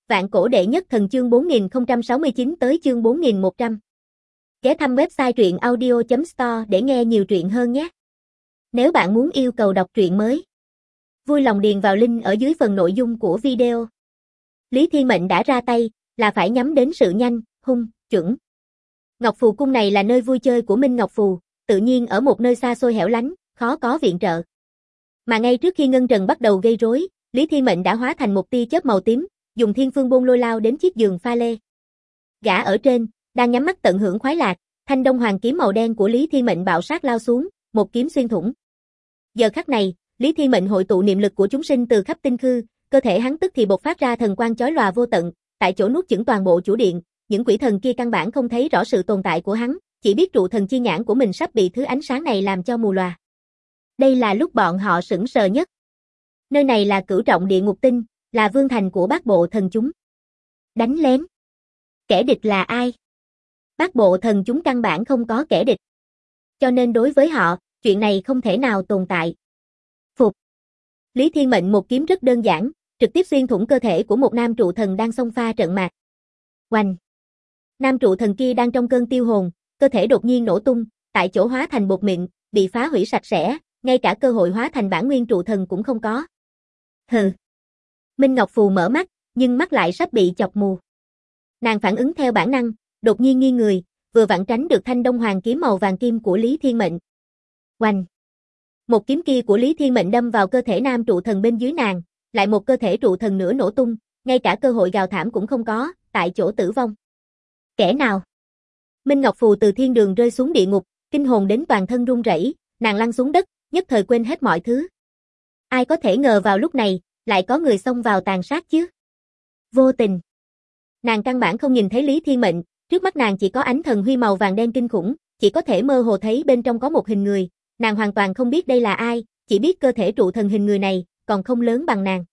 Vạn cổ đệ nhất thần chương 4069 tới chương 4100. Ghé thăm website truyện audio.store để nghe nhiều truyện hơn nhé. Nếu bạn muốn yêu cầu đọc truyện mới, vui lòng điền vào link ở dưới phần nội dung của video. Lý Thiên Mệnh đã ra tay, là phải nhắm đến sự nhanh, hung, chuẩn. Ngọc Phù cung này là nơi vui chơi của Minh Ngọc Phù, tự nhiên ở một nơi xa xôi hẻo lánh, khó có viện trợ. Mà ngay trước khi Ngân Trần bắt đầu gây rối, Lý Thiên Mệnh đã hóa thành một tia chớp màu tím, dùng Thiên Phương Bôn Lôi lao đến chiếc giường pha lê. Gã ở trên, đang nhắm mắt tận hưởng khoái lạc, thanh đông hoàng kiếm màu đen của Lý Thiên Mệnh bạo sát lao xuống, một kiếm xuyên thủng. Giờ khắc này, Lý Thiên Mệnh hội tụ niệm lực của chúng sinh từ khắp tinh khư, cơ thể hắn tức thì bộc phát ra thần quang chói lòa vô tận, tại chỗ nuốt chửng toàn bộ chủ điện, những quỷ thần kia căn bản không thấy rõ sự tồn tại của hắn, chỉ biết trụ thần chi nhãn của mình sắp bị thứ ánh sáng này làm cho mù lòa. Đây là lúc bọn họ sững sờ nhất. Nơi này là cửu trọng địa ngục tinh, là vương thành của bát bộ thần chúng. Đánh lén. Kẻ địch là ai? Bát bộ thần chúng căn bản không có kẻ địch. Cho nên đối với họ, chuyện này không thể nào tồn tại. Phục. Lý Thiên Mệnh một kiếm rất đơn giản, trực tiếp xuyên thủng cơ thể của một nam trụ thần đang xông pha trận mạc. Oanh. Nam trụ thần kia đang trong cơn tiêu hồn, cơ thể đột nhiên nổ tung, tại chỗ hóa thành bột mịn, bị phá hủy sạch sẽ, ngay cả cơ hội hóa thành bản nguyên trụ thần cũng không có. Hừ. Minh Ngọc Phù mở mắt, nhưng mắt lại sắp bị chọc mù. Nàng phản ứng theo bản năng, đột nhiên nghiêng người, vừa vặn tránh được thanh đông hoàng kiếm màu vàng kim của Lý Thiên Mệnh. Oanh! Một kiếm kia của Lý Thiên Mệnh đâm vào cơ thể nam trụ thần bên dưới nàng, lại một cơ thể trụ thần nữa nổ tung, ngay cả cơ hội gào thảm cũng không có, tại chỗ tử vong. Kẻ nào? Minh Ngọc Phù từ thiên đường rơi xuống địa ngục, kinh hồn đến toàn thân run rẩy, nàng lăn xuống đất, nhất thời quên hết mọi thứ. Ai có thể ngờ vào lúc này, lại có người xông vào tàn sát chứ? Vô tình. Nàng căn bản không nhìn thấy Lý Thiên Mệnh, trước mắt nàng chỉ có ánh thần huy màu vàng đen kinh khủng, chỉ có thể mơ hồ thấy bên trong có một hình người, nàng hoàn toàn không biết đây là ai, chỉ biết cơ thể trụ thần hình người này, còn không lớn bằng nàng.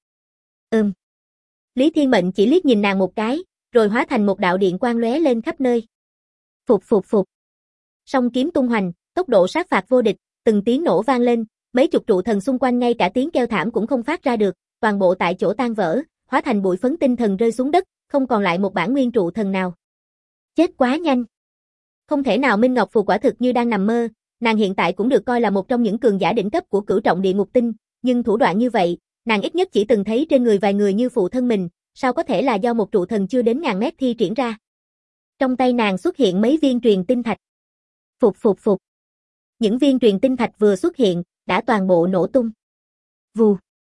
Lý Thiên Mệnh chỉ liếc nhìn nàng một cái, rồi hóa thành một đạo điện quang lóe lên khắp nơi. Phục phục phục. Song kiếm tung hoành, tốc độ sát phạt vô địch, từng tiếng nổ vang lên, mấy chục trụ thần xung quanh ngay cả tiếng kêu thảm cũng không phát ra được, toàn bộ tại chỗ tan vỡ, hóa thành bụi phấn tinh thần rơi xuống đất, không còn lại một bản nguyên trụ thần nào. Chết quá nhanh. Không thể nào, Minh Ngọc Phù quả thực như đang nằm mơ, nàng hiện tại cũng được coi là một trong những cường giả đỉnh cấp của cửu trọng địa ngục tinh, nhưng thủ đoạn như vậy, nàng ít nhất chỉ từng thấy trên người vài người như phụ thân mình, sao có thể là do một trụ thần chưa đến ngàn mét thi triển ra. Trong tay nàng xuất hiện mấy viên truyền tinh thạch. Phục phục phục. Những viên truyền tinh thạch vừa xuất hiện, đã toàn bộ nổ tung. Vù.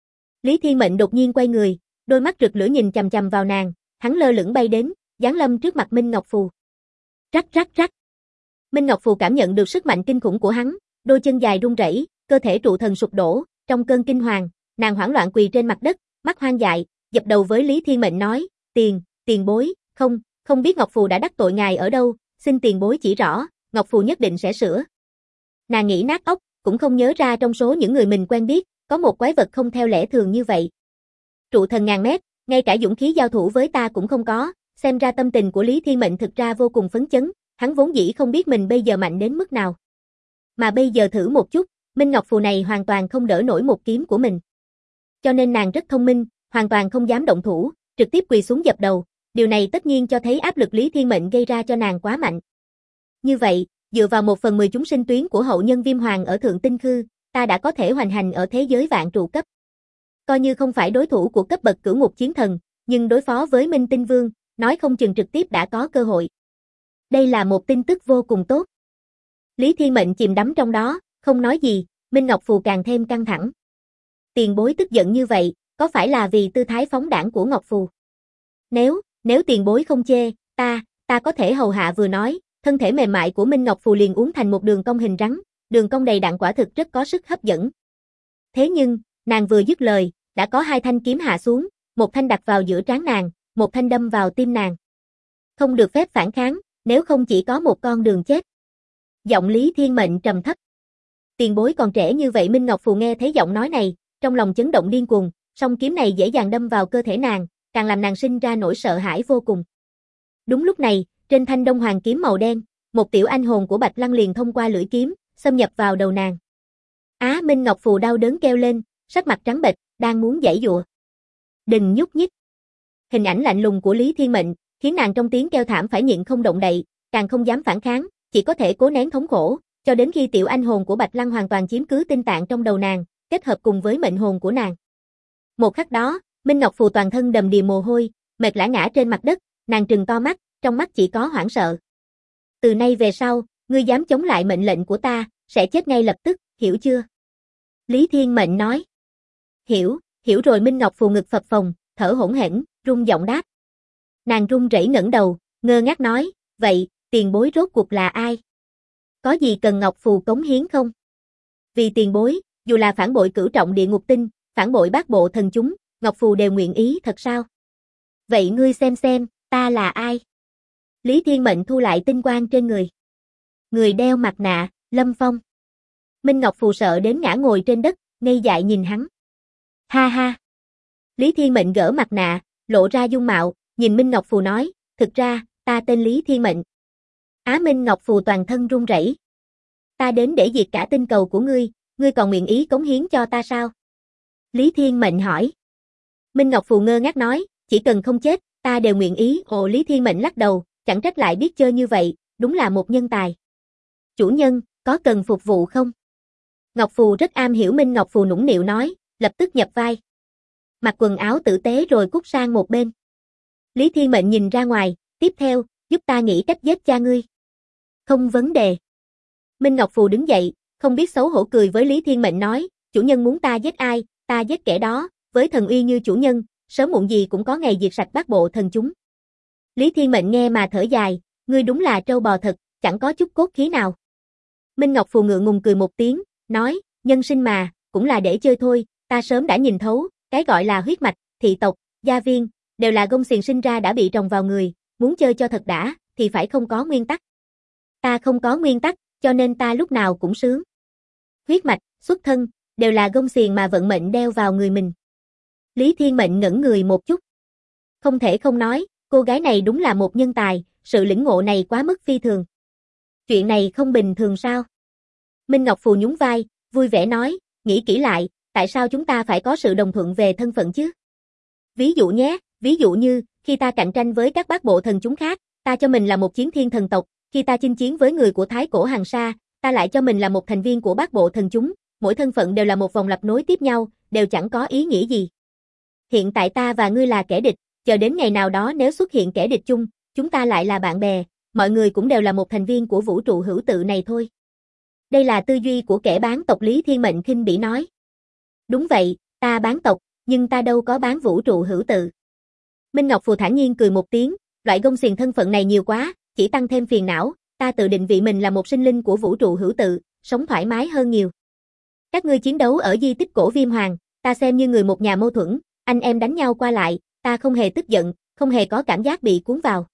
Lý Thiên Mệnh đột nhiên quay người, đôi mắt rực lửa nhìn chằm chằm vào nàng, hắn lơ lửng bay đến, giáng lâm trước mặt Minh Ngọc Phù. Rắc rắc rắc. Minh Ngọc Phù cảm nhận được sức mạnh kinh khủng của hắn, đôi chân dài run rẩy, cơ thể trụ thần sụp đổ, trong cơn kinh hoàng, nàng hoảng loạn quỳ trên mặt đất, mắt hoang dại, dập đầu với Lý Thiên Mệnh nói, tiền bối, không biết Ngọc Phù đã đắc tội ngài ở đâu, xin tiền bối chỉ rõ, Ngọc Phù nhất định sẽ sửa. Nàng nghĩ nát óc, cũng không nhớ ra trong số những người mình quen biết, có một quái vật không theo lẽ thường như vậy. Trụ thần ngàn mét, ngay cả dũng khí giao thủ với ta cũng không có, xem ra tâm tình của Lý Thiên Mệnh thực ra vô cùng phấn chấn, hắn vốn dĩ không biết mình bây giờ mạnh đến mức nào. Mà bây giờ thử một chút, Minh Ngọc Phù này hoàn toàn không đỡ nổi một kiếm của mình. Cho nên nàng rất thông minh, hoàn toàn không dám động thủ, trực tiếp quỳ xuống dập đầu, điều này tất nhiên cho thấy áp lực Lý Thiên Mệnh gây ra cho nàng quá mạnh. Như vậy, dựa vào 1/10 chúng sinh tuyến của hậu nhân Viêm Hoàng ở Thượng Tinh Khư, ta đã có thể hoành hành ở thế giới vạn trụ cấp. Coi như không phải đối thủ của cấp bậc cửu ngục chiến thần, nhưng đối phó với Minh Tinh Vương, nói không chừng trực tiếp đã có cơ hội. Đây là một tin tức vô cùng tốt. Lý Thiên Mệnh chìm đắm trong đó, không nói gì, Minh Ngọc Phù càng thêm căng thẳng. Tiền bối tức giận như vậy, có phải là vì tư thái phóng đãng của Ngọc Phù? Nếu tiền bối không chê, ta có thể hầu hạ. Vừa nói, thân thể mềm mại của Minh Ngọc Phù liền uốn thành một đường cong hình rắn, đường cong đầy đặn quả thực rất có sức hấp dẫn. Thế nhưng, nàng vừa dứt lời, đã có hai thanh kiếm hạ xuống, một thanh đặt vào giữa trán nàng, một thanh đâm vào tim nàng. Không được phép phản kháng, nếu không chỉ có một con đường chết. Giọng Lý Thiên Mệnh trầm thấp. Tiền bối còn trẻ như vậy. Minh Ngọc Phù nghe thấy giọng nói này, trong lòng chấn động điên cuồng, song kiếm này dễ dàng đâm vào cơ thể nàng, càng làm nàng sinh ra nỗi sợ hãi vô cùng. Đúng lúc này, trên thanh đông hoàng kiếm màu đen, một tiểu anh hồn của Bạch Lăng liền thông qua lưỡi kiếm, xâm nhập vào đầu nàng. Minh Ngọc Phù đau đớn kêu lên, sắc mặt trắng bệch, đang muốn giãy giụa. Đừng nhúc nhích. Hình ảnh lạnh lùng của Lý Thiên Mệnh, khiến nàng trong tiếng kêu thảm phải nhịn không động đậy, càng không dám phản kháng, chỉ có thể cố nén thống khổ, cho đến khi tiểu anh hồn của Bạch Lăng hoàn toàn chiếm cứ tinh tạng trong đầu nàng, kết hợp cùng với mệnh hồn của nàng. Một khắc đó, Minh Ngọc Phù toàn thân đầm đìa mồ hôi, mệt lả ngã trên mặt đất, nàng trừng to mắt, trong mắt chỉ có hoảng sợ. Từ nay về sau, ngươi dám chống lại mệnh lệnh của ta, sẽ chết ngay lập tức, hiểu chưa? Lý Thiên Mệnh nói. Hiểu rồi. Minh Ngọc Phù ngực phập phồng, thở hổn hển, run giọng đáp. Nàng run rẩy ngẩng đầu, ngơ ngác nói, vậy, tiền bối rốt cuộc là ai? Có gì cần Ngọc Phù cống hiến không? Vì tiền bối, dù là phản bội cửu trọng địa ngục tinh, phản bội bát bộ thần chúng, Ngọc Phù đều nguyện ý thật sao? Vậy ngươi xem, ta là ai? Lý Thiên Mệnh thu lại tinh quang trên người. Người đeo mặt nạ, Lâm Phong. Minh Ngọc Phù sợ đến ngã ngồi trên đất, ngây dại nhìn hắn. Ha ha. Lý Thiên Mệnh gỡ mặt nạ, lộ ra dung mạo, nhìn Minh Ngọc Phù nói, thực ra, ta tên Lý Thiên Mệnh. Minh Ngọc Phù toàn thân run rẩy. Ta đến để diệt cả tinh cầu của ngươi còn nguyện ý cống hiến cho ta sao? Lý Thiên Mệnh hỏi. Minh Ngọc Phù ngơ ngác nói, chỉ cần không chết, ta đều nguyện ý. Ồ, Lý Thiên Mệnh lắc đầu, chẳng trách lại biết chơi như vậy, đúng là một nhân tài. Chủ nhân, có cần phục vụ không? Ngọc Phù rất am hiểu. Minh Ngọc Phù nũng nịu nói, lập tức nhập vai. Mặc quần áo tử tế rồi cút sang một bên. Lý Thiên Mệnh nhìn ra ngoài, tiếp theo, giúp ta nghĩ cách giết cha ngươi. Không vấn đề. Minh Ngọc Phù đứng dậy, không biết xấu hổ cười với Lý Thiên Mệnh nói, chủ nhân muốn ta giết ai, ta giết kẻ đó, với thần uy như chủ nhân, sớm muộn gì cũng có ngày diệt sạch bát bộ thần chúng. Lý Thiên Mệnh nghe mà thở dài, ngươi đúng là trâu bò thật, chẳng có chút cốt khí nào. Minh Ngọc Phù ngượng ngùng cười một tiếng, nói, nhân sinh mà, cũng là để chơi thôi, ta sớm đã nhìn thấu, cái gọi là huyết mạch, thị tộc, gia viên, đều là gông xiềng sinh ra đã bị trồng vào người, muốn chơi cho thật đã, thì phải không có nguyên tắc. Ta không có nguyên tắc, cho nên ta lúc nào cũng sướng. Huyết mạch, xuất thân, đều là gông xiềng mà vận mệnh đeo vào người mình. Lý Thiên Mệnh ngẩn người một chút. Không thể không nói, cô gái này đúng là một nhân tài, sự lĩnh ngộ này quá mức phi thường. Chuyện này không bình thường sao? Minh Ngọc Phù nhún vai, vui vẻ nói, nghĩ kỹ lại, tại sao chúng ta phải có sự đồng thuận về thân phận chứ? Ví dụ nhé, ví dụ như, khi ta cạnh tranh với các bát bộ thần chúng khác, ta cho mình là một chiến thiên thần tộc, khi ta chinh chiến với người của Thái Cổ Hằng Sa, ta lại cho mình là một thành viên của bát bộ thần chúng, mỗi thân phận đều là một vòng lặp nối tiếp nhau, đều chẳng có ý nghĩa gì. Hiện tại ta và ngươi là kẻ địch, chờ đến ngày nào đó nếu xuất hiện kẻ địch chung, chúng ta lại là bạn bè, mọi người cũng đều là một thành viên của vũ trụ hữu tự này thôi. Đây là tư duy của kẻ bán tộc. Lý Thiên Mệnh khinh bỉ nói. Đúng vậy, ta bán tộc, nhưng ta đâu có bán vũ trụ hữu tự. Minh Ngọc Phù thản nhiên cười một tiếng, loại gông xiềng thân phận này nhiều quá, chỉ tăng thêm phiền não, ta tự định vị mình là một sinh linh của vũ trụ hữu tự, sống thoải mái hơn nhiều. Các ngươi chiến đấu ở di tích cổ Viêm Hoàng, ta xem như người một nhà mâu thuẫn, anh em đánh nhau qua lại, ta không hề tức giận, không hề có cảm giác bị cuốn vào.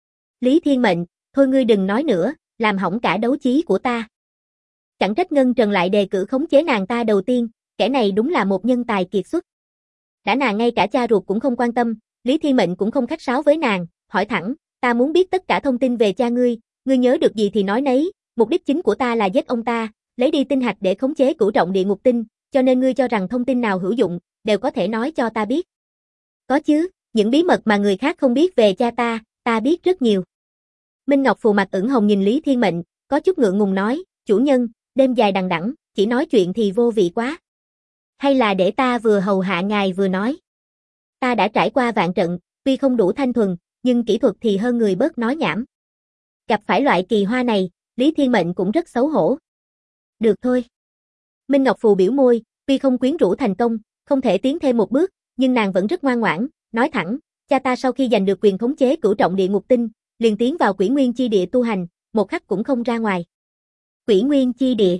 Lý Thiên Mệnh, thôi ngươi đừng nói nữa, làm hỏng cả đấu chí của ta. Chẳng trách Ngân Trần lại đề cử khống chế nàng ta đầu tiên, kẻ này đúng là một nhân tài kiệt xuất. Đã nàng ngay cả cha ruột cũng không quan tâm, Lý Thiên Mệnh cũng không khách sáo với nàng, hỏi thẳng, ta muốn biết tất cả thông tin về cha ngươi nhớ được gì thì nói nấy, mục đích chính của ta là giết ông ta, lấy đi tinh hạch để khống chế cửu trọng địa ngục tinh, cho nên ngươi cho rằng thông tin nào hữu dụng, đều có thể nói cho ta biết. Có chứ, những bí mật mà người khác không biết về cha ta biết rất nhiều. Minh Ngọc Phù mặt ửng hồng nhìn Lý Thiên Mệnh, có chút ngượng ngùng nói, chủ nhân, đêm dài đằng đẵng, chỉ nói chuyện thì vô vị quá. Hay là để ta vừa hầu hạ ngài vừa nói. Ta đã trải qua vạn trận, tuy không đủ thanh thuần, nhưng kỹ thuật thì hơn người bớt nói nhảm. Gặp phải loại kỳ hoa này, Lý Thiên Mệnh cũng rất xấu hổ. Được thôi. Minh Ngọc Phù biểu môi, tuy không quyến rũ thành công, không thể tiến thêm một bước, nhưng nàng vẫn rất ngoan ngoãn, nói thẳng, cha ta sau khi giành được quyền khống chế cửu trọng địa ngục tinh, liền tiến vào Quỷ Nguyên chi địa tu hành, một khắc cũng không ra ngoài. Quỷ Nguyên chi địa?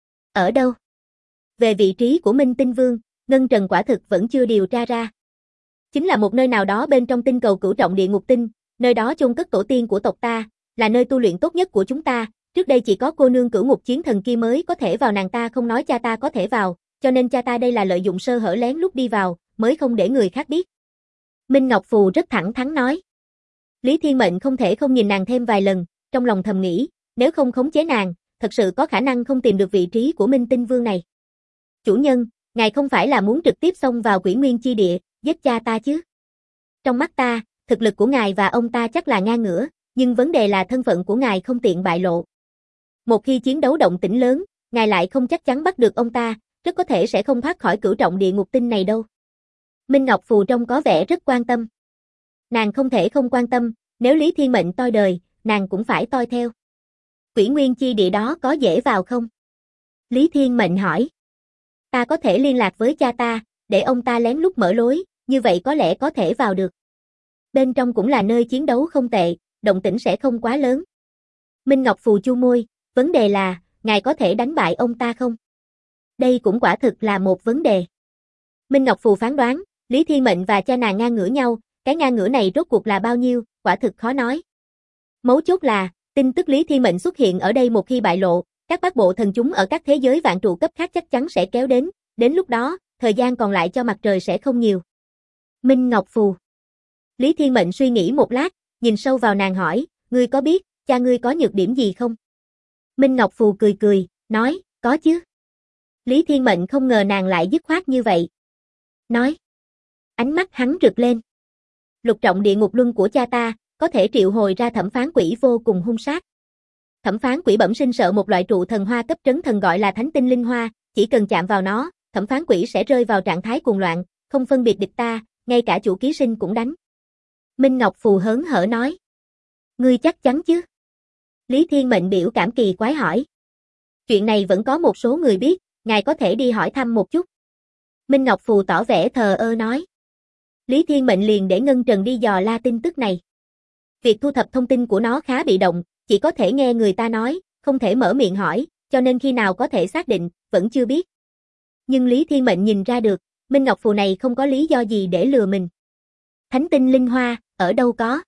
Ở đâu? Về vị trí của Minh Tinh Vương, Ngân Trần quả thực vẫn chưa điều tra ra. Chính là một nơi nào đó bên trong tinh cầu cửu trọng địa ngục tinh, nơi đó chôn cất tổ tiên của tộc ta, là nơi tu luyện tốt nhất của chúng ta, trước đây chỉ có cô nương Cửu Ngục Chiến Thần kia mới có thể vào, nàng ta không nói cha ta có thể vào, cho nên cha ta đây là lợi dụng sơ hở lén lút đi vào, mới không để người khác biết. Minh Ngọc Phù rất thẳng thắn nói. Lý Thiên Mệnh không thể không nhìn nàng thêm vài lần, trong lòng thầm nghĩ, nếu không khống chế nàng, thật sự có khả năng không tìm được vị trí của Minh Tinh Vương này. Chủ nhân, ngài không phải là muốn trực tiếp xông vào Quỷ Nguyên chi địa, giết cha ta chứ? Trong mắt ta, thực lực của ngài và ông ta chắc là ngang ngửa, nhưng vấn đề là thân phận của ngài không tiện bại lộ. Một khi chiến đấu động tĩnh lớn, ngài lại không chắc chắn bắt được ông ta, rất có thể sẽ không thoát khỏi cửu trọng địa ngục tinh này đâu. Minh Ngọc Phù trông có vẻ rất quan tâm. Nàng không thể không quan tâm, nếu Lý Thiên Mệnh toi đời, nàng cũng phải toi theo. Quỷ nguyên chi địa đó có dễ vào không? Lý Thiên Mệnh hỏi. Ta có thể liên lạc với cha ta, để ông ta lén lút mở lối, như vậy có lẽ có thể vào được. Bên trong cũng là nơi chiến đấu không tệ, động tĩnh sẽ không quá lớn. Minh Ngọc Phù chu môi, vấn đề là, ngài có thể đánh bại ông ta không? Đây cũng quả thực là một vấn đề. Minh Ngọc Phù phán đoán, Lý Thiên Mệnh và cha nàng ngang ngửa nhau, cái ngang ngửa này rốt cuộc là bao nhiêu, quả thực khó nói. Mấu chốt là, tin tức Lý Thiên Mệnh xuất hiện ở đây một khi bại lộ, các bát bộ thần chúng ở các thế giới vạn trụ cấp khác chắc chắn sẽ kéo đến lúc đó, thời gian còn lại cho mặt trời sẽ không nhiều. Minh Ngọc Phù. Lý Thiên Mệnh suy nghĩ một lát, nhìn sâu vào nàng hỏi, ngươi có biết, cha ngươi có nhược điểm gì không? Minh Ngọc Phù cười cười, nói, có chứ. Lý Thiên Mệnh không ngờ nàng lại dứt khoát như vậy. Nói. Ánh mắt hắn rực lên. Lục trọng địa ngục luân của cha ta, có thể triệu hồi ra thẩm phán quỷ vô cùng hung sát. Thẩm phán quỷ bẩm sinh sợ một loại trụ thần hoa cấp trấn thần gọi là thánh tinh linh hoa, chỉ cần chạm vào nó, thẩm phán quỷ sẽ rơi vào trạng thái cuồng loạn, không phân biệt địch ta, ngay cả chủ ký sinh cũng đánh. Minh Ngọc Phù hớn hở nói. Ngươi chắc chắn chứ? Lý Thiên Mệnh biểu cảm kỳ quái hỏi. Chuyện này vẫn có một số người biết, ngài có thể đi hỏi thăm một chút. Minh Ngọc Phù tỏ vẻ thờ ơ nói. Lý Thiên Mệnh liền để Ngân Trần đi dò la tin tức này. Việc thu thập thông tin của nó khá bị động, chỉ có thể nghe người ta nói, không thể mở miệng hỏi, cho nên khi nào có thể xác định, vẫn chưa biết. Nhưng Lý Thiên Mệnh nhìn ra được, Minh Ngọc Phù này không có lý do gì để lừa mình. Thánh tinh linh hoa, ở đâu có?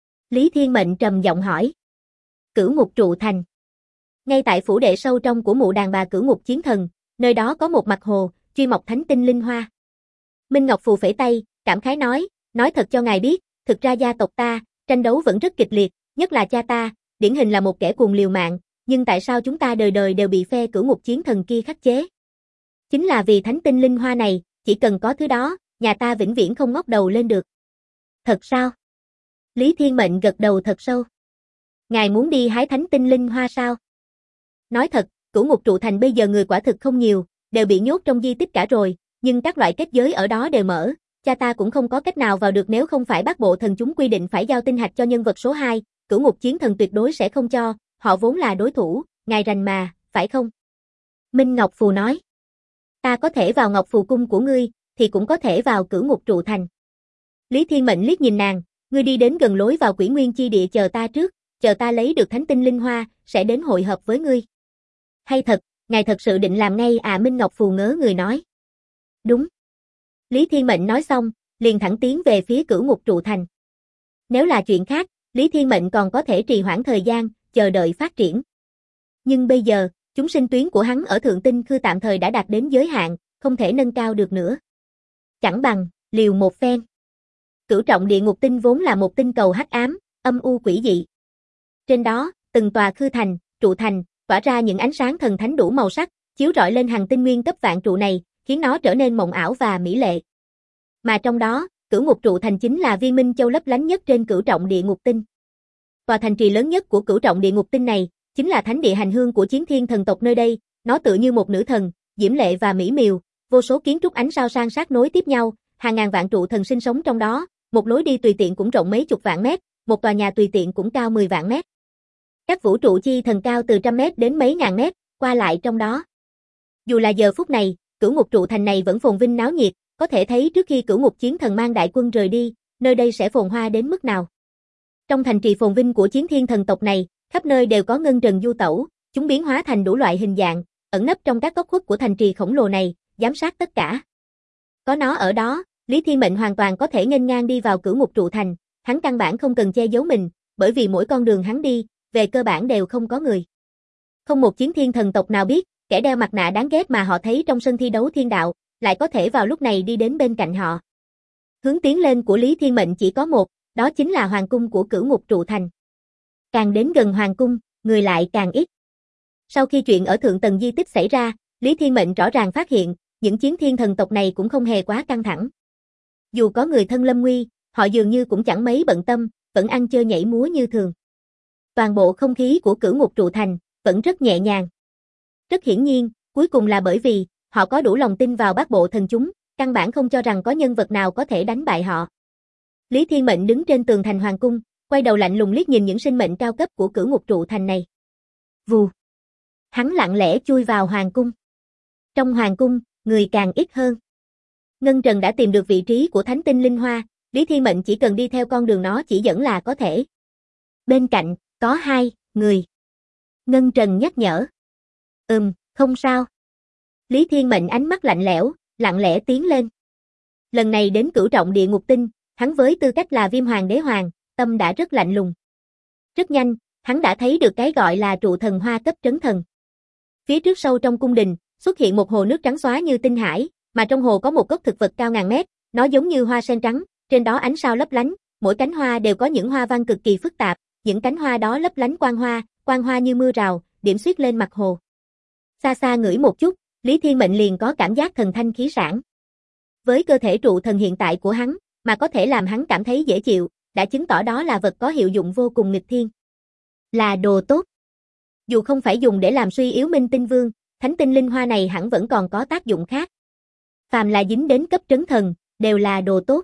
Lý Thiên Mệnh trầm giọng hỏi. Cửu ngục trụ thành. Ngay tại phủ đệ sâu trong của mụ đàn bà cửu ngục chiến thần, nơi đó có một mặt hồ, truy mọc thánh tinh linh hoa. Minh Ngọc Phù phẩy tay, cảm khái nói thật cho ngài biết, thực ra gia tộc ta, tranh đấu vẫn rất kịch liệt, nhất là cha ta, điển hình là một kẻ cuồng liều mạng, nhưng tại sao chúng ta đời đời đều bị phe cửu ngục chiến thần kia khắc chế? Chính là vì thánh tinh linh hoa này, chỉ cần có thứ đó, nhà ta vĩnh viễn không ngóc đầu lên được. Thật sao? Lý Thiên Mệnh gật đầu thật sâu. Ngài muốn đi hái thánh tinh linh hoa sao? Nói thật, cửu ngục trụ thành bây giờ người quả thực không nhiều, đều bị nhốt trong di tích cả rồi, nhưng các loại kết giới ở đó đều mở, cha ta cũng không có cách nào vào được nếu không phải bát bộ thần chúng quy định phải giao tinh hạch cho nhân vật số 2, cửu ngục chiến thần tuyệt đối sẽ không cho, họ vốn là đối thủ, ngài rành mà, phải không? Minh Ngọc Phù nói. Ta có thể vào Ngọc Phù cung của ngươi, thì cũng có thể vào cửu ngục trụ thành. Lý Thiên Mệnh liếc nhìn nàng, ngươi đi đến gần lối vào Quỷ Nguyên chi địa chờ ta trước, chờ ta lấy được thánh tinh linh hoa, sẽ đến hội hợp với ngươi. Hay thật, ngài thật sự định làm ngay à? Minh Ngọc Phù ngớ người nói. Đúng. Lý Thiên Mệnh nói xong, liền thẳng tiến về phía cửu ngục trụ thành. Nếu là chuyện khác, Lý Thiên Mệnh còn có thể trì hoãn thời gian, chờ đợi phát triển. Nhưng bây giờ, chúng sinh tuyến của hắn ở Thượng Tinh Khư tạm thời đã đạt đến giới hạn, không thể nâng cao được nữa. Chẳng bằng, liều một phen. Cửu trọng địa ngục tinh vốn là một tinh cầu hắc ám, âm u quỷ dị. Trên đó, từng tòa khư thành, trụ thành, tỏa ra những ánh sáng thần thánh đủ màu sắc, chiếu rọi lên hàng tinh nguyên cấp vạn trụ này, khiến nó trở nên mộng ảo và mỹ lệ. Mà trong đó, cửu ngục trụ thành chính là viên minh châu lấp lánh nhất trên cửu trọng địa ngục tinh. Tòa thành trì lớn nhất của cửu trọng địa ngục tinh này, chính là thánh địa hành hương của chiến thiên thần tộc nơi đây, nó tựa như một nữ thần, diễm lệ và mỹ miều, vô số kiến trúc ánh sao san sát nối tiếp nhau, hàng ngàn vạn trụ thần sinh sống trong đó, một lối đi tùy tiện cũng rộng mấy chục vạn mét, một tòa nhà tùy tiện cũng cao 10 vạn mét. Các vũ trụ chi thần cao từ trăm mét đến mấy ngàn mét, qua lại trong đó. Dù là giờ phút này, cửu ngục trụ thành này vẫn phồn vinh náo nhiệt, có thể thấy trước khi cửu ngục chiến thần mang đại quân rời đi, nơi đây sẽ phồn hoa đến mức nào. Trong thành trì phồn vinh của chiến thiên thần tộc này, khắp nơi đều có ngân trần du tẩu, chúng biến hóa thành đủ loại hình dạng, ẩn nấp trong các góc khuất của thành trì khổng lồ này, giám sát tất cả. Có nó ở đó, Lý Thiên Mệnh hoàn toàn có thể nghênh ngang đi vào cửu ngục trụ thành, hắn căn bản không cần che giấu mình, bởi vì mỗi con đường hắn đi, về cơ bản đều không có người. Không một chiến thiên thần tộc nào biết, kẻ đeo mặt nạ đáng ghét mà họ thấy trong sân thi đấu thiên đạo, lại có thể vào lúc này đi đến bên cạnh họ. Hướng tiến lên của Lý Thiên Mệnh chỉ có một, đó chính là hoàng cung của cửu ngục trụ thành. Càng đến gần hoàng cung, người lại càng ít. Sau khi chuyện ở thượng tầng di tích xảy ra, Lý Thiên Mệnh rõ ràng phát hiện, những chiến thiên thần tộc này cũng không hề quá căng thẳng. Dù có người thân lâm nguy, họ dường như cũng chẳng mấy bận tâm, vẫn ăn chơi nhảy múa như thường. Toàn bộ không khí của cửu ngục trụ thành vẫn rất nhẹ nhàng. Rất hiển nhiên, cuối cùng là bởi vì họ có đủ lòng tin vào bát bộ thần chúng, căn bản không cho rằng có nhân vật nào có thể đánh bại họ. Lý Thiên Mệnh đứng trên tường thành hoàng cung, quay đầu lạnh lùng liếc nhìn những sinh mệnh cao cấp của cửu ngục trụ thành này. Vù. Hắn lặng lẽ chui vào hoàng cung. Trong hoàng cung, người càng ít hơn. Ngân Trần đã tìm được vị trí của thánh tinh linh hoa, Lý Thiên Mệnh chỉ cần đi theo con đường nó chỉ dẫn là có thể. Bên cạnh, có 2 người. Ngân Trần nhắc nhở. Không sao. Lý Thiên Mệnh ánh mắt lạnh lẽo, lặng lẽ tiến lên. Lần này đến cửu trọng địa ngục tinh, hắn với tư cách là Viêm Hoàng Đế Hoàng, tâm đã rất lạnh lùng. Rất nhanh, hắn đã thấy được cái gọi là trụ thần hoa cấp trấn thần. Phía trước sâu trong cung đình, xuất hiện một hồ nước trắng xóa như tinh hải, mà trong hồ có một gốc thực vật cao ngàn mét, nó giống như hoa sen trắng, trên đó ánh sao lấp lánh, mỗi cánh hoa đều có những hoa văn cực kỳ phức tạp, những cánh hoa đó lấp lánh quang hoa như mưa rào, điểm xuyết lên mặt hồ. Xa xa ngửi một chút, Lý Thiên Mệnh liền có cảm giác thần thanh khí sảng. Với cơ thể trụ thần hiện tại của hắn, mà có thể làm hắn cảm thấy dễ chịu, đã chứng tỏ đó là vật có hiệu dụng vô cùng nghịch thiên. Là đồ tốt. Dù không phải dùng để làm suy yếu Minh Tinh Vương, thánh tinh linh hoa này hẳn vẫn còn có tác dụng khác. Phàm là dính đến cấp trấn thần, đều là đồ tốt.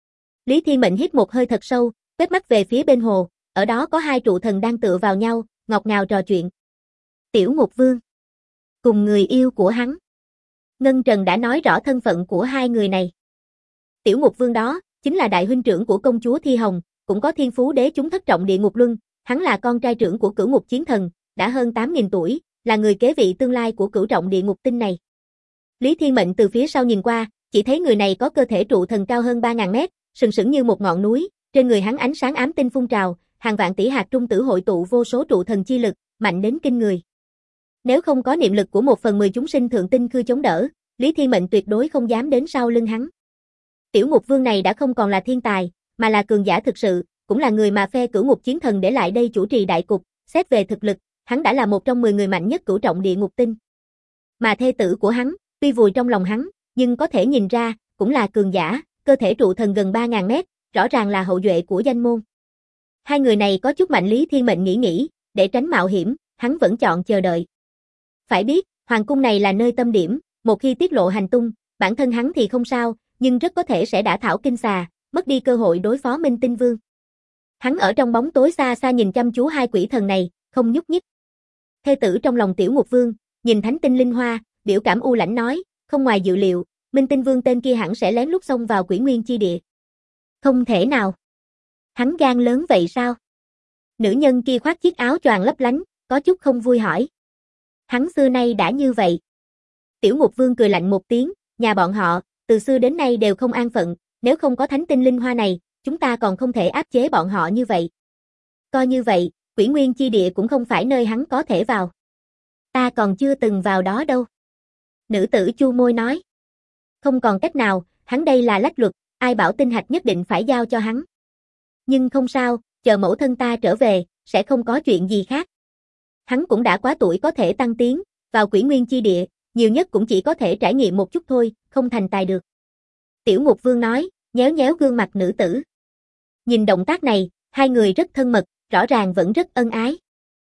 Lý Thiên Mệnh hít một hơi thật sâu, quét mắt về phía bên hồ, ở đó có 2 trụ thần đang tựa vào nhau, ngọt ngào trò chuyện. Tiểu Ngục Vương cùng người yêu của hắn. Ngân Trần đã nói rõ thân phận của 2 người này. Tiểu Ngục Vương đó chính là đại huynh trưởng của công chúa Thi Hồng, cũng có thiên phú đế chúng thất trọng địa ngục luân, hắn là con trai trưởng của cửu ngục chiến thần, đã hơn 8.000 tuổi, là người kế vị tương lai của cửu trọng địa ngục tinh này. Lý Thiên Mệnh từ phía sau nhìn qua, chỉ thấy người này có cơ thể trụ thần cao hơn 3.000 mét, sừng sững như một ngọn núi, trên người hắn ánh sáng ám tinh phun trào, hàng vạn tỷ hạt trung tử hội tụ vô số trụ thần chi lực, mạnh đến kinh người. Nếu không có niệm lực của 1/10 chúng sinh thượng tinh khư chống đỡ, Lý Thiên Mệnh tuyệt đối không dám đến sau lưng hắn. Tiểu Ngục Vương này đã không còn là thiên tài, mà là cường giả thực sự, cũng là người mà phe cửu ngục chiến thần để lại đây chủ trì đại cục, xét về thực lực, hắn đã là một trong 10 người mạnh nhất cửu trọng địa ngục tinh. Mà thê tử của hắn, tuy vùi trong lòng hắn, nhưng có thể nhìn ra, cũng là cường giả, cơ thể trụ thần gần 3.000 mét, rõ ràng là hậu duệ của danh môn. 2 người này có chút mạnh. Lý Thiên Mệnh nghĩ, để tránh mạo hiểm, hắn vẫn chọn chờ đợi. Phải biết, hoàng cung này là nơi tâm điểm, một khi tiết lộ hành tung, bản thân hắn thì không sao, nhưng rất có thể sẽ đả thảo kinh xà, mất đi cơ hội đối phó Minh Tinh Vương. Hắn ở trong bóng tối xa xa nhìn chăm chú 2 quỷ thần này, không nhúc nhích. Thê tử trong lòng Tiểu Ngục Vương, nhìn thánh tinh linh hoa, biểu cảm u lãnh nói, không ngoài dự liệu, Minh Tinh Vương tên kia hẳn sẽ lén lút xông vào Quỷ Nguyên chi địa. Không thể nào. Hắn gan lớn vậy sao? Nữ nhân kia khoác chiếc áo choàng lấp lánh, có chút không vui hỏi. Hắn xưa nay đã như vậy. Tiểu Ngục Vương cười lạnh một tiếng, nhà bọn họ, từ xưa đến nay đều không an phận, nếu không có thánh tinh linh hoa này, chúng ta còn không thể áp chế bọn họ như vậy. Coi như vậy, Quỷ Nguyên chi địa cũng không phải nơi hắn có thể vào. Ta còn chưa từng vào đó đâu. Nữ tử chu môi nói. Không còn cách nào, hắn đây là lách luật, ai bảo tinh hạch nhất định phải giao cho hắn. Nhưng không sao, chờ mẫu thân ta trở về, sẽ không có chuyện gì khác. Hắn cũng đã quá tuổi có thể tăng tiến, vào Quỷ Nguyên chi địa, nhiều nhất cũng chỉ có thể trải nghiệm một chút thôi, không thành tài được. Tiểu Ngục Vương nói, nhéo nhéo gương mặt nữ tử. Nhìn động tác này, 2 người rất thân mật, rõ ràng vẫn rất ân ái.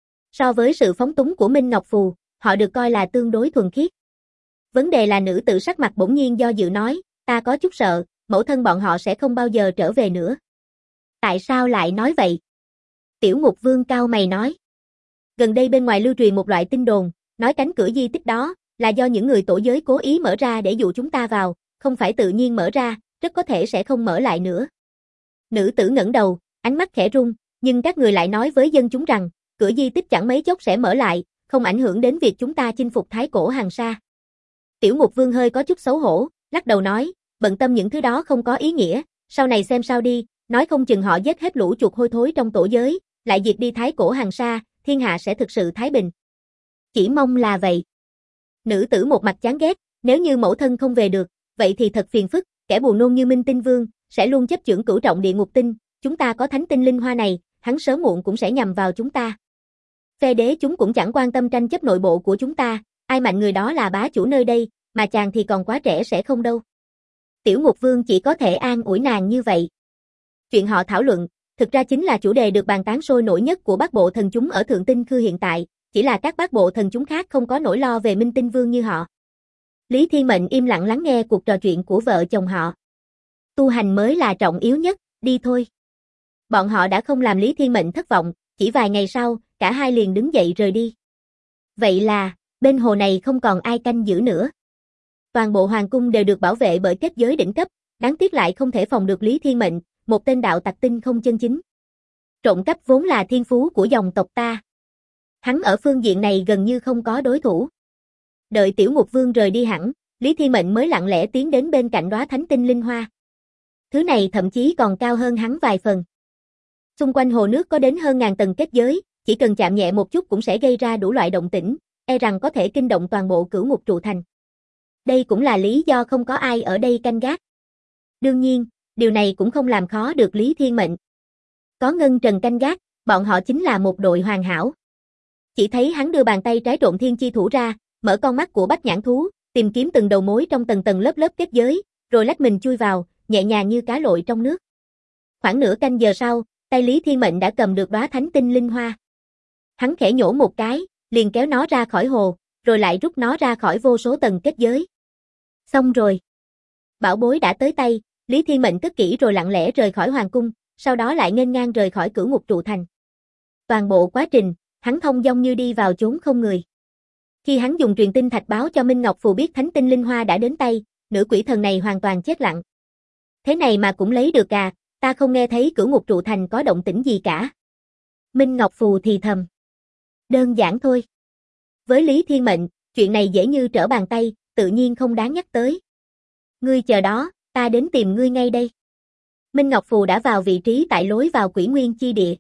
So với sự phóng túng của Minh Ngọc Phù, họ được coi là tương đối thuần khiết. Vấn đề là nữ tử sắc mặt bỗng nhiên do dự nói, ta có chút sợ, mẫu thân bọn họ sẽ không bao giờ trở về nữa. Tại sao lại nói vậy? Tiểu Ngục Vương cau mày nói. Gần đây bên ngoài lưu truyền một loại tin đồn, nói cánh cửa di tích đó, là do những người tổ giới cố ý mở ra để dụ chúng ta vào, không phải tự nhiên mở ra, rất có thể sẽ không mở lại nữa. Nữ tử ngẩng đầu, ánh mắt khẽ rung, nhưng các người lại nói với dân chúng rằng, cửa di tích chẳng mấy chốc sẽ mở lại, không ảnh hưởng đến việc chúng ta chinh phục Thái Cổ Hàng Sa. Tiểu Ngục Vương hơi có chút xấu hổ, lắc đầu nói, bận tâm những thứ đó không có ý nghĩa, sau này xem sao đi, nói không chừng họ giết hết lũ chuột hôi thối trong tổ giới, lại diệt đi Thái Cổ Hàng Sa, thiên hạ sẽ thực sự thái bình. Chỉ mong là vậy. Nữ tử một mặt chán ghét, nếu như mẫu thân không về được, vậy thì thật phiền phức, kẻ buồn nôn như Minh Tinh Vương, sẽ luôn chấp chưởng cửu trọng địa ngục tinh, chúng ta có thánh tinh linh hoa này, hắn sớm muộn cũng sẽ nhằm vào chúng ta. Phe đế chúng cũng chẳng quan tâm tranh chấp nội bộ của chúng ta, ai mạnh người đó là bá chủ nơi đây, mà chàng thì còn quá trẻ sẽ không đâu. Tiểu Ngục Vương chỉ có thể an ủi nàng như vậy. Chuyện họ thảo luận, thực ra chính là chủ đề được bàn tán sôi nổi nhất của bát bộ thần chúng ở Thượng Tinh Khư hiện tại, chỉ là các bát bộ thần chúng khác không có nỗi lo về Minh Tinh Vương như họ. Lý Thiên Mệnh im lặng lắng nghe cuộc trò chuyện của vợ chồng họ. Tu hành mới là trọng yếu nhất, đi thôi. Bọn họ đã không làm Lý Thiên Mệnh thất vọng, chỉ vài ngày sau, cả hai liền đứng dậy rời đi. Vậy là, bên hồ này không còn ai canh giữ nữa. Toàn bộ hoàng cung đều được bảo vệ bởi kết giới đỉnh cấp, đáng tiếc lại không thể phòng được Lý Thiên Mệnh, một tên đạo tặc tinh không chân chính. Trộm cắp vốn là thiên phú của dòng tộc ta. Hắn ở phương diện này gần như không có đối thủ. Đợi Tiểu Ngục Vương rời đi hẳn, Lý Thiên Mệnh mới lặng lẽ tiến đến bên cạnh đóa thánh tinh linh hoa. Thứ này thậm chí còn cao hơn hắn vài phần. Xung quanh hồ nước có đến hơn ngàn tầng kết giới, chỉ cần chạm nhẹ một chút cũng sẽ gây ra đủ loại động tĩnh, e rằng có thể kinh động toàn bộ Cửu Ngục trụ thành. Đây cũng là lý do không có ai ở đây canh gác. Đương nhiên, điều này cũng không làm khó được Lý Thiên Mệnh. Có Ngân Trần canh gác, bọn họ chính là một đội hoàn hảo. Chỉ thấy hắn đưa bàn tay trái Trộm Thiên Chi thủ ra, mở con mắt của Bách Nhãn thú, tìm kiếm từng đầu mối trong tầng tầng lớp lớp kết giới, rồi lách mình chui vào, nhẹ nhàng như cá lội trong nước. Khoảng nửa canh giờ sau, tay Lý Thiên Mệnh đã cầm được đóa thánh tinh linh hoa. Hắn khẽ nhổ một cái, liền kéo nó ra khỏi hồ, rồi lại rút nó ra khỏi vô số tầng kết giới. Xong rồi. Bảo bối đã tới tay, Lý Thiên Mệnh cất kỹ rồi lặng lẽ rời khỏi hoàng cung, sau đó lại nghênh ngang rời khỏi Cửu Ngục trụ thành. Toàn bộ quá trình, hắn thông dong như đi vào chốn không người. Khi hắn dùng truyền tin thạch báo cho Minh Ngọc Phù biết thánh tinh linh hoa đã đến tay, nữ quỷ thần này hoàn toàn chết lặng. Thế này mà cũng lấy được à, ta không nghe thấy Cửu Ngục trụ thành có động tĩnh gì cả. Minh Ngọc Phù thì thầm. Đơn giản thôi. Với Lý Thiên Mệnh, chuyện này dễ như trở bàn tay, tự nhiên không đáng nhắc tới. Ngươi chờ đó, ta đến tìm ngươi ngay đây. Minh Ngọc Phù đã vào vị trí tại lối vào Quỷ Nguyên chi địa.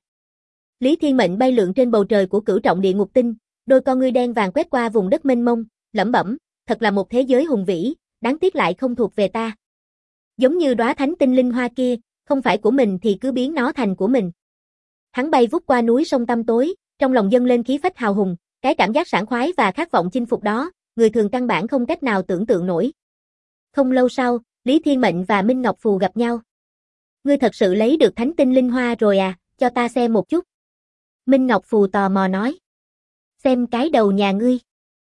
Lý Thiên Mệnh bay lượn trên bầu trời của Cửu Trọng Địa Ngục Tinh, đôi con ngươi đen vàng quét qua vùng đất mênh mông, lẩm bẩm, thật là một thế giới hùng vĩ, đáng tiếc lại không thuộc về ta. Giống như đóa thánh tinh linh hoa kia, không phải của mình thì cứ biến nó thành của mình. Hắn bay vút qua núi sông tăm tối, trong lòng dâng lên khí phách hào hùng, cái cảm giác sảng khoái và khát vọng chinh phục đó, người thường căn bản không cách nào tưởng tượng nổi. Không lâu sau, Lý Thiên Mệnh và Minh Ngọc Phù gặp nhau. Ngươi thật sự lấy được thánh tinh linh hoa rồi à, cho ta xem một chút. Minh Ngọc Phù tò mò nói. Xem cái đầu nhà ngươi.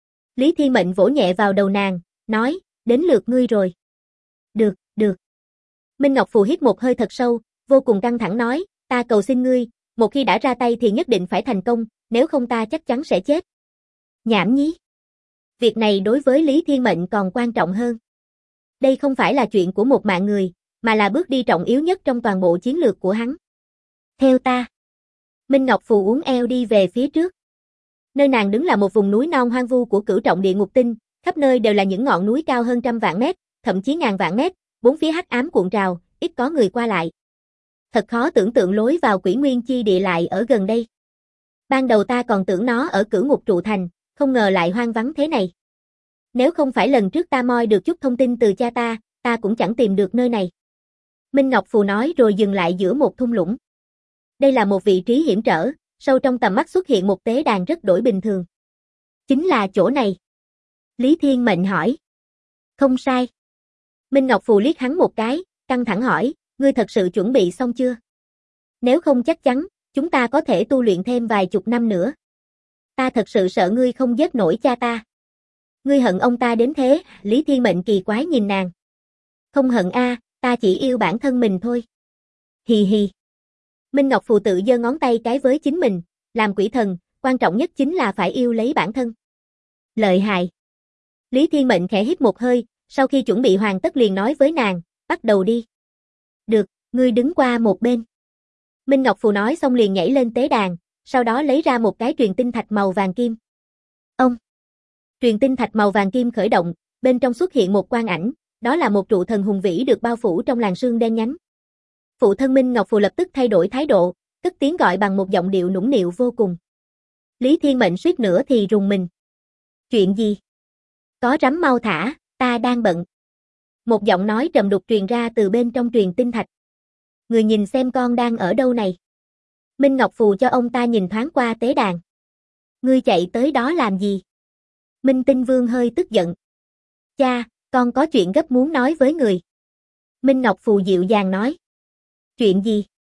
Lý Thiên Mệnh vỗ nhẹ vào đầu nàng, nói, đến lượt ngươi rồi. Được, được. Minh Ngọc Phù hít một hơi thật sâu, vô cùng căng thẳng nói, ta cầu xin ngươi, một khi đã ra tay thì nhất định phải thành công, nếu không ta chắc chắn sẽ chết. Nhảm nhí. Việc này đối với Lý Thiên Mệnh còn quan trọng hơn. Đây không phải là chuyện của một mạng người, mà là bước đi trọng yếu nhất trong toàn bộ chiến lược của hắn. Theo ta. Minh Ngọc Phù uốn eo đi về phía trước. Nơi nàng đứng là một vùng núi non hoang vu của Cửu Trọng Địa Ngục Tinh, khắp nơi đều là những ngọn núi cao hơn trăm vạn mét, thậm chí ngàn vạn mét, bốn phía hắc ám cuộn trào, ít có người qua lại. Thật khó tưởng tượng lối vào Quỷ Nguyên chi địa lại ở gần đây. Ban đầu ta còn tưởng nó ở Cửu Ngục trụ thành, không ngờ lại hoang vắng thế này. Nếu không phải lần trước ta moi được chút thông tin từ cha ta cũng chẳng tìm được nơi này. Minh Ngọc Phù nói rồi dừng lại giữa một thung lũng. Đây là một vị trí hiểm trở, sâu trong tầm mắt xuất hiện một tế đàn rất đổi bình thường. Chính là chỗ này. Lý Thiên Mệnh hỏi. Không sai. Minh Ngọc Phù liếc hắn một cái, căng thẳng hỏi, ngươi thật sự chuẩn bị xong chưa? Nếu không chắc chắn, chúng ta có thể tu luyện thêm vài chục năm nữa. Ta thật sự sợ ngươi không giết nổi cha ta. Ngươi hận ông ta đến thế, Lý Thiên Mệnh kỳ quái nhìn nàng. Không hận a, ta chỉ yêu bản thân mình thôi. Hì hì. Minh Ngọc Phù tự giơ ngón tay cái với chính mình, làm quỷ thần, quan trọng nhất chính là phải yêu lấy bản thân. Lợi hại. Lý Thiên Mệnh khẽ hít một hơi, sau khi chuẩn bị hoàn tất liền nói với nàng, bắt đầu đi. Được, ngươi đứng qua một bên. Minh Ngọc Phù nói xong liền nhảy lên tế đàn, sau đó lấy ra một cái truyền tinh thạch màu vàng kim. Ông. Truyền tinh thạch màu vàng kim khởi động, bên trong xuất hiện một quang ảnh, đó là một trụ thần hùng vĩ được bao phủ trong làn sương đen nhánh. Phụ thân Minh Ngọc Phù lập tức thay đổi thái độ, cất tiếng gọi bằng một giọng điệu nũng nịu vô cùng. Lý Thiên Mệnh suýt nữa thì rùng mình. Chuyện gì? Có rắm mau thả, ta đang bận. Một giọng nói trầm đục truyền ra từ bên trong truyền tinh thạch. Người nhìn xem con đang ở đâu này. Minh Ngọc Phù cho ông ta nhìn thoáng qua tế đàn. Ngươi chạy tới đó làm gì? Minh Tinh Vương hơi tức giận. Cha, con có chuyện gấp muốn nói với người. Minh Ngọc Phù dịu dàng nói. Chuyện gì?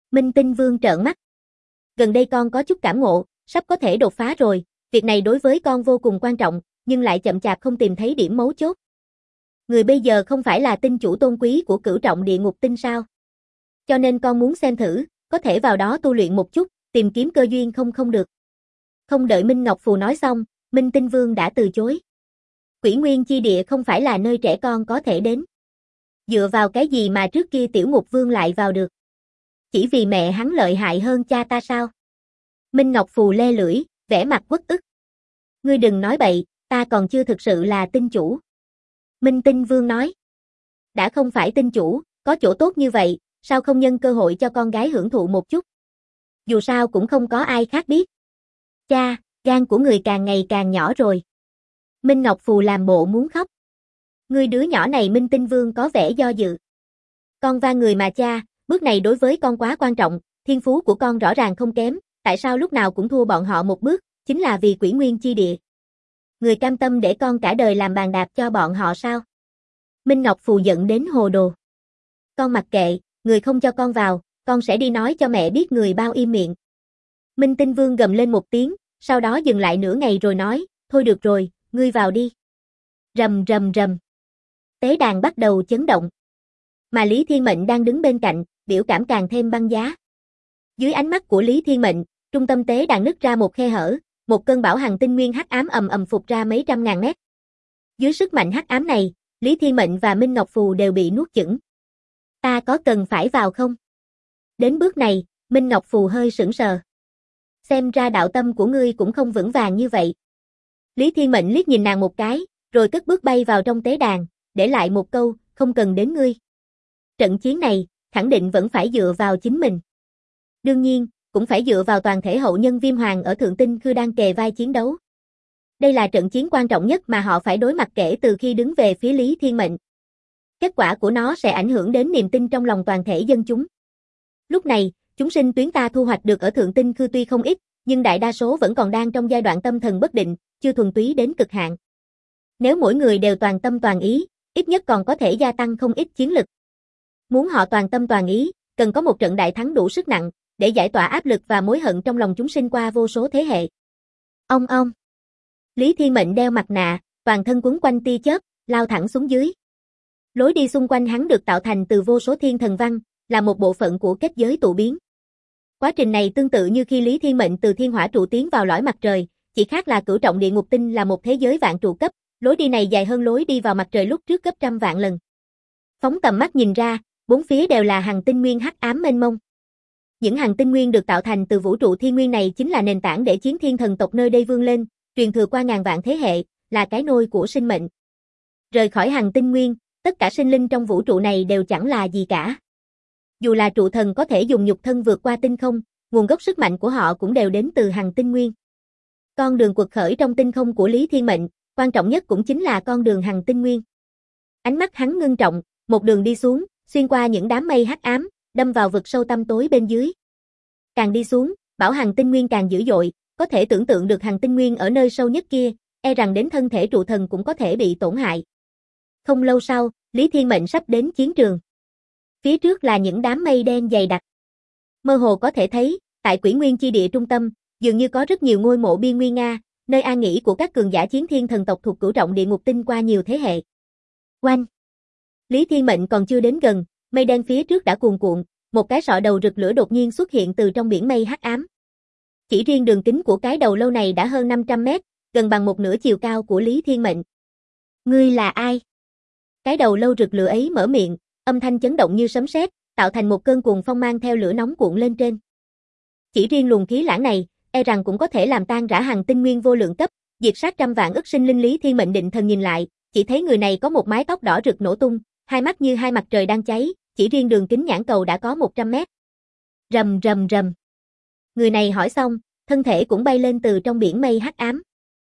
Minh Tinh Vương trợn mắt. Gần đây con có chút cảm ngộ, sắp có thể đột phá rồi, việc này đối với con vô cùng quan trọng, nhưng lại chậm chạp không tìm thấy điểm mấu chốt. Người bây giờ không phải là tinh chủ tôn quý của cửu trọng địa ngục tinh sao? Cho nên con muốn xem thử, có thể vào đó tu luyện một chút, tìm kiếm cơ duyên không được. Không đợi Minh Ngọc Phù nói xong, Minh Tinh Vương đã từ chối. Quỷ Nguyên Chi Địa không phải là nơi trẻ con có thể đến. Dựa vào cái gì mà trước kia Tiểu Ngục Vương lại vào được? Chỉ vì mẹ hắn lợi hại hơn cha ta sao? Minh Ngọc Phù le lưỡi, vẻ mặt uất ức. Ngươi đừng nói bậy, ta còn chưa thực sự là tinh chủ. Minh Tinh Vương nói. Đã không phải tinh chủ, có chỗ tốt như vậy, sao không nhân cơ hội cho con gái hưởng thụ một chút? Dù sao cũng không có ai khác biết. Cha, gan của người càng ngày càng nhỏ rồi. Minh Ngọc Phù làm bộ muốn khóc. Ngươi đứa nhỏ này Minh Tinh Vương có vẻ do dự. Con va người mà cha, bước này đối với con quá quan trọng, thiên phú của con rõ ràng không kém, tại sao lúc nào cũng thua bọn họ một bước, chính là vì Quỷ Nguyên Chi Địa. Người cam tâm để con cả đời làm bàn đạp cho bọn họ sao? Minh Ngọc Phù giận đến hồ đồ. Con mặc kệ, người không cho con vào, con sẽ đi nói cho mẹ biết người bao im miệng. Minh Tinh Vương gầm lên một tiếng, sau đó dừng lại nửa ngày rồi nói, thôi được rồi, ngươi vào đi. Rầm rầm rầm. Tế đàn bắt đầu chấn động. Mà Lý Thiên Mệnh đang đứng bên cạnh, biểu cảm càng thêm băng giá. Dưới ánh mắt của Lý Thiên Mệnh, trung tâm tế đàn nứt ra một khe hở, một cơn bão hằng tinh nguyên hắc ám ầm ầm phụt ra mấy trăm ngàn mét. Dưới sức mạnh hắc ám này, Lý Thiên Mệnh và Minh Ngọc Phù đều bị nuốt chửng. Ta có cần phải vào không? Đến bước này, Minh Ngọc Phù hơi sững sờ. Xem ra đạo tâm của ngươi cũng không vững vàng như vậy. Lý Thiên Mệnh liếc nhìn nàng một cái, rồi cất bước bay vào trong tế đàn, để lại một câu, không cần đến ngươi. Trận chiến này, khẳng định vẫn phải dựa vào chính mình. Đương nhiên, cũng phải dựa vào toàn thể hậu nhân Viêm Hoàng ở Thượng Tinh Khư đang kề vai chiến đấu. Đây là trận chiến quan trọng nhất mà họ phải đối mặt kể từ khi đứng về phía Lý Thiên Mệnh. Kết quả của nó sẽ ảnh hưởng đến niềm tin trong lòng toàn thể dân chúng. Lúc này, chúng sinh tuyến ta thu hoạch được ở Thượng Tinh Khư tuy không ít, nhưng đại đa số vẫn còn đang trong giai đoạn tâm thần bất định, chưa thuần túy đến cực hạn. Nếu mỗi người đều toàn tâm toàn ý, ít nhất còn có thể gia tăng không ít chiến lực. Muốn họ toàn tâm toàn ý, cần có một trận đại thắng đủ sức nặng, để giải tỏa áp lực và mối hận trong lòng chúng sinh qua vô số thế hệ. Ông. Lý Thiên Mệnh đeo mặt nạ, toàn thân quấn quanh tia chớp, lao thẳng xuống dưới. Lối đi xung quanh hắn được tạo thành từ vô số thiên thần văn, là một bộ phận của kết giới tụ biến. Quá trình này tương tự như khi Lý Thiên Mệnh từ thiên hỏa trụ tiến vào lõi mặt trời, chỉ khác là cửu trọng địa ngục tinh là một thế giới vạn trụ cấp, lối đi này dài hơn lối đi vào mặt trời lúc trước gấp trăm vạn lần. Phóng tầm mắt nhìn ra, bốn phía đều là hằng tinh nguyên hắc ám mênh mông. Những hằng tinh nguyên được tạo thành từ vũ trụ thiên nguyên này chính là nền tảng để chiến thiên thần tộc nơi đây vươn lên, truyền thừa qua ngàn vạn thế hệ, là cái nôi của sinh mệnh. Rời khỏi hằng tinh nguyên, tất cả sinh linh trong vũ trụ này đều chẳng là gì cả. Dù là trụ thần có thể dùng nhục thân vượt qua tinh không, nguồn gốc sức mạnh của họ cũng đều đến từ hằng tinh nguyên. Con đường quật khởi trong tinh không của Lý Thiên Mệnh, quan trọng nhất cũng chính là con đường hằng tinh nguyên. Ánh mắt hắn ngưng trọng, một đường đi xuống, xuyên qua những đám mây hắc ám, đâm vào vực sâu tăm tối bên dưới. Càng đi xuống, bão hằng tinh nguyên càng dữ dội, có thể tưởng tượng được hằng tinh nguyên ở nơi sâu nhất kia, e rằng đến thân thể trụ thần cũng có thể bị tổn hại. Không lâu sau, Lý Thiên Mệnh sắp đến chiến trường. Phía trước là những đám mây đen dày đặc. Mơ hồ có thể thấy, tại Quỷ Nguyên Chi Địa trung tâm, dường như có rất nhiều ngôi mộ biên nguy nga, nơi an nghỉ của các cường giả chiến thiên thần tộc thuộc cửu trọng địa ngục tinh qua nhiều thế hệ. Oanh! Lý Thiên Mệnh còn chưa đến gần, mây đen phía trước đã cuồn cuộn, một cái sọ đầu rực lửa đột nhiên xuất hiện từ trong biển mây hắc ám. Chỉ riêng đường kính của cái đầu lâu này đã hơn 500 mét, gần bằng một nửa chiều cao của Lý Thiên Mệnh. Ngươi là ai? Cái đầu lâu rực lửa ấy mở miệng, âm thanh chấn động như sấm sét, tạo thành một cơn cuồng phong mang theo lửa nóng cuộn lên trên. Chỉ riêng luồng khí lãng này, e rằng cũng có thể làm tan rã hằng tinh nguyên vô lượng cấp, diệt sát trăm vạn ức sinh linh. Lý Thiên Mệnh định thần nhìn lại, chỉ thấy người này có một mái tóc đỏ rực nổ tung, hai mắt như hai mặt trời đang cháy, chỉ riêng đường kính nhãn cầu đã có 100 mét. Rầm rầm rầm. Người này hỏi xong, thân thể cũng bay lên từ trong biển mây hắc ám.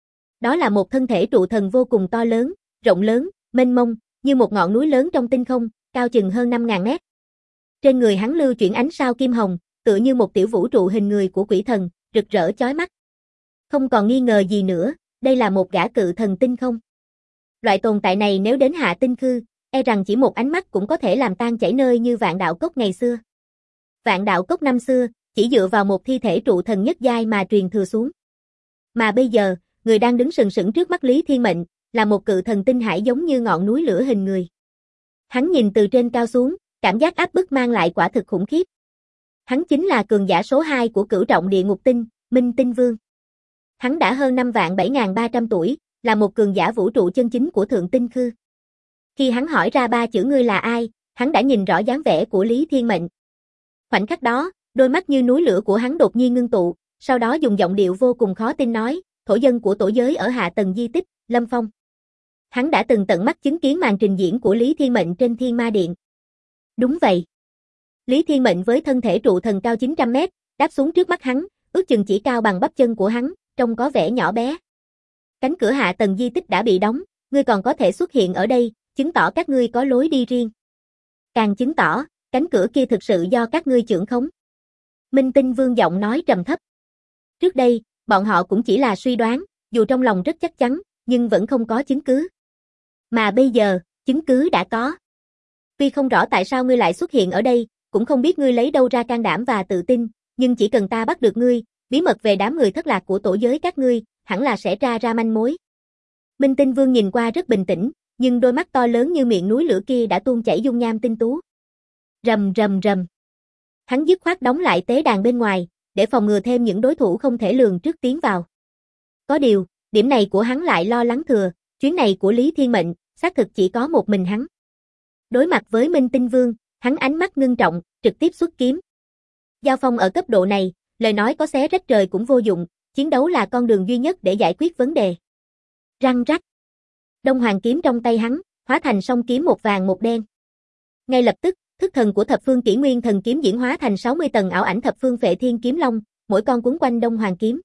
Đó là một thân thể trụ thần vô cùng to lớn, rộng lớn, mênh mông, như một ngọn núi lớn trong tinh không, cao chừng hơn 5.000 mét. Trên người hắn lưu chuyển ánh sao kim hồng, tựa như một tiểu vũ trụ hình người của quỷ thần, rực rỡ chói mắt. Không còn nghi ngờ gì nữa, đây là một gã cự thần tinh không. Loại tồn tại này nếu đến Hạ Tinh Khư, e rằng chỉ một ánh mắt cũng có thể làm tan chảy nơi như Vạn Đạo Cốc ngày xưa. Vạn đạo cốc năm xưa, chỉ dựa vào một thi thể trụ thần nhất giai mà truyền thừa xuống. Mà bây giờ, người đang đứng sừng sững trước mắt Lý Thiên Mệnh, là một cự thần tinh hải giống như ngọn núi lửa hình người. Hắn nhìn từ trên cao xuống, cảm giác áp bức mang lại quả thực khủng khiếp. Hắn chính là cường giả số 2 của cửu trọng địa ngục tinh, Minh Tinh Vương. Hắn đã hơn 5.7300 tuổi, là một cường giả vũ trụ chân chính của Thượng Tinh Khư. Khi hắn hỏi ra 3 chữ ngươi là ai, hắn đã nhìn rõ dáng vẻ của Lý Thiên Mệnh. Khoảnh khắc đó, đôi mắt như núi lửa của hắn đột nhiên ngưng tụ, sau đó dùng giọng điệu vô cùng khó tin nói, thổ dân của tổ giới ở hạ tầng di tích, Lâm Phong. Hắn đã từng tận mắt chứng kiến màn trình diễn của Lý Thiên Mệnh trên Thiên Ma Điện. Đúng vậy. Lý Thiên Mệnh với thân thể trụ thần cao 900 mét, đáp xuống trước mắt hắn, ước chừng chỉ cao bằng bắp chân của hắn, trông có vẻ nhỏ bé. Cánh cửa hạ tầng di tích đã bị đóng, ngươi còn có thể xuất hiện ở đây, chứng tỏ các ngươi có lối đi riêng. Càng chứng tỏ, cánh cửa kia thực sự do các ngươi chưởng khống. Minh Tinh Vương giọng nói trầm thấp. Trước đây, bọn họ cũng chỉ là suy đoán, dù trong lòng rất chắc chắn, nhưng vẫn không có chứng cứ. Mà bây giờ, chứng cứ đã có. Tuy không rõ tại sao ngươi lại xuất hiện ở đây, cũng không biết ngươi lấy đâu ra can đảm và tự tin, nhưng chỉ cần ta bắt được ngươi, bí mật về đám người thất lạc của tổ giới các ngươi, hẳn là sẽ ra manh mối. Minh Tinh Vương nhìn qua rất bình tĩnh, nhưng đôi mắt to lớn như miệng núi lửa kia đã tuôn chảy dung nham tinh tú. Rầm rầm rầm. Hắn dứt khoát đóng lại tế đàn bên ngoài, để phòng ngừa thêm những đối thủ không thể lường trước tiến vào. Có điều, điểm này của hắn lại lo lắng thừa, chuyến này của Lý Thiên Mệnh, xác thực chỉ có một mình hắn. Đối mặt với Minh Tinh Vương, hắn ánh mắt ngưng trọng, trực tiếp xuất kiếm. Giao phong ở cấp độ này, lời nói có xé rách trời cũng vô dụng, chiến đấu là con đường duy nhất để giải quyết vấn đề. Răng rắc. Đông Hoàng kiếm trong tay hắn, hóa thành song kiếm một vàng một đen. Ngay lập tức, thức thần của Thập Phương Kỷ Nguyên Thần kiếm diễn hóa thành 60 tầng ảo ảnh Thập Phương Phệ Thiên kiếm long, mỗi con quấn quanh Đông Hoàng kiếm.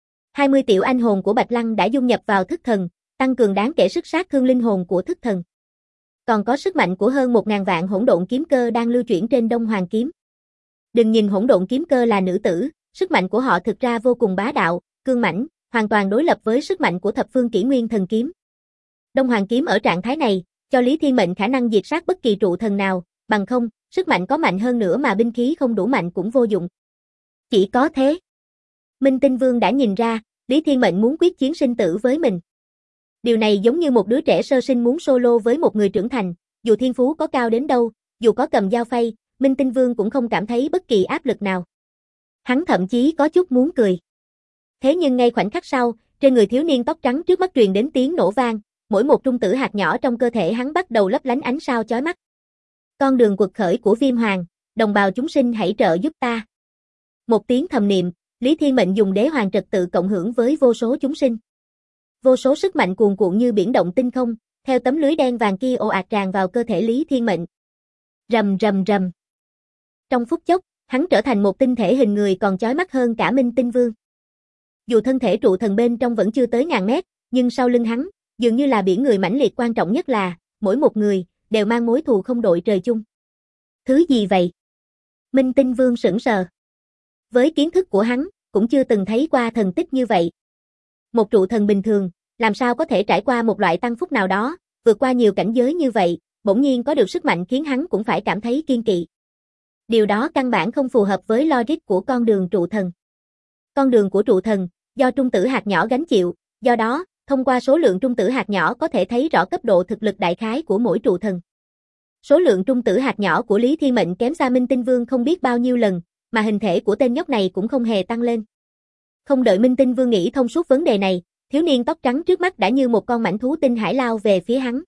20 tiểu anh hồn của Bạch Lăng đã dung nhập vào thức thần, tăng cường đáng kể sức sát thương linh hồn của thức thần. Còn có sức mạnh của hơn 1000 vạn hỗn độn kiếm cơ đang lưu chuyển trên Đông Hoàng kiếm. Đừng nhìn hỗn độn kiếm cơ là nữ tử, sức mạnh của họ thực ra vô cùng bá đạo, cương mãnh, hoàn toàn đối lập với sức mạnh của Thập Phương Kỷ Nguyên Thần kiếm. Đông Hoàng kiếm ở trạng thái này, cho Lý Thiên Mệnh khả năng diệt sát bất kỳ trụ thần nào, bằng không, sức mạnh có mạnh hơn nữa mà binh khí không đủ mạnh cũng vô dụng. Chỉ có thế. Minh Tinh Vương đã nhìn ra, Lý Thiên Mệnh muốn quyết chiến sinh tử với mình. Điều này giống như một đứa trẻ sơ sinh muốn solo với một người trưởng thành, dù thiên phú có cao đến đâu, dù có cầm dao phay, Minh Tinh Vương cũng không cảm thấy bất kỳ áp lực nào. Hắn thậm chí có chút muốn cười. Thế nhưng ngay khoảnh khắc sau, trên người thiếu niên tóc trắng trước mắt truyền đến tiếng nổ vang, mỗi một trung tử hạt nhỏ trong cơ thể hắn bắt đầu lấp lánh ánh sao chói mắt. Con đường quật khởi của Viêm Hoàng, đồng bào chúng sinh hãy trợ giúp ta. Một tiếng thầm niệm, Lý Thiên Mệnh dùng đế hoàng trật tự cộng hưởng với vô số chúng sinh. Vô số sức mạnh cuồn cuộn như biển động tinh không, theo tấm lưới đen vàng kia ồ ạt tràn vào cơ thể Lý Thiên Mệnh. Rầm rầm rầm. Trong phút chốc, hắn trở thành một tinh thể hình người còn chói mắt hơn cả Minh Tinh Vương. Dù thân thể trụ thần bên trong vẫn chưa tới ngàn mét, nhưng sau lưng hắn, dường như là biển người mãnh liệt, quan trọng nhất là, mỗi một người, đều mang mối thù không đội trời chung. Thứ gì vậy? Minh Tinh Vương sững sờ. Với kiến thức của hắn, cũng chưa từng thấy qua thần tích như vậy. Một trụ thần bình thường, làm sao có thể trải qua một loại tăng phúc nào đó, vượt qua nhiều cảnh giới như vậy, bỗng nhiên có được sức mạnh khiến hắn cũng phải cảm thấy kiên kỵ. Điều đó căn bản không phù hợp với logic của con đường trụ thần. Con đường của trụ thần, do trung tử hạt nhỏ gánh chịu, do đó, thông qua số lượng trung tử hạt nhỏ có thể thấy rõ cấp độ thực lực đại khái của mỗi trụ thần. Số lượng trung tử hạt nhỏ của Lý Thiên Mệnh kém xa Minh Tinh Vương không biết bao nhiêu lần, mà hình thể của tên nhóc này cũng không hề tăng lên. Không đợi Minh Tinh Vương nghĩ thông suốt vấn đề này, thiếu niên tóc trắng trước mắt đã như một con mãnh thú tinh hải lao về phía hắn.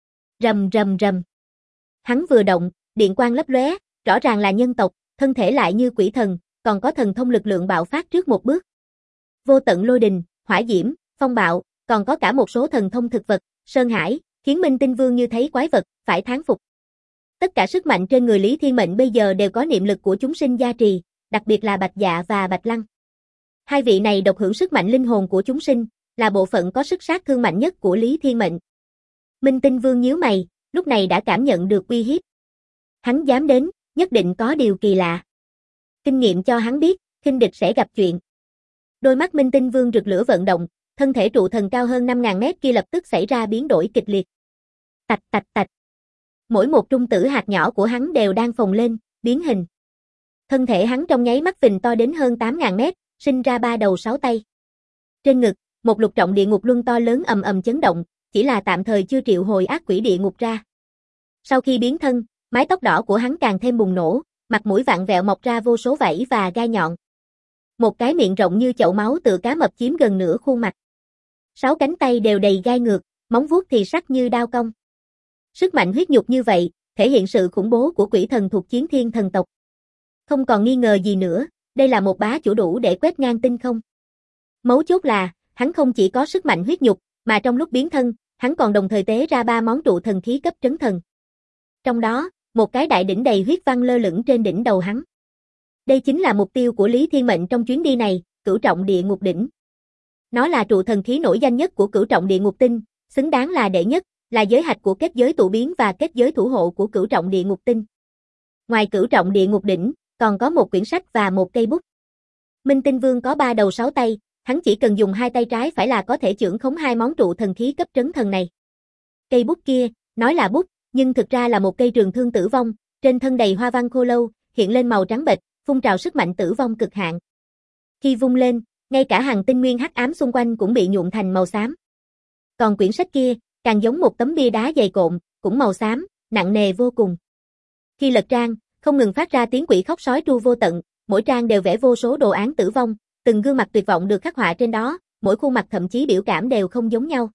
Rầm rầm rầm. Hắn vừa động, điện quang lấp lóe, rõ ràng là nhân tộc, thân thể lại như quỷ thần, còn có thần thông lực lượng bạo phát trước một bước. Vô tận lôi đình, hỏa diễm, phong bạo, còn có cả một số thần thông thực vật, sơn hải, khiến Minh Tinh Vương như thấy quái vật, phải thán phục. Tất cả sức mạnh trên người Lý Thiên Mệnh bây giờ đều có niệm lực của chúng sinh gia trì, đặc biệt là Bạch Dạ và Bạch Lăng. Hai vị này độc hưởng sức mạnh linh hồn của chúng sinh, là bộ phận có sức sát thương mạnh nhất của Lý Thiên Mệnh. Minh Tinh Vương nhíu mày, lúc này đã cảm nhận được uy hiếp. Hắn dám đến, nhất định có điều kỳ lạ. Kinh nghiệm cho hắn biết, khinh địch sẽ gặp chuyện. Đôi mắt Minh Tinh Vương rực lửa vận động, thân thể trụ thần cao hơn 5000 mét kia lập tức xảy ra biến đổi kịch liệt. Tạch tạch tạch. Mỗi một trung tử hạt nhỏ của hắn đều đang phồng lên, biến hình. Thân thể hắn trong nháy mắt phình to đến hơn 8.000 mét, sinh ra 3 đầu 6 tay. Trên ngực, một lục trọng địa ngục luân to lớn ầm ầm chấn động, chỉ là tạm thời chưa triệu hồi ác quỷ địa ngục ra. Sau khi biến thân, mái tóc đỏ của hắn càng thêm bùng nổ, mặt mũi vặn vẹo mọc ra vô số vảy và gai nhọn. Một cái miệng rộng như chậu máu tựa cá mập chiếm gần nửa khuôn mặt. 6 cánh tay đều đầy gai ngược, móng vuốt thì sắc như đao cong. Sức mạnh huyết nhục như vậy, thể hiện sự khủng bố của quỷ thần thuộc Chiến Thiên thần tộc. Không còn nghi ngờ gì nữa, đây là một bá chủ đủ để quét ngang tinh không. Mấu chốt là, hắn không chỉ có sức mạnh huyết nhục, mà trong lúc biến thân, hắn còn đồng thời tế ra 3 món trụ thần khí cấp trấn thần. Trong đó, một cái đại đỉnh đầy huyết văn lơ lửng trên đỉnh đầu hắn. Đây chính là mục tiêu của Lý Thiên Mệnh trong chuyến đi này, Cửu Trọng Địa Ngục Đỉnh. Nó là trụ thần khí nổi danh nhất của Cửu Trọng Địa Ngục Tinh, xứng đáng là đệ nhất, là giới hạch của kết giới tụ biến và kết giới thủ hộ của Cửu Trọng Địa Ngục Tinh. Ngoài Cửu Trọng Địa Ngục Đỉnh, còn có một quyển sách và một cây bút. Minh Tinh Vương có 3 đầu 6 tay, hắn chỉ cần dùng 2 tay trái phải là có thể chưởng khống 2 món trụ thần khí cấp trấn thần này. Cây bút kia, nói là bút, nhưng thực ra là một cây trường thương tử vong, trên thân đầy hoa văn khô lâu, hiện lên màu trắng bệch, phun trào sức mạnh tử vong cực hạn. Khi vung lên, ngay cả hàng tinh nguyên hắc ám xung quanh cũng bị nhuộm thành màu xám. Còn quyển sách kia, càng giống một tấm bia đá dày cộm, cũng màu xám, nặng nề vô cùng. Khi lật trang, không ngừng phát ra tiếng quỷ khóc sói tru vô tận, mỗi trang đều vẽ vô số đồ án tử vong, từng gương mặt tuyệt vọng được khắc họa trên đó, mỗi khuôn mặt thậm chí biểu cảm đều không giống nhau.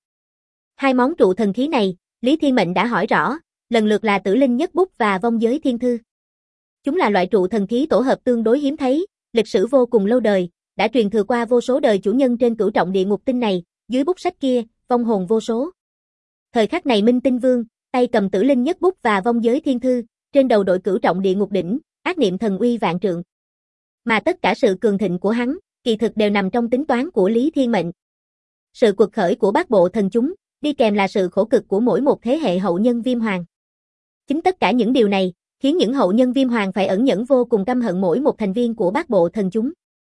2 món trụ thần khí này, Lý Thiên Mệnh đã hỏi rõ, lần lượt là Tử Linh Nhất Bút và Vong Giới Thiên Thư. Chúng là loại trụ thần khí tổ hợp tương đối hiếm thấy, lịch sử vô cùng lâu đời, đã truyền thừa qua vô số đời chủ nhân trên Cửu Trọng Địa Ngục Tinh này, dưới bút sách kia, vong hồn vô số. Thời khắc này Minh Tinh Vương, tay cầm Tử Linh Nhất Bút và Vong Giới Thiên Thư, trên đầu đội Cửu Trọng Địa Ngục Đỉnh, ác niệm thần uy vạn trượng. Mà tất cả sự cường thịnh của hắn, kỳ thực đều nằm trong tính toán của Lý Thiên Mệnh. Sự quật khởi của bát bộ thần chúng, đi kèm là sự khổ cực của mỗi một thế hệ hậu nhân Viêm Hoàng. Chính tất cả những điều này, khiến những hậu nhân Viêm Hoàng phải ẩn nhẫn vô cùng căm hận mỗi một thành viên của bát bộ thần chúng.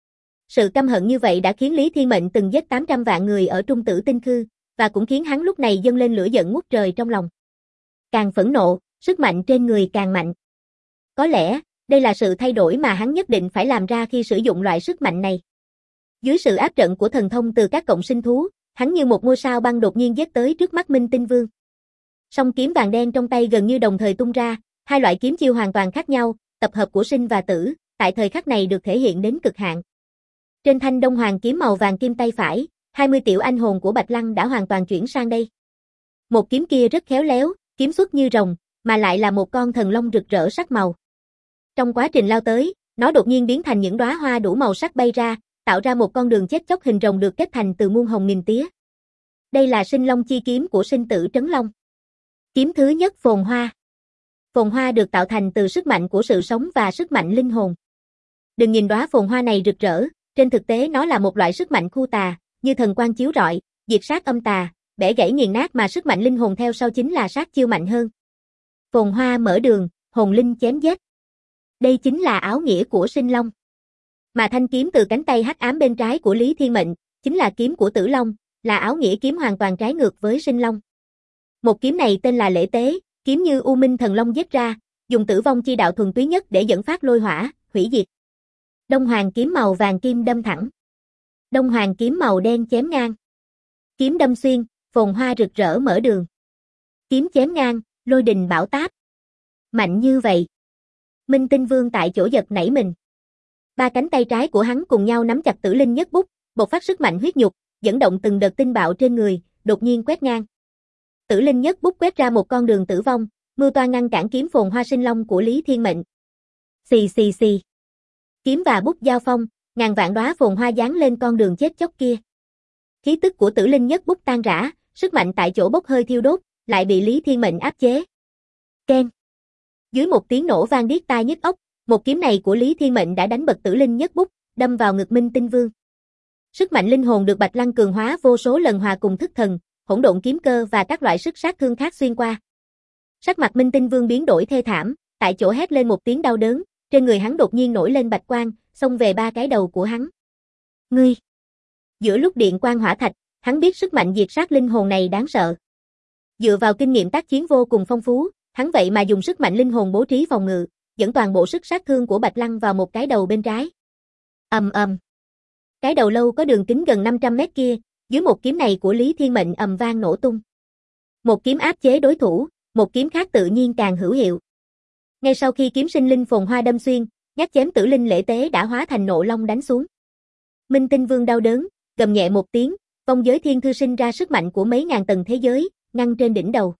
Sự căm hận như vậy đã khiến Lý Thiên Mệnh từng giết 800 vạn người ở Trung Tử Tinh Khư, và cũng khiến hắn lúc này dâng lên lửa giận ngút trời trong lòng. Càng phẫn nộ, sức mạnh trên người càng mạnh. Có lẽ, đây là sự thay đổi mà hắn nhất định phải làm ra khi sử dụng loại sức mạnh này. Dưới sự áp trận của thần thông từ các cộng sinh thú, hắn như một ngôi sao băng đột nhiên giết tới trước mắt Minh Tinh Vương. Song kiếm vàng đen trong tay gần như đồng thời tung ra, 2 loại kiếm chiêu hoàn toàn khác nhau, tập hợp của sinh và tử, tại thời khắc này được thể hiện đến cực hạn. Trên thanh Đông Hoàng kiếm màu vàng kim tay phải, 20 tiểu anh hồn của Bạch Lăng đã hoàn toàn chuyển sang đây. Một kiếm kia rất khéo léo, kiếm xuất như rồng, mà lại là một con thần long rực rỡ sắc màu. Trong quá trình lao tới, nó đột nhiên biến thành những đóa hoa đủ màu sắc bay ra, tạo ra một con đường chết chóc hình rồng được kết thành từ muôn hồng nghìn tía. Đây là Sinh Long chi kiếm của Sinh Tử Trấn Long. Kiếm thứ nhất Phồn Hoa. Phồn hoa được tạo thành từ sức mạnh của sự sống và sức mạnh linh hồn. Đừng nhìn đóa phồn hoa này rực rỡ, trên thực tế nó là một loại sức mạnh khu tà, như thần quang chiếu rọi, diệt sát âm tà, bẻ gãy nghiền nát, mà sức mạnh linh hồn theo sau chính là sát chiêu mạnh hơn. Phồn hoa mở đường, hồn linh chém giết. Đây chính là áo nghĩa của Sinh Long. Mà thanh kiếm từ cánh tay hắc ám bên trái của Lý Thiên Mệnh, chính là kiếm của Tử Long, là áo nghĩa kiếm hoàn toàn trái ngược với Sinh Long. Một kiếm này tên là Lễ Tế, kiếm như U Minh Thần Long giết ra, dùng tử vong chi đạo thuần túy nhất để dẫn phát lôi hỏa, hủy diệt. Đông Hoàng kiếm màu vàng kim đâm thẳng. Đông Hoàng kiếm màu đen chém ngang. Kiếm đâm xuyên, phồn hoa rực rỡ mở đường. Kiếm chém ngang, lôi đình bão táp. Mạnh như vậy. Minh Tinh Vương tại chỗ giật nảy mình. 3 cánh tay trái của hắn cùng nhau nắm chặt Tử Linh Nhất Bút, bộc phát sức mạnh huyết nhục, dẫn động từng đợt tinh bạo trên người, đột nhiên quét ngang. Tử Linh Nhất Bút quét ra một con đường tử vong, mưu toan ngăn cản kiếm phồn hoa sinh long của Lý Thiên Mệnh. Xì xì xì. Kiếm và bút giao phong, ngàn vạn đóa phồn hoa giáng lên con đường chết chóc kia. Khí tức của Tử Linh Nhất Bút tan rã, sức mạnh tại chỗ bốc hơi thiêu đốt, lại bị Lý Thiên Mệnh áp chế. Keng. Dưới một tiếng nổ vang điếc tai nhức óc, một kiếm này của Lý Thiên Mệnh đã đánh bật Tử Linh Nhất Bút, đâm vào ngực Minh Tinh Vương. Sức mạnh linh hồn được Bạch Lăng cường hóa vô số lần hòa cùng thức thần, hỗn độn kiếm cơ và các loại sức sát thương khác xuyên qua. Sắc mặt Minh Tinh Vương biến đổi thê thảm, tại chỗ hét lên một tiếng đau đớn, trên người hắn đột nhiên nổi lên bạch quang, xông về 3 cái đầu của hắn. Ngươi! Giữa lúc điện quang hỏa thạch, hắn biết sức mạnh diệt sát linh hồn này đáng sợ. Dựa vào kinh nghiệm tác chiến vô cùng phong phú, hắn vậy mà dùng sức mạnh linh hồn bố trí phòng ngự, dẫn toàn bộ sức sát thương của Bạch Lăng vào một cái đầu bên trái. Ầm ầm. Cái đầu lâu có đường kính gần 500 mét kia, dưới một kiếm này của Lý Thiên Mệnh ầm vang nổ tung. Một kiếm áp chế đối thủ, một kiếm khác tự nhiên càng hữu hiệu. Ngay sau khi kiếm sinh linh phồn hoa đâm xuyên, nhát chém tử linh lễ tế đã hóa thành nộ long đánh xuống. Minh Tinh Vương đau đớn, gầm nhẹ một tiếng, vong giới thiên thư sinh ra sức mạnh của mấy ngàn tầng thế giới, ngăn trên đỉnh đầu.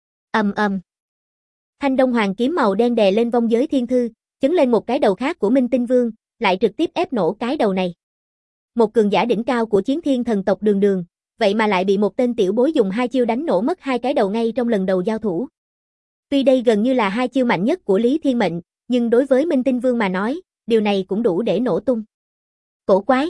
Ầm ầm. Thanh Đông Hoàng kiếm màu đen đè lên vong giới thiên thư, chấn lên một cái đầu khác của Minh Tinh Vương, lại trực tiếp ép nổ cái đầu này. Một cường giả đỉnh cao của Chiến Thiên thần tộc Đường Đường, vậy mà lại bị một tên tiểu bối dùng hai chiêu đánh nổ mất hai cái đầu ngay trong lần đầu giao thủ. Tuy đây gần như là hai chiêu mạnh nhất của Lý Thiên Mệnh, nhưng đối với Minh Tinh Vương mà nói, điều này cũng đủ để nổ tung. Cổ quái.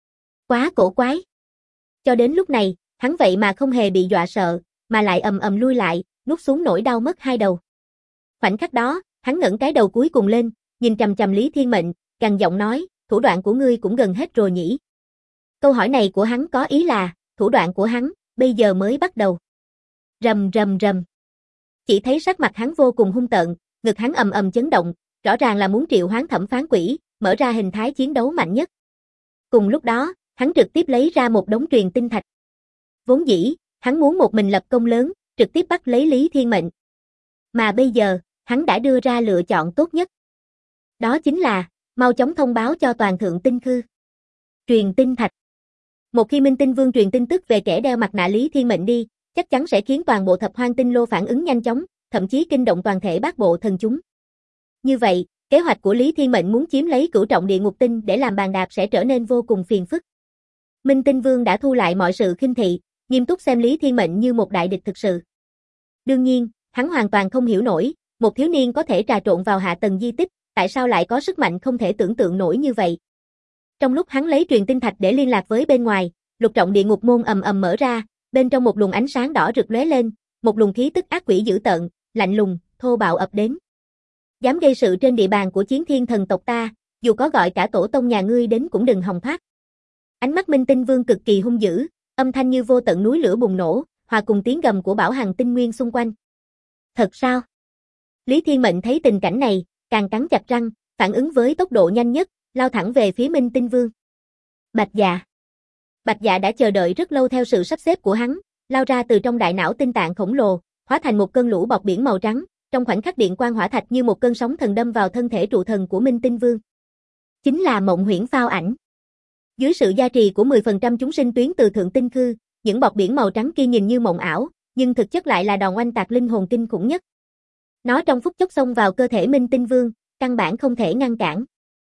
Quá cổ quái. Cho đến lúc này, hắn vậy mà không hề bị dọa sợ, mà lại ầm ầm lui lại, nuốt xuống nỗi đau mất hai đầu. Khoảnh khắc đó, hắn ngẩng cái đầu cuối cùng lên, nhìn chằm chằm Lý Thiên Mệnh, gằn giọng nói, thủ đoạn của ngươi cũng gần hết rồi nhỉ. Câu hỏi này của hắn có ý là, thủ đoạn của hắn, bây giờ mới bắt đầu. Rầm rầm rầm. Chỉ thấy sắc mặt hắn vô cùng hung tợn, ngực hắn ầm ầm chấn động, rõ ràng là muốn triệu hoán Thẩm Phán Quỷ, mở ra hình thái chiến đấu mạnh nhất. Cùng lúc đó, hắn trực tiếp lấy ra một đống truyền tinh thạch. Vốn dĩ, hắn muốn một mình lập công lớn, trực tiếp bắt lấy Lý Thiên Mệnh. Mà bây giờ, hắn đã đưa ra lựa chọn tốt nhất. Đó chính là, mau chóng thông báo cho toàn thượng tinh khư. Truyền tinh thạch. Một khi Minh Tinh Vương truyền tin tức về kẻ đeo mặt nạ Lý Thiên Mệnh đi, chắc chắn sẽ khiến toàn bộ thập hoang tinh lô phản ứng nhanh chóng, thậm chí kinh động toàn thể bát bộ thần chúng. Như vậy, kế hoạch của Lý Thiên Mệnh muốn chiếm lấy cửu trọng địa ngục tinh để làm bàn đạp sẽ trở nên vô cùng phiền phức. Minh Tinh Vương đã thu lại mọi sự khinh thị, nghiêm túc xem Lý Thiên Mệnh như một đại địch thực sự. Đương nhiên, hắn hoàn toàn không hiểu nổi, một thiếu niên có thể trà trộn vào hạ tầng di tích, tại sao lại có sức mạnh không thể tưởng tượng nổi như vậy. Trong lúc hắn lấy truyền tinh thạch để liên lạc với bên ngoài, lục trọng địa ngục môn ầm ầm mở ra, bên trong một luồng ánh sáng đỏ rực lóe lên, một luồng khí tức ác quỷ dữ tợn, lạnh lùng, thô bạo ập đến. Dám gây sự trên địa bàn của Chiến Thiên thần tộc ta, dù có gọi cả tổ tông nhà ngươi đến cũng đừng hòng thoát. Ánh mắt Minh Tinh Vương cực kỳ hung dữ, âm thanh như vô tận núi lửa bùng nổ, hòa cùng tiếng gầm của Bảo Hằng tinh nguyên xung quanh. Thật sao? Lý Thiên Mệnh thấy tình cảnh này, càng cắn chặt răng, phản ứng với tốc độ nhanh nhất, lao thẳng về phía Minh Tinh Vương. Bạch Dạ. Bạch Dạ đã chờ đợi rất lâu theo sự sắp xếp của hắn, lao ra từ trong đại não tinh tạng khổng lồ, hóa thành một cơn lũ bọt biển màu trắng, trong khoảnh khắc điện quang hỏa thạch như một cơn sóng thần đâm vào thân thể trụ thần của Minh Tinh Vương. Chính là Mộng Huyễn Phao Ảnh. Dưới sự gia trì của 10% chúng sinh tuyến từ thượng tinh khư, những bọt biển màu trắng kia nhìn như mộng ảo, nhưng thực chất lại là đòn oanh tạc linh hồn kinh khủng nhất. Nó trong phút chốc xông vào cơ thể Minh Tinh Vương, căn bản không thể ngăn cản.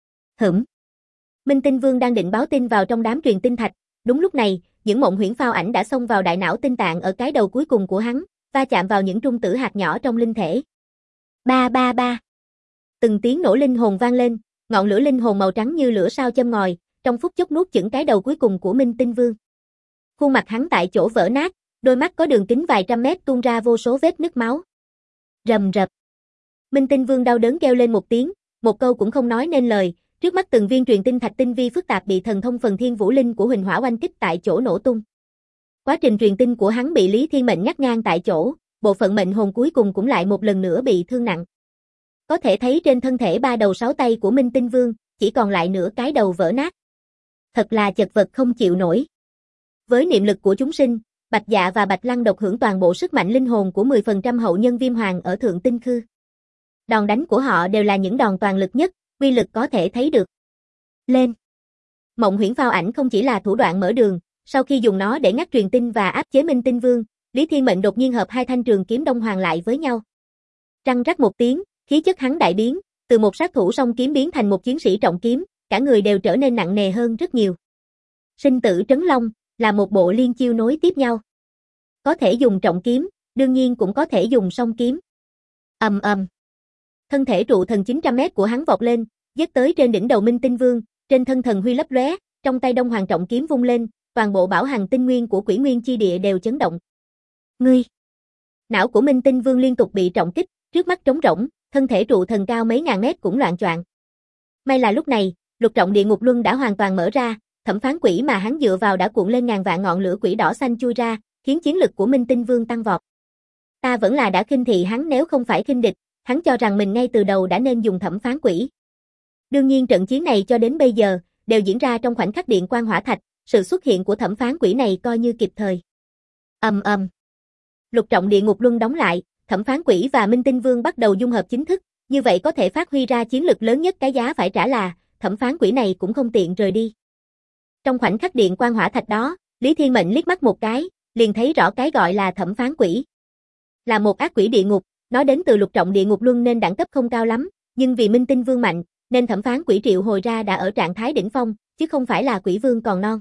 Minh Tinh Vương đang định báo tin vào trong đám truyền tinh thạch, đúng lúc này, những Mộng Huyễn Phao Ảnh đã xông vào đại não tinh tạng ở cái đầu cuối cùng của hắn, va chạm vào những trung tử hạt nhỏ trong linh thể. Ba ba ba. Từng tiếng nổ linh hồn vang lên, ngọn lửa linh hồn màu trắng như lửa sao châm ngòi, trong phút chốc nuốt chửng cái đầu cuối cùng của Minh Tinh Vương. Khuôn mặt hắn tại chỗ vỡ nát, đôi mắt có đường kính vài trăm mét tuôn ra vô số vết nứt máu. Rầm rập. Minh Tinh Vương đau đớn kêu lên một tiếng, một câu cũng không nói nên lời, trước mắt từng viên truyền tinh thạch tinh vi phức tạp bị thần thông phần thiên vũ linh của Huỳnh Hỏa oanh kích tại chỗ nổ tung. Quá trình truyền tinh của hắn bị Lý Thiên Mệnh nhắc ngang tại chỗ, bộ phận mệnh hồn cuối cùng cũng lại một lần nữa bị thương nặng. Có thể thấy trên thân thể 3 đầu 6 tay của Minh Tinh Vương, chỉ còn lại nửa cái đầu vỡ nát. Thật là chật vật không chịu nổi. Với niệm lực của chúng sinh, Bạch Dạ và Bạch Lăng độc hưởng toàn bộ sức mạnh linh hồn của 10% hậu nhân Viêm Hoàng ở thượng tinh khư. Đòn đánh của họ đều là những đòn toàn lực nhất, uy lực có thể thấy được. Lên. Mộng Huyễn Phao Ảnh không chỉ là thủ đoạn mở đường, sau khi dùng nó để ngắt truyền tinh và áp chế Minh Tinh Vương, Lý Thiên Mệnh đột nhiên hợp hai thanh trường kiếm Đông Hoàng lại với nhau. Răng rắc một tiếng, khí chất hắn đại biến, từ một sát thủ song kiếm biến thành một chiến sĩ trọng kiếm, cả người đều trở nên nặng nề hơn rất nhiều. Sinh tử trấn long là một bộ liên chiêu nối tiếp nhau. Có thể dùng trọng kiếm, đương nhiên cũng có thể dùng song kiếm. Ầm ầm. Thân thể trụ thần 900m của hắn vọt lên, giết tới trên đỉnh đầu Minh Tinh Vương, trên thân thần huy lấp lóe, trong tay Đông Hoàng trọng kiếm vung lên, toàn bộ Bảo Hằng tinh nguyên của Quỷ Nguyên chi địa đều chấn động. Ngươi! Não của Minh Tinh Vương liên tục bị trọng kích, trước mắt trống rỗng, thân thể trụ thần cao mấy ngàn mét cũng loạng choạng. May là lúc này, lục trọng địa ngục luân đã hoàn toàn mở ra, Thẩm Phán Quỷ mà hắn dựa vào đã cuộn lên ngàn vạn ngọn lửa quỷ đỏ xanh chui ra, khiến chiến lực của Minh Tinh Vương tăng vọt. Ta vẫn là đã khinh thị hắn nếu không phải khinh địch, hắn cho rằng mình ngay từ đầu đã nên dùng thẩm phán quỷ. Đương nhiên trận chiến này cho đến bây giờ, đều diễn ra trong khoảnh khắc điện quang hỏa thạch, sự xuất hiện của thẩm phán quỷ này coi như kịp thời. Lục trọng địa ngục luân đóng lại, thẩm phán quỷ và Minh Tinh Vương bắt đầu dung hợp chính thức, như vậy có thể phát huy ra chiến lực lớn nhất, cái giá phải trả là, thẩm phán quỷ này cũng không tiện rời đi. Trong khoảnh khắc điện quang hỏa thạch đó, Lý Thiên Mệnh liếc mắt một cái, liền thấy rõ cái gọi là thẩm phán quỷ. Là một ác quỷ địa ngục, nó đến từ lục trọng địa ngục luân nên đẳng cấp không cao lắm, nhưng vì Minh Tinh Vương mạnh, nên thẩm phán quỷ triệu hồi ra đã ở trạng thái đỉnh phong, chứ không phải là quỷ vương còn non.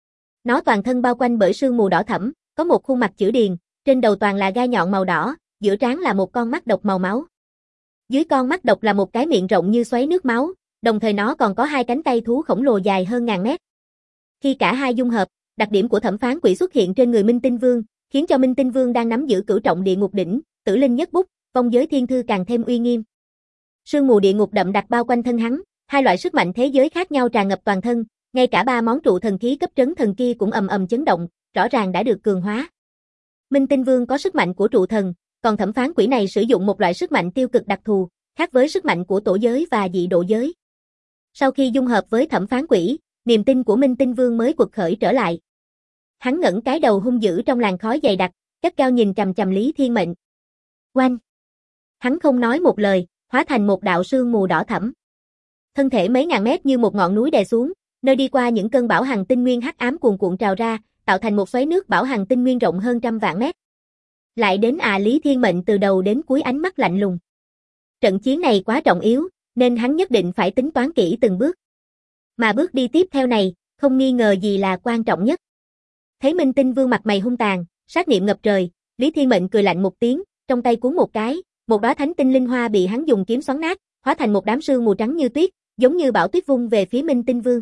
Nó toàn thân bao quanh bởi sương mù đỏ thẫm, có một khuôn mặt chữ điền, trên đầu toàn là gai nhọn màu đỏ, giữa trán là một con mắt độc màu máu. Dưới con mắt độc là một cái miệng rộng như xoáy nước máu, đồng thời nó còn có hai cánh tay thú khổng lồ dài hơn ngàn mét. Khi cả hai dung hợp, đặc điểm của thẩm phán quỷ xuất hiện trên người Minh Tinh Vương, khiến cho Minh Tinh Vương đang nắm giữ cửu trọng địa ngục đỉnh, tử linh nhất bút, vong giới thiên thư càng thêm uy nghiêm. Sương mù địa ngục đậm đặc bao quanh thân hắn, hai loại sức mạnh thế giới khác nhau tràn ngập toàn thân, ngay cả ba món trụ thần khí cấp trấn thần kia cũng ầm ầm chấn động, rõ ràng đã được cường hóa. Minh Tinh Vương có sức mạnh của trụ thần, còn thẩm phán quỷ này sử dụng một loại sức mạnh tiêu cực đặc thù, khác với sức mạnh của tổ giới và dị độ giới. Sau khi dung hợp với thẩm phán quỷ, niềm tin của Minh Tinh Vương mới quật khởi trở lại. Hắn ngẩng cái đầu hung dữ trong làn khói dày đặc, cất cao nhìn chằm chằm Lý Thiên Mệnh. Oanh! Hắn không nói một lời, hóa thành một đạo sương mù đỏ thẫm. Thân thể mấy ngàn mét như một ngọn núi đè xuống, nơi đi qua những cơn bão hằng tinh nguyên hắc ám cuồn cuộn trào ra, tạo thành một xoáy nước bão hằng tinh nguyên rộng hơn trăm vạn mét. Lại đến Lý Thiên Mệnh từ đầu đến cuối ánh mắt lạnh lùng. Trận chiến này quá trọng yếu, nên hắn nhất định phải tính toán kỹ từng bước. Mà bước đi tiếp theo này, không nghi ngờ gì là quan trọng nhất. Thấy Minh Tinh Vương mặt mày hung tàn, sát niệm ngập trời, Lý Thiên Mệnh cười lạnh một tiếng, trong tay cuốn một cái, một đóa thánh tinh linh hoa bị hắn dùng kiếm xoắn nát, hóa thành một đám sương mù trắng như tuyết, giống như bão tuyết vung về phía Minh Tinh Vương.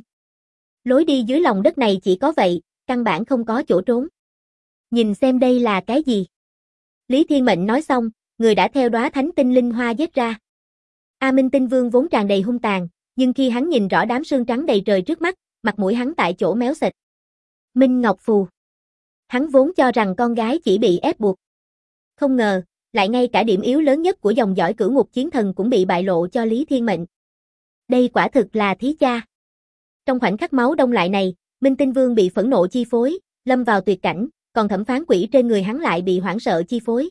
Lối đi dưới lòng đất này chỉ có vậy, căn bản không có chỗ trốn. Nhìn xem đây là cái gì? Lý Thiên Mệnh nói xong, người đã theo đóa thánh tinh linh hoa giết ra. Minh Tinh Vương vốn tràn đầy hung tàn, nhưng khi hắn nhìn rõ đám sương trắng đầy trời trước mắt, mặt mũi hắn tại chỗ méo xệch. Minh Ngọc Phù. Hắn vốn cho rằng con gái chỉ bị ép buộc. Không ngờ, lại ngay cả điểm yếu lớn nhất của dòng dõi cửu ngục chiến thần cũng bị bại lộ cho Lý Thiên Mệnh. Đây quả thực là thí cha. Trong khoảnh khắc máu đông lại này, Minh Tinh Vương bị phẫn nộ chi phối, lâm vào tuyệt cảnh, còn thẩm phán quỷ trên người hắn lại bị hoảng sợ chi phối.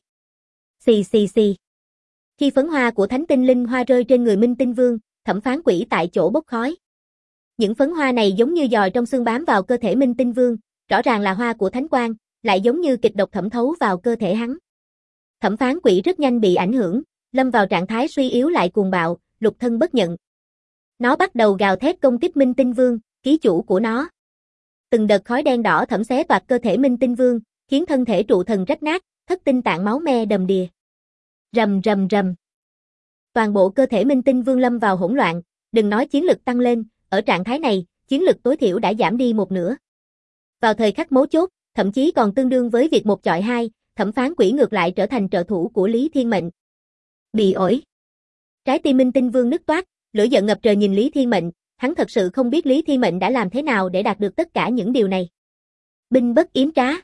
Xì xì xì. Khi phấn hoa của thánh tinh linh hoa rơi trên người Minh Tinh Vương, thẩm phán quỷ tại chỗ bốc khói. Những phấn hoa này giống như giòi trong xương bám vào cơ thể Minh Tinh Vương, rõ ràng là hoa của thánh quang, lại giống như kịch độc thẩm thấu vào cơ thể hắn. Thẩm phán quỷ rất nhanh bị ảnh hưởng, lâm vào trạng thái suy yếu lại cuồng bạo, lục thân bất nhận. Nó bắt đầu gào thét công kích Minh Tinh Vương, ký chủ của nó. Từng đợt khói đen đỏ thẫm xé toạc cơ thể Minh Tinh Vương, khiến thân thể trụ thần rách nát, thất tinh tạng máu me đầm đìa. Rầm rầm rầm. Toàn bộ cơ thể Minh Tinh Vương lâm vào hỗn loạn, đừng nói chiến lực tăng lên, ở trạng thái này, chiến lực tối thiểu đã giảm đi một nửa. Vào thời khắc mấu chốt, thậm chí còn tương đương với việc một chọi hai, thẩm phán quỷ ngược lại trở thành trợ thủ của Lý Thiên Mệnh. Bị ổi. Trái tim Minh Tinh Vương nứt toát, lửa giận ngập trời nhìn Lý Thiên Mệnh, hắn thật sự không biết Lý Thiên Mệnh đã làm thế nào để đạt được tất cả những điều này. Binh bất yếm trá.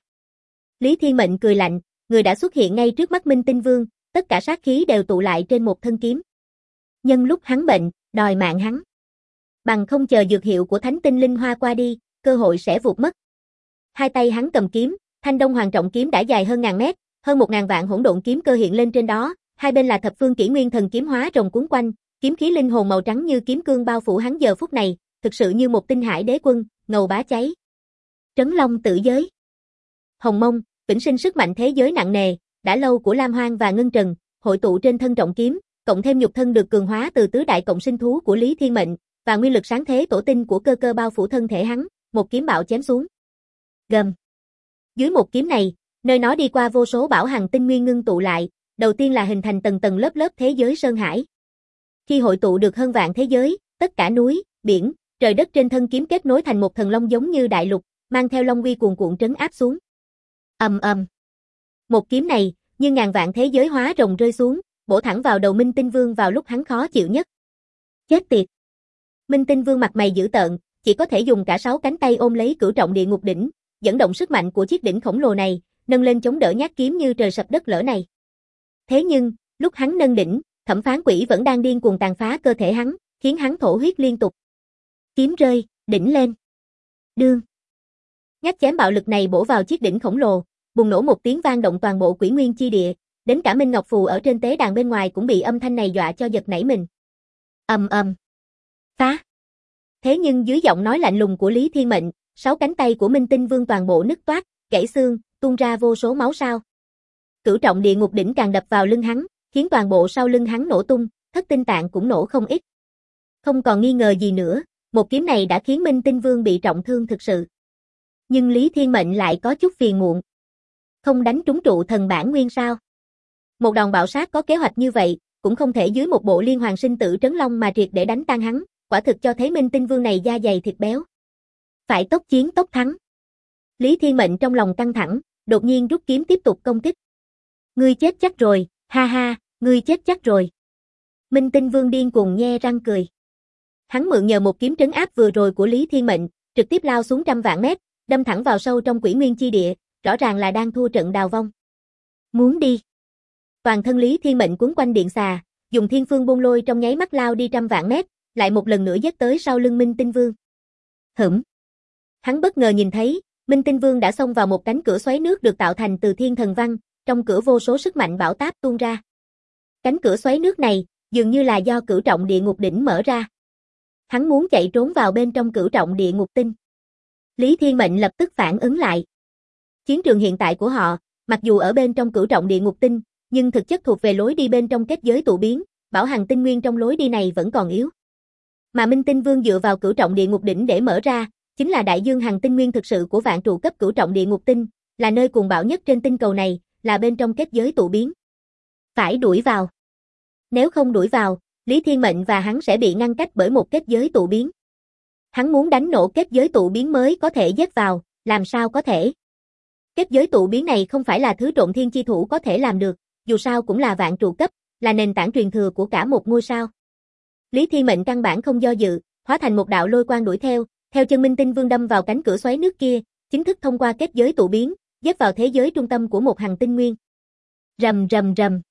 Lý Thiên Mệnh cười lạnh, người đã xuất hiện ngay trước mắt Minh Tinh Vương, tất cả sát khí đều tụ lại trên một thân kiếm. Nhân lúc hắn bệnh, đòi mạng hắn. Bằng không chờ dược hiệu của thánh tinh linh hoa qua đi, cơ hội sẽ vụt mất. Hai tay hắn cầm kiếm, Thanh Đông Hoàng Trọng kiếm đã dài hơn ngàn mét, hơn 1000 vạn hỗn độn kiếm cơ hiện lên trên đó, hai bên là thập phương kỷ nguyên thần kiếm hóa rồng cuốn quanh, kiếm khí linh hồn màu trắng như kiếm cương bao phủ hắn giờ phút này, thực sự như một tinh hải đế quân, ngầu bá cháy. Trấn Long Tử Giới. Hồng Mông, vĩnh sinh sức mạnh thế giới nặng nề, đã lâu của Lam Hoang và Ngân Trần, hội tụ trên thân trọng kiếm, cộng thêm nhục thân được cường hóa từ tứ đại cộng sinh thú của Lý Thiên Mệnh, và nguyên lực sáng thế tổ tinh của cơ cơ bao phủ thân thể hắn, một kiếm bạo chém xuống. Gầm. Dưới một kiếm này, nơi nó đi qua vô số bảo hằng tinh nguyên ngưng tụ lại, đầu tiên là hình thành tầng tầng lớp lớp thế giới sơn hải. Khi hội tụ được hơn vạn thế giới, tất cả núi, biển, trời đất trên thân kiếm kết nối thành một thần long giống như đại lục, mang theo long uy cuồn cuộn trấn áp xuống. Ầm ầm. Một kiếm này, như ngàn vạn thế giới hóa rồng rơi xuống, bổ thẳng vào đầu Minh Tinh Vương vào lúc hắn khó chịu nhất. Chết tiệt. Minh Tinh Vương mặt mày dữ tợn, chỉ có thể dùng cả 6 cánh tay ôm lấy cửu trọng địa ngục đỉnh, dẫn động sức mạnh của chiếc đỉnh khổng lồ này, nâng lên chống đỡ nhát kiếm như trời sập đất lở này. Thế nhưng, lúc hắn nâng đỉnh, thẩm phán quỷ vẫn đang điên cuồng tàn phá cơ thể hắn, khiến hắn thổ huyết liên tục. Kiếm rơi, đỉnh lên. Đương. Nhát chém bạo lực này bổ vào chiếc đỉnh khổng lồ, bùng nổ một tiếng vang động toàn bộ Quỷ Nguyên chi địa, đến cả Minh Ngọc Phù ở trên tế đàn bên ngoài cũng bị âm thanh này dọa cho giật nảy mình. Ầm ầm. Phá. Thế nhưng dưới giọng nói lạnh lùng của Lý Thiên Mệnh, 6 cánh tay của Minh Tinh Vương toàn bộ nứt toác, gãy xương, tuôn ra vô số máu sao. Cửu trọng địa ngục đỉnh càng đập vào lưng hắn, khiến toàn bộ sau lưng hắn nổ tung, thất tinh tạng cũng nổ không ít. Không còn nghi ngờ gì nữa, một kiếm này đã khiến Minh Tinh Vương bị trọng thương thực sự. Nhưng Lý Thiên Mệnh lại có chút phiền muộn. Không đánh trúng trụ thần bản nguyên sao? Một đòn bạo sát có kế hoạch như vậy, cũng không thể dưới một bộ liên hoàn sinh tử trấn long mà triệt để đánh tan hắn, quả thực cho thấy Minh Tinh Vương này da dày thịt béo. Phải tốc chiến tốc thắng. Lý Thiên Mệnh trong lòng căng thẳng, đột nhiên rút kiếm tiếp tục công kích. Ngươi chết chắc rồi, ha ha, ngươi chết chắc rồi. Minh Tinh Vương điên cuồng nhe răng cười. Hắn mượn nhờ một kiếm trấn áp vừa rồi của Lý Thiên Mệnh, trực tiếp lao xuống trăm vạn mét, đâm thẳng vào sâu trong Quỷ Nguyên chi địa, rõ ràng là đang thua trận đào vong. Muốn đi. Toàn thân Lý Thiên Mệnh cuốn quanh điện xà, dùng Thiên Phương Bôn Lôi trong nháy mắt lao đi trăm vạn mét, lại một lần nữa giết tới sau lưng Minh Tinh Vương. Hửm. Hắn bất ngờ nhìn thấy, Minh Tinh Vương đã xông vào một cánh cửa xoáy nước được tạo thành từ thiên thần văn, trong cửa vô số sức mạnh bão táp tuôn ra. Cánh cửa xoáy nước này, dường như là do cửu trọng địa ngục đỉnh mở ra. Hắn muốn chạy trốn vào bên trong cửu trọng địa ngục tinh. Lý Thiên Mệnh lập tức phản ứng lại. Chiến trường hiện tại của họ, mặc dù ở bên trong cửu trọng địa ngục tinh, nhưng thực chất thuộc về lối đi bên trong kết giới tụ biến, bảo hằng tinh nguyên trong lối đi này vẫn còn yếu. Mà Minh Tinh Vương dựa vào cửu trọng địa ngục đỉnh để mở ra, chính là đại dương hằng tinh nguyên thực sự của vạn trụ cấp cửu trọng địa ngục tinh, là nơi cuồng bạo nhất trên tinh cầu này, là bên trong kết giới tụ biến. Phải đuổi vào. Nếu không đuổi vào, Lý Thiên Mệnh và hắn sẽ bị ngăn cách bởi một kết giới tụ biến. Hắn muốn đánh nổ kết giới tụ biến mới có thể giết vào, làm sao có thể. Kết giới tụ biến này không phải là thứ trộn thiên chi thủ có thể làm được, dù sao cũng là vạn trụ cấp, là nền tảng truyền thừa của cả một ngôi sao. Lý Thiên Mệnh căn bản không do dự, hóa thành một đạo lôi quang đuổi theo chân Minh Tinh Vương đâm vào cánh cửa xoáy nước kia, chính thức thông qua kết giới tụ biến, giết vào thế giới trung tâm của một hằng tinh nguyên. Rầm rầm rầm.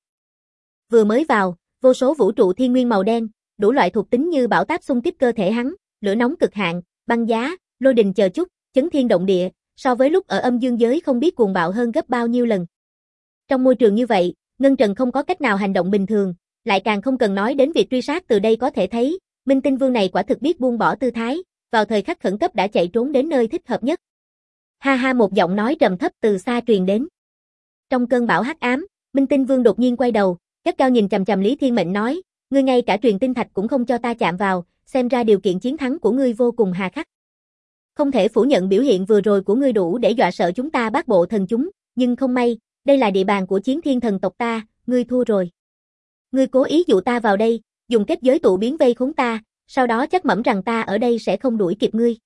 Vừa mới vào, vô số vũ trụ thiên nguyên màu đen, đủ loại thuộc tính như bão táp xung kích cơ thể hắn, lửa nóng cực hạn, băng giá, lôi đình chờ chút, chấn thiên động địa, so với lúc ở âm dương giới không biết cuồng bạo hơn gấp bao nhiêu lần. Trong môi trường như vậy, Ngân Trần không có cách nào hành động bình thường, lại càng không cần nói đến việc truy sát. Từ đây có thể thấy, Minh Tinh Vương này quả thực biết buông bỏ tư thái, vào thời khắc khẩn cấp đã chạy trốn đến nơi thích hợp nhất. Ha ha, một giọng nói trầm thấp từ xa truyền đến. Trong cơn bão hắc ám, Minh Tinh Vương đột nhiên quay đầu, gắt cao nhìn chằm chằm Lý Thiên Mệnh nói, ngươi ngay cả truyền tinh thạch cũng không cho ta chạm vào, xem ra điều kiện chiến thắng của ngươi vô cùng hà khắc. Không thể phủ nhận biểu hiện vừa rồi của ngươi đủ để dọa sợ chúng ta bát bộ thần chúng, nhưng không may, đây là địa bàn của Chiến Thiên thần tộc ta, ngươi thua rồi. Ngươi cố ý dụ ta vào đây, dùng kết giới tụ biến vây khốn ta, sau đó chắc mẩm rằng ta ở đây sẽ không đuổi kịp ngươi.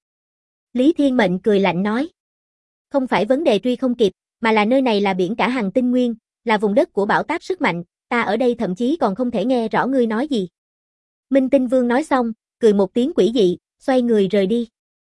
Lý Thiên Mệnh cười lạnh nói. Không phải vấn đề truy không kịp, mà là nơi này là biển cả hằng tinh nguyên, là vùng đất của bão táp sức mạnh, ta ở đây thậm chí còn không thể nghe rõ ngươi nói gì. Minh Tinh Vương nói xong, cười một tiếng quỷ dị, xoay người rời đi.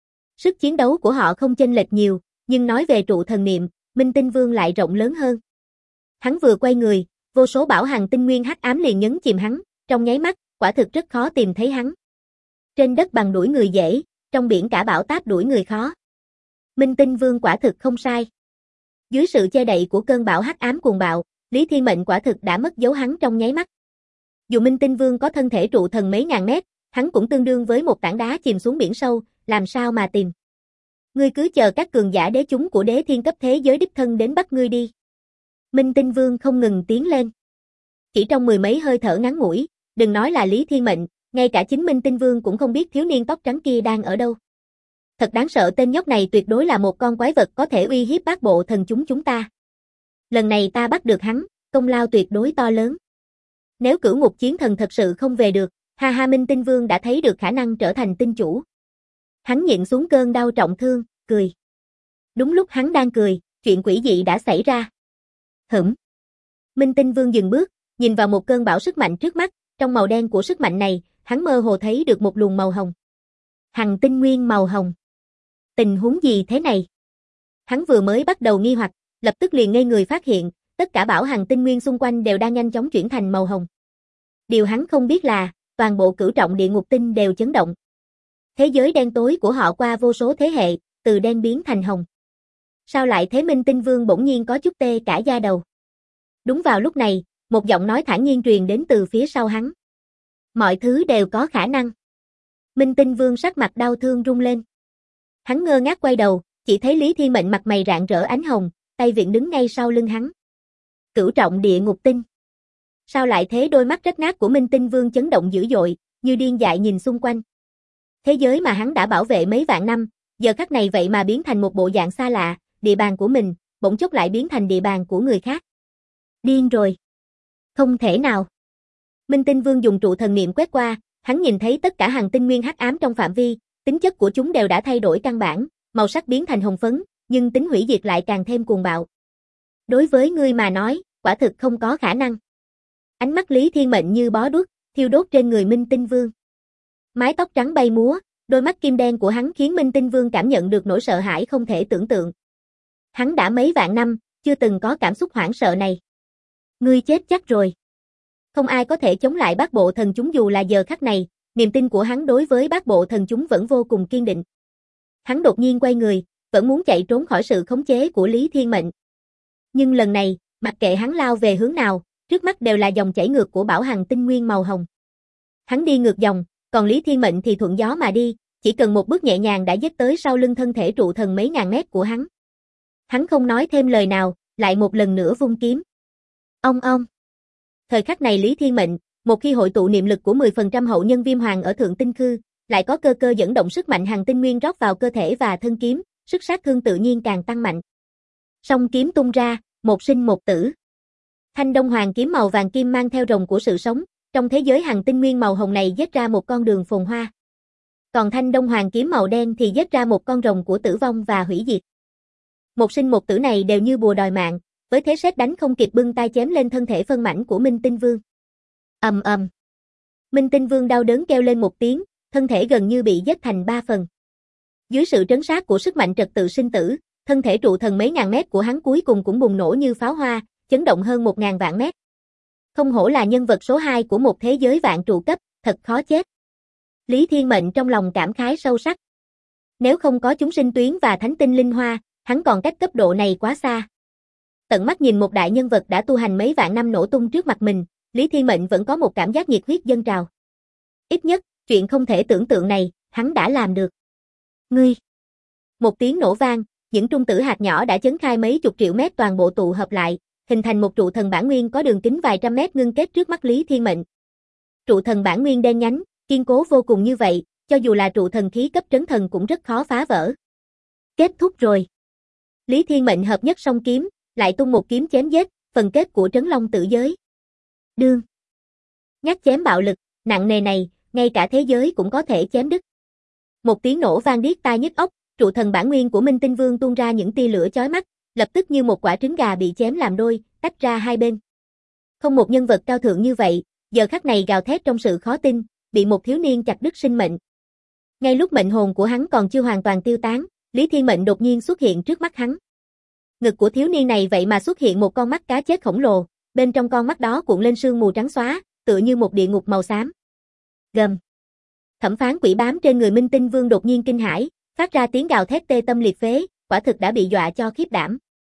Sức chiến đấu của họ không chênh lệch nhiều, nhưng nói về trụ thần niệm, Minh Tinh Vương lại rộng lớn hơn. Hắn vừa quay người, vô số bảo hằng tinh nguyên hắc ám liền nhấn chìm hắn, trong nháy mắt, quả thực rất khó tìm thấy hắn. Trên đất bằng đuổi người dễ, trong biển cả bão táp đuổi người khó. Minh Tinh Vương quả thực không sai. Dưới sự che đậy của cơn bão hắc ám cuồng bạo, Lý Thiên Mệnh quả thực đã mất dấu hắn trong nháy mắt. Dù Minh Tinh Vương có thân thể trụ thần mấy ngàn mét, hắn cũng tương đương với một tảng đá chìm xuống biển sâu, làm sao mà tìm. Ngươi cứ chờ các cường giả đế chúng của đế thiên cấp thế giới đích thân đến bắt ngươi đi. Minh Tinh Vương không ngừng tiến lên. Chỉ trong mười mấy hơi thở ngắn ngủi, đừng nói là Lý Thiên Mệnh, ngay cả chính Minh Tinh Vương cũng không biết thiếu niên tóc trắng kia đang ở đâu. Thật đáng sợ, tên nhóc này tuyệt đối là một con quái vật có thể uy hiếp bát bộ thần chúng ta. Lần này ta bắt được hắn, công lao tuyệt đối to lớn. Nếu Cửu Ngục Chiến Thần thật sự không về được, ha ha, Minh Tinh Vương đã thấy được khả năng trở thành tinh chủ. Hắn nhịn xuống cơn đau trọng thương, cười. Đúng lúc hắn đang cười, chuyện quỷ dị đã xảy ra. Hửm. Minh Tinh Vương dừng bước, nhìn vào một cơn bão sức mạnh trước mắt, trong màu đen của sức mạnh này, hắn mơ hồ thấy được một luồng màu hồng. Hằng tinh nguyên màu hồng. Tình huống gì thế này? Hắn vừa mới bắt đầu nghi hoặc, lập tức liền ngây người phát hiện, tất cả bảo hằng tinh nguyên xung quanh đều đang nhanh chóng chuyển thành màu hồng. Điều hắn không biết là, toàn bộ cửu trọng địa ngục tinh đều chấn động. Thế giới đen tối của họ qua vô số thế hệ, từ đen biến thành hồng. Sao lại thế? Minh Tinh Vương bỗng nhiên có chút tê cả da đầu. Đúng vào lúc này, một giọng nói thản nhiên truyền đến từ phía sau hắn. Mọi thứ đều có khả năng. Minh Tinh Vương sắc mặt đau thương rung lên. Hắn ngơ ngác quay đầu, chỉ thấy Lý Thiên Mệnh mặt mày rạng rỡ ánh hồng, tay viện đứng ngay sau lưng hắn. Cửu trọng địa ngục tinh. Sao lại thế? Đôi mắt rách nát của Minh Tinh Vương chấn động dữ dội, như điên dại nhìn xung quanh. Thế giới mà hắn đã bảo vệ mấy vạn năm, giờ khắc này vậy mà biến thành một bộ dạng xa lạ, địa bàn của mình, bỗng chốc lại biến thành địa bàn của người khác. Điên rồi. Không thể nào. Minh Tinh Vương dùng trụ thần niệm quét qua, hắn nhìn thấy tất cả hành tinh nguyên hắc ám trong phạm vi, tính chất của chúng đều đã thay đổi căn bản, màu sắc biến thành hồng phấn, nhưng tính hủy diệt lại càng thêm cuồng bạo. Đối với ngươi mà nói, quả thực không có khả năng. Ánh mắt Lý Thiên Mệnh như bó đuốc, thiêu đốt trên người Minh Tinh Vương. Mái tóc trắng bay múa, đôi mắt kim đen của hắn khiến Minh Tinh Vương cảm nhận được nỗi sợ hãi không thể tưởng tượng. Hắn đã mấy vạn năm, chưa từng có cảm xúc hoảng sợ này. Ngươi chết chắc rồi. Không ai có thể chống lại bát bộ thần chúng dù là giờ khắc này, niềm tin của hắn đối với bát bộ thần chúng vẫn vô cùng kiên định. Hắn đột nhiên quay người, vẫn muốn chạy trốn khỏi sự khống chế của Lý Thiên Mệnh. Nhưng lần này, mặc kệ hắn lao về hướng nào, trước mắt đều là dòng chảy ngược của bảo hằng tinh nguyên màu hồng. Hắn đi ngược dòng, còn Lý Thiên Mệnh thì thuận gió mà đi, chỉ cần một bước nhẹ nhàng đã giết tới sau lưng thân thể trụ thần mấy ngàn mét của hắn. Hắn không nói thêm lời nào, lại một lần nữa vung kiếm. Ông. Thời khắc này Lý Thiên Mệnh, một khi hội tụ niệm lực của 10% hậu nhân Viêm Hoàng ở Thượng Tinh Khư, lại có cơ cơ dẫn động sức mạnh hằng tinh nguyên rót vào cơ thể và thân kiếm, sức sát thương tự nhiên càng tăng mạnh. Song kiếm tung ra, một sinh một tử. Thanh Đông Hoàng kiếm màu vàng kim mang theo rồng của sự sống, trong thế giới hằng tinh nguyên màu hồng này giết ra một con đường phồn hoa. Còn Thanh Đông Hoàng kiếm màu đen thì giết ra một con rồng của tử vong và hủy diệt. Một sinh một tử này đều như bùa đòi mạng, với thế sét đánh không kịp bưng tay chém lên thân thể phân mảnh của Minh Tinh Vương. Ầm ầm. Minh Tinh Vương đau đớn kêu lên một tiếng, thân thể gần như bị giết thành 3 phần. Dưới sự trấn sát của sức mạnh trật tự sinh tử, thân thể trụ thần mấy ngàn mét của hắn cuối cùng cũng bùng nổ như pháo hoa, chấn động hơn 1000 vạn mét. Không hổ là nhân vật số 2 của một thế giới vạn trụ cấp, thật khó chết. Lý Thiên Mệnh trong lòng cảm khái sâu sắc. Nếu không có chúng sinh tuyến và thánh tinh linh hoa, hắn còn cách cấp độ này quá xa. Tận mắt nhìn một đại nhân vật đã tu hành mấy vạn năm nổ tung trước mặt mình, Lý Thiên Mệnh vẫn có một cảm giác nhiệt huyết dâng trào. Ít nhất, chuyện không thể tưởng tượng này, hắn đã làm được. Ngươi! Một tiếng nổ vang, những trung tử hạt nhỏ đã chấn khai mấy chục triệu mét toàn bộ tụ hợp lại, hình thành một trụ thần bản nguyên có đường kính vài trăm mét ngưng kết trước mắt Lý Thiên Mệnh. Trụ thần bản nguyên đen nhánh, kiên cố vô cùng như vậy, cho dù là trụ thần khí cấp trấn thần cũng rất khó phá vỡ. Kết thúc rồi. Lý Thiên Mệnh hợp nhất song kiếm, lại tung một kiếm chém giết, phần kết của Trấn Long Tử Giới. Đương. Nhát chém bạo lực, nặng nề này, ngay cả thế giới cũng có thể chém đứt. Một tiếng nổ vang điếc tai nhức óc, trụ thần bản nguyên của Minh Tinh Vương tuôn ra những tia lửa chói mắt, lập tức như một quả trứng gà bị chém làm đôi, tách ra hai bên. Không một nhân vật cao thượng như vậy, giờ khắc này gào thét trong sự khó tin, bị một thiếu niên chặt đứt sinh mệnh. Ngay lúc mệnh hồn của hắn còn chưa hoàn toàn tiêu tán, Lý Thiên Mệnh đột nhiên xuất hiện trước mắt hắn. Ngực của thiếu niên này vậy mà xuất hiện một con mắt cá chết khổng lồ, bên trong con mắt đó cuộn lên sương mù trắng xóa, tựa như một địa ngục màu xám. Gầm. Thẩm phán quỷ bám trên người Minh Tinh Vương đột nhiên kinh hãi, phát ra tiếng gào thét tê tâm liệt phế, quả thực đã bị dọa cho khiếp đảm.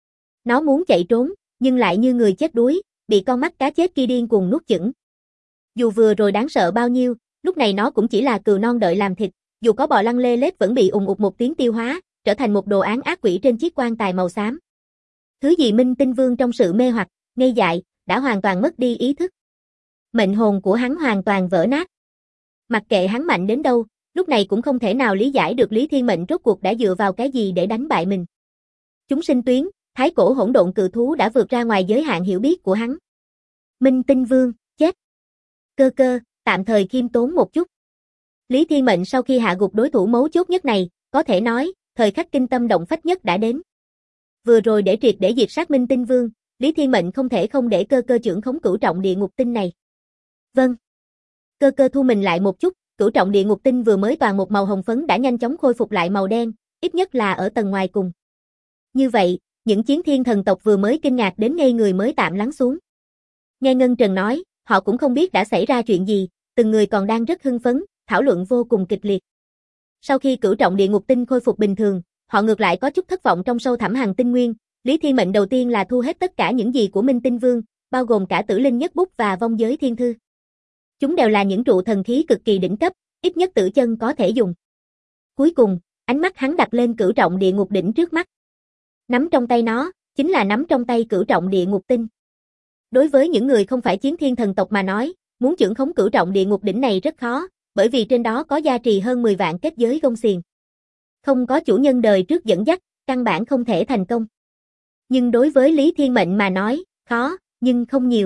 Nó muốn chạy trốn, nhưng lại như người chết đuối, bị con mắt cá chết kia điên cuồng nuốt chửng. Dù vừa rồi đáng sợ bao nhiêu, lúc này nó cũng chỉ là cừu non đợi làm thịt, dù có bò lăn lê lết vẫn bị ùng ục một tiếng tiêu hóa, trở thành một đồ án ác quỷ trên chiếc quan tài màu xám. Thứ gì Minh Tinh Vương trong sự mê hoặc, ngây dại, đã hoàn toàn mất đi ý thức. Mệnh hồn của hắn hoàn toàn vỡ nát. Mặc kệ hắn mạnh đến đâu, lúc này cũng không thể nào lý giải được Lý Thiên Mệnh rốt cuộc đã dựa vào cái gì để đánh bại mình. Chúng sinh tuyến, thái cổ hỗn độn cự thú đã vượt ra ngoài giới hạn hiểu biết của hắn. Minh Tinh Vương, chết. Cơ cơ, tạm thời khiêm tốn một chút. Lý Thiên Mệnh sau khi hạ gục đối thủ mấu chốt nhất này, có thể nói, thời khắc kinh tâm động phách nhất đã đến. Vừa rồi để triệt để diệt sát Minh Tinh Vương, Lý Thiên Mệnh không thể không để cơ cơ trưởng khống cửu trọng địa ngục tinh này. Vâng. Cơ cơ thu mình lại một chút, cửu trọng địa ngục tinh vừa mới toàn một màu hồng phấn đã nhanh chóng khôi phục lại màu đen, ít nhất là ở tầng ngoài cùng. Như vậy, những chiến thiên thần tộc vừa mới kinh ngạc đến ngây người mới tạm lắng xuống. Nghe Ngân Trần nói, họ cũng không biết đã xảy ra chuyện gì, từng người còn đang rất hưng phấn, thảo luận vô cùng kịch liệt. Sau khi cửu trọng địa ngục tinh khôi phục bình thường, họ ngược lại có chút thất vọng trong sâu thẳm Hằng Tinh Nguyên. Lý Thiên Mệnh đầu tiên là thu hết tất cả những gì của Minh Tinh Vương, bao gồm cả Tử Linh Nhất Bút và Vong Giới Thiên Thư. Chúng đều là những trụ thần khí cực kỳ đỉnh cấp, ít nhất Tử Chân có thể dùng. Cuối cùng, ánh mắt hắn đặt lên cửu trọng địa ngục đỉnh trước mắt. Nắm trong tay nó, chính là nắm trong tay cửu trọng địa ngục tinh. Đối với những người không phải chiến thiên thần tộc mà nói, muốn chưởng khống cửu trọng địa ngục đỉnh này rất khó, bởi vì trên đó có gia trì hơn 10 vạn kết giới gông xiềng. Không có chủ nhân đời trước dẫn dắt, căn bản không thể thành công. Nhưng đối với Lý Thiên Mệnh mà nói, khó, nhưng không nhiều.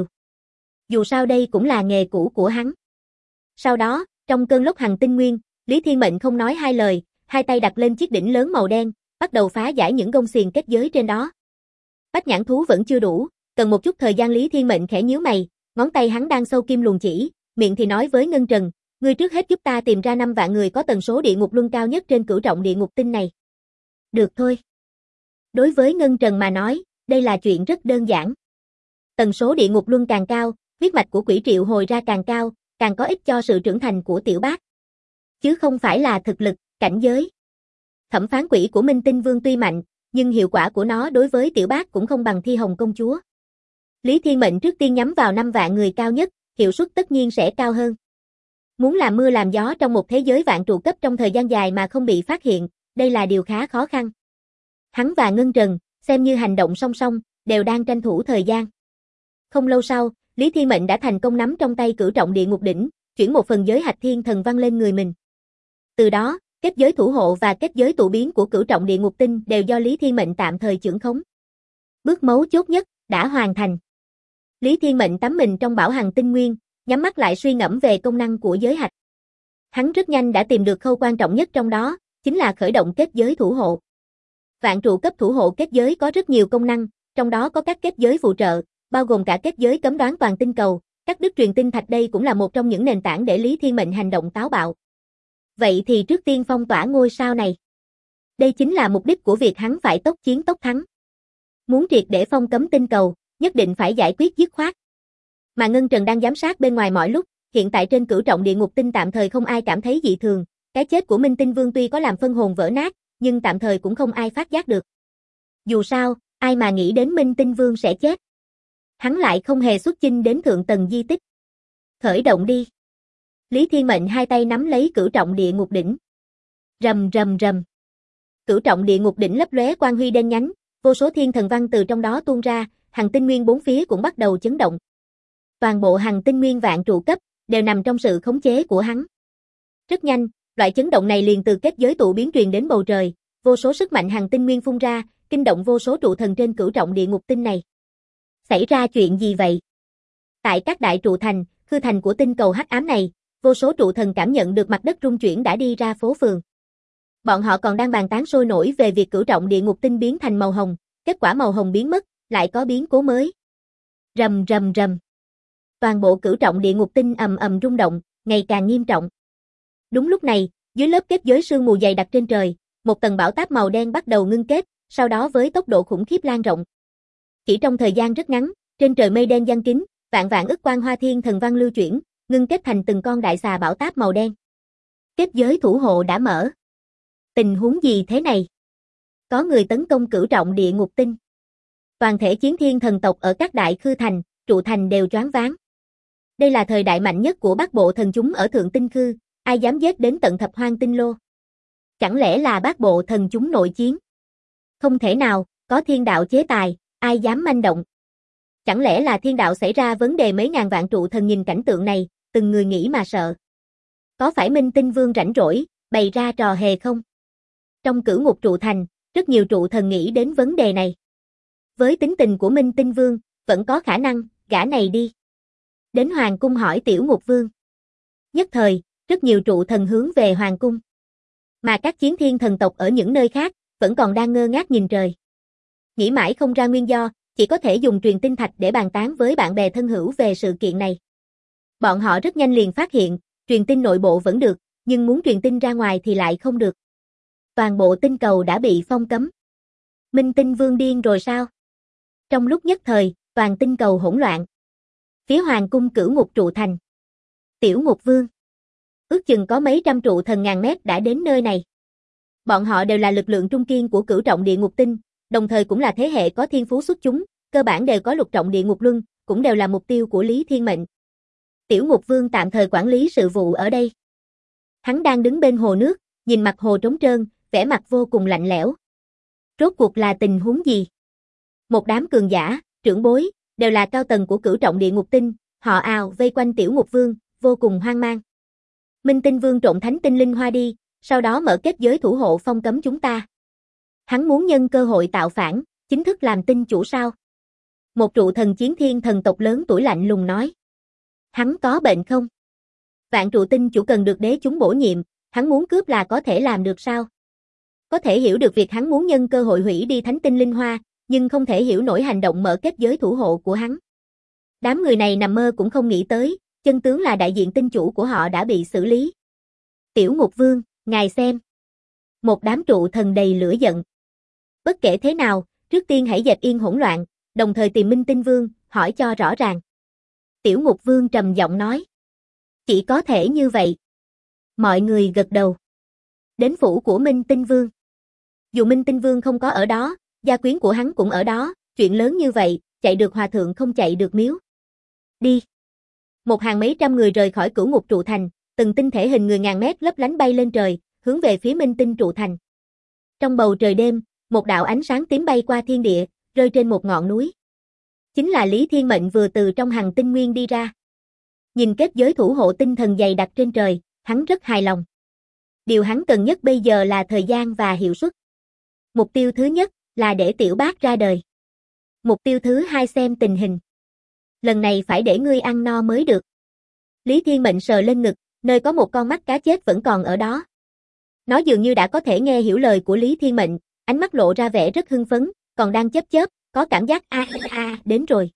Dù sao đây cũng là nghề cũ của hắn. Sau đó, trong cơn lốc Hằng Tinh Nguyên, Lý Thiên Mệnh không nói hai lời, hai tay đặt lên chiếc đỉnh lớn màu đen, bắt đầu phá giải những gông xiềng kết giới trên đó. Bách nhãn thú vẫn chưa đủ, cần một chút thời gian. Lý Thiên Mệnh khẽ nhíu mày, ngón tay hắn đang sâu kim luồn chỉ, miệng thì nói với Ngân Trần, ngươi trước hết giúp ta tìm ra 5 vạn người có tần số địa ngục luân cao nhất trên cửu trọng địa ngục tinh này. Được thôi. Đối với Ngân Trần mà nói, đây là chuyện rất đơn giản. Tần số địa ngục luân càng cao, huyết mạch của quỷ triệu hồi ra càng cao, càng có ích cho sự trưởng thành của tiểu bác. Chứ không phải là thực lực, cảnh giới. Thẩm phán quỷ của Minh Tinh Vương tuy mạnh, nhưng hiệu quả của nó đối với tiểu bác cũng không bằng Thi Hồng công chúa. Lý Thiên Mệnh trước tiên nhắm vào 5 vạn người cao nhất, hiệu suất tất nhiên sẽ cao hơn. Muốn làm mưa làm gió trong một thế giới vạn trụ cấp trong thời gian dài mà không bị phát hiện, đây là điều khá khó khăn. Hắn và Ngân Trần, xem như hành động song song, đều đang tranh thủ thời gian. Không lâu sau, Lý Thiên Mệnh đã thành công nắm trong tay cửu trọng địa ngục đỉnh, chuyển một phần giới hạch thiên thần văn lên người mình. Từ đó, kết giới thủ hộ và kết giới tụ biến của cửu trọng địa ngục tinh đều do Lý Thiên Mệnh tạm thời chưởng khống. Bước mấu chốt nhất đã hoàn thành. Lý Thiên Mệnh tắm mình trong bảo Hằng Tinh Nguyên, nhắm mắt lại suy ngẫm về công năng của giới hạch. Hắn rất nhanh đã tìm được khâu quan trọng nhất trong đó, chính là khởi động kết giới thủ hộ. Vạn trụ cấp thủ hộ kết giới có rất nhiều công năng, trong đó có các kết giới phụ trợ, bao gồm cả kết giới cấm đoán toàn tinh cầu, cắt đứt truyền tinh thạch. Đây cũng là một trong những nền tảng để Lý Thiên Mệnh hành động táo bạo. Vậy thì trước tiên phong tỏa ngôi sao này. Đây chính là mục đích của việc hắn phải tốc chiến tốc thắng. Muốn triệt để phong cấm tinh cầu, nhất định phải giải quyết dứt khoát. Mà Ngân Trần đang giám sát bên ngoài mọi lúc, hiện tại trên cửu trọng địa ngục tinh tạm thời không ai cảm thấy dị thường, cái chết của Minh Tinh Vương tuy có làm phân hồn vỡ nát, nhưng tạm thời cũng không ai phát giác được. Dù sao, ai mà nghĩ đến Minh Tinh Vương sẽ chết. Hắn lại không hề xuất chinh đến thượng tầng di tích. Khởi động đi. Lý Thiên Mệnh hai tay nắm lấy cửu trọng địa ngục đỉnh. Rầm rầm rầm. Cửu trọng địa ngục đỉnh lấp lóe quang huy đen nhánh, vô số thiên thần văn từ trong đó tuôn ra, Hằng Tinh Nguyên bốn phía cũng bắt đầu chấn động. Toàn bộ Hằng Tinh Nguyên vạn trụ cấp đều nằm trong sự khống chế của hắn. Rất nhanh, loại chấn động này liền từ kết giới tụ biến truyền đến bầu trời, vô số sức mạnh Hằng Tinh Nguyên phun ra, kinh động vô số trụ thần trên cửu trọng địa ngục tinh này. Xảy ra chuyện gì vậy? Tại các đại trụ thành, khư thành của tinh cầu hắc ám này, vô số trụ thần cảm nhận được mặt đất rung chuyển đã đi ra phố phường. Bọn họ còn đang bàn tán sôi nổi về việc cửu trọng địa ngục tinh biến thành màu hồng, kết quả màu hồng biến mất, lại có biến cố mới. Rầm rầm rầm. Toàn bộ cửu trọng địa ngục tinh ầm ầm rung động, ngày càng nghiêm trọng. Đúng lúc này, dưới lớp kết giới sương mù dày đặc trên trời, một tầng bão táp màu đen bắt đầu ngưng kết, sau đó với tốc độ khủng khiếp lan rộng. Chỉ trong thời gian rất ngắn, trên trời mây đen giăng kín, vạn vạn ức quang hoa thiên thần văn lưu chuyển, ngưng kết thành từng con đại xà bão táp màu đen. Kết giới thủ hộ đã mở. Tình huống gì thế này? Có người tấn công cửu trọng địa ngục tinh. Toàn thể chiến thiên thần tộc ở các đại khư thành, trụ thành đều choáng váng. Đây là thời đại mạnh nhất của Bát Bộ thần chúng ở Thượng Tinh Khư, ai dám giết đến tận Thập Hoang Tinh Lô? Chẳng lẽ là Bát Bộ thần chúng nội chiến? Không thể nào, có thiên đạo chế tài, ai dám manh động? Chẳng lẽ là thiên đạo xảy ra vấn đề? Mấy ngàn vạn trụ thần nhìn cảnh tượng này, từng người nghĩ mà sợ. Có phải Minh Tinh Vương rảnh rỗi, bày ra trò hề không? Trong cửu ngục trụ thành, rất nhiều trụ thần nghĩ đến vấn đề này. Với tính tình của Minh Tinh Vương, vẫn có khả năng, gã này đi đến Hoàng cung hỏi Tiểu Ngục Vương. Nhất thời, rất nhiều trụ thần hướng về Hoàng cung. Mà các chiến thiên thần tộc ở những nơi khác, vẫn còn đang ngơ ngác nhìn trời. Nghĩ mãi không ra nguyên do, chỉ có thể dùng truyền tinh thạch để bàn tán với bạn bè thân hữu về sự kiện này. Bọn họ rất nhanh liền phát hiện, truyền tin nội bộ vẫn được, nhưng muốn truyền tin ra ngoài thì lại không được. Toàn bộ tinh cầu đã bị phong cấm. Minh Tinh Vương điên rồi sao? Trong lúc nhất thời, toàn tinh cầu hỗn loạn. Phía hoàng cung Cửu Ngục trụ thành. Tiểu Ngục Vương. Ước chừng có mấy trăm trụ thần ngàn mét đã đến nơi này. Bọn họ đều là lực lượng trung kiên của Cửu Trọng Địa Ngục Tinh, đồng thời cũng là thế hệ có thiên phú xuất chúng, cơ bản đều có Lục Trọng Địa Ngục Luân, cũng đều là mục tiêu của Lý Thiên Mệnh. Tiểu Ngục Vương tạm thời quản lý sự vụ ở đây. Hắn đang đứng bên hồ nước, nhìn mặt hồ trống trơn, vẻ mặt vô cùng lạnh lẽo. Rốt cuộc là tình huống gì? Một đám cường giả, trưởng bối, đều là cao tầng của Cửu Trọng Địa Ngục Tinh, họ ào vây quanh Tiểu Ngục Vương, vô cùng hoang mang. Minh Tinh Vương trộn thánh tinh linh hoa đi, sau đó mở kết giới thủ hộ phong cấm chúng ta. Hắn muốn nhân cơ hội tạo phản, chính thức làm tinh chủ sao? Một trụ thần chiến thiên thần tộc lớn tuổi lạnh lùng nói. Hắn có bệnh không? Vạn trụ tinh chủ cần được đế chúng bổ nhiệm, hắn muốn cướp là có thể làm được sao? Có thể hiểu được việc hắn muốn nhân cơ hội hủy đi thánh tinh linh hoa, nhưng không thể hiểu nổi hành động mở kết giới thủ hộ của hắn. Đám người này nằm mơ cũng không nghĩ tới, chân tướng là đại diện tinh chủ của họ đã bị xử lý. Tiểu Ngục Vương, ngài xem. Một đám trụ thần đầy lửa giận. Bất kể thế nào, trước tiên hãy dẹp yên hỗn loạn, đồng thời tìm Minh Tinh Vương, hỏi cho rõ ràng. Tiểu Ngục Vương trầm giọng nói. Chỉ có thể như vậy. Mọi người gật đầu. Đến phủ của Minh Tinh Vương. Dù Minh Tinh Vương không có ở đó, gia quyến của hắn cũng ở đó, chuyện lớn như vậy, chạy được hòa thượng không chạy được miếu. Đi. Một hàng mấy trăm người rời khỏi Cửu Ngục trụ thành, từng tinh thể hình người ngàn mét lấp lánh bay lên trời, hướng về phía Minh Tinh trụ thành. Trong bầu trời đêm, một đạo ánh sáng tím bay qua thiên địa, rơi trên một ngọn núi. Chính là Lý Thiên Mệnh vừa từ trong hằng tinh nguyên đi ra. Nhìn kết giới thủ hộ tinh thần dày đặc trên trời, hắn rất hài lòng. Điều hắn cần nhất bây giờ là thời gian và hiệu suất. Mục tiêu thứ nhất là để Tiểu Bác ra đời. Mục tiêu thứ hai xem tình hình. Lần này phải để ngươi ăn no mới được. Lý Thiên Mệnh sờ lên ngực, nơi có một con mắt cá chết vẫn còn ở đó. Nó dường như đã có thể nghe hiểu lời của Lý Thiên Mệnh, ánh mắt lộ ra vẻ rất hưng phấn, còn đang chớp, có cảm giác đến rồi.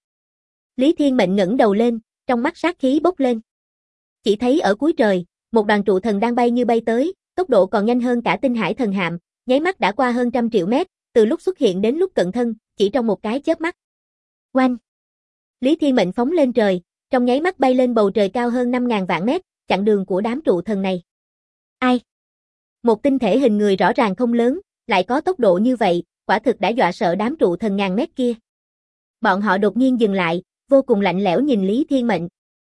Lý Thiên Mệnh ngẩng đầu lên, trong mắt sát khí bốc lên. Chỉ thấy ở cuối trời, một đoàn trụ thần đang bay như bay tới, tốc độ còn nhanh hơn cả Tinh Hải thần hạm, nháy mắt đã qua hơn 100 triệu mét, từ lúc xuất hiện đến lúc cận thân, chỉ trong một cái chớp mắt. Oanh! Lý Thiên Mệnh phóng lên trời, trong nháy mắt bay lên bầu trời cao hơn 5.000 vạn mét, chặn đường của đám trụ thần này. Ai? Một tinh thể hình người rõ ràng không lớn, lại có tốc độ như vậy, quả thực đã dọa sợ đám trụ thần ngàn mét kia. Bọn họ đột nhiên dừng lại, vô cùng lạnh lẽo nhìn Lý Thiên Mệnh.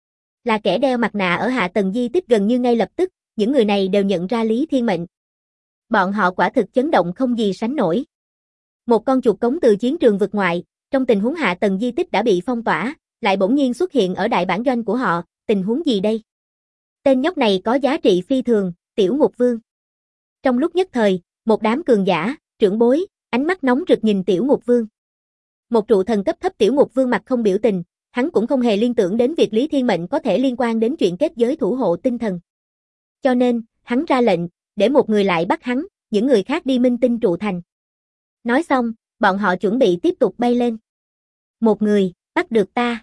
Là kẻ đeo mặt nạ ở hạ tầng di tích gần như ngay lập tức, những người này đều nhận ra Lý Thiên Mệnh. Bọn họ quả thực chấn động không gì sánh nổi. Một con chuột cống từ chiến trường vực ngoại, trong tình huống hạ tầng di tích đã bị phong tỏa, lại bỗng nhiên xuất hiện ở đại bản doanh của họ, tình huống gì đây? Tên nhóc này có giá trị phi thường, Tiểu Ngục Vương. Trong lúc nhất thời, một đám cường giả, trưởng bối, ánh mắt nóng rực nhìn Tiểu Ngục Vương. Một trụ thần cấp thấp Tiểu Ngục Vương mặt không biểu tình, hắn cũng không hề liên tưởng đến việc Lý Thiên Mệnh có thể liên quan đến chuyện kết giới thủ hộ tinh thần. Cho nên, hắn ra lệnh, để một người lại bắt hắn, những người khác đi Minh Tinh trụ thành. Nói xong, bọn họ chuẩn bị tiếp tục bay lên. Một người, bắt được ta.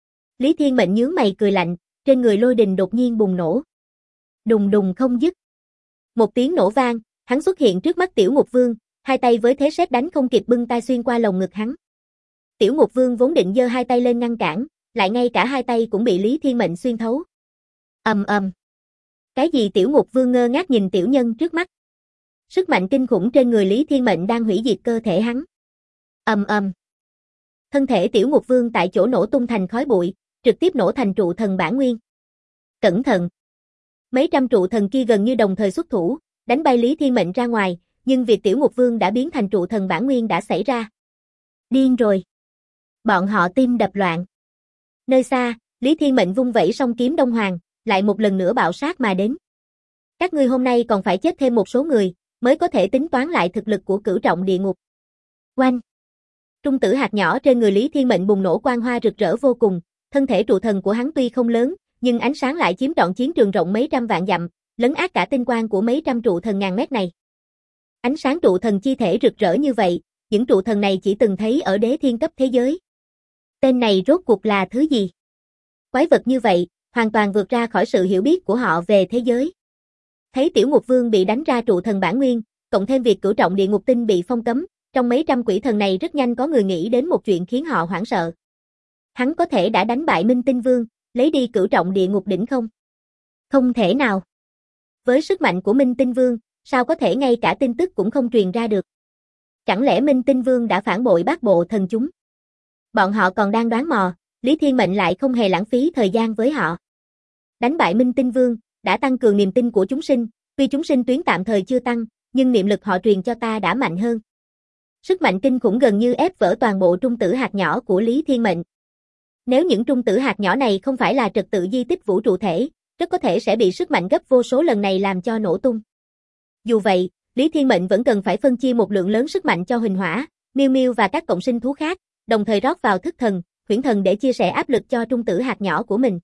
Lý Thiên Mệnh nhướng mày cười lạnh, trên người lôi đình đột nhiên bùng nổ. Đùng đùng không dứt. Một tiếng nổ vang, hắn xuất hiện trước mắt Tiểu Ngục Vương, hai tay với thế sét đánh không kịp bưng tay xuyên qua lồng ngực hắn. Tiểu Ngục Vương vốn định giơ hai tay lên ngăn cản, lại ngay cả hai tay cũng bị Lý Thiên Mệnh xuyên thấu. Ầm ầm. Cái gì? Tiểu Ngục Vương ngơ ngác nhìn tiểu nhân trước mắt. Sức mạnh kinh khủng trên người Lý Thiên Mệnh đang hủy diệt cơ thể hắn. Ầm ầm. Thân thể Tiểu Ngục Vương tại chỗ nổ tung thành khói bụi, trực tiếp nổ thành trụ thần bản nguyên. Cẩn thận. Mấy trăm trụ thần kia gần như đồng thời xuất thủ, đánh bay Lý Thiên Mệnh ra ngoài, nhưng việc Tiểu Ngục Vương đã biến thành trụ thần bản nguyên đã xảy ra. Điên rồi. Bọn họ tim đập loạn. Nơi xa, Lý Thiên Mệnh vung vẩy song kiếm Đông Hoàng, lại một lần nữa bạo sát mà đến. Các ngươi hôm nay còn phải chết thêm một số người, mới có thể tính toán lại thực lực của Cửu Trọng Địa Ngục. Oanh! Trung tử hạt nhỏ trên người Lý Thiên Mệnh bùng nổ quang hoa rực rỡ vô cùng, thân thể trụ thần của hắn tuy không lớn, nhưng ánh sáng lại chiếm trọn chiến trường rộng mấy trăm vạn dặm, lấn át cả tinh quang của mấy trăm trụ thần ngàn mét này. Ánh sáng trụ thần chi thể rực rỡ như vậy, những trụ thần này chỉ từng thấy ở đế thiên cấp thế giới. Tên này rốt cuộc là thứ gì? Quái vật như vậy, hoàn toàn vượt ra khỏi sự hiểu biết của họ về thế giới. Thấy Tiểu Ngục Vương bị đánh ra trụ thần bản nguyên, cộng thêm việc Cửu Trọng Địa Ngục Tinh bị phong cấm, trong mấy trăm quỷ thần này rất nhanh có người nghĩ đến một chuyện khiến họ hoảng sợ. Hắn có thể đã đánh bại Minh Tinh Vương, lấy đi cửu trọng địa ngục đỉnh không? Không thể nào. Với sức mạnh của Minh Tinh Vương, sao có thể ngay cả tin tức cũng không truyền ra được? Chẳng lẽ Minh Tinh Vương đã phản bội Bát Bộ Thần chúng? Bọn họ còn đang đoán mò, Lý Thiên Mệnh lại không hề lãng phí thời gian với họ. Đánh bại Minh Tinh Vương, đã tăng cường niềm tin của chúng sinh, tuy chúng sinh tuyến tạm thời chưa tăng, nhưng niệm lực họ truyền cho ta đã mạnh hơn. Sức mạnh kinh khủng gần như ép vỡ toàn bộ trung tử hạt nhỏ của Lý Thiên Mệnh. Nếu những trung tử hạt nhỏ này không phải là trật tự di tích vũ trụ thể, rất có thể sẽ bị sức mạnh gấp vô số lần này làm cho nổ tung. Dù vậy, Lý Thiên Mệnh vẫn cần phải phân chia một lượng lớn sức mạnh cho Huỳnh Hỏa, Miêu Miêu và các cộng sinh thú khác, đồng thời rót vào thức thần, huyễn thần để chia sẻ áp lực cho trung tử hạt nhỏ của mình.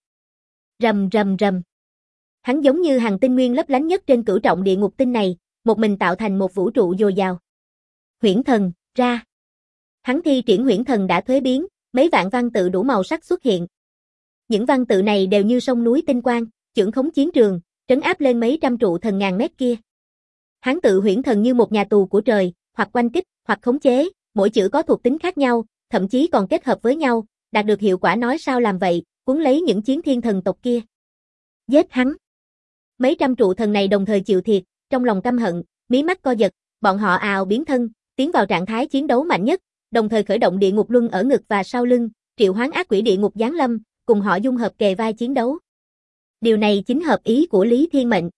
Rầm rầm rầm. Hắn giống như hàng tinh nguyên lấp lánh nhất trên cửu trọng địa ngục tinh này, một mình tạo thành một vũ trụ dồi dào. Huyễn thần, ra. Hắn thi triển huyễn thần đã thuế biến, mấy vạn văn tự đủ màu sắc xuất hiện. Những văn tự này đều như sông núi tinh quang, chưởng khống chiến trường, trấn áp lên mấy trăm trụ thần ngàn mét kia. Hắn tự huyễn thần như một nhà tù của trời, hoặc quanh kích, hoặc khống chế, mỗi chữ có thuộc tính khác nhau, thậm chí còn kết hợp với nhau, đạt được hiệu quả nói sao làm vậy, cuốn lấy những chiến thiên thần tộc kia. Giết hắn. Mấy trăm trụ thần này đồng thời chịu thiệt, trong lòng căm hận, mí mắt co giật, bọn họ ào biến thân, tiến vào trạng thái chiến đấu mạnh nhất, đồng thời khởi động địa ngục luân ở ngực và sau lưng, triệu hoán ác quỷ địa ngục giáng lâm, cùng họ dung hợp kề vai chiến đấu. Điều này chính hợp ý của Lý Thiên Mệnh.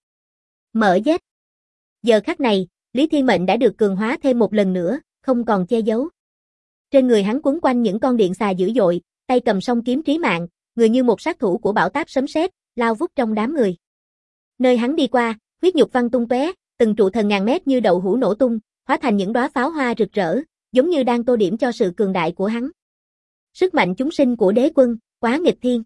Mở giết. Giờ khắc này, Lý Thiên Mệnh đã được cường hóa thêm một lần nữa, không còn che giấu. Trên người hắn quấn quanh những con điện xà dữ dội, tay cầm song kiếm trí mạng, người như một sát thủ của bão táp sấm sét, lao vút trong đám người. Nơi hắn đi qua, huyết nhục văng tung tóe, từng trụ thần ngàn mét như đậu hũ nổ tung, hóa thành những đóa pháo hoa rực rỡ, giống như đang tô điểm cho sự cường đại của hắn. Sức mạnh chúng sinh của đế quân, quá nghịch thiên.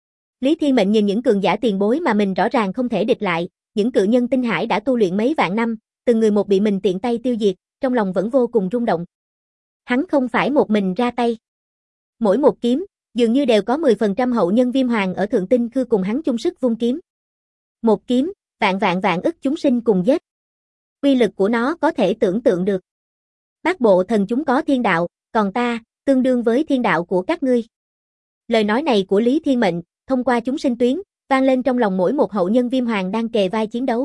Lý Thiên Mệnh nhìn những cường giả tiền bối mà mình rõ ràng không thể địch lại, những cự nhân tinh hải đã tu luyện mấy vạn năm, từng người một bị mình tiện tay tiêu diệt, trong lòng vẫn vô cùng rung động. Hắn không phải một mình ra tay. Mỗi một kiếm, dường như đều có 10% hậu nhân Viêm Hoàng ở Thượng Tinh Khư cùng hắn chung sức vung kiếm. Một kiếm, vạn ức chúng sinh cùng giết. Uy lực của nó có thể tưởng tượng được. Bát Bộ Thần chúng có thiên đạo, còn ta, tương đương với thiên đạo của các ngươi. Lời nói này của Lý Thiên Mệnh, thông qua chúng sinh tuyến, vang lên trong lòng mỗi một hậu nhân Viêm Hoàng đang kề vai chiến đấu.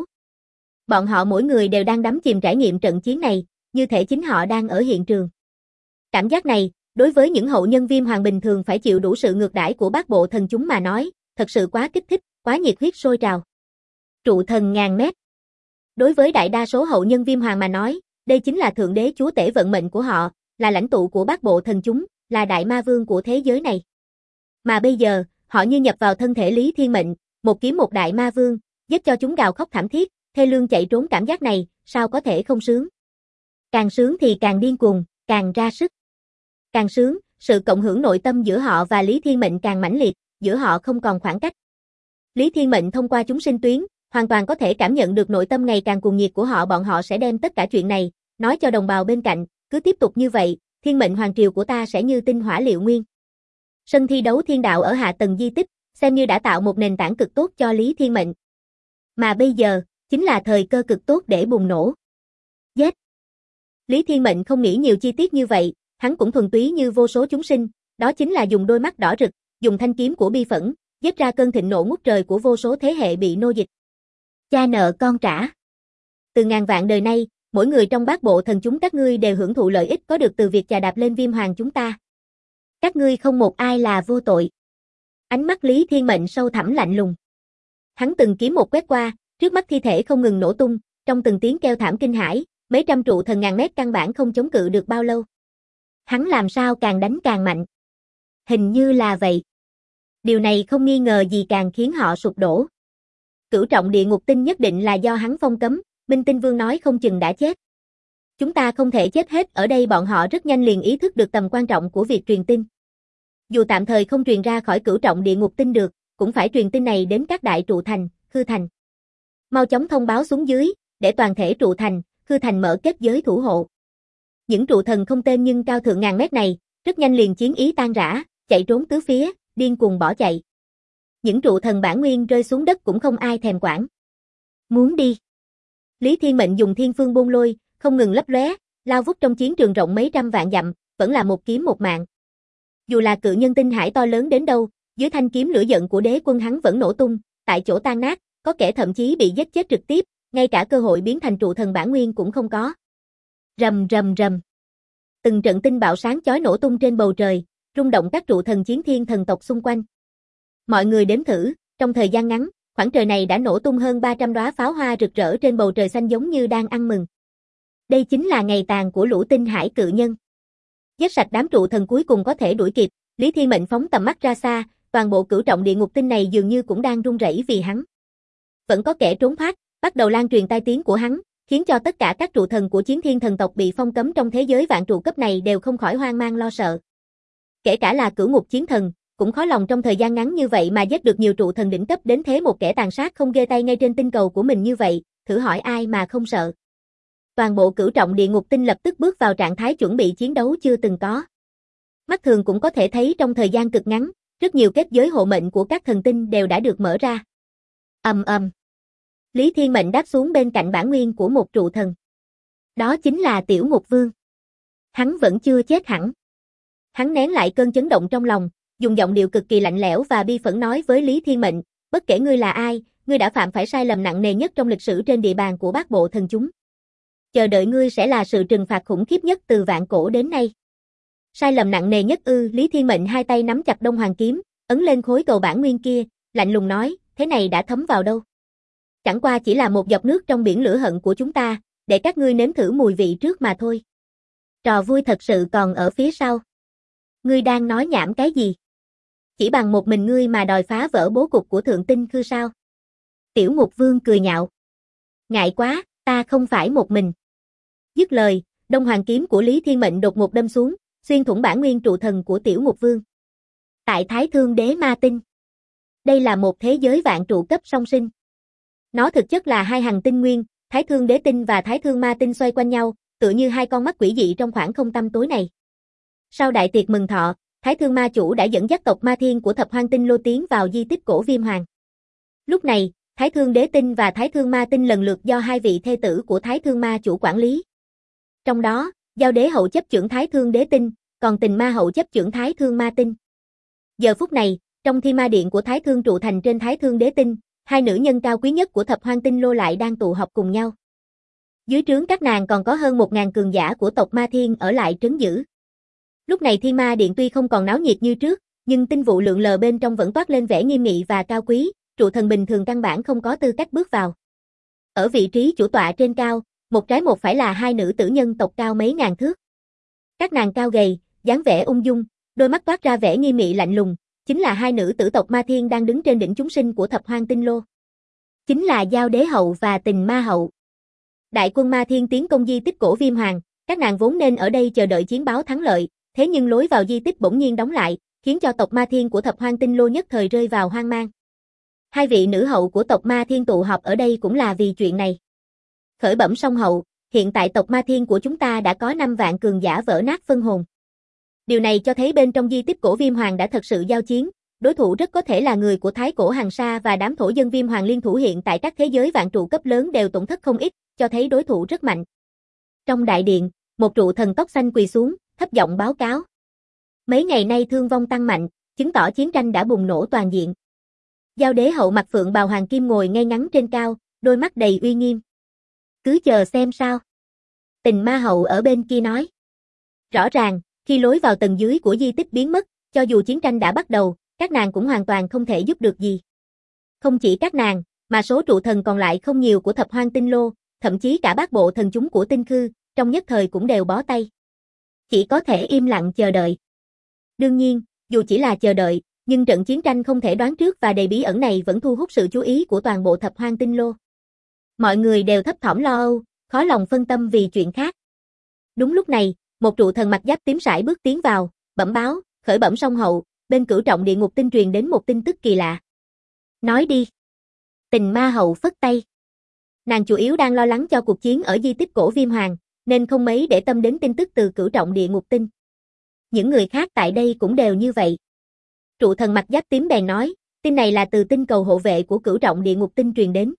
Bọn họ mỗi người đều đang đắm chìm trải nghiệm trận chiến này, như thể chính họ đang ở hiện trường. Cảm giác này, đối với những hậu nhân Viêm Hoàng bình thường phải chịu đủ sự ngược đãi của Bát Bộ Thần chúng mà nói, thật sự quá kích thích, quá nhiệt huyết sôi trào. Trụ thần ngàn mét. Đối với đại đa số hậu nhân Viêm Hoàng mà nói, đây chính là thượng đế chúa tể vận mệnh của họ, là lãnh tụ của Bát Bộ Thần chúng, là đại ma vương của thế giới này. Mà bây giờ, họ như nhập vào thân thể Lý Thiên Mệnh, một kiếm một đại ma vương, giúp cho chúng gào khóc thảm thiết, thê lương chạy trốn. Cảm giác này, sao có thể không sướng? Càng sướng thì càng điên cuồng, càng ra sức. Càng sướng, sự cộng hưởng nội tâm giữa họ và Lý Thiên Mệnh càng mãnh liệt, giữa họ không còn khoảng cách. Lý Thiên Mệnh thông qua chúng sinh tuyến, hoàn toàn có thể cảm nhận được nội tâm ngày càng cuồng nhiệt của họ. Bọn họ sẽ đem tất cả chuyện này, nói cho đồng bào bên cạnh, cứ tiếp tục như vậy, thiên mệnh hoàng triều của ta sẽ như tinh hỏa liệu nguyên. Sân thi đấu thiên đạo ở hạ tầng di tích, xem như đã tạo một nền tảng cực tốt cho Lý Thiên Mệnh. Mà bây giờ, chính là thời cơ cực tốt để bùng nổ. Giết! Lý Thiên Mệnh không nghĩ nhiều chi tiết như vậy, hắn cũng thuần túy như vô số chúng sinh, đó chính là dùng đôi mắt đỏ rực, dùng thanh kiếm của bi phẫn, giết ra cơn thịnh nộ ngút trời của vô số thế hệ bị nô dịch. Cha nợ con trả. Từ ngàn vạn đời nay, mỗi người trong Bát Bộ Thần chúng các ngươi đều hưởng thụ lợi ích có được từ việc chà đạp lên Viêm Hoàng chúng ta. Các ngươi không một ai là vô tội. Ánh mắt Lý Thiên Mệnh sâu thẳm lạnh lùng. Hắn từng kiếm một quét qua, trước mắt thi thể không ngừng nổ tung, trong từng tiếng kêu thảm kinh hãi, mấy trăm trụ thần ngàn mét căn bản không chống cự được bao lâu. Hắn làm sao càng đánh càng mạnh? Hình như là vậy. Điều này không nghi ngờ gì càng khiến họ sụp đổ. Cửu trọng địa ngục tinh nhất định là do hắn phong cấm, Minh Tinh Vương nói không chừng đã chết. Chúng ta không thể chết hết ở đây. Bọn họ rất nhanh liền ý thức được tầm quan trọng của việc truyền tin. Dù tạm thời không truyền ra khỏi cửu trọng địa ngục tinh được, cũng phải truyền tin này đến các đại trụ thành, Khư thành. Mau chóng thông báo xuống dưới, để toàn thể trụ thành, Khư thành mở kết giới thủ hộ. Những trụ thần không tên nhưng cao thượng ngàn mét này, rất nhanh liền chiến ý tan rã, chạy trốn tứ phía, điên cuồng bỏ chạy. Những trụ thần bản nguyên rơi xuống đất cũng không ai thèm quản. Muốn đi. Lý Thiên Mệnh dùng thiên phương bôn lôi, không ngừng lấp lóe, lao vút trong chiến trường rộng mấy trăm vạn dặm, vẫn là một kiếm một mạng. Dù là cự nhân tinh hải to lớn đến đâu, dưới thanh kiếm lửa giận của đế quân hắn vẫn nổ tung, tại chỗ tan nát, có kẻ thậm chí bị giết chết trực tiếp, ngay cả cơ hội biến thành trụ thần bản nguyên cũng không có. Rầm rầm rầm. Từng trận tinh bạo sáng chói nổ tung trên bầu trời, rung động các trụ thần chiến thiên thần tộc xung quanh. Mọi người đếm thử, trong thời gian ngắn, khoảng trời này đã nổ tung hơn 300 đóa pháo hoa rực rỡ trên bầu trời xanh giống như đang ăn mừng. Đây chính là ngày tàn của lũ tinh hải cự nhân. Giết sạch đám trụ thần cuối cùng có thể đuổi kịp, Lý Thiên Mệnh phóng tầm mắt ra xa, toàn bộ cửu trọng địa ngục tinh này dường như cũng đang run rẩy vì hắn. Vẫn có kẻ trốn thoát, bắt đầu lan truyền tai tiếng của hắn, khiến cho tất cả các trụ thần của chiến thiên thần tộc bị phong cấm trong thế giới vạn trụ cấp này đều không khỏi hoang mang lo sợ. Kể cả là cửu ngục chiến thần, cũng khó lòng trong thời gian ngắn như vậy mà giết được nhiều trụ thần đỉnh cấp đến thế một kẻ tàn sát không ghê tay ngay trên tinh cầu của mình như vậy, thử hỏi ai mà không sợ. Toàn bộ cửu trọng địa ngục tinh lập tức bước vào trạng thái chuẩn bị chiến đấu chưa từng có. Mắt thường cũng có thể thấy trong thời gian cực ngắn, rất nhiều kết giới hộ mệnh của các thần tinh đều đã được mở ra. Ầm ầm. Lý Thiên Mệnh đáp xuống bên cạnh bản nguyên của một trụ thần. Đó chính là Tiểu Ngục Vương. Hắn vẫn chưa chết hẳn. Hắn nén lại cơn chấn động trong lòng, dùng giọng điệu cực kỳ lạnh lẽo và bi phẫn nói với Lý Thiên Mệnh, bất kể ngươi là ai, ngươi đã phạm phải sai lầm nặng nề nhất trong lịch sử trên địa bàn của bát bộ thần chúng. Chờ đợi ngươi sẽ là sự trừng phạt khủng khiếp nhất từ vạn cổ đến nay. Sai lầm nặng nề nhất ư? Lý Thiên Mệnh hai tay nắm chặt Đông Hoàng kiếm, ấn lên khối cầu bản nguyên kia, lạnh lùng nói, thế này đã thấm vào đâu? Chẳng qua chỉ là một giọt nước trong biển lửa hận của chúng ta, để các ngươi nếm thử mùi vị trước mà thôi. Trò vui thật sự còn ở phía sau. Ngươi đang nói nhảm cái gì? Chỉ bằng một mình ngươi mà đòi phá vỡ bố cục của Thượng Tinh Khư sao? Tiểu Ngục Vương cười nhạo. Ngại quá, ta không phải một mình. Dứt lời, Đông Hoàng kiếm của Lý Thiên Mệnh đột ngột đâm xuống, xuyên thủng bản nguyên trụ thần của Tiểu Ngục Vương. Tại Thái Thương Đế Ma Tinh. Đây là một thế giới vạn trụ cấp song sinh. Nó thực chất là hai hành tinh nguyên, Thái Thương Đế Tinh và Thái Thương Ma Tinh xoay quanh nhau, tựa như hai con mắt quỷ dị trong khoảng không tăm tối này. Sau đại tiệc mừng thọ, Thái Thương Ma Chủ đã dẫn dắt tộc Ma Thiên của Thập Hoang Tinh Lô tiến vào di tích cổ Viêm Hoàng. Lúc này, Thái Thương Đế Tinh và Thái Thương Ma Tinh lần lượt do hai vị thê tử của Thái Thương Ma Chủ quản lý. Trong đó, Giao Đế Hậu chấp chưởng Thái Thương Đế Tinh, còn Tình Ma Hậu chấp chưởng Thái Thương Ma Tinh. Giờ phút này, trong Thi Ma Điện của Thái Thương trụ thành trên Thái Thương Đế Tinh, hai nữ nhân cao quý nhất của Thập Hoang Tinh Lô lại đang tụ họp cùng nhau. Dưới trướng các nàng còn có hơn 1000 cường giả của tộc Ma Thiên ở lại trấn giữ. Lúc này Thi Ma Điện tuy không còn náo nhiệt như trước, nhưng tinh vụ lượn lờ bên trong vẫn toát lên vẻ nghiêm nghị và cao quý, trụ thần bình thường căn bản không có tư cách bước vào. Ở vị trí chủ tọa trên cao, một trái một phải là hai nữ tử nhân tộc cao mấy ngàn thước. Các nàng cao gầy, dáng vẻ ung dung, đôi mắt toát ra vẻ nghiêm nghị lạnh lùng, chính là hai nữ tử tộc Ma Thiên đang đứng trên đỉnh chúng sinh của Thập Hoang Tinh Lô. Chính là Giao Đế Hậu và Tình Ma Hậu. Đại quân Ma Thiên tiến công di tích cổ Viêm Hoàng, các nàng vốn nên ở đây chờ đợi chiến báo thắng lợi, thế nhưng lối vào di tích bỗng nhiên đóng lại, khiến cho tộc Ma Thiên của Thập Hoang Tinh Lô nhất thời rơi vào hoang mang. Hai vị nữ hậu của tộc Ma Thiên tụ họp ở đây cũng là vì chuyện này. Khởi bẩm song hậu, hiện tại tộc Ma Thiên của chúng ta đã có 5 vạn cường giả vỡ nát phân hồn. Điều này cho thấy bên trong di tích cổ Viêm Hoàng đã thật sự giao chiến, đối thủ rất có thể là người của Thái Cổ Hằng Sa và đám thổ dân Viêm Hoàng liên thủ hiện tại các thế giới vạn trụ cấp lớn đều tổn thất không ít, cho thấy đối thủ rất mạnh. Trong đại điện, một trụ thần tóc xanh quỳ xuống, thấp giọng báo cáo. Mấy ngày nay thương vong tăng mạnh, chứng tỏ chiến tranh đã bùng nổ toàn diện. Giao Đế Hậu mặc phượng bào hoàng kim ngồi ngay ngắn trên cao, đôi mắt đầy uy nghiêm. Cứ chờ xem sao. Tình Ma Hậu ở bên kia nói. Rõ ràng, khi lối vào tầng dưới của di tích biến mất, cho dù chiến tranh đã bắt đầu, các nàng cũng hoàn toàn không thể giúp được gì. Không chỉ các nàng, mà số trụ thần còn lại không nhiều của Thập Hoang Tinh Lô, thậm chí cả bát bộ thần chúng của Tinh Khư, trong nhất thời cũng đều bó tay. Chỉ có thể im lặng chờ đợi. Đương nhiên, dù chỉ là chờ đợi, nhưng trận chiến tranh không thể đoán trước và đầy bí ẩn này vẫn thu hút sự chú ý của toàn bộ Thập Hoang Tinh Lô. Mọi người đều thấp thỏm lo âu, khó lòng phân tâm vì chuyện khác. Đúng lúc này, một trụ thần mặc giáp tím sải bước tiến vào, bẩm báo, khởi bẩm song hậu, bên cửu trọng địa ngục tinh truyền đến một tin tức kỳ lạ. Nói đi. Tình Ma Hậu phất tay. Nàng chủ yếu đang lo lắng cho cuộc chiến ở di tích cổ Viêm Hoàng, nên không mấy để tâm đến tin tức từ cửu trọng địa ngục tinh. Những người khác tại đây cũng đều như vậy. Trụ thần mặc giáp tím bèn nói, tin này là từ tinh cầu hộ vệ của cửu trọng địa ngục tinh truyền đến.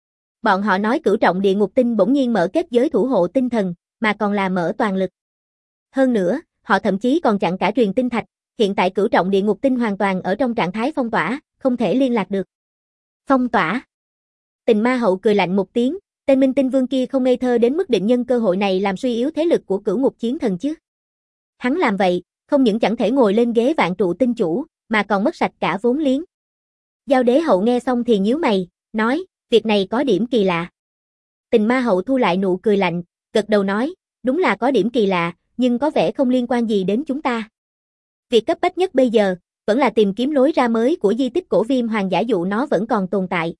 Bọn họ nói cửu trọng địa ngục tinh bỗng nhiên mở kết giới thủ hộ tinh thần, mà còn là mở toàn lực. Hơn nữa, họ thậm chí còn chặn cả truyền tinh thạch, hiện tại cửu trọng địa ngục tinh hoàn toàn ở trong trạng thái phong tỏa, không thể liên lạc được. Phong tỏa. Tình Ma Hậu cười lạnh một tiếng, tên Minh Tinh Vương kia không ngây thơ đến mức định nhân cơ hội này làm suy yếu thế lực của Cửu Ngục Chiến Thần chứ. Hắn làm vậy, không những chẳng thể ngồi lên ghế vạn trụ tinh chủ, mà còn mất sạch cả vốn liếng. Giao Đế Hậu nghe xong thì nhíu mày, nói, việc này có điểm kỳ lạ. Tình Ma Hậu thu lại nụ cười lạnh, gật đầu nói, đúng là có điểm kỳ lạ, nhưng có vẻ không liên quan gì đến chúng ta. Việc cấp bách nhất bây giờ, vẫn là tìm kiếm lối ra mới của di tích cổ viêm hoàng giả dụ nó vẫn còn tồn tại.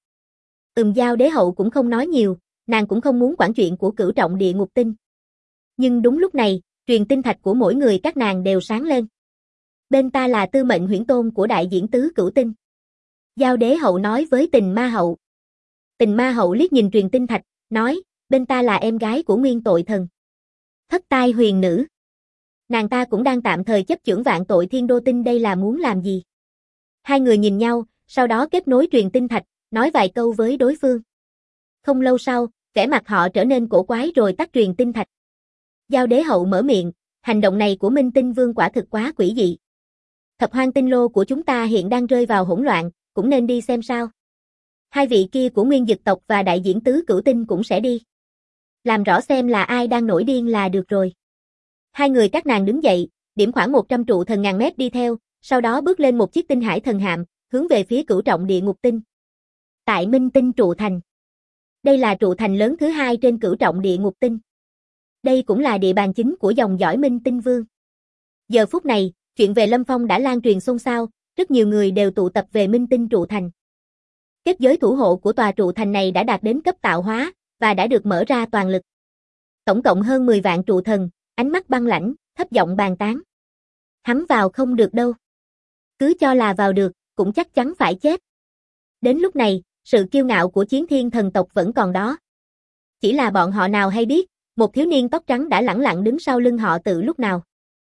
Giao Đế Hậu cũng không nói nhiều, nàng cũng không muốn quản chuyện của cửu trọng địa ngục tinh. Nhưng đúng lúc này, truyền tinh thạch của mỗi người các nàng đều sáng lên. Bên ta là tư mệnh huyễn tôn của đại diễn tứ cửu tinh. Giao Đế Hậu nói với Tình Ma Hậu. Tình Ma Hậu liếc nhìn truyền tinh thạch, nói, bên ta là em gái của nguyên tội thần. Thất tai huyền nữ. Nàng ta cũng đang tạm thời chấp chưởng vạn tội thiên đô tinh, đây là muốn làm gì? Hai người nhìn nhau, sau đó kết nối truyền tinh thạch, nói vài câu với đối phương. Không lâu sau, vẻ mặt họ trở nên cổ quái rồi tắt truyền tinh thạch. Giao Đế Hậu mở miệng, hành động này của Minh Tinh Vương quả thực quá quỷ dị. Thập hoang tinh lô của chúng ta hiện đang rơi vào hỗn loạn, cũng nên đi xem sao. Hai vị kia của Nguyên Dực tộc và đại diễn tứ cửu tinh cũng sẽ đi. Làm rõ xem là ai đang nổi điên là được rồi. Hai người các nàng đứng dậy, điểm khoảng 100 trụ thần ngàn mét đi theo, sau đó bước lên một chiếc tinh hải thần hạm, hướng về phía cửu trọng địa ngục tinh. Tại Minh Tinh trụ thành. Đây là trụ thành lớn thứ hai trên cửu trọng địa ngục tinh. Đây cũng là địa bàn chính của dòng dõi Minh Tinh Vương. Giờ phút này, chuyện về Lâm Phong đã lan truyền xôn xao, rất nhiều người đều tụ tập về Minh Tinh trụ thành. Kết giới thủ hộ của tòa trụ thành này đã đạt đến cấp tạo hóa, và đã được mở ra toàn lực. Tổng cộng hơn 10 vạn trụ thần, ánh mắt băng lãnh, thấp giọng bàn tán. Hắn vào không được đâu. Cứ cho là vào được, cũng chắc chắn phải chết. Đến lúc này, sự kiêu ngạo của Chiến Thiên thần tộc vẫn còn đó. Chỉ là bọn họ nào hay biết, một thiếu niên tóc trắng đã lẳng lặng đứng sau lưng họ từ lúc nào.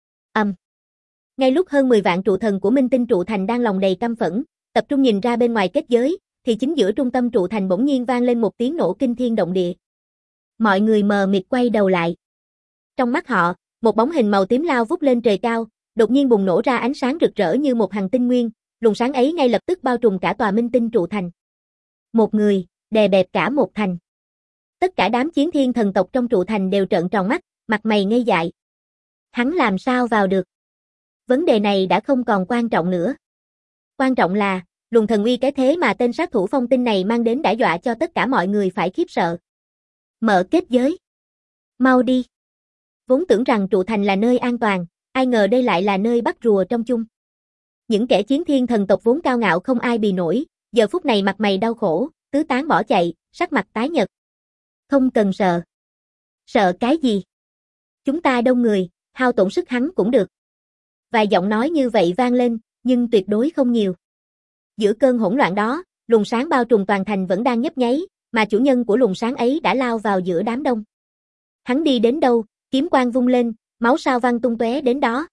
Ngay lúc hơn 10 vạn trụ thần của Minh Tinh trụ thành đang lòng đầy căm phẫn, tập trung nhìn ra bên ngoài kết giới, thì chính giữa trung tâm trụ thành bỗng nhiên vang lên một tiếng nổ kinh thiên động địa. Mọi người mờ mịt quay đầu lại. Trong mắt họ, một bóng hình màu tím lao vút lên trời cao, đột nhiên bùng nổ ra ánh sáng rực rỡ như một hành tinh nguyên, luồng sáng ấy ngay lập tức bao trùm cả tòa Minh Tinh trụ thành. Một người, đè bẹp cả một thành. Tất cả đám Chiến Thiên thần tộc trong trụ thành đều trợn tròn mắt, mặt mày ngây dại. Hắn làm sao vào được? Vấn đề này đã không còn quan trọng nữa. Quan trọng là, luồng thần uy cái thế mà tên sát thủ phong tinh này mang đến đã dọa cho tất cả mọi người phải khiếp sợ. Mở kết giới. Mau đi. Vốn tưởng rằng trụ thành là nơi an toàn, ai ngờ đây lại là nơi bắt rùa trong chung. Những kẻ Chiến Thiên thần tộc vốn cao ngạo không ai bì nổi, giờ phút này mặt mày đau khổ, tứ tán bỏ chạy, sắc mặt tái nhợt. Không cần sợ. Sợ cái gì? Chúng ta đông người, hao tổn sức hắn cũng được. Vài giọng nói như vậy vang lên, nhưng tuyệt đối không nhiều. Giữa cơn hỗn loạn đó, luồng sáng bao trùm toàn thành vẫn đang nhấp nháy, mà chủ nhân của luồng sáng ấy đã lao vào giữa đám đông. Hắn đi đến đâu, kiếm quang vung lên, máu sao văng tung tóe đến đó.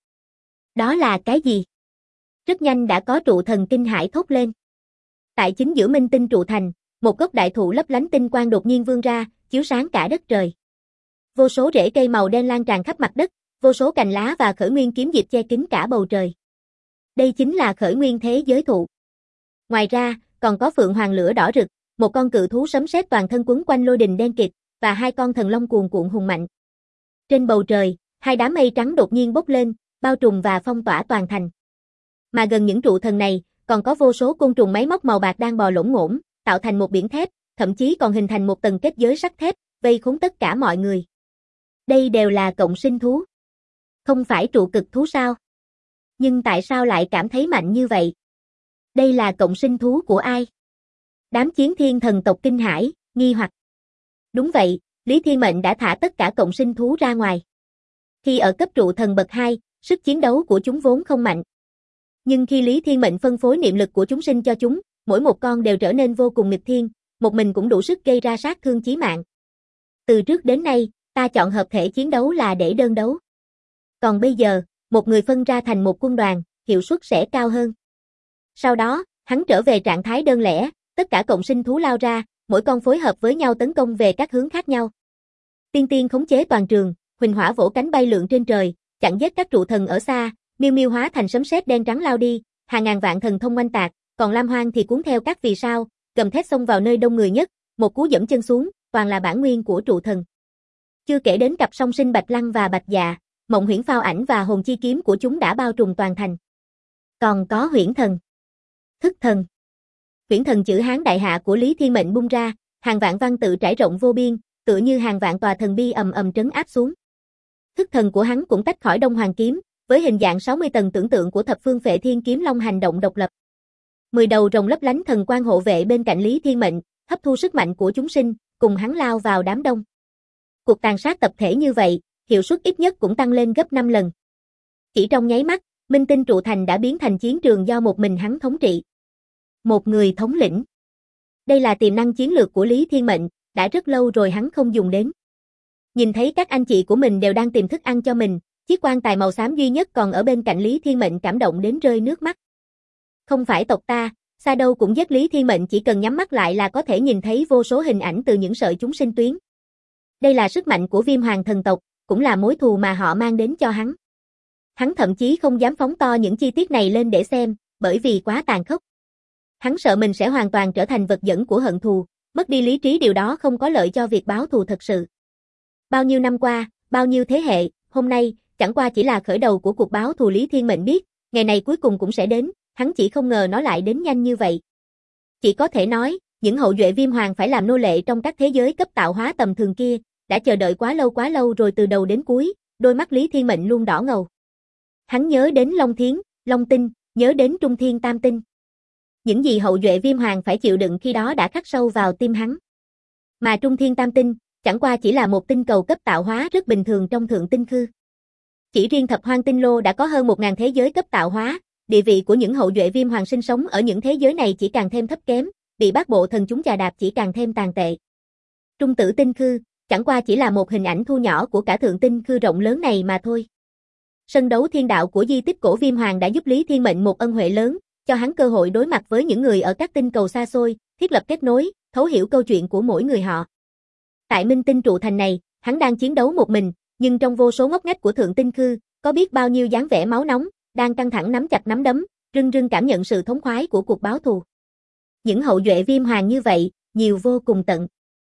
Đó là cái gì? Rất nhanh đã có trụ thần kinh hãi thốt lên. Tại chính giữa Minh Tinh trụ thành, một gốc đại thụ lấp lánh tinh quang đột nhiên vươn ra, chiếu sáng cả đất trời. Vô số rễ cây màu đen lan tràn khắp mặt đất, vô số cành lá và khởi nguyên kiếm diệp che kín cả bầu trời. Đây chính là khởi nguyên thế giới thụ. Ngoài ra, còn có phượng hoàng lửa đỏ rực, một con cự thú sấm sét toàn thân quấn quanh lôi đình đen kịt, và hai con thần long cuồn cuộn hùng mạnh. Trên bầu trời, hai đám mây trắng đột nhiên bốc lên, bao trùm và phong tỏa toàn thành. Mà gần những trụ thần này, còn có vô số côn trùng máy móc màu bạc đang bò lổn ngổn, tạo thành một biển thép, thậm chí còn hình thành một tầng kết giới sắt thép, vây khốn tất cả mọi người. Đây đều là cộng sinh thú. Không phải trụ cực thú sao? Nhưng tại sao lại cảm thấy mạnh như vậy? Đây là cộng sinh thú của ai? Đám Chiến Thiên thần tộc kinh hãi, nghi hoặc. Đúng vậy, Lý Thiên Mệnh đã thả tất cả cộng sinh thú ra ngoài. Khi ở cấp trụ thần bậc 2, sức chiến đấu của chúng vốn không mạnh. Nhưng khi Lý Thiên Mệnh phân phối niệm lực của chúng sinh cho chúng, mỗi một con đều trở nên vô cùng nghịch thiên, một mình cũng đủ sức gây ra sát thương chí mạng. Từ trước đến nay, ta chọn hợp thể chiến đấu là để đơn đấu. Còn bây giờ, một người phân ra thành một quân đoàn, hiệu suất sẽ cao hơn. Sau đó, hắn trở về trạng thái đơn lẻ, tất cả cộng sinh thú lao ra, mỗi con phối hợp với nhau tấn công về các hướng khác nhau. Tiên Tiên khống chế toàn trường, huỳnh hỏa vỗ cánh bay lượn trên trời, chặn giết các trụ thần ở xa, Miêu miêu hóa thành sấm sét đen trắng lao đi, hàng ngàn vạn thần thông oanh tạc, còn Lam Hoang thì cuốn theo các vì sao, gầm thét xông vào nơi đông người nhất, một cú dẫm chân xuống, toàn là bản nguyên của trụ thần. Chưa kể đến cặp song sinh Bạch Lăng và Bạch Dạ, Mộng Huyễn Phao Ảnh và hồn chi kiếm của chúng đã bao trùm toàn thành. Còn có Huyễn Thần, Thức Thần. Huyễn Thần chữ Hán đại hạ của Lý Thiên Mệnh bung ra, hàng vạn văn tự trải rộng vô biên, tựa như hàng vạn tòa thần bi ầm ầm trấn áp xuống. Thức thần của hắn cũng tách khỏi Đông Hoàng kiếm, với hình dạng 60 tầng tưởng tượng của thập phương Phệ Thiên kiếm long hành động độc lập. 10 đầu rồng lấp lánh thần quang hộ vệ bên cạnh Lý Thiên Mệnh, hấp thu sức mạnh của chúng sinh, cùng hắn lao vào đám đông. Cuộc tàn sát tập thể như vậy, hiệu suất ít nhất cũng tăng lên gấp 5 lần. Chỉ trong nháy mắt, Minh Tinh trụ thành đã biến thành chiến trường do một mình hắn thống trị. Một người thống lĩnh. Đây là tiềm năng chiến lược của Lý Thiên Mệnh, đã rất lâu rồi hắn không dùng đến. Nhìn thấy các anh chị của mình đều đang tìm thức ăn cho mình, chiếc quan tài màu xám duy nhất còn ở bên cạnh Lý Thiên Mệnh cảm động đến rơi nước mắt. Không phải tộc ta, xa đâu cũng giết. Lý Thiên Mệnh chỉ cần nhắm mắt lại là có thể nhìn thấy vô số hình ảnh từ những sợi chúng sinh tuyến. Đây là sức mạnh của Viêm Hoàng thần tộc, cũng là mối thù mà họ mang đến cho hắn. Hắn thậm chí không dám phóng to những chi tiết này lên để xem, bởi vì quá tàn khốc. Hắn sợ mình sẽ hoàn toàn trở thành vật dẫn của hận thù, mất đi lý trí, điều đó không có lợi cho việc báo thù thật sự. Bao nhiêu năm qua, bao nhiêu thế hệ, hôm nay, chẳng qua chỉ là khởi đầu của cuộc báo thù. Lý Thiên Mệnh biết, ngày này cuối cùng cũng sẽ đến, hắn chỉ không ngờ nó lại đến nhanh như vậy. Chỉ có thể nói, những hậu duệ Viêm Hoàng phải làm nô lệ trong các thế giới cấp tạo hóa tầm thường kia, đã chờ đợi quá lâu rồi. Từ đầu đến cuối, đôi mắt Lý Thiên Mệnh luôn đỏ ngầu. Hắn nhớ đến Long Thiến, Long Tinh, nhớ đến Trung Thiên Tam Tinh. Những gì hậu duệ Viêm Hoàng phải chịu đựng khi đó đã khắc sâu vào tim hắn. Mà Trung Thiên Tam Tinh, chẳng qua chỉ là một tinh cầu cấp tạo hóa rất bình thường trong Thượng Tinh Khư. Chỉ riêng Thập Hoang Tinh Lô đã có hơn 1000 thế giới cấp tạo hóa, địa vị của những hậu duệ Viêm Hoàng sinh sống ở những thế giới này chỉ càng thêm thấp kém, bị Bát Bộ thần chúng chà đạp chỉ càng thêm tàn tệ. Trung Tử Tinh Khư, chẳng qua chỉ là một hình ảnh thu nhỏ của cả Thượng Tinh Khư rộng lớn này mà thôi. Sân đấu thiên đạo của di tích cổ Viêm Hoàng đã giúp Lý Thiên Mệnh một ân huệ lớn, cho hắn cơ hội đối mặt với những người ở các tinh cầu xa xôi, thiết lập kết nối, thấu hiểu câu chuyện của mỗi người họ. Tại Minh Tinh trụ thành này, hắn đang chiến đấu một mình, nhưng trong vô số ngóc ngách của Thượng Tinh Khư, có biết bao nhiêu dáng vẻ máu nóng, đang căng thẳng nắm chặt nắm đấm, rưng rưng cảm nhận sự thống khoái của cuộc báo thù. Những hậu duệ Viêm Hoàng như vậy, nhiều vô cùng tận.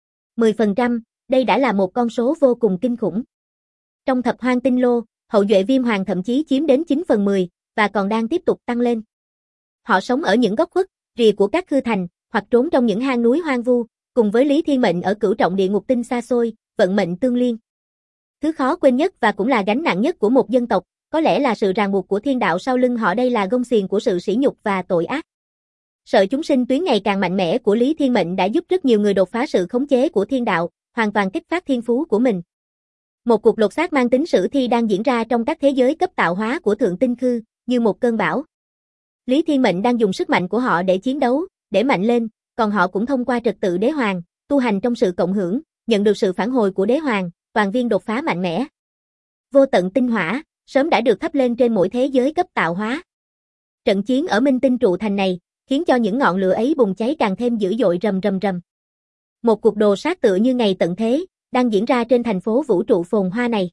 10%, đây đã là một con số vô cùng kinh khủng. Trong Thập Hoang Tinh Lô, hậu duệ Viêm Hoàng thậm chí chiếm đến 9/10, và còn đang tiếp tục tăng lên. Họ sống ở những góc khuất, rìa của các khư thành, hoặc trốn trong những hang núi hoang vu, cùng với Lý Thiên Mệnh ở cửu trọng địa ngục tinh xa xôi, vận mệnh tương liên. Thứ khó quên nhất và cũng là gánh nặng nhất của một dân tộc, có lẽ là sự ràng buộc của thiên đạo sau lưng họ. Đây là gông xiềng của sự sỉ nhục và tội ác. Sợi chúng sinh tuyến ngày càng mạnh mẽ của Lý Thiên Mệnh đã giúp rất nhiều người đột phá sự khống chế của thiên đạo, hoàn toàn kích phát thiên phú của mình. Một cuộc lột xác mang tính sử thi đang diễn ra trong các thế giới cấp tạo hóa của Thượng Tinh Khư, như một cơn bão. Lý Thiên Mệnh đang dùng sức mạnh của họ để chiến đấu, để mạnh lên, còn họ cũng thông qua trật tự đế hoàng, tu hành trong sự cộng hưởng, nhận được sự phản hồi của đế hoàng, toàn viên đột phá mạnh mẽ. Vô tận tinh hỏa, sớm đã được thắp lên trên mỗi thế giới cấp tạo hóa. Trận chiến ở Minh Tinh trụ thành này, khiến cho những ngọn lửa ấy bùng cháy càng thêm dữ dội rầm rầm rầm. Một cuộc đồ sát tựa như ngày tận thế, đang diễn ra trên thành phố vũ trụ phồn hoa này.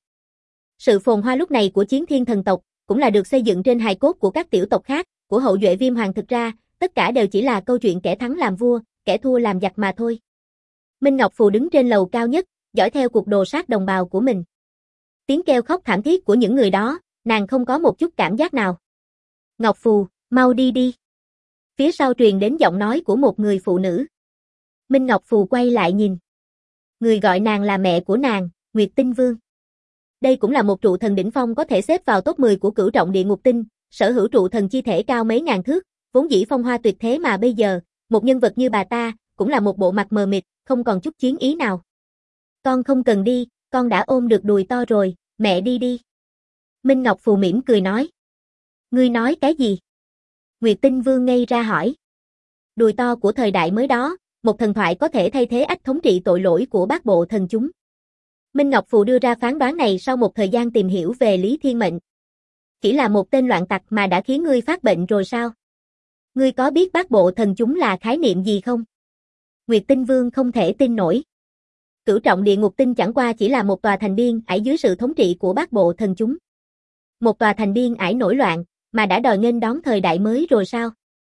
Sự phồn hoa lúc này của Chiến Thiên thần tộc, cũng là được xây dựng trên hài cốt của các tiểu tộc khác, của hậu duệ Viêm Hoàng. Thực ra, tất cả đều chỉ là câu chuyện kẻ thắng làm vua, kẻ thua làm giặc mà thôi. Minh Ngọc Phù đứng trên lầu cao nhất, dõi theo cuộc đồ sát đồng bào của mình. Tiếng kêu khóc thảm thiết của những người đó, nàng không có một chút cảm giác nào. Ngọc Phù, mau đi đi. Phía sau truyền đến giọng nói của một người phụ nữ. Minh Ngọc Phù quay lại nhìn. Người gọi nàng là mẹ của nàng, Nguyệt Tinh Vương. Đây cũng là một trụ thần đỉnh phong có thể xếp vào top 10 của cửu trọng địa ngục tinh, sở hữu trụ thần chi thể cao mấy ngàn thước, vốn dĩ phong hoa tuyệt thế mà bây giờ, một nhân vật như bà ta, cũng là một bộ mặt mờ mịt, không còn chút chiến ý nào. Con không cần đi, con đã ôm được đùi to rồi, mẹ đi đi. Minh Ngọc Phù mỉm cười nói. Ngươi nói cái gì? Nguyệt Tinh Vương ngây ra hỏi. Đùi to của thời đại mới đó, một thần thoại có thể thay thế ách thống trị tội lỗi của Bát Bộ thần chúng. Minh Ngọc Phù đưa ra phán đoán này sau một thời gian tìm hiểu về Lý Thiên Mệnh. Chỉ là một tên loạn tặc mà đã khiến ngươi phát bệnh rồi sao? Ngươi có biết Bát Bộ thần chúng là khái niệm gì không? Nguyệt Tinh Vương không thể tin nổi. Cửu trọng địa ngục tinh chẳng qua chỉ là một tòa thành biên ải dưới sự thống trị của Bát Bộ thần chúng. Một tòa thành biên ải nổi loạn, mà đã đòi nghênh đón thời đại mới rồi sao?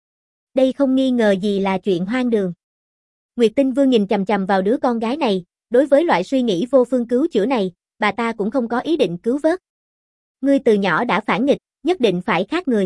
Đây không nghi ngờ gì là chuyện hoang đường. Nguyệt Tinh Vương nhìn chằm chằm vào đứa con gái này, đối với loại suy nghĩ vô phương cứu chữa này, bà ta cũng không có ý định cứu vớt. Ngươi từ nhỏ đã phản nghịch, nhất định phải khác người.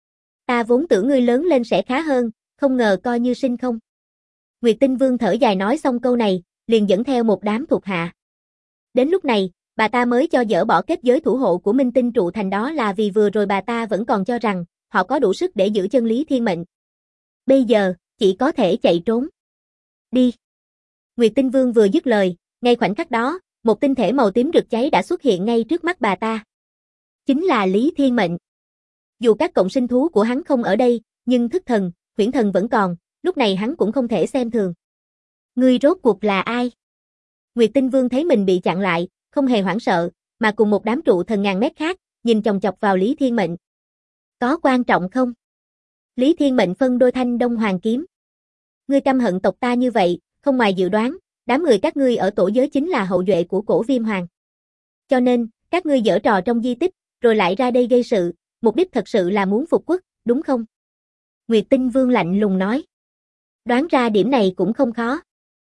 Ta vốn tưởng ngươi lớn lên sẽ khá hơn, không ngờ coi như sinh không. Nguyệt Tinh Vương thở dài nói xong câu này, liền dẫn theo một đám thuộc hạ. Đến lúc này, bà ta mới cho dỡ bỏ kết giới thủ hộ của Minh Tinh trụ thành, đó là vì vừa rồi bà ta vẫn còn cho rằng họ có đủ sức để giữ chân Lý Thiên Mệnh. Bây giờ, chỉ có thể chạy trốn. Đi. Nguyệt Tinh Vương vừa dứt lời, ngay khoảnh khắc đó, một tinh thể màu tím rực cháy đã xuất hiện ngay trước mắt bà ta. Chính là Lý Thiên Mệnh. Dù các cộng sinh thú của hắn không ở đây, nhưng thức thần, huyễn thần vẫn còn, lúc này hắn cũng không thể xem thường. Ngươi rốt cuộc là ai? Nguyệt Tinh Vương thấy mình bị chặn lại, không hề hoảng sợ, mà cùng một đám trụ thần ngàn mét khác, nhìn chòng chọc vào Lý Thiên Mệnh. Có quan trọng không? Lý Thiên Mệnh phân đôi thanh đông hoàng kiếm. Ngươi căm hận tộc ta như vậy, không ngoài dự đoán, đám người các ngươi ở tổ giới chính là hậu duệ của cổ Viêm Hoàng. Cho nên, các ngươi giở trò trong di tích, rồi lại ra đây gây sự, mục đích thật sự là muốn phục quốc, đúng không? Nguyệt Tinh Vương lạnh lùng nói. Đoán ra điểm này cũng không khó.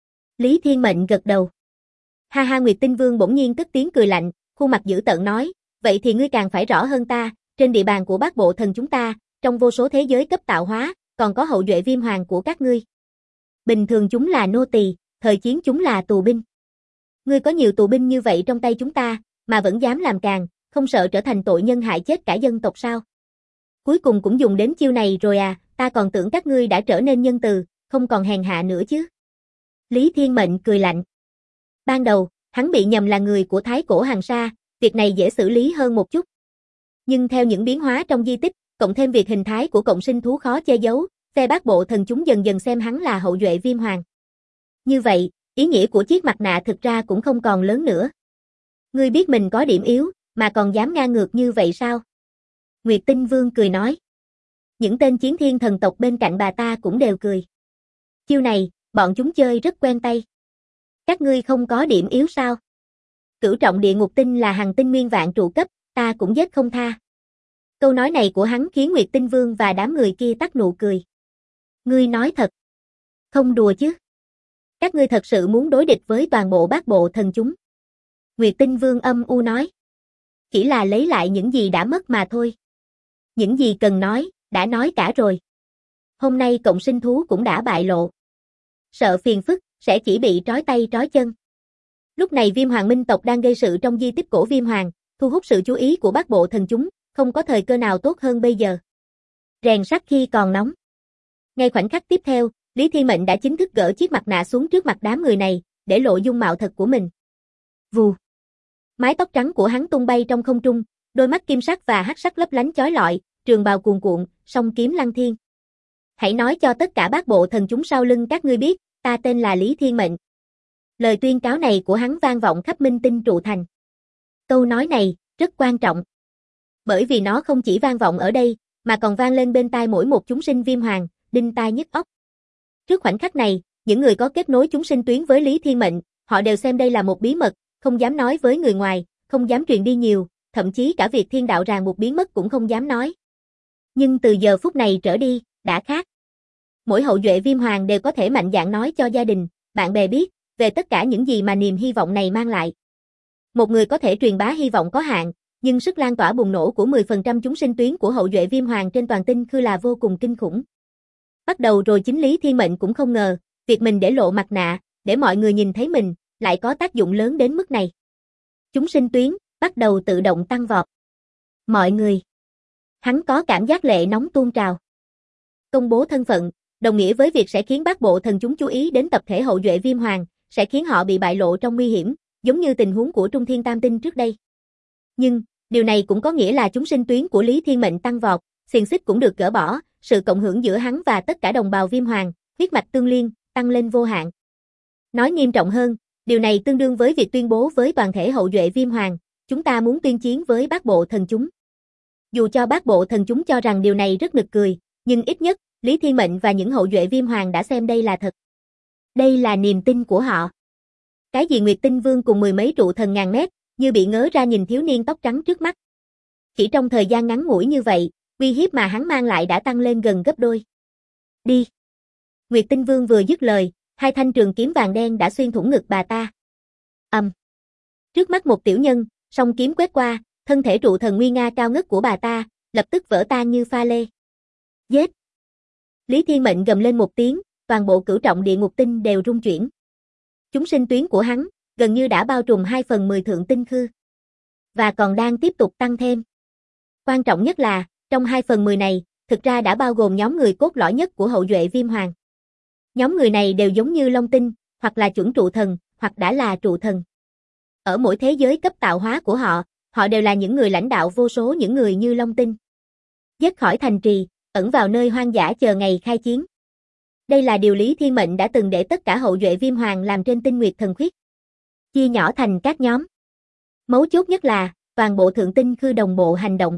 Lý Thiên Mệnh gật đầu. Ha ha, Nguyệt Tinh Vương bỗng nhiên cất tiếng cười lạnh, khuôn mặt dữ tợn nói, vậy thì ngươi càng phải rõ hơn ta, trên địa bàn của Bát Bộ Thần chúng ta, trong vô số thế giới cấp tạo hóa, còn có hậu duệ Viêm Hoàng của các ngươi. Bình thường chúng là nô tỳ, thời chiến chúng là tù binh. Ngươi có nhiều tù binh như vậy trong tay chúng ta, mà vẫn dám làm càn, không sợ trở thành tội nhân hại chết cả dân tộc sao? Cuối cùng cũng dùng đến chiêu này rồi à, ta còn tưởng các ngươi đã trở nên nhân từ, không còn hèn hạ nữa chứ. Lý Thiên Mệnh cười lạnh. Ban đầu, hắn bị nhầm là người của Thái Cổ Hàn Sa, việc này dễ xử lý hơn một chút. Nhưng theo những biến hóa trong di tích, cộng thêm việc hình thái của cộng sinh thú khó che giấu, phe Bát Bộ Thần chúng dần dần xem hắn là hậu duệ Viêm Hoàng. Như vậy, ý nghĩa của chiếc mặt nạ thực ra cũng không còn lớn nữa. Ngươi biết mình có điểm yếu, mà còn dám ngang ngược như vậy sao? Nguyệt Tinh Vương cười nói. Những tên chiến thiên thần tộc bên cạnh bà ta cũng đều cười. Chiêu này, bọn chúng chơi rất quen tay. Các ngươi không có điểm yếu sao? Cửu trọng địa ngục tinh là hằng tinh nguyên vạn trụ cấp, ta cũng giết không tha. Câu nói này của hắn khiến Nguyệt Tinh Vương và đám người kia tắt nụ cười. Ngươi nói thật. Không đùa chứ. Các ngươi thật sự muốn đối địch với toàn bộ Bát Bộ Thần chúng. Nguyệt Tinh Vương âm u nói. Chỉ là lấy lại những gì đã mất mà thôi. Những gì cần nói, đã nói cả rồi. Hôm nay cộng sinh thú cũng đã bại lộ. Sợ phiền phức, sẽ chỉ bị trói tay trói chân. Lúc này Viêm Hoàng Minh tộc đang gây sự trong di tích cổ Viêm Hoàng, thu hút sự chú ý của Bát Bộ Thần chúng, không có thời cơ nào tốt hơn bây giờ. Rèn sắt khi còn nóng. Ngay khoảnh khắc tiếp theo, Lý Thiên Mệnh đã chính thức gỡ chiếc mặt nạ xuống trước mặt đám người này, để lộ dung mạo thật của mình. Vù. Mái tóc trắng của hắn tung bay trong không trung, đôi mắt kim sắc và hắc sắc lấp lánh chói lọi, trường bào cuồn cuộn, song kiếm lăng thiên. Hãy nói cho tất cả Bát Bộ Thần chúng sau lưng các ngươi biết, ta tên là Lý Thiên Mệnh. Lời tuyên cáo này của hắn vang vọng khắp Minh Tinh trụ thành. Câu nói này, rất quan trọng. Bởi vì nó không chỉ vang vọng ở đây, mà còn vang lên bên tai mỗi một chúng sinh Viêm Hoàng, đinh tai nhức óc. Trước khoảnh khắc này, những người có kết nối chúng sinh tuyến với Lý Thiên Mệnh, họ đều xem đây là một bí mật, không dám nói với người ngoài, không dám truyền đi nhiều, thậm chí cả việc thiên đạo ràng buộc biến mất cũng không dám nói. Nhưng từ giờ phút này trở đi, đã khác. Mỗi hậu duệ Viêm Hoàng đều có thể mạnh dạn nói cho gia đình, bạn bè biết, về tất cả những gì mà niềm hy vọng này mang lại. Một người có thể truyền bá hy vọng có hạn, nhưng sức lan tỏa bùng nổ của 10% chúng sinh tuyến của hậu duệ Viêm Hoàng trên toàn tinh khư là vô cùng kinh khủng. Bắt đầu rồi chính Lý Thiên Mệnh cũng không ngờ, việc mình để lộ mặt nạ, để mọi người nhìn thấy mình, lại có tác dụng lớn đến mức này. Chúng sinh tuyến, bắt đầu tự động tăng vọt. Mọi người. Hắn có cảm giác lệ nóng tuôn trào. Công bố thân phận, đồng nghĩa với việc sẽ khiến Bát Bộ Thần chúng chú ý đến tập thể hậu duệ Viêm Hoàng, sẽ khiến họ bị bại lộ trong nguy hiểm, giống như tình huống của Trung Thiên Tam Tinh trước đây. Nhưng, điều này cũng có nghĩa là chúng sinh tuyến của Lý Thiên Mệnh tăng vọt, xiềng xích cũng được gỡ bỏ, sự cộng hưởng giữa hắn và tất cả đồng bào Viêm Hoàng, huyết mạch tương liên, tăng lên vô hạn. Nói nghiêm trọng hơn, điều này tương đương với việc tuyên bố với toàn thể hậu duệ Viêm Hoàng, chúng ta muốn tuyên chiến với Bát Bộ Thần chúng. Dù cho Bát Bộ Thần chúng cho rằng điều này rất nực cười, nhưng ít nhất, Lý Thiên Mệnh và những hậu duệ Viêm Hoàng đã xem đây là thật. Đây là niềm tin của họ. Cái gì Nguyệt Tinh Vương cùng mười mấy trụ thần ngàn mét, như bị ngớ ra nhìn thiếu niên tóc trắng trước mắt. Chỉ trong thời gian ngắn ngủi như vậy, uy hiếp mà hắn mang lại đã tăng lên gần gấp đôi. Đi! Nguyệt Tinh Vương vừa dứt lời, hai thanh trường kiếm vàng đen đã xuyên thủng ngực bà ta. Trước mắt một tiểu nhân, song kiếm quét qua, thân thể trụ thần nguy nga cao ngất của bà ta, lập tức vỡ tan như pha lê. Giết! Lý Thiên Mệnh gầm lên một tiếng, toàn bộ cửu trọng địa ngục tinh đều rung chuyển. Chúng sinh tuyến của hắn, gần như đã bao trùm 2/10 thượng tinh khư. Và còn đang tiếp tục tăng thêm. Quan trọng nhất là, trong 2/10 này, thực ra đã bao gồm nhóm người cốt lõi nhất của hậu duệ Viêm Hoàng. Nhóm người này đều giống như Long Tinh, hoặc là chuẩn trụ thần, hoặc đã là trụ thần. Ở mỗi thế giới cấp tạo hóa của họ, họ đều là những người lãnh đạo vô số những người như Long Tinh. Dứt khỏi thành trì, ẩn vào nơi hoang dã chờ ngày khai chiến. Đây là điều Lý Thiên Mệnh đã từng để tất cả hậu duệ Viêm Hoàng làm trên Tinh Nguyệt Thần Khuyết. Chia nhỏ thành các nhóm. Mấu chốt nhất là, toàn bộ thượng tinh khư đồng bộ hành động.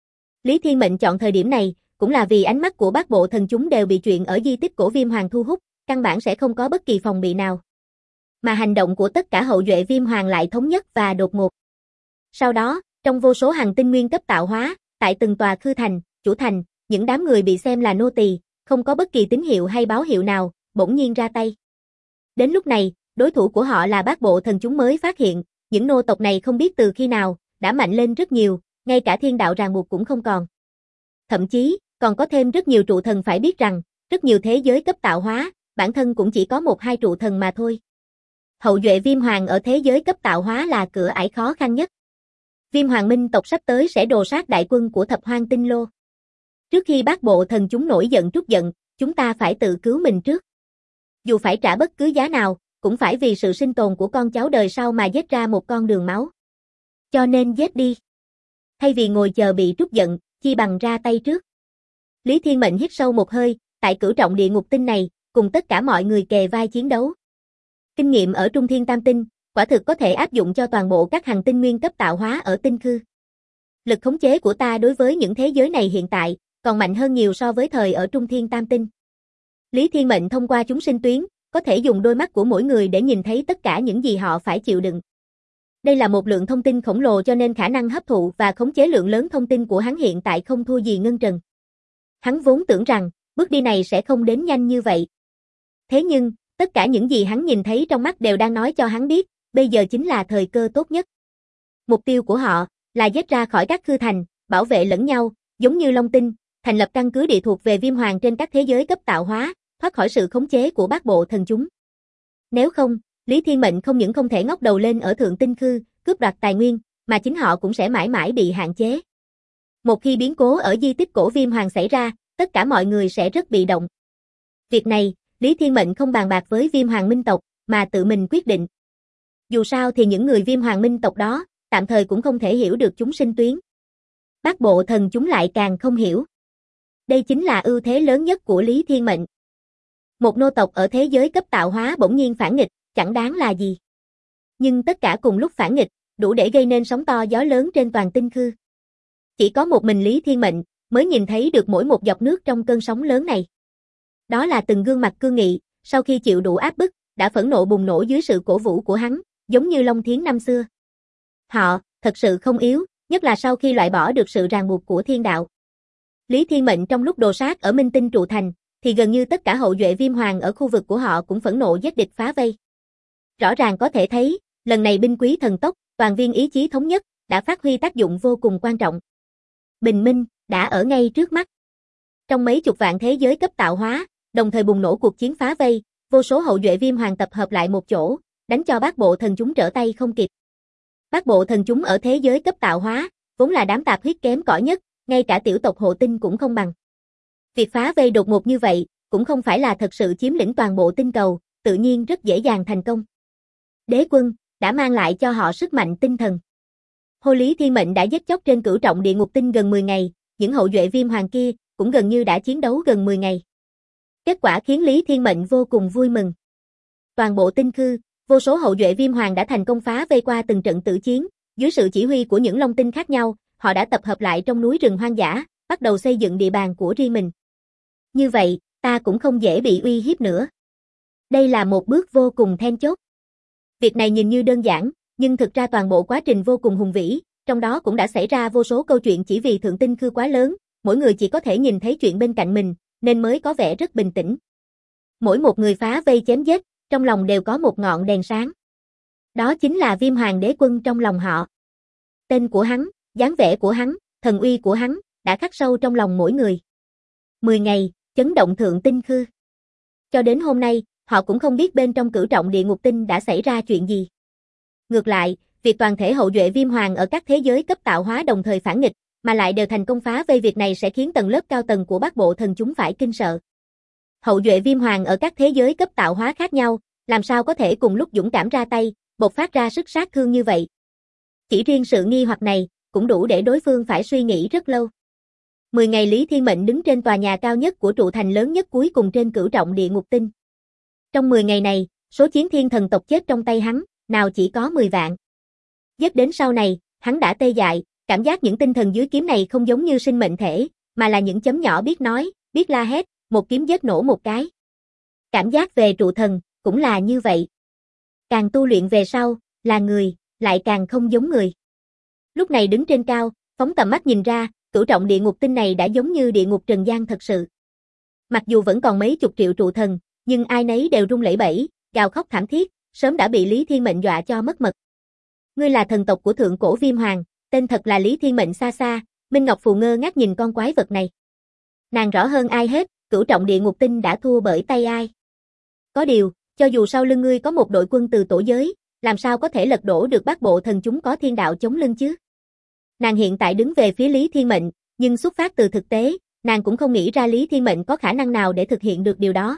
Lý Thiên Mệnh chọn thời điểm này, cũng là vì ánh mắt của bát bộ thần chúng đều bị chuyện ở di tích cổ Viêm Hoàng thu hút, căn bản sẽ không có bất kỳ phòng bị nào. Mà hành động của tất cả hậu duệ Viêm Hoàng lại thống nhất và đột ngột. Sau đó, trong vô số hành tinh nguyên cấp tạo hóa, tại từng tòa khư thành, chủ thành, những đám người bị xem là nô tỳ, không có bất kỳ tín hiệu hay báo hiệu nào, bỗng nhiên ra tay. Đến lúc này, đối thủ của họ là bát bộ thần chúng mới phát hiện, những nô tộc này không biết từ khi nào, đã mạnh lên rất nhiều, ngay cả thiên đạo ràng buộc cũng không còn. Thậm chí, còn có thêm rất nhiều trụ thần phải biết rằng, rất nhiều thế giới cấp tạo hóa, bản thân cũng chỉ có 1-2 trụ thần mà thôi. Hậu duệ Viêm Hoàng ở thế giới cấp tạo hóa là cửa ải khó khăn nhất. Viêm Hoàng Minh tộc sắp tới sẽ đồ sát đại quân của Thập Hoang Tinh Lô. Trước khi bát bộ thần chúng nổi giận trút giận, chúng ta phải tự cứu mình trước. Dù phải trả bất cứ giá nào, cũng phải vì sự sinh tồn của con cháu đời sau mà giết ra một con đường máu. Cho nên giết đi. Thay vì ngồi chờ bị trút giận, chi bằng ra tay trước. Lý Thiên Mệnh hít sâu một hơi, tại cửu trọng địa ngục tinh này, cùng tất cả mọi người kề vai chiến đấu. Kinh nghiệm ở Trung Thiên Tam Tinh, quả thực có thể áp dụng cho toàn bộ các hành tinh nguyên cấp tạo hóa ở tinh khư. Lực khống chế của ta đối với những thế giới này hiện tại, còn mạnh hơn nhiều so với thời ở Trung Thiên Tam Tinh. Lý Thiên Mệnh thông qua chúng sinh tuyến, có thể dùng đôi mắt của mỗi người để nhìn thấy tất cả những gì họ phải chịu đựng. Đây là một lượng thông tin khổng lồ cho nên khả năng hấp thụ và khống chế lượng lớn thông tin của hắn hiện tại không thua gì Ngân Trần. Hắn vốn tưởng rằng, bước đi này sẽ không đến nhanh như vậy. Thế nhưng, tất cả những gì hắn nhìn thấy trong mắt đều đang nói cho hắn biết, bây giờ chính là thời cơ tốt nhất. Mục tiêu của họ, là giết ra khỏi các khư thành, bảo vệ lẫn nhau, giống như Long Tinh, thành lập căn cứ địa thuộc về Viêm Hoàng trên các thế giới cấp tạo hóa, thoát khỏi sự khống chế của bát bộ thần chúng. Nếu không, Lý Thiên Mệnh không những không thể ngóc đầu lên ở thượng tinh khư, cướp đoạt tài nguyên, mà chính họ cũng sẽ mãi mãi bị hạn chế. Một khi biến cố ở di tích cổ Viêm Hoàng xảy ra, tất cả mọi người sẽ rất bị động. Việc này, Lý Thiên Mệnh không bàn bạc với Viêm Hoàng Minh tộc, mà tự mình quyết định. Dù sao thì những người Viêm Hoàng Minh tộc đó, tạm thời cũng không thể hiểu được chúng sinh tuyến. Bát bộ thần chúng lại càng không hiểu. Đây chính là ưu thế lớn nhất của Lý Thiên Mệnh. Một nô tộc ở thế giới cấp tạo hóa bỗng nhiên phản nghịch, chẳng đáng là gì. Nhưng tất cả cùng lúc phản nghịch, đủ để gây nên sóng to gió lớn trên toàn tinh khư. Chỉ có một mình Lý Thiên Mệnh mới nhìn thấy được mỗi một giọt nước trong cơn sóng lớn này. Đó là từng gương mặt cương nghị, sau khi chịu đủ áp bức, đã phẫn nộ bùng nổ dưới sự cổ vũ của hắn, giống như Long Thiến năm xưa. Họ, thật sự không yếu, nhất là sau khi loại bỏ được sự ràng buộc của thiên đạo. Lý Thiên Mệnh trong lúc đồ sát ở Minh Tinh trụ thành, thì gần như tất cả hậu duệ Viêm Hoàng ở khu vực của họ cũng phẫn nộ giết địch phá vây. Rõ ràng có thể thấy, lần này binh quý thần tốc, toàn viên ý chí thống nhất, đã phát huy tác dụng vô cùng quan trọng. Bình minh, đã ở ngay trước mắt. Trong mấy chục vạn thế giới cấp tạo hóa, đồng thời bùng nổ cuộc chiến phá vây, vô số hậu duệ Viêm Hoàng tập hợp lại một chỗ, đánh cho bát bộ thần chúng trở tay không kịp. Bát bộ thần chúng ở thế giới cấp tạo hóa, vốn là đám tạp huyết kém cỏi nhất, ngay cả tiểu tộc Hộ Tinh cũng không bằng. Việc phá vây đột ngột như vậy, cũng không phải là thật sự chiếm lĩnh toàn bộ tinh cầu, tự nhiên rất dễ dàng thành công. Đế quân, đã mang lại cho họ sức mạnh tinh thần. Hồ Lý Thiên Mệnh đã giết chóc trên cửu trọng địa ngục tinh gần 10 ngày, những hậu duệ Viêm Hoàng kia, cũng gần như đã chiến đấu gần 10 ngày. Kết quả khiến Lý Thiên Mệnh vô cùng vui mừng. Toàn bộ tinh khư, vô số hậu duệ Viêm Hoàng đã thành công phá vây qua từng trận tử chiến, dưới sự chỉ huy của những Long Tinh khác nhau, họ đã tập hợp lại trong núi rừng hoang dã, bắt đầu xây dựng địa bàn của riêng mình. Như vậy, ta cũng không dễ bị uy hiếp nữa. Đây là một bước vô cùng then chốt. Việc này nhìn như đơn giản, nhưng thực ra toàn bộ quá trình vô cùng hùng vĩ, trong đó cũng đã xảy ra vô số câu chuyện chỉ vì thượng tinh khư quá lớn, mỗi người chỉ có thể nhìn thấy chuyện bên cạnh mình, nên mới có vẻ rất bình tĩnh. Mỗi một người phá vây chém giết, trong lòng đều có một ngọn đèn sáng. Đó chính là Viêm Hoàng Đế Quân trong lòng họ. Tên của hắn, dáng vẻ của hắn, thần uy của hắn, đã khắc sâu trong lòng mỗi người. 10 ngày, chấn động thượng tinh khư. Cho đến hôm nay, họ cũng không biết bên trong cửu trọng địa ngục tinh đã xảy ra chuyện gì. Ngược lại, việc toàn thể hậu duệ Viêm Hoàng ở các thế giới cấp tạo hóa đồng thời phản nghịch, mà lại đều thành công phá vây, việc này sẽ khiến tầng lớp cao tầng của Bát Bộ Thần chúng phải kinh sợ. Hậu duệ Viêm Hoàng ở các thế giới cấp tạo hóa khác nhau, làm sao có thể cùng lúc dũng cảm ra tay, bộc phát ra sức sát thương như vậy. Chỉ riêng sự nghi hoặc này, cũng đủ để đối phương phải suy nghĩ rất lâu. 10 ngày Lý Thiên Mệnh đứng trên tòa nhà cao nhất của trụ thành lớn nhất cuối cùng trên cửu trọng địa ngục tinh. Trong 10 ngày này, số chiến thiên thần tộc chết trong tay hắn, nào chỉ có 10 vạn. Giết đến sau này, hắn đã tê dại, cảm giác những tinh thần dưới kiếm này không giống như sinh mệnh thể, mà là những chấm nhỏ biết nói, biết la hét, một kiếm giết nổ một cái. Cảm giác về trụ thần, cũng là như vậy. Càng tu luyện về sau, là người, lại càng không giống người. Lúc này đứng trên cao, phóng tầm mắt nhìn ra, cửu trọng địa ngục tinh này đã giống như địa ngục trần gian thật sự. Mặc dù vẫn còn mấy chục triệu trụ thần, nhưng ai nấy đều run lẩy bẩy, gào khóc thảm thiết, sớm đã bị Lý Thiên Mệnh dọa cho mất mật. Ngươi là thần tộc của thượng cổ Viêm Hoàng, tên thật là Lý Thiên Mệnh xa xa, Minh Ngọc Phù ngơ ngác nhìn con quái vật này. Nàng rõ hơn ai hết, cửu trọng địa ngục tinh đã thua bởi tay ai. Có điều, cho dù sau lưng ngươi có một đội quân từ tổ giới, làm sao có thể lật đổ được Bát Bộ Thần chúng có thiên đạo chống lưng chứ? Nàng hiện tại đứng về phía Lý Thiên Mệnh, nhưng xuất phát từ thực tế, nàng cũng không nghĩ ra Lý Thiên Mệnh có khả năng nào để thực hiện được điều đó.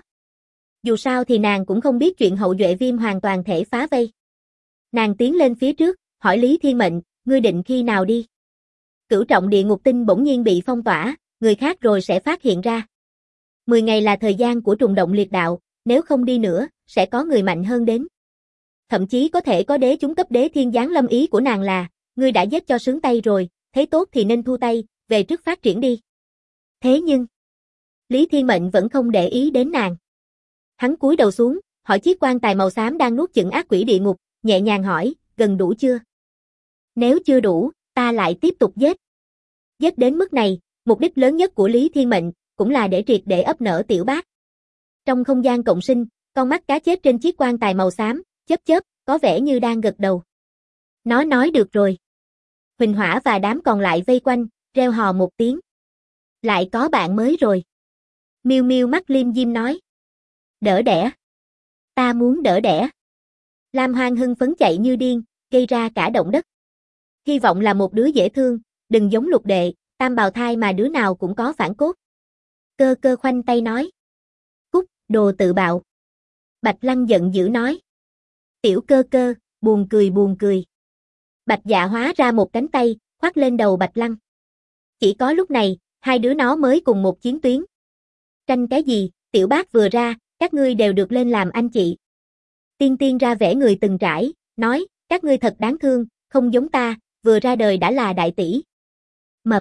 Dù sao thì nàng cũng không biết chuyện hậu duệ Viêm Hoàng toàn thể phá vây. Nàng tiến lên phía trước, hỏi Lý Thiên Mệnh, ngươi định khi nào đi? Cửu trọng địa ngục tinh bỗng nhiên bị phong tỏa, người khác rồi sẽ phát hiện ra. 10 ngày là thời gian của trùng động liệt đạo, nếu không đi nữa, sẽ có người mạnh hơn đến. Thậm chí có thể có đế chúng cấp đế thiên giáng lâm, ý của nàng là, ngươi đã giết cho sướng tay rồi, thấy tốt thì nên thu tay, về trước phát triển đi. Thế nhưng, Lý Thiên Mệnh vẫn không để ý đến nàng. Hắn cúi đầu xuống, hỏi chiếc quan tài màu xám đang nuốt chửng ác quỷ địa ngục, nhẹ nhàng hỏi, gần đủ chưa? Nếu chưa đủ, ta lại tiếp tục giết. Giết đến mức này, mục đích lớn nhất của Lý Thiên Mệnh, cũng là để triệt để ấp nở Tiểu Bác. Trong không gian cộng sinh, con mắt cá chết trên chiếc quan tài màu xám, chớp chớp, có vẻ như đang gật đầu. Nó nói được rồi. Huỳnh Hỏa và đám còn lại vây quanh, reo hò một tiếng. Lại có bạn mới rồi. Miêu Miêu mắt liêm diêm nói. Đỡ đẻ. Ta muốn đỡ đẻ. Lam Hoang hưng phấn chạy như điên, gây ra cả động đất. Hy vọng là một đứa dễ thương, đừng giống Lục Đệ, tam bào thai mà đứa nào cũng có phản cốt. Cơ Cơ khoanh tay nói. Cút, đồ tự bạo. Bạch Lăng giận dữ nói. Tiểu Cơ Cơ, buồn cười buồn cười. Bạch Dạ hóa ra một cánh tay, khoác lên đầu Bạch Lăng. Chỉ có lúc này, hai đứa nó mới cùng một chiến tuyến. Tranh cái gì, Tiểu Bác vừa ra, các ngươi đều được lên làm anh chị. Tiên Tiên ra vẻ người từng trải, nói, các ngươi thật đáng thương, không giống ta, vừa ra đời đã là đại tỷ. Mập.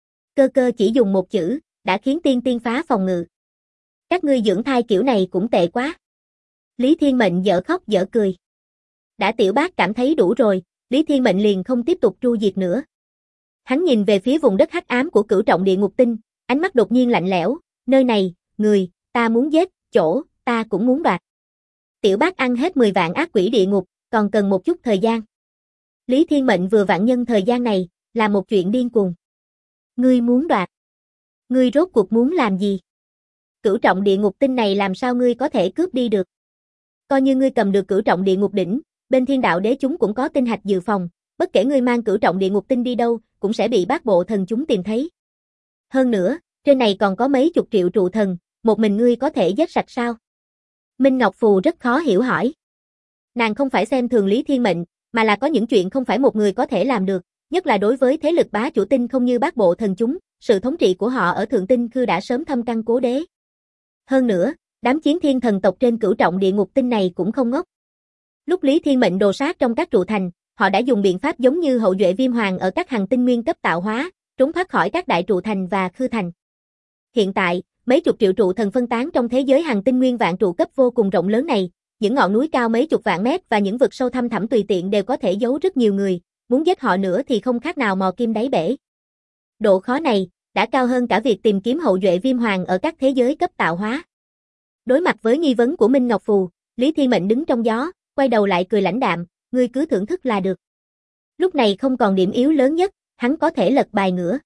Cơ Cơ chỉ dùng một chữ, đã khiến Tiên Tiên phá phòng ngự. Các ngươi dưỡng thai kiểu này cũng tệ quá. Lý Thiên Mệnh dở khóc dở cười. Đã Tiểu Bác cảm thấy đủ rồi, Lý Thiên Mệnh liền không tiếp tục tru diệt nữa. Hắn nhìn về phía vùng đất hắc ám của cửu trọng địa ngục tinh, ánh mắt đột nhiên lạnh lẽo, nơi này, người, ta muốn giết, chỗ, ta cũng muốn đoạt. Tiểu Bác ăn hết 10 vạn ác quỷ địa ngục, còn cần một chút thời gian. Lý Thiên Mệnh vừa vặn nhân thời gian này, làm một chuyện điên cuồng. Ngươi muốn đoạt? Ngươi rốt cuộc muốn làm gì? Cửu trọng địa ngục tinh này làm sao ngươi có thể cướp đi được? Coi như ngươi cầm được cửu trọng địa ngục đỉnh, bên Thiên Đạo Đế chúng cũng có tinh hạch dự phòng, bất kể ngươi mang cửu trọng địa ngục tinh đi đâu, cũng sẽ bị Bát Bộ Thần chúng tìm thấy. Hơn nữa, trên này còn có mấy chục triệu trụ thần, một mình ngươi có thể giết sạch sao? Minh Ngọc Phù rất khó hiểu hỏi. Nàng không phải xem thường Lý Thiên Mệnh, mà là có những chuyện không phải một người có thể làm được, nhất là đối với thế lực bá chủ tinh không như Bát Bộ Thần chúng, sự thống trị của họ ở thượng tinh khư đã sớm thâm căn cố đế. Hơn nữa, đám chiến thiên thần tộc trên cửu trọng địa ngục tinh này cũng không ngốc. Lúc Lý Thiên Mệnh đồ sát trong các trụ thành, họ đã dùng biện pháp giống như hậu duệ Viêm Hoàng ở các hành tinh nguyên cấp tạo hóa, trốn thoát khỏi các đại trụ thành và khư thành. Hiện tại, mấy chục triệu trụ thần phân tán trong thế giới hành tinh nguyên vạn trụ cấp vô cùng rộng lớn này, những ngọn núi cao mấy chục vạn mét và những vực sâu thăm thẳm tùy tiện đều có thể giấu rất nhiều người, muốn giết họ nữa thì không khác nào mò kim đáy bể. Độ khó này đã cao hơn cả việc tìm kiếm hậu duệ Viêm Hoàng ở các thế giới cấp tạo hóa. Đối mặt với nghi vấn của Minh Ngọc Phù, Lý Thiên Mệnh đứng trong gió, quay đầu lại cười lãnh đạm, ngươi cứ thưởng thức là được. Lúc này không còn điểm yếu lớn nhất, hắn có thể lật bài ngửa.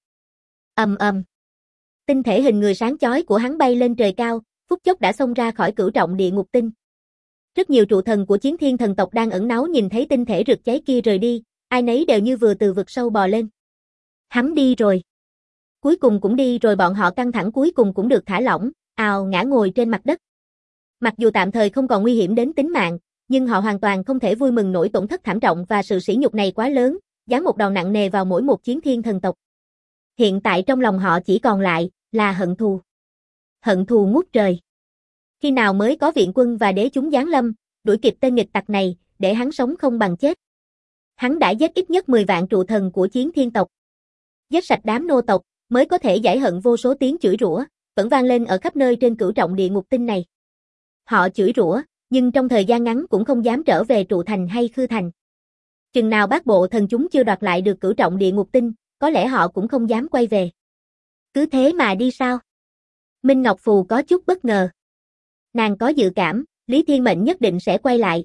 Tinh thể hình người sáng chói của hắn bay lên trời cao, phút chốc đã xông ra khỏi cửu trọng địa ngục tinh. Rất nhiều trụ thần của Chiến Thiên thần tộc đang ẩn náu nhìn thấy tinh thể rực cháy kia rời đi, ai nấy đều như vừa từ vực sâu bò lên. Hắn đi rồi. Cuối cùng cũng đi rồi, bọn họ căng thẳng cuối cùng cũng được thả lỏng, ào ngã ngồi trên mặt đất. Mặc dù tạm thời không còn nguy hiểm đến tính mạng, nhưng họ hoàn toàn không thể vui mừng nổi tổn thất thảm trọng và sự sỉ nhục này quá lớn, giáng một đòn nặng nề vào mỗi một Chiến Thiên thần tộc. Hiện tại trong lòng họ chỉ còn lại là hận thù. Hận thù ngút trời. Khi nào mới có viện quân và đế chúng giáng lâm, đuổi kịp tên nghịch tặc này, để hắn sống không bằng chết. Hắn đã giết ít nhất 10 vạn trụ thần của Chiến Thiên tộc. Giết sạch đám nô tộc, mới có thể giải hận. Vô số tiếng chửi rủa vẫn vang lên ở khắp nơi trên cửu trọng địa ngục tinh này. Họ chửi rủa, nhưng trong thời gian ngắn cũng không dám trở về trụ thành hay khư thành. Chừng nào bát bộ thần chúng chưa đoạt lại được cửu trọng địa ngục tinh, có lẽ họ cũng không dám quay về. Cứ thế mà đi sao? Minh Ngọc Phù có chút bất ngờ. Nàng có dự cảm, Lý Thiên Mệnh nhất định sẽ quay lại.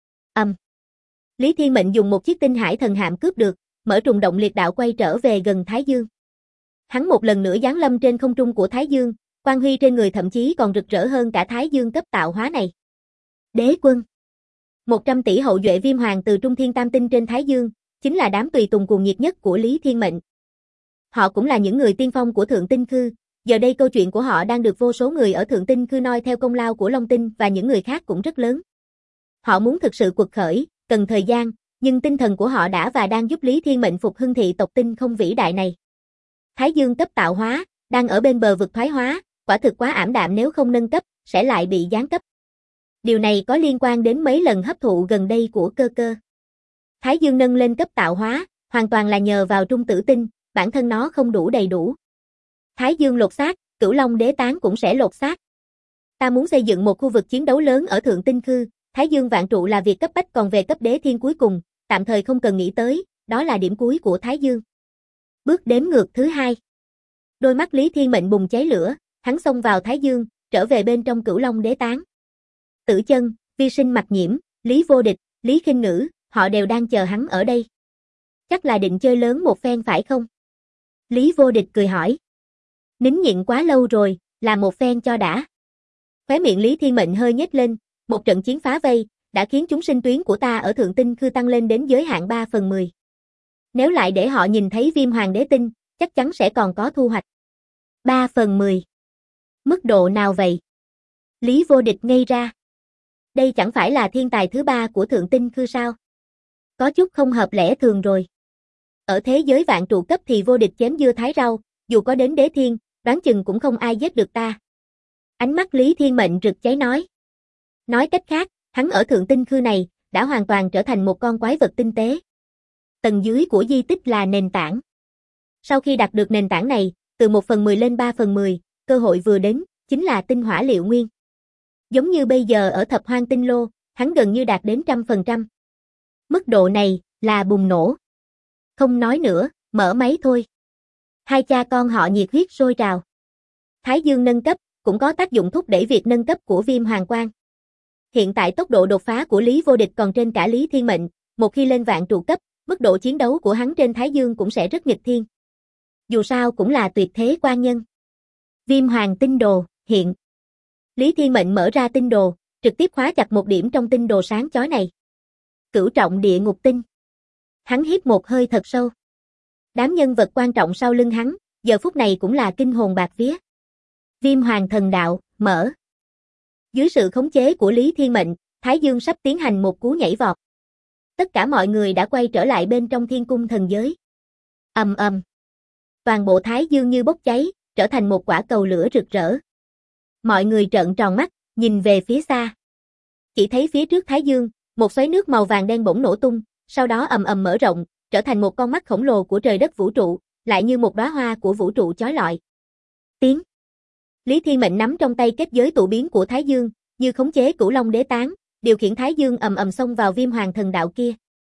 Lý Thiên Mệnh dùng một chiếc tinh hải thần hạm cướp được, mở trùng động liệt đạo quay trở về gần Thái Dương. Hắn một lần nữa giáng lâm trên không trung của Thái Dương, quang huy trên người thậm chí còn rực rỡ hơn cả Thái Dương cấp tạo hóa này. Đế quân. 100 tỷ hậu duệ Viêm Hoàng từ Trung Thiên Tam Tinh trên Thái Dương, chính là đám tùy tùng cuồng nhiệt nhất của Lý Thiên Mệnh. Họ cũng là những người tiên phong của Thượng Tinh Khư, giờ đây câu chuyện của họ đang được vô số người ở Thượng Tinh Khư noi theo. Công lao của Long Tinh và những người khác cũng rất lớn. Họ muốn thực sự quật khởi, cần thời gian, nhưng tinh thần của họ đã và đang giúp Lý Thiên Mệnh phục hưng thị tộc tinh không vĩ đại này. Thái Dương cấp tạo hóa, đang ở bên bờ vực thoái hóa, quả thực quá ảm đạm, nếu không nâng cấp, sẽ lại bị giáng cấp. Điều này có liên quan đến mấy lần hấp thụ gần đây của Cơ Cơ. Thái Dương nâng lên cấp tạo hóa, hoàn toàn là nhờ vào Trung Tử Tinh, bản thân nó không đủ đầy đủ. Thái Dương lột xác, Cửu Long Đế Tán cũng sẽ lột xác. Ta muốn xây dựng một khu vực chiến đấu lớn ở Thượng Tinh Khư, Thái Dương vạn trụ là việc cấp bách, còn về cấp đế thiên cuối cùng, tạm thời không cần nghĩ tới, đó là điểm cuối của Thái Dương. Bước đếm ngược thứ 2. Đôi mắt Lý Thiên Mệnh bùng cháy lửa, hắn xông vào Thái Dương, trở về bên trong Cửu Long Đế Tán. Tử Chân, Vi Sinh Mặc Nhiễm, Lý Vô Địch, Lý Khinh Ngữ, họ đều đang chờ hắn ở đây. Chắc là định chơi lớn một phen phải không? Lý Vô Địch cười hỏi. Nín nhịn quá lâu rồi, làm một phen cho đã. Khóe miệng Lý Thiên Mệnh hơi nhếch lên, một trận chiến phá vây, đã khiến chúng sinh tuyến của ta ở Thượng Tinh Khư tăng lên đến giới hạn 3/10. Nếu lại để họ nhìn thấy Viêm Hoàng đế tinh, chắc chắn sẽ còn có thu hoạch. 3/10. Mức độ nào vậy? Lý Vô Địch ngây ra. Đây chẳng phải là thiên tài thứ 3 của Thượng Tinh Khư sao? Có chút không hợp lẽ thường rồi. Ở thế giới vạn trụ cấp thì Vô Địch chém dưa thái rau, dù có đến đế thiên, đoán chừng cũng không ai giết được ta. Ánh mắt Lý Thiên Mệnh rực cháy nói. Nói cách khác, hắn ở Thượng Tinh Khư này, đã hoàn toàn trở thành một con quái vật tinh tế. Tầng dưới của di tích là nền tảng. Sau khi đạt được nền tảng này, từ 1/10 lên 3/10, cơ hội vừa đến, chính là tinh hỏa liệu nguyên. Giống như bây giờ ở Thập Hoang Tinh Lô, hắn gần như đạt đến 100%. Mức độ này, là bùng nổ. Không nói nữa, mở máy thôi. Hai cha con họ nhiệt huyết sôi trào. Thái Dương nâng cấp, cũng có tác dụng thúc đẩy việc nâng cấp của Viêm Hoàng Quang. Hiện tại tốc độ đột phá của Lý Vô Địch còn trên cả Lý Thiên Mệnh, một khi lên vạn trụ cấp, mức độ chiến đấu của hắn trên Thái Dương cũng sẽ rất nghịch thiên. Dù sao cũng là tuyệt thế quan nhân. Viêm Hoàng tinh đồ, hiện. Lý Thiên Mệnh mở ra tinh đồ, trực tiếp khóa chặt một điểm trong tinh đồ sáng chói này. Cửu trọng địa ngục tinh. Hắn hít một hơi thật sâu. Đám nhân vật quan trọng sau lưng hắn, giờ phút này cũng là kinh hồn bạt vía. Viêm Hoàng thần đạo, mở. Dưới sự khống chế của Lý Thiên Mệnh, Thái Dương sắp tiến hành một cú nhảy vọt. Tất cả mọi người đã quay trở lại bên trong thiên cung thần giới. Ầm ầm. Toàn bộ Thái Dương như bốc cháy, trở thành một quả cầu lửa rực rỡ. Mọi người trợn tròn mắt, nhìn về phía xa. Chỉ thấy phía trước Thái Dương, một xoáy nước màu vàng đen bỗng nổ tung, sau đó ầm ầm mở rộng, trở thành một con mắt khổng lồ của trời đất vũ trụ, lại như một đóa hoa của vũ trụ chói lọi. Tiếng. Lý Thiên Mệnh nắm trong tay kết giới tụ biến của Thái Dương, như khống chế Cửu Long Đế Tán, điều khiển Thái Dương ầm ầm xông vào Viêm Hoàng thần đạo kia.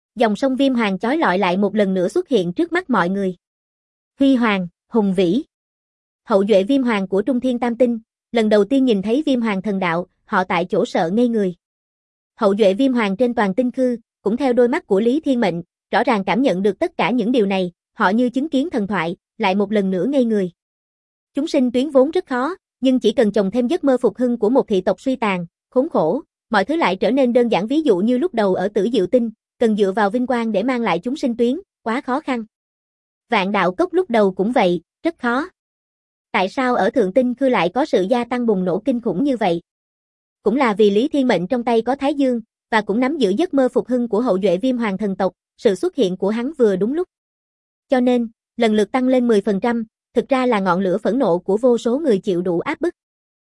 Dòng sông Viêm Hoàng chói lọi lại một lần nữa xuất hiện trước mắt mọi người. Huy hoàng, hùng vĩ. Hậu duệ Viêm Hoàng của Trung Thiên Tam Tinh, lần đầu tiên nhìn thấy Viêm Hoàng thần đạo, họ tại chỗ sợ ngây người. Hậu duệ Viêm Hoàng trên toàn tinh khư, cũng theo đôi mắt của Lý Thiên Mệnh, rõ ràng cảm nhận được tất cả những điều này, họ như chứng kiến thần thoại, lại một lần nữa ngây người. Chúng sinh tuyến vốn rất khó, nhưng chỉ cần chồng thêm giấc mơ phục hưng của một thị tộc suy tàn, khốn khổ, mọi thứ lại trở nên đơn giản, ví dụ như lúc đầu ở Tử Diệu Tinh, cần dựa vào vinh quang để mang lại chúng sinh tuyến, quá khó khăn. Vạn Đạo Cốc lúc đầu cũng vậy, rất khó. Tại sao ở Thượng Tinh Khư lại có sự gia tăng bùng nổ kinh khủng như vậy? Cũng là vì Lý Thiên Mệnh trong tay có Thái Dương, và cũng nắm giữ giấc mơ phục hưng của hậu duệ Viêm Hoàng thần tộc, sự xuất hiện của hắn vừa đúng lúc. Cho nên, lần lượt tăng lên 10%, thực ra là ngọn lửa phẫn nộ của vô số người chịu đủ áp bức.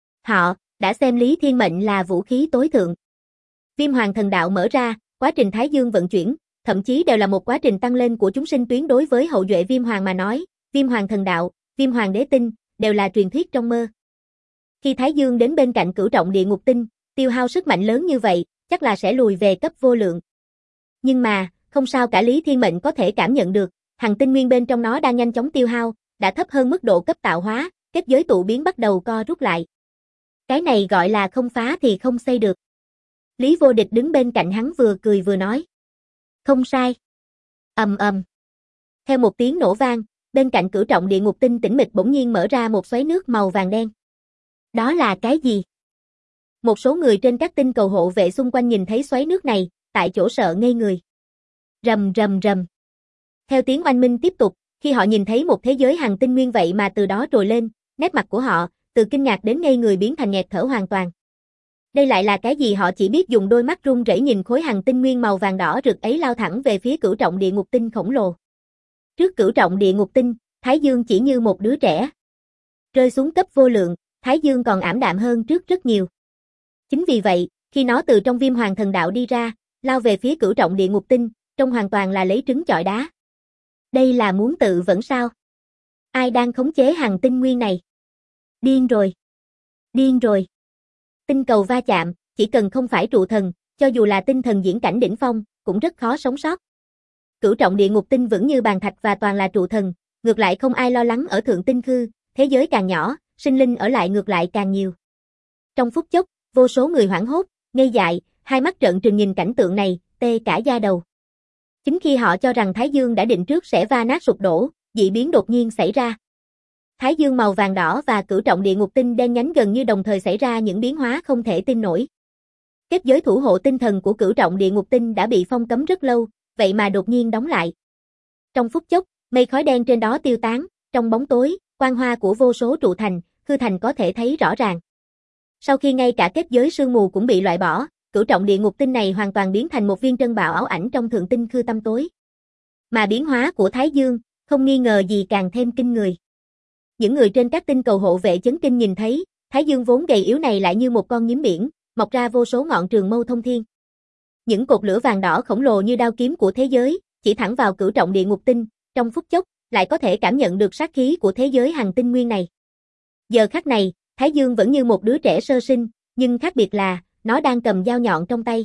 Họ đã xem Lý Thiên Mệnh là vũ khí tối thượng. Viêm Hoàng thần đạo mở ra, quá trình Thái Dương vận chuyển, thậm chí đều là một quá trình tăng lên của chúng sinh tuyến. Đối với hậu duệ Viêm Hoàng mà nói, Viêm Hoàng thần đạo, Viêm Hoàng đế tinh, đều là truyền thuyết trong mơ. Khi Thái Dương đến bên cạnh Cửu Trọng Địa Ngục Tinh, tiêu hao sức mạnh lớn như vậy, chắc là sẽ lùi về cấp vô lượng. Nhưng mà, không sao cả, Lý Thiên Mệnh có thể cảm nhận được, hằng tinh nguyên bên trong nó đang nhanh chóng tiêu hao, đã thấp hơn mức độ cấp tạo hóa, kết giới tụ biến bắt đầu co rút lại. Cái này gọi là không phá thì không xây được. Lý Vô Địch đứng bên cạnh hắn vừa cười vừa nói. Không sai. Ầm ầm. Theo một tiếng nổ vang, bên cạnh Cửu Trọng Địa Ngục Tinh tĩnh mịch bỗng nhiên mở ra một xoáy nước màu vàng đen. Đó là cái gì? Một số người trên các tinh cầu hộ vệ xung quanh nhìn thấy xoáy nước này, tại chỗ sợ ngây người. Rầm rầm rầm. Theo tiếng oanh minh tiếp tục, khi họ nhìn thấy một thế giới hằng tinh nguyên vậy mà từ đó trồi lên, nét mặt của họ, từ kinh ngạc đến ngây người biến thành nghẹt thở hoàn toàn. Đây lại là cái gì? Họ chỉ biết dùng đôi mắt run rẩy nhìn khối hằng tinh nguyên màu vàng đỏ rực ấy lao thẳng về phía Cửu Trọng Địa Ngục Tinh khổng lồ. Trước Cửu Trọng Địa Ngục Tinh, Thái Dương chỉ như một đứa trẻ. Rơi xuống cấp vô lượng, Thái Dương còn ảm đạm hơn trước rất nhiều. Chính vì vậy, khi nó từ trong Viêm Hoàng thần đạo đi ra, lao về phía Cửu Trọng Địa Ngục Tinh, trông hoàn toàn là lấy trứng chọi đá. Đây là muốn tự vẫn sao? Ai đang khống chế hằng tinh nguyên này? Điên rồi. Điên rồi. Tinh cầu va chạm, chỉ cần không phải trụ thần, cho dù là tinh thần diễn cảnh đỉnh phong, cũng rất khó sống sót. Cửu Trọng Địa Ngục Tinh vững như bàn thạch và toàn là trụ thần, ngược lại không ai lo lắng. Ở Thượng Tinh Khư, thế giới càng nhỏ, sinh linh ở lại ngược lại càng nhiều. Trong phút chốc, vô số người hoảng hốt, ngây dại, hai mắt trợn trừng nhìn cảnh tượng này, tê cả da đầu. Chính khi họ cho rằng Thái Dương đã định trước sẽ va nát sụp đổ, dị biến đột nhiên xảy ra. Thái Dương màu vàng đỏ và Cửu Trọng Địa Ngục Tinh đen nhánh gần như đồng thời xảy ra những biến hóa không thể tin nổi. Kết giới thủ hộ tinh thần của Cửu Trọng Địa Ngục Tinh đã bị phong cấm rất lâu, vậy mà đột nhiên đóng lại. Trong phút chốc, mây khói đen trên đó tiêu tán, trong bóng tối, quang hoa của vô số trụ thành, khư thành có thể thấy rõ ràng. Sau khi ngay cả kết giới sương mù cũng bị loại bỏ, Cửu Trọng Địa Ngục Tinh này hoàn toàn biến thành một viên trân bảo ảo ảnh trong Thượng Tinh Khư tăm tối. Mà biến hóa của Thái Dương, không nghi ngờ gì càng thêm kinh người. Những người trên các tinh cầu hộ vệ chấn kinh nhìn thấy, Thái Dương vốn gầy yếu này lại như một con nhím biển, mọc ra vô số ngọn trường mâu thông thiên. Những cột lửa vàng đỏ khổng lồ như đao kiếm của thế giới, chỉ thẳng vào Cửu Trọng Địa Ngục Tinh, trong phút chốc, lại có thể cảm nhận được sát khí của thế giới hằng tinh nguyên này. Giờ khắc này, Thái Dương vẫn như một đứa trẻ sơ sinh, nhưng khác biệt là, nó đang cầm dao nhọn trong tay.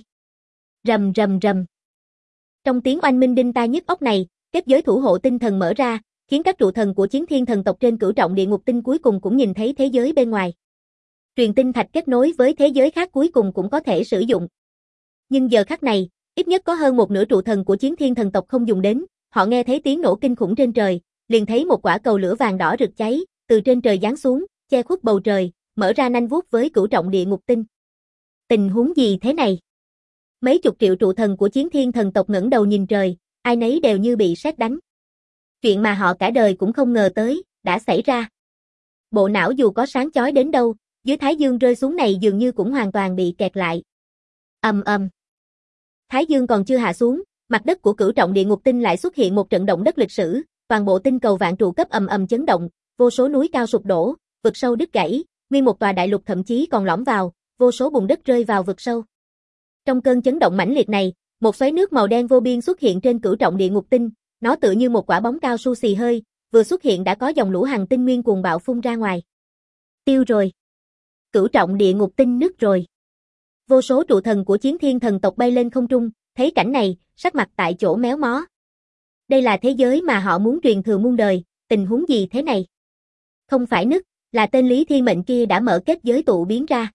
Rầm rầm rầm. Trong tiếng oanh minh đinh tai nhức óc này, kết giới thủ hộ tinh thần mở ra, khiến các trụ thần của Chiến Thiên thần tộc trên Cửu Trọng Địa Ngục Tinh cuối cùng cũng nhìn thấy thế giới bên ngoài. Truyền tinh thạch kết nối với thế giới khác cuối cùng cũng có thể sử dụng. Nhưng giờ khắc này, ít nhất có hơn một nửa trụ thần của Chiến Thiên thần tộc không dùng đến, họ nghe thấy tiếng nổ kinh khủng trên trời, liền thấy một quả cầu lửa vàng đỏ rực cháy, từ trên trời giáng xuống, che khuất bầu trời, mở ra nanh vuốt với Cửu Trọng Địa Ngục Tinh. Tình huống gì thế này? Mấy chục triệu trụ thần của Chiến Thiên thần tộc ngẩng đầu nhìn trời, ai nấy đều như bị sét đánh. Chuyện mà họ cả đời cũng không ngờ tới, đã xảy ra. Bộ não dù có sáng chói đến đâu, dưới Thái Dương rơi xuống này dường như cũng hoàn toàn bị kẹt lại. Ầm ầm. Thái Dương còn chưa hạ xuống, mặt đất của Cửu Trọng Địa Ngục Tinh lại xuất hiện một trận động đất lịch sử, toàn bộ tinh cầu vạn trụ cấp ầm ầm chấn động, vô số núi cao sụp đổ, vực sâu đứt gãy, nguyên một tòa đại lục thậm chí còn lõm vào, vô số bùn đất rơi vào vực sâu. Trong cơn chấn động mãnh liệt này, một xoáy nước màu đen vô biên xuất hiện trên Cửu Trọng Địa Ngục Tinh, nó tựa như một quả bóng cao su xì hơi, vừa xuất hiện đã có dòng lũ hằng tinh nguyên cuồng bạo phun ra ngoài. Tiêu rồi. Cửu Trọng Địa Ngục Tinh nứt rồi. Vô số trụ thần của Chiến Thiên thần tộc bay lên không trung, thấy cảnh này, sắc mặt tại chỗ méo mó. Đây là thế giới mà họ muốn truyền thừa muôn đời, tình huống gì thế này? Không phải nứt, là tên Lý Thiên Mệnh kia đã mở kết giới tụ biến ra.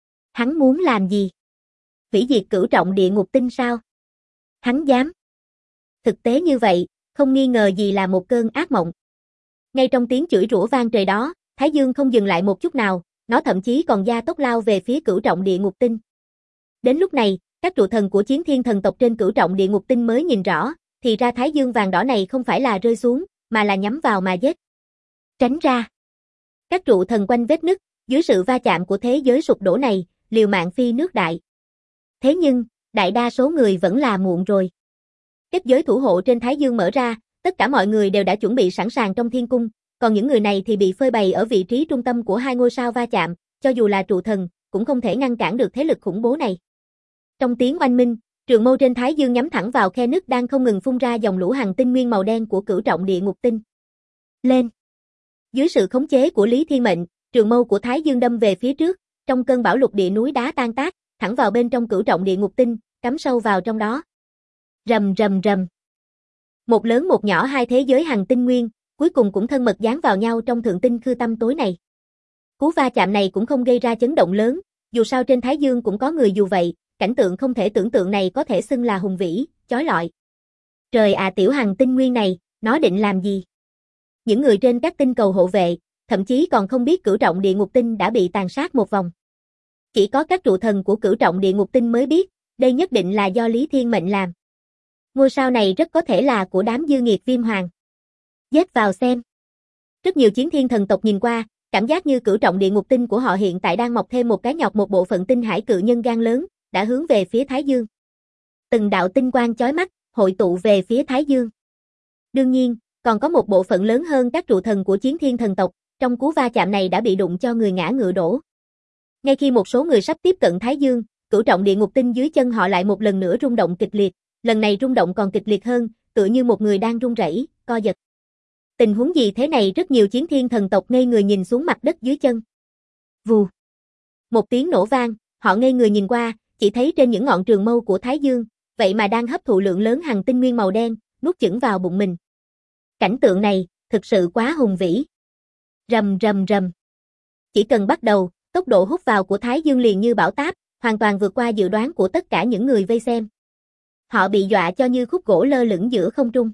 Hắn muốn làm gì? Hủy diệt cửu trọng địa ngục tinh sao? Hắn dám. Thực tế như vậy, không nghi ngờ gì là một cơn ác mộng. Ngay trong tiếng chửi rủa vang trời đó, Thái Dương không dừng lại một chút nào, nó thậm chí còn gia tốc lao về phía cửu trọng địa ngục tinh. Đến lúc này, các trụ thần của chiến thiên thần tộc trên cửu trọng địa ngục tinh mới nhìn rõ, thì ra Thái Dương vàng đỏ này không phải là rơi xuống, mà là nhắm vào mà giết. Tránh ra. Các trụ thần quanh vết nứt, dưới sự va chạm của thế giới sụp đổ này, liều mạng phi nước đại. Thế nhưng, đại đa số người vẫn là muộn rồi. Kết giới thủ hộ trên Thái Dương mở ra, tất cả mọi người đều đã chuẩn bị sẵn sàng trong thiên cung, còn những người này thì bị phơi bày ở vị trí trung tâm của hai ngôi sao va chạm, cho dù là trụ thần, cũng không thể ngăn cản được thế lực khủng bố này. Trong tiếng oanh minh, trường mâu trên Thái Dương nhắm thẳng vào khe nứt đang không ngừng phun ra dòng lũ hằng tinh nguyên màu đen của cửu trọng địa ngục tinh. Lên! Dưới sự khống chế của Lý Thiên Mệnh, trường mâu của Thái Dương đâm về phía trước, trong cơn bão lục địa núi đá tan tác, thẳng vào bên trong cửu trọng địa ngục tinh, cắm sâu vào trong đó. Rầm rầm rầm. Một lớn một nhỏ hai thế giới hằng tinh nguyên, cuối cùng cũng thân mật dán vào nhau trong thượng tinh khư tâm tối này. Cú va chạm này cũng không gây ra chấn động lớn, dù sao trên Thái Dương cũng có người dù vậy, cảnh tượng không thể tưởng tượng này có thể xưng là hùng vĩ, chói lọi. Trời ạ, tiểu hằng tinh nguyên này, nó định làm gì? Những người trên các tinh cầu hộ vệ, thậm chí còn không biết cửu trọng địa ngục tinh đã bị tàn sát một vòng. Chỉ có các trụ thần của cửu trọng địa ngục tinh mới biết, đây nhất định là do Lý Thiên Mệnh làm. Ngôi sao này rất có thể là của đám dư nghiệt Viêm Hoàng. Giết vào xem. Rất nhiều chiến thiên thần tộc nhìn qua, cảm giác như cửu trọng địa ngục tinh của họ hiện tại đang mọc thêm một cái nhọc một bộ phận tinh hải cự nhân gan lớn, đã hướng về phía Thái Dương. Từng đạo tinh quang chói mắt, hội tụ về phía Thái Dương. Đương nhiên, còn có một bộ phận lớn hơn các trụ thần của chiến thiên thần tộc, trong cú va chạm này đã bị đụng cho người ngã ngựa đổ. Ngay khi một số người sắp tiếp cận Thái Dương, cửu trọng địa ngục tinh dưới chân họ lại một lần nữa rung động kịch liệt, lần này rung động còn kịch liệt hơn, tựa như một người đang run rẩy, co giật. Tình huống gì thế này? Rất nhiều chiến thiên thần tộc ngây người nhìn xuống mặt đất dưới chân. Vù. Một tiếng nổ vang, họ ngây người nhìn qua, chỉ thấy trên những ngọn trường mâu của Thái Dương, vậy mà đang hấp thụ lượng lớn hằng tinh nguyên màu đen, nuốt chửng vào bụng mình. Cảnh tượng này, thực sự quá hùng vĩ. Rầm rầm rầm. Chỉ cần bắt đầu, tốc độ hút vào của Thái Dương liền như bão táp, hoàn toàn vượt qua dự đoán của tất cả những người vây xem. Họ bị dọa cho như khúc gỗ lơ lửng giữa không trung.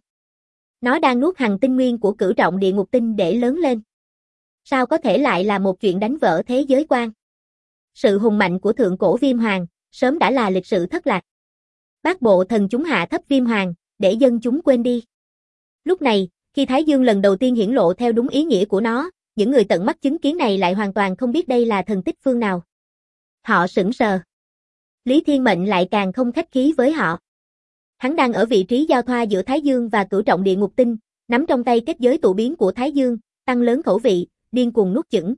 Nó đang nuốt hằng tinh nguyên của cửu trọng địa ngục tinh để lớn lên. Sao có thể lại là một chuyện đánh vỡ thế giới quan? Sự hùng mạnh của thượng cổ Viêm Hoàng, sớm đã là lịch sử thất lạc. Bát bộ thần chúng hạ thấp Viêm Hoàng, để dân chúng quên đi. Lúc này, khi Thái Dương lần đầu tiên hiển lộ theo đúng ý nghĩa của nó, những người tận mắt chứng kiến này lại hoàn toàn không biết đây là thần tích phương nào. Họ sững sờ. Lý Thiên Mệnh lại càng không khách khí với họ. Hắn đang ở vị trí giao thoa giữa Thái Dương và cửu trọng địa ngục tinh, nắm trong tay kết giới tụ biến của Thái Dương, tăng lớn khẩu vị, điên cuồng nuốt chửng.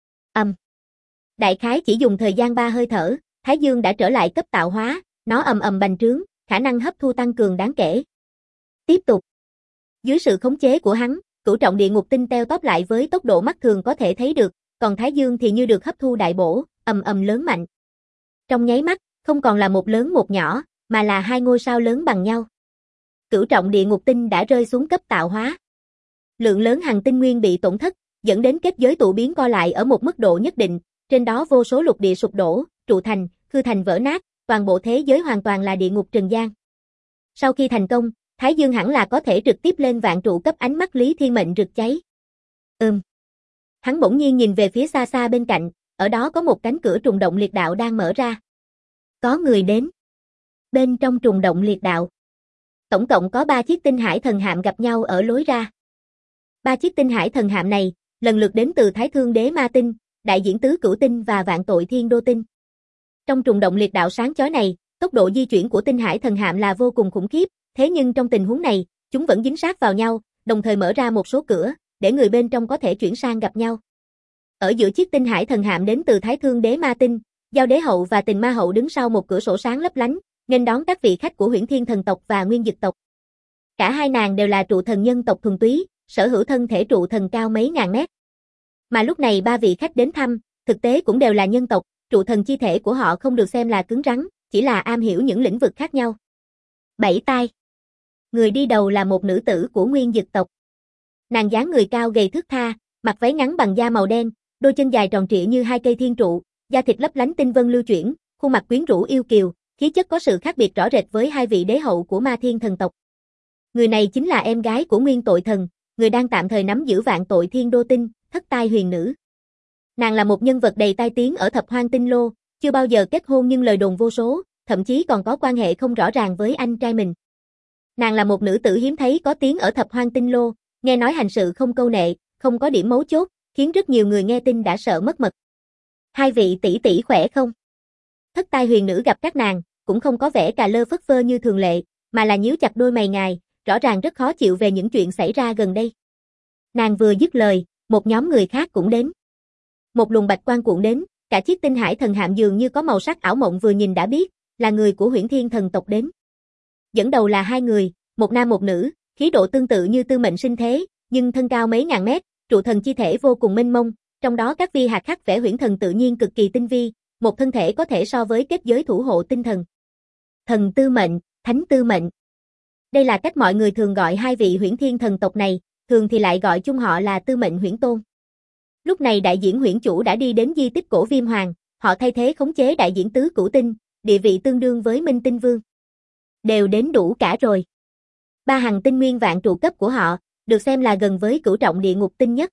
Đại khái chỉ dùng thời gian 3 hơi thở, Thái Dương đã trở lại cấp tạo hóa, nó ầm ầm bành trướng, khả năng hấp thu tăng cường đáng kể. Tiếp tục. Dưới sự khống chế của hắn, cửu trọng địa ngục tinh teo tóp lại với tốc độ mắt thường có thể thấy được, còn Thái Dương thì như được hấp thu đại bổ, ầm ầm lớn mạnh. Trong nháy mắt, không còn là một lớn một nhỏ, mà là hai ngôi sao lớn bằng nhau. Cửu trọng địa ngục tinh đã rơi xuống cấp tạo hóa. Lượng lớn hằng tinh nguyên bị tổn thất, dẫn đến kết giới tụ biến co lại ở một mức độ nhất định, trên đó vô số lục địa sụp đổ, trụ thành, khư thành vỡ nát, toàn bộ thế giới hoàn toàn là địa ngục trần gian. Sau khi thành công, Thái Dương hẳn là có thể trực tiếp lên vạn trụ cấp. Ánh mắt Lý Thiên Mệnh rực cháy. Hắn bỗng nhiên nhìn về phía xa xa bên cạnh, ở đó có một cánh cửa trùng động liệt đạo đang mở ra. Có người đến. Bên trong trùng động liệt đạo, tổng cộng có 3 chiếc tinh hải thần hạm gặp nhau ở lối ra. 3 chiếc tinh hải thần hạm này, lần lượt đến từ Thái Thương Đế Ma Tinh, Đại Diễn Tứ Cửu Tinh và Vạn Tội Thiên Đô Tinh. Trong trùng động liệt đạo sáng chói này, tốc độ di chuyển của tinh hải thần hạm là vô cùng khủng khiếp, thế nhưng trong tình huống này, chúng vẫn dính sát vào nhau, đồng thời mở ra một số cửa, để người bên trong có thể chuyển sang gặp nhau. Ở giữa chiếc tinh hải thần hạm đến từ Thái Thương Đế Ma Tinh, Giao Đế Hậu và Tình Ma Hậu đứng sau một cửa sổ sáng lấp lánh, nghênh đón các vị khách của Huyễn Thiên thần tộc và Nguyên Dực tộc. Cả hai nàng đều là trụ thần nhân tộc thuần túy, sở hữu thân thể trụ thần cao mấy ngàn mét. Mà lúc này 3 vị khách đến thăm, thực tế cũng đều là nhân tộc, trụ thần chi thể của họ không được xem là cứng rắn, chỉ là am hiểu những lĩnh vực khác nhau. 7 tai. Người đi đầu là một nữ tử của Nguyên Dực tộc. Nàng dáng người cao gầy thướt tha, mặc váy ngắn bằng da màu đen, đôi chân dài tròn trịa như hai cây thiên trụ, da thịt lấp lánh tinh vân lưu chuyển, khuôn mặt quyến rũ yêu kiều, khí chất có sự khác biệt rõ rệt với hai vị đế hậu của Ma Thiên thần tộc. Người này chính là em gái của Nguyên Tội Thần, người đang tạm thời nắm giữ Vạn Tội Thiên Đô Tinh, Thất Tai Huyền Nữ. Nàng là một nhân vật đầy tai tiếng ở Thập Hoang Tinh Lô, chưa bao giờ kết hôn nhưng lời đồn vô số, thậm chí còn có quan hệ không rõ ràng với anh trai mình. Nàng là một nữ tử hiếm thấy có tiếng ở Thập Hoang Tinh Lô, nghe nói hành sự không câu nệ, không có điểm mấu chốt, khiến rất nhiều người nghe tin đã sợ mất mật. Hai vị tỷ tỷ khỏe không? Thất Tai Huyền Nữ gặp các nàng, cũng không có vẻ cà lơ phất phơ như thường lệ, mà là nhíu chặt đôi mày ngài, rõ ràng rất khó chịu về những chuyện xảy ra gần đây. Nàng vừa dứt lời, một nhóm người khác cũng đến. Một luồng bạch quang cuộn đến, cả chiếc tinh hải thần hạm dường như có màu sắc ảo mộng vừa nhìn đã biết, là người của Huyễn Thiên thần tộc đến. Dẫn đầu là hai người, một nam một nữ, khí độ tương tự như tư mệnh sinh thế, nhưng thân cao mấy ngàn mét, trụ thần chi thể vô cùng mênh mông, trong đó các vi hạt khắc vẽ huyễn thần tự nhiên cực kỳ tinh vi, một thân thể có thể so với kết giới thủ hộ tinh thần. Thần tư mệnh, thánh tư mệnh. Đây là cách mọi người thường gọi hai vị Huyễn Thiên thần tộc này, thường thì lại gọi chung họ là Tư Mệnh Huyễn Tôn. Lúc này đại diễn Huyễn Chủ đã đi đến di tích cổ Viêm Hoàng, họ thay thế khống chế đại diễn Tứ Cửu Tinh, địa vị tương đương với Minh Tinh Vương. Đều đến đủ cả rồi. Ba hằng tinh nguyên vạn trụ cấp của họ, được xem là gần với cửu trọng địa ngục tinh nhất.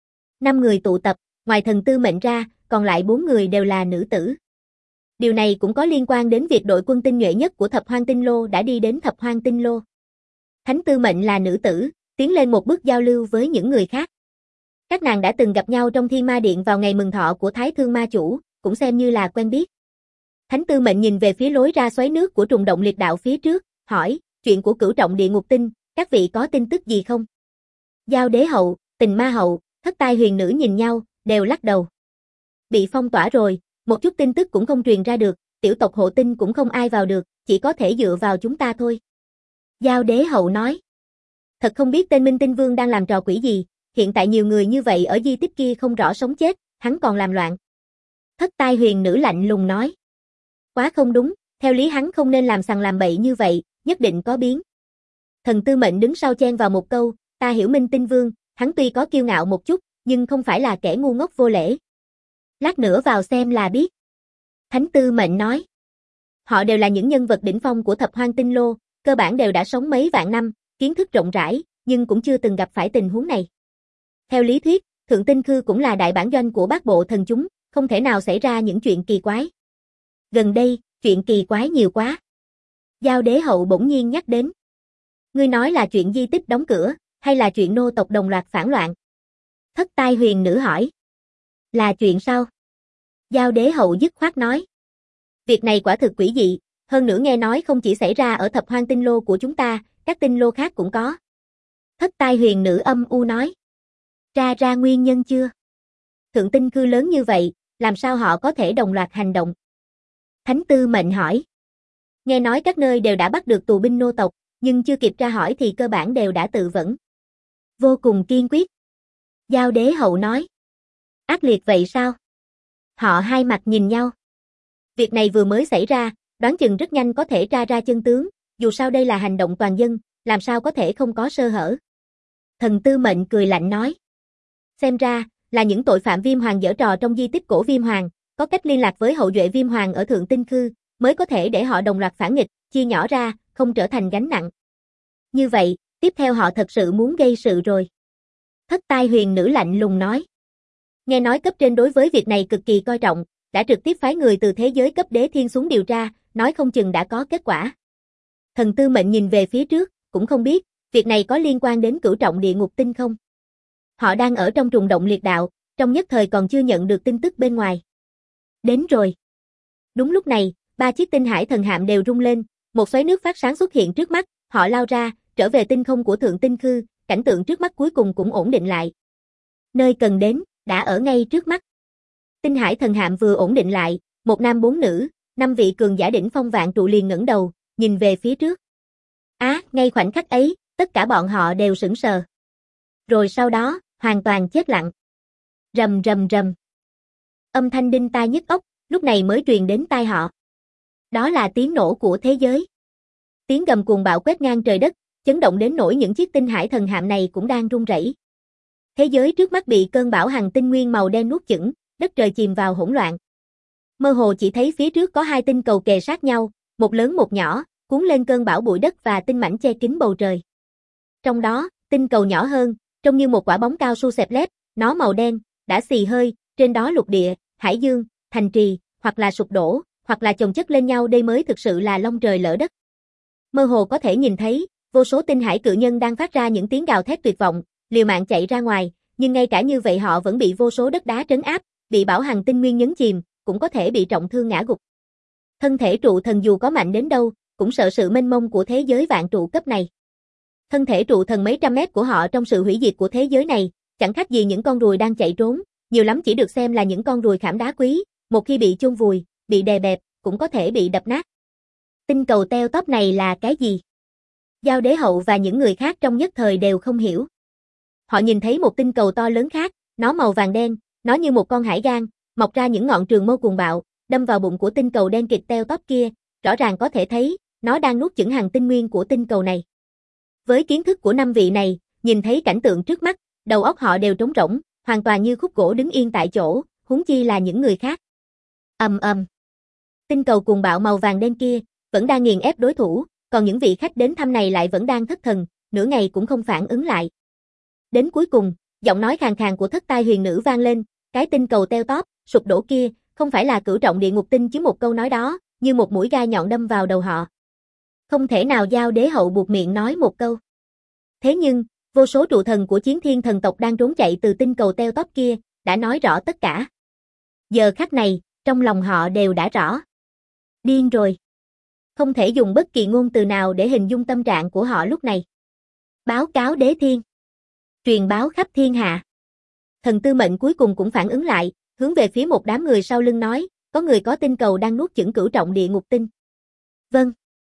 5 người tụ tập, ngoài thần tư mệnh ra, còn lại 4 người đều là nữ tử. Điều này cũng có liên quan đến việc đội quân tinh nhuệ nhất của Thập Hoang Tinh Lô đã đi đến Thập Hoang Tinh Lô. Thánh tư mệnh là nữ tử, tiến lên một bước giao lưu với những người khác. Các nàng đã từng gặp nhau trong Thiên Ma Điện vào ngày mừng thọ của Thái Thương Ma Chủ, cũng xem như là quen biết. Thánh tư mệnh nhìn về phía lối ra xoáy nước của trùng động liệt đạo phía trước, hỏi, chuyện của cửu trọng địa ngục tinh, các vị có tin tức gì không? Giao đế hậu, Tình Ma hậu, Thất Tai huyền nữ nhìn nhau, đều lắc đầu. Bị phong tỏa rồi, một chút tin tức cũng không truyền ra được, tiểu tộc hộ tinh cũng không ai vào được, chỉ có thể dựa vào chúng ta thôi. Giao đế hậu nói. Thật không biết tên Minh Tinh Vương đang làm trò quỷ gì, hiện tại nhiều người như vậy ở di tích kia không rõ sống chết, hắn còn làm loạn. Thất Tai huyền nữ lạnh lùng nói. Quá không đúng, theo lý hắn không nên làm sằng làm bậy như vậy, nhất định có biến. Thần tư mệnh đứng sau chen vào một câu, ta hiểu Minh Tinh Vương, hắn tuy có kiêu ngạo một chút, nhưng không phải là kẻ ngu ngốc vô lễ. Lát nữa vào xem là biết. Thánh tư mệnh nói. Họ đều là những nhân vật đỉnh phong của Thập Hoang Tinh Lô, cơ bản đều đã sống mấy vạn năm, kiến thức rộng rãi, nhưng cũng chưa từng gặp phải tình huống này. Theo lý thuyết, Thượng Tinh Khư cũng là đại bản doanh của bát bộ thần chúng, không thể nào xảy ra những chuyện kỳ quái. Gần đây, chuyện kỳ quái nhiều quá. Giao đế hậu bỗng nhiên nhắc đến. Ngươi nói là chuyện di tích đóng cửa, hay là chuyện nô tộc đồng loạt phản loạn? Thất Tai huyền nữ hỏi. Là chuyện sao? Giao đế hậu dứt khoát nói. Việc này quả thực quỷ dị, hơn nữa nghe nói không chỉ xảy ra ở Thập Hoang Tinh Lô của chúng ta, các tinh lô khác cũng có. Thất Tai huyền nữ âm u nói. Ra nguyên nhân chưa? Thượng Tinh Khư lớn như vậy, làm sao họ có thể đồng loạt hành động? Thánh tư mệnh hỏi. Nghe nói các nơi đều đã bắt được tù binh nô tộc, nhưng chưa kịp tra hỏi thì cơ bản đều đã tự vẫn. Vô cùng kiên quyết. Giao đế hậu nói. Ác liệt vậy sao? Họ hai mặt nhìn nhau. Việc này vừa mới xảy ra, đoán chừng rất nhanh có thể tra ra chân tướng, dù sao đây là hành động toàn dân, làm sao có thể không có sơ hở. Thần tư mệnh cười lạnh nói. Xem ra, là những tội phạm Viêm Hoàng giở trò trong di tích cổ Viêm Hoàng, có cách liên lạc với hậu duệ Viêm Hoàng ở Thượng Tinh Khư, mới có thể để họ đồng loạt phản nghịch, chia nhỏ ra, không trở thành gánh nặng. Như vậy, tiếp theo họ thật sự muốn gây sự rồi. Thất Tai huyền nữ lạnh lùng nói. Nghe nói cấp trên đối với việc này cực kỳ coi trọng, đã trực tiếp phái người từ thế giới cấp đế thiên xuống điều tra, nói không chừng đã có kết quả. Thần tư mệnh nhìn về phía trước, cũng không biết, việc này có liên quan đến cửu trọng địa ngục tinh không? Họ đang ở trong trùng động liệt đạo, trong nhất thời còn chưa nhận được tin tức bên ngoài. Đến rồi. Đúng lúc này, 3 chiếc tinh hải thần hạm đều rung lên, một xoáy nước phát sáng xuất hiện trước mắt, họ lao ra, trở về tinh không của Thượng Tinh Khư, cảnh tượng trước mắt cuối cùng cũng ổn định lại. Nơi cần đến, đã ở ngay trước mắt. Tinh hải thần hạm vừa ổn định lại, một nam 4 nữ, 5 vị cường giả đỉnh phong vạn trụ liền ngẩng đầu, nhìn về phía trước. Ngay khoảnh khắc ấy, tất cả bọn họ đều sững sờ. Rồi sau đó, hoàn toàn chết lặng. Rầm rầm rầm. Âm thanh đinh tai nhức óc, lúc này mới truyền đến tai họ. Đó là tiếng nổ của thế giới. Tiếng gầm cuồng bạo quét ngang trời đất, chấn động đến nỗi những chiếc tinh hải thần hạm này cũng đang rung rẩy. Thế giới trước mắt bị cơn bão hành tinh nguyên màu đen nuốt chửng, đất trời chìm vào hỗn loạn. Mơ hồ chỉ thấy phía trước có hai tinh cầu kề sát nhau, một lớn một nhỏ, cuốn lên cơn bão bụi đất và tinh mảnh che kín bầu trời. Trong đó, tinh cầu nhỏ hơn, trông như một quả bóng cao su xẹp lép, nó màu đen, đã xì hơi, trên đó lục địa, hải dương, thành trì, hoặc là sụp đổ, hoặc là chồng chất lên nhau, đây mới thực sự là long trời lỡ đất. Mơ hồ có thể nhìn thấy, vô số tinh hải cự nhân đang phát ra những tiếng gào thét tuyệt vọng, liều mạng chạy ra ngoài, nhưng ngay cả như vậy họ vẫn bị vô số đất đá trấn áp, bị bão hành tinh nguyên nhấn chìm, cũng có thể bị trọng thương ngã gục. Thân thể trụ thần dù có mạnh đến đâu, cũng sợ sự mênh mông của thế giới vạn trụ cấp này. Thân thể trụ thần mấy trăm mét của họ trong sự hủy diệt của thế giới này, chẳng khác gì những con ruồi đang chạy trốn, nhiều lắm chỉ được xem là những con ruồi khảm đá quý, một khi bị chôn vùi, bị đè bẹp, cũng có thể bị đập nát. Tinh cầu teo tóp này là cái gì? Giao Đế Hậu và những người khác trong nhất thời đều không hiểu. Họ nhìn thấy một tinh cầu to lớn khác, nó màu vàng đen, nó như một con hải gang, mọc ra những ngọn trường mâu cuồng bạo, đâm vào bụng của tinh cầu đen kịt teo tóp kia, rõ ràng có thể thấy, nó đang nuốt chửng hành tinh nguyên của tinh cầu này. Với kiến thức của 5 vị này, nhìn thấy cảnh tượng trước mắt, đầu óc họ đều trống rỗng, hoàn toàn như khúc gỗ đứng yên tại chỗ, huống chi là những người khác. Ầm ầm. Tinh cầu cuồng bạo màu vàng đen kia vẫn đang nghiền ép đối thủ, còn những vị khách đến thăm này lại vẫn đang thất thần, nửa ngày cũng không phản ứng lại. Đến cuối cùng, giọng nói khàn khàn của Thất Tai Huyền Nữ vang lên, cái tinh cầu teo tóp, sụp đổ kia, không phải là Cửu Trọng Địa Ngục Tinh chứ. Một câu nói đó, như một mũi gai nhọn đâm vào đầu họ. Không thể nào Giao Đế Hậu buộc miệng nói một câu. Thế nhưng, vô số trụ thần của Chiến Thiên thần tộc đang trốn chạy từ tinh cầu teo tóp kia, đã nói rõ tất cả. Giờ khắc này, trong lòng họ đều đã rõ. Điên rồi. Không thể dùng bất kỳ ngôn từ nào để hình dung tâm trạng của họ lúc này. Báo cáo Đế Thiên. Truyền báo khắp thiên hạ. Thần Tư Mệnh cuối cùng cũng phản ứng lại, hướng về phía một đám người sau lưng nói, có người có tinh cầu đang nuốt chửng Cửu Trọng Địa Ngục Tinh. Vâng.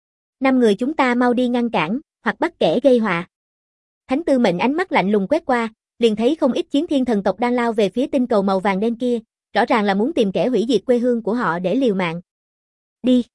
5 người chúng ta mau đi ngăn cản, hoặc bắt kẻ gây họa. Thánh Tư Mệnh ánh mắt lạnh lùng quét qua, liền thấy không ít Chiến Thiên thần tộc đang lao về phía tinh cầu màu vàng đen kia, rõ ràng là muốn tìm kẻ hủy diệt quê hương của họ để liều mạng. Đi.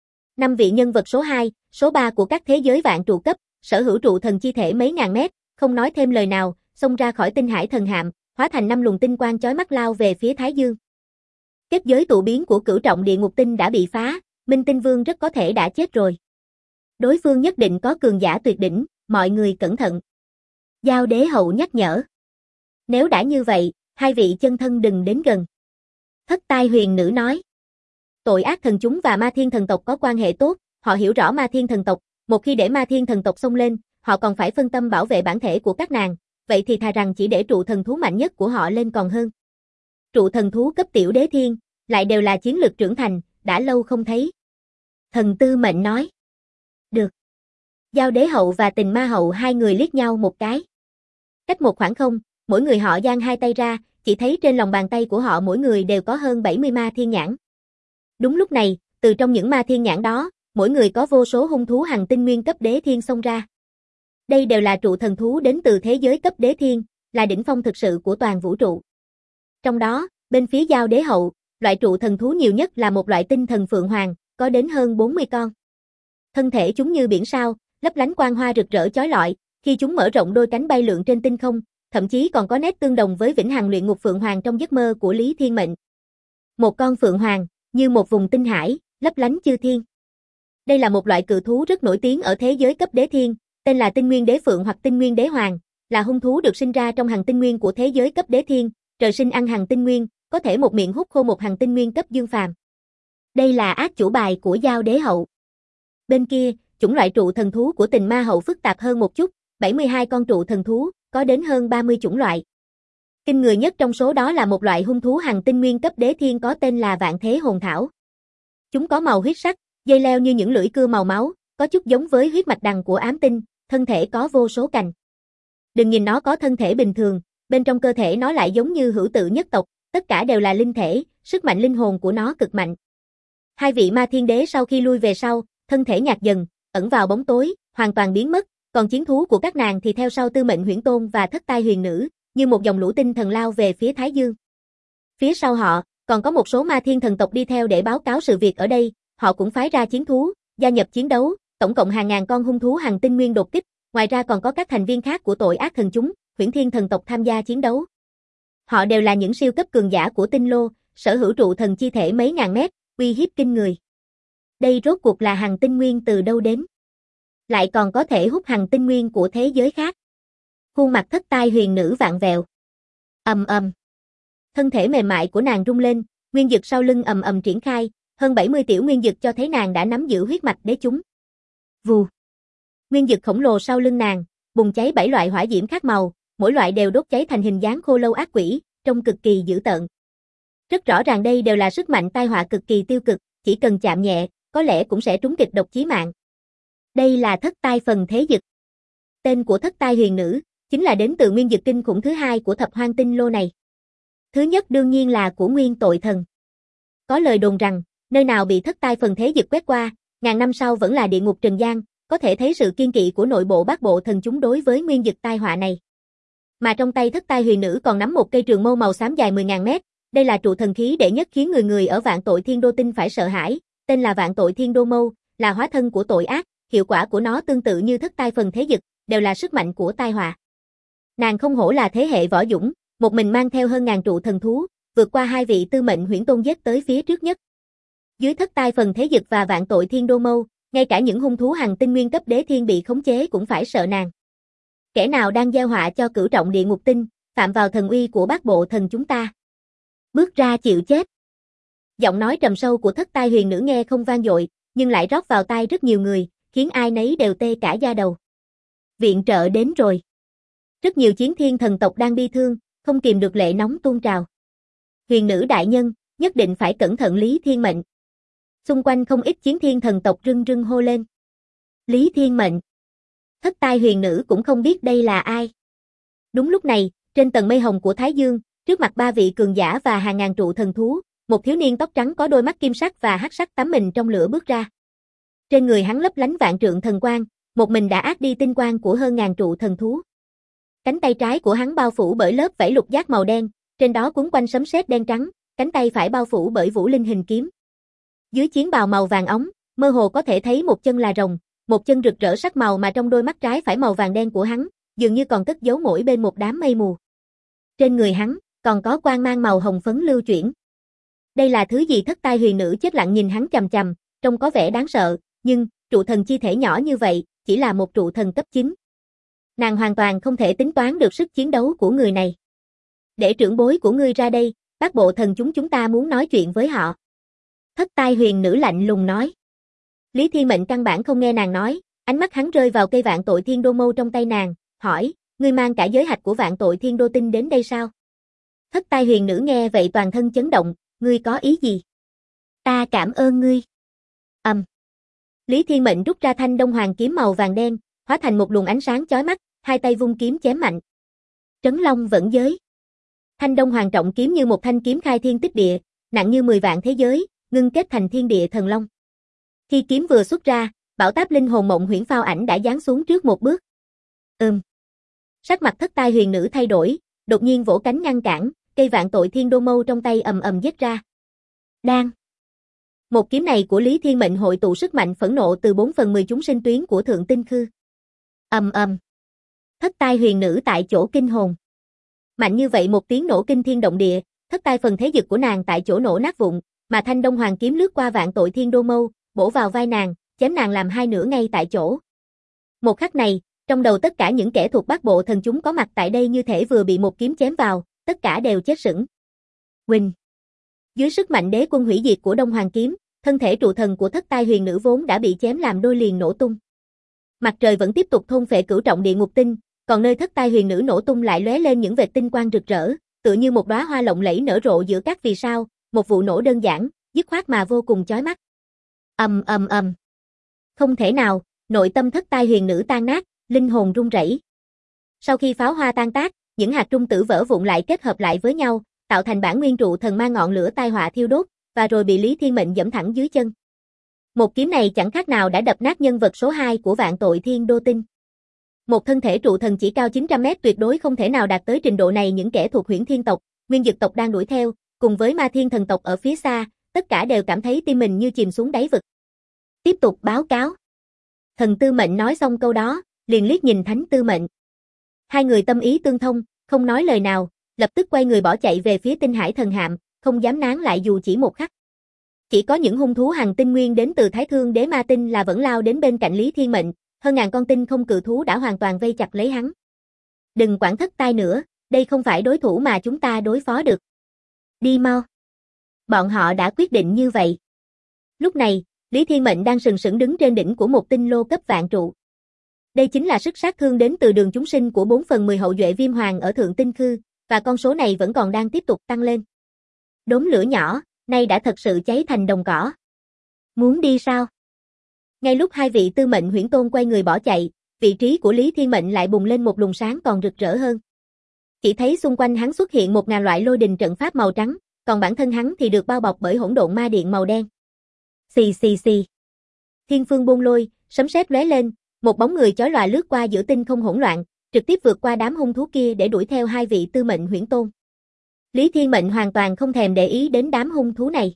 5 vị nhân vật số 2, số 3 của các thế giới vạn trụ cấp, sở hữu trụ thần chi thể mấy ngàn mét, không nói thêm lời nào, xông ra khỏi tinh hải thần hạm, hóa thành 5 luồng tinh quang chói mắt lao về phía Thái Dương. Kết giới tụ biến của Cửu Trọng Địa Ngục Tinh đã bị phá, Minh Tinh Vương rất có thể đã chết rồi. Đối phương nhất định có cường giả tuyệt đỉnh, mọi người cẩn thận. Giao Đế Hậu nhắc nhở. Nếu đã như vậy, hai vị chân thân đừng đến gần. Thất Tai Huyền Nữ nói. Tội ác thần chúng và Ma Thiên thần tộc có quan hệ tốt, họ hiểu rõ Ma Thiên thần tộc, một khi để Ma Thiên thần tộc xông lên, họ còn phải phân tâm bảo vệ bản thể của các nàng, vậy thì thà rằng chỉ để trụ thần thú mạnh nhất của họ lên còn hơn. Trụ thần thú cấp tiểu đế thiên, lại đều là chiến lực trưởng thành, đã lâu không thấy. Thần Tư Mệnh nói. Được. Giao Đế Hậu và Tình Ma Hậu hai người liếc nhau một cái. Cách một khoảng không, mỗi người họ giang hai tay ra, chỉ thấy trên lòng bàn tay của họ mỗi người đều có hơn 70 ma thiên nhãn. Đúng lúc này, từ trong những ma thiên nhãn đó, mỗi người có vô số hung thú hành tinh nguyên cấp đế thiên xông ra. Đây đều là trụ thần thú đến từ thế giới cấp đế thiên, là đỉnh phong thực sự của toàn vũ trụ. Trong đó, bên phía Giao Đế Hậu, loại trụ thần thú nhiều nhất là một loại tinh thần phượng hoàng, có đến hơn 40 con. Thân thể chúng như biển sao, lấp lánh quang hoa rực rỡ chói lọi, khi chúng mở rộng đôi cánh bay lượn trên tinh không, thậm chí còn có nét tương đồng với vĩnh hằng luyện ngục phượng hoàng trong giấc mơ của Lý Thiên Mệnh. Một con phượng hoàng, như một vùng tinh hải, lấp lánh chư thiên. Đây là một loại cự thú rất nổi tiếng ở thế giới cấp đế thiên, tên là Tinh Nguyên Đế Phượng hoặc Tinh Nguyên Đế Hoàng, là hung thú được sinh ra trong hành tinh nguyên của thế giới cấp đế thiên, trời sinh ăn hành tinh nguyên, có thể một miệng hút khô một hành tinh nguyên cấp dương phàm. Đây là át chủ bài của Giao Đế Hậu. Bên kia, chủng loại trụ thần thú của Tình Ma Hậu phức tạp hơn một chút, 72 con trụ thần thú, có đến hơn 30 chủng loại. Kinh người nhất trong số đó là một loại hung thú hành tinh nguyên cấp đế thiên có tên là Vạn Thế Hồn Thảo. Chúng có màu huyết sắc, dây leo như những lưỡi cưa màu máu, có chút giống với huyết mạch đằng của ám tinh, thân thể có vô số cành. Đừng nhìn nó có thân thể bình thường, bên trong cơ thể nó lại giống như hữu tự nhất tộc, tất cả đều là linh thể, sức mạnh linh hồn của nó cực mạnh. Hai vị ma thiên đế sau khi lui về sau, thân thể nhạt dần, ẩn vào bóng tối, hoàn toàn biến mất, còn chiến thú của các nàng thì theo sau Tư Mệnh Huyễn Tôn và Thất Tai Huyền Nữ, như một dòng lũ tinh thần lao về phía Thái Dương. Phía sau họ, còn có một số ma thiên thần tộc đi theo để báo cáo sự việc ở đây, họ cũng phái ra chiến thú, gia nhập chiến đấu, tổng cộng hàng ngàn con hung thú hành tinh nguyên đột kích, ngoài ra còn có các thành viên khác của tội ác thần chúng, Huyễn Thiên thần tộc tham gia chiến đấu. Họ đều là những siêu cấp cường giả của tinh lô, sở hữu trụ thần chi thể mấy ngàn mét, uy hiếp kinh người. Đây rốt cuộc là hành tinh nguyên từ đâu đến? Lại còn có thể hút hành tinh nguyên của thế giới khác. Khuôn mặt thất tai huyền nữ vặn vẹo. Ầm ầm. Thân thể mềm mại của nàng rung lên, nguyên dực sau lưng ầm ầm triển khai, hơn 70 tiểu nguyên dực cho thấy nàng đã nắm giữ huyết mạch đế chúng. Vù. Nguyên dực khổng lồ sau lưng nàng, bùng cháy 7 loại hỏa diễm khác màu, mỗi loại đều đốt cháy thành hình dáng khô lâu ác quỷ, trông cực kỳ dữ tợn. Rất rõ ràng đây đều là sức mạnh tai họa cực kỳ tiêu cực, chỉ cần chạm nhẹ, có lẽ cũng sẽ trúng kịch độc chí mạng. Đây là thất tai phần thế dực. Tên của thất tai huyền nữ, chính là đến từ nguyên dực kinh khủng thứ hai của thập hoang tinh lô này. Thứ nhất đương nhiên là của nguyên tội thần. Có lời đồn rằng, nơi nào bị thất tai phần thế dực quét qua, ngàn năm sau vẫn là địa ngục trần gian, có thể thấy sự kiên kỵ của nội bộ bát bộ thần chúng đối với nguyên dực tai họa này. Mà trong tay thất tai huyền nữ còn nắm một cây trường mâu màu xám dài 10.000 mét, đây là trụ thần khí đệ nhất khiến người ở vạn tội thiên đô tinh phải sợ hãi, tên là vạn tội thiên đô mâu, là hóa thân của tội ác, hiệu quả của nó tương tự như thất tai phần thế dực, đều là sức mạnh của tai họa. Nàng không hổ là thế hệ võ dũng, một mình mang theo hơn ngàn trụ thần thú, vượt qua hai vị tư mệnh huyễn tôn giết tới phía trước nhất. Dưới thất tai phần thế dực và vạn tội thiên đô mâu, ngay cả những hung thú hành tinh nguyên cấp đế thiên bị khống chế cũng phải sợ nàng. Kẻ nào đang gieo họa cho cửu trọng địa ngục tinh, phạm vào thần uy của bát bộ thần chúng ta. Bước ra chịu chết. Giọng nói trầm sâu của thất tai huyền nữ nghe không vang dội, nhưng lại rót vào tai rất nhiều người, khiến ai nấy đều tê cả da đầu. Viện trợ đến rồi. Rất nhiều chiến thiên thần tộc đang bi thương, không kìm được lệ nóng tuôn trào. Huyền nữ đại nhân, nhất định phải cẩn thận Lý Thiên Mệnh. Xung quanh không ít chiến thiên thần tộc rưng rưng hô lên. Lý Thiên Mệnh. Thất tai huyền nữ cũng không biết đây là ai. Đúng lúc này, trên tầng mây hồng của Thái Dương, trước mặt ba vị cường giả và hàng ngàn trụ thần thú, một thiếu niên tóc trắng có đôi mắt kim sắc và hắc sắc tắm mình trong lửa bước ra. Trên người hắn lấp lánh vạn trượng thần quang, một mình đã át đi tinh quang của hơn ngàn trụ thần thú. Cánh tay trái của hắn bao phủ bởi lớp vảy lục giác màu đen, trên đó quấn quanh sấm sét đen trắng, cánh tay phải bao phủ bởi vũ linh hình kiếm. Dưới chiến bào màu vàng óng, mơ hồ có thể thấy một chân là rồng, một chân rực rỡ sắc màu mà trong đôi mắt trái phải màu vàng đen của hắn, dường như còn cất giấu mỗi bên một đám mây mù. Trên người hắn, còn có quang mang màu hồng phấn lưu chuyển. Đây là thứ gì? Thất tai huyền nữ chết lặng nhìn hắn chằm chằm, trông có vẻ đáng sợ, nhưng, trụ thần chi thể nhỏ như vậy, chỉ là một trụ thần cấp 9. Nàng hoàn toàn không thể tính toán được sức chiến đấu của người này. Để trưởng bối của ngươi ra đây, bát bộ thần chúng ta muốn nói chuyện với họ. Thất tai huyền nữ lạnh lùng nói. Lý Thiên Mệnh căn bản không nghe nàng nói, ánh mắt hắn rơi vào cây vạn tội thiên đô mâu trong tay nàng, hỏi, ngươi mang cả giới hạch của vạn tội thiên đô tinh đến đây sao? Thất tai huyền nữ nghe vậy toàn thân chấn động, ngươi có ý gì? Ta cảm ơn ngươi. Lý Thiên Mệnh rút ra thanh đông hoàng kiếm màu vàng đen, hóa thành một luồng ánh sáng chói mắt, hai tay vung kiếm chém mạnh. Trấn Long vẫn giới. Thanh đông hoàng trọng kiếm như một thanh kiếm khai thiên tích địa, nặng như 10 vạn thế giới, ngưng kết thành thiên địa thần long. Khi kiếm vừa xuất ra, bảo táp linh hồn mộng huyễn phao ảnh đã giáng xuống trước một bước. Sắc mặt thất tai huyền nữ thay đổi, đột nhiên vỗ cánh ngăn cản, cây vạn tội thiên đô mâu trong tay ầm ầm giết ra. Đang. Một kiếm này của Lý Thiên Mệnh hội tụ sức mạnh phẫn nộ từ 4/10 chúng sinh tuyến của thượng tinh khư. Thất tai huyền nữ tại chỗ kinh hồn. Mạnh như vậy một tiếng nổ kinh thiên động địa, thất tai phần thế dực của nàng tại chỗ nổ nát vụn, mà thanh đông hoàng kiếm lướt qua vạn tội thiên đô mâu, bổ vào vai nàng, chém nàng làm hai nửa ngay tại chỗ. Một khắc này, trong đầu tất cả những kẻ thuộc bát bộ thần chúng có mặt tại đây như thể vừa bị một kiếm chém vào, tất cả đều chết sững. Huỳnh. Dưới sức mạnh đế quân hủy diệt của Đông Hoàng kiếm, thân thể trụ thần của thất tai huyền nữ vốn đã bị chém làm đôi liền nổ tung. Mặt trời vẫn tiếp tục thôn phệ cửu trọng địa ngục tinh, còn nơi thất tai huyền nữ nổ tung lại lóe lên những vệt tinh quang rực rỡ, tựa như một đóa hoa lộng lẫy nở rộ giữa các vì sao, một vụ nổ đơn giản, dứt khoát mà vô cùng chói mắt. Không thể nào, nội tâm thất tai huyền nữ tan nát, linh hồn run rẩy. Sau khi pháo hoa tan tác, những hạt trung tử vỡ vụn lại kết hợp lại với nhau, tạo thành bản nguyên trụ thần mang ngọn lửa tai họa thiêu đốt, và rồi bị Lý Thiên Mệnh giẫm thẳng dưới chân. Một kiếm này chẳng khác nào đã đập nát nhân vật số 2 của vạn tội thiên đô tinh. Một thân thể trụ thần chỉ cao 900 mét tuyệt đối không thể nào đạt tới trình độ này. Những kẻ thuộc Huyễn Thiên tộc, Nguyên Dực tộc đang đuổi theo, cùng với Ma Thiên thần tộc ở phía xa, tất cả đều cảm thấy tim mình như chìm xuống đáy vực. Tiếp tục báo cáo. Thần Tư Mệnh nói xong câu đó, liền liếc nhìn Thánh Tư Mệnh. Hai người tâm ý tương thông, không nói lời nào, lập tức quay người bỏ chạy về phía Tinh Hải Thần Hạm, không dám nán lại dù chỉ một khắc. Chỉ có những hung thú hành tinh nguyên đến từ Thái Thương Đế Ma Tinh là vẫn lao đến bên cạnh Lý Thiên Mệnh, hơn ngàn con tinh không cự thú đã hoàn toàn vây chặt lấy hắn. Đừng quản thất tai nữa, đây không phải đối thủ mà chúng ta đối phó được. Đi mau. Bọn họ đã quyết định như vậy. Lúc này, Lý Thiên Mệnh đang sừng sững đứng trên đỉnh của một tinh lô cấp vạn trụ. Đây chính là sức sát thương đến từ đường chúng sinh của 4/10 hậu duệ Viêm Hoàng ở Thượng Tinh Khư, và con số này vẫn còn đang tiếp tục tăng lên. Đốm lửa nhỏ, nay đã thật sự cháy thành đồng cỏ. Muốn đi sao? Ngay lúc hai vị Tư Mệnh Huyễn Tôn quay người bỏ chạy, vị trí của Lý Thiên Mệnh lại bùng lên một luồng sáng còn rực rỡ hơn. Chỉ thấy xung quanh hắn xuất hiện 1000 loại lôi đình trận pháp màu trắng, còn bản thân hắn thì được bao bọc bởi hỗn độn ma điện màu đen. Xì xì xì. Thiên phương buông lôi, sấm sét lóe lên, một bóng người chói lòa lướt qua giữa tinh không hỗn loạn, trực tiếp vượt qua đám hung thú kia để đuổi theo hai vị Tư Mệnh Huyễn Tôn. Lý Thiên Mệnh hoàn toàn không thèm để ý đến đám hung thú này.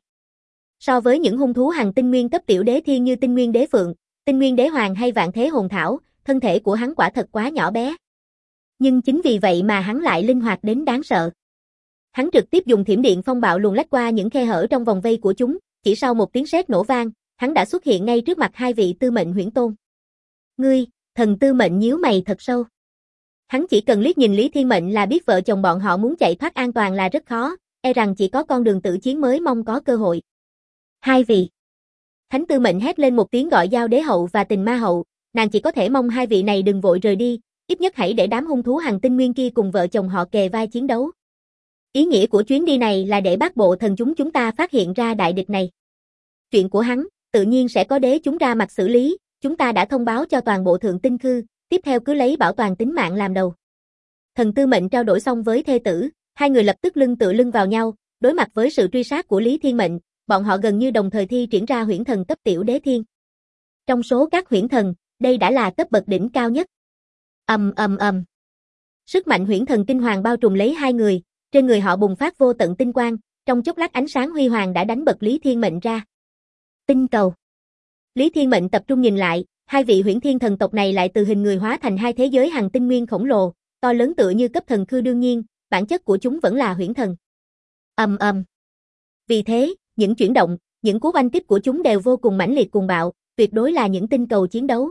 So với những hung thú hành tinh nguyên cấp tiểu đế thiên như Tinh Nguyên Đế Phượng, Tinh Nguyên Đế Hoàng hay Vạn Thế Hồn Thảo, thân thể của hắn quả thật quá nhỏ bé. Nhưng chính vì vậy mà hắn lại linh hoạt đến đáng sợ. Hắn trực tiếp dùng thiểm điện phong bạo luồn lách qua những khe hở trong vòng vây của chúng, chỉ sau một tiếng sét nổ vang, hắn đã xuất hiện ngay trước mặt hai vị Tư Mệnh Huyễn Tôn. Ngươi, Thần Tư Mệnh nhíu mày thật sâu. Hắn chỉ cần liếc nhìn Lý Thiên Mệnh là biết vợ chồng bọn họ muốn chạy thoát an toàn là rất khó, e rằng chỉ có con đường tự chiến mới mong có cơ hội. Hai vị. Thánh Tư Mệnh hét lên một tiếng gọi Giao Đế Hậu và Tình Ma Hậu, nàng chỉ có thể mong hai vị này đừng vội rời đi, ít nhất hãy để đám hung thú hành tinh nguyên kia cùng vợ chồng họ kề vai chiến đấu. Ý nghĩa của chuyến đi này là để Bát Bộ Thần chúng ta phát hiện ra đại địch này. Chuyện của hắn, tự nhiên sẽ có đế chúng ra mặt xử lý, chúng ta đã thông báo cho toàn bộ Thượng Tinh Khư, tiếp theo cứ lấy bảo toàn tính mạng làm đầu. Thần Tư Mệnh trao đổi xong với thê tử, hai người lập tức lưng tựa lưng vào nhau, đối mặt với sự truy sát của Lý Thiên Mệnh, bọn họ gần như đồng thời thi triển ra huyễn thần cấp tiểu đế thiên. Trong số các huyễn thần, đây đã là cấp bậc đỉnh cao nhất. Sức mạnh huyễn thần kinh hoàng bao trùm lấy hai người, trên người họ bùng phát vô tận tinh quang, trong chốc lát ánh sáng huy hoàng đã đánh bật Lý Thiên Mệnh ra. Tinh cầu. Lý Thiên Mệnh tập trung nhìn lại, hai vị huyễn thiên thần tộc này lại từ hình người hóa thành hai thế giới hành tinh nguyên khổng lồ, to lớn tựa như cấp thần khư đương nhiên, bản chất của chúng vẫn là huyễn thần. Vì thế, những chuyển động, những cú oanh kích của chúng đều vô cùng mãnh liệt cuồng bạo, tuyệt đối là những tinh cầu chiến đấu.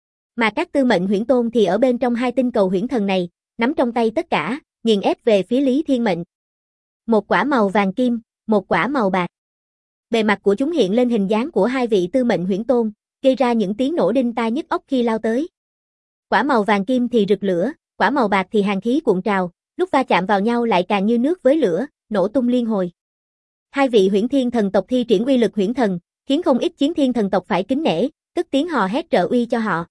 Mà các Tư Mệnh Huyễn Tôn thì ở bên trong hai tinh cầu huyễn thần này, nắm trong tay tất cả, nghiền ép về phía Lý Thiên Mệnh. Một quả màu vàng kim, một quả màu bạc. Bề mặt của chúng hiện lên hình dáng của hai vị Tư Mệnh Huyễn Tôn, gây ra những tiếng nổ đinh tai nhức óc khi lao tới. Quả màu vàng kim thì rực lửa, quả màu bạc thì hàn khí cuộn trào, lúc va chạm vào nhau lại càng như nước với lửa, nổ tung liên hồi. Hai vị huyễn thiên thần tộc thi triển uy lực huyễn thần, khiến không ít chiến thiên thần tộc phải kính nể, cất tiếng hò hét trợ uy cho họ.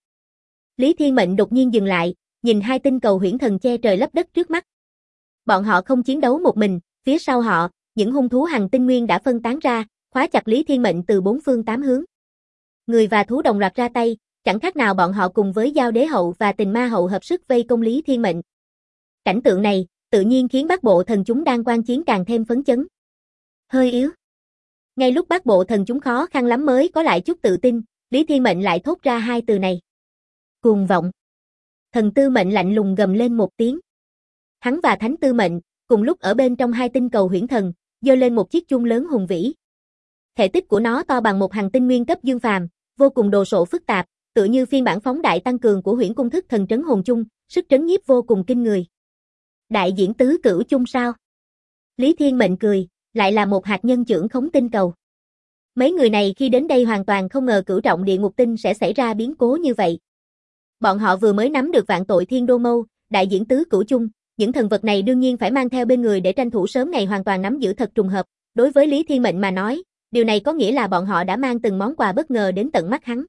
Lý Thiên Mệnh đột nhiên dừng lại, nhìn hai tinh cầu huyễn thần che trời lấp đất trước mắt. Bọn họ không chiến đấu một mình, phía sau họ, những hung thú hành tinh nguyên đã phân tán ra, khóa chặt Lý Thiên Mệnh từ bốn phương tám hướng. Người và thú đồng loạt ra tay, chẳng khác nào bọn họ cùng với Giao Đế Hậu và Tình Ma Hậu hợp sức vây công Lý Thiên Mệnh. Cảnh tượng này, tự nhiên khiến Bát Bộ Thần chúng đang quan chiến càng thêm phấn chấn. Hơi yếu. Ngay lúc Bát Bộ Thần chúng khó khăn lắm mới có lại chút tự tin, Lý Thiên Mệnh lại thốt ra hai từ này. Cuồng vọng. Thần Tư Mệnh lạnh lùng gầm lên một tiếng. Hắn và Thánh Tư Mệnh, cùng lúc ở bên trong hai tinh cầu huyễn thần, giơ lên một chiếc chuông lớn hùng vĩ. Thể tích của nó to bằng một hành tinh nguyên cấp dương phàm, vô cùng đồ sộ phức tạp, tựa như phiên bản phóng đại tăng cường của Huyễn Cung Thức Thần Trấn Hồn Chung, sức trấn nhiếp vô cùng kinh người. Đại diễn tứ cửu chung sao? Lý Thiên Mệnh cười, lại là một hạt nhân chưởng khống tinh cầu. Mấy người này khi đến đây hoàn toàn không ngờ cửu trọng địa ngục tinh sẽ xảy ra biến cố như vậy. Bọn họ vừa mới nắm được vạn tội thiên đô mâu, đại diễn tứ cửu chung, những thần vật này đương nhiên phải mang theo bên người để tranh thủ sớm ngày hoàn toàn nắm giữ thật trùng hợp. Đối với Lý Thiên Mệnh mà nói, điều này có nghĩa là bọn họ đã mang từng món quà bất ngờ đến tận mắt hắn.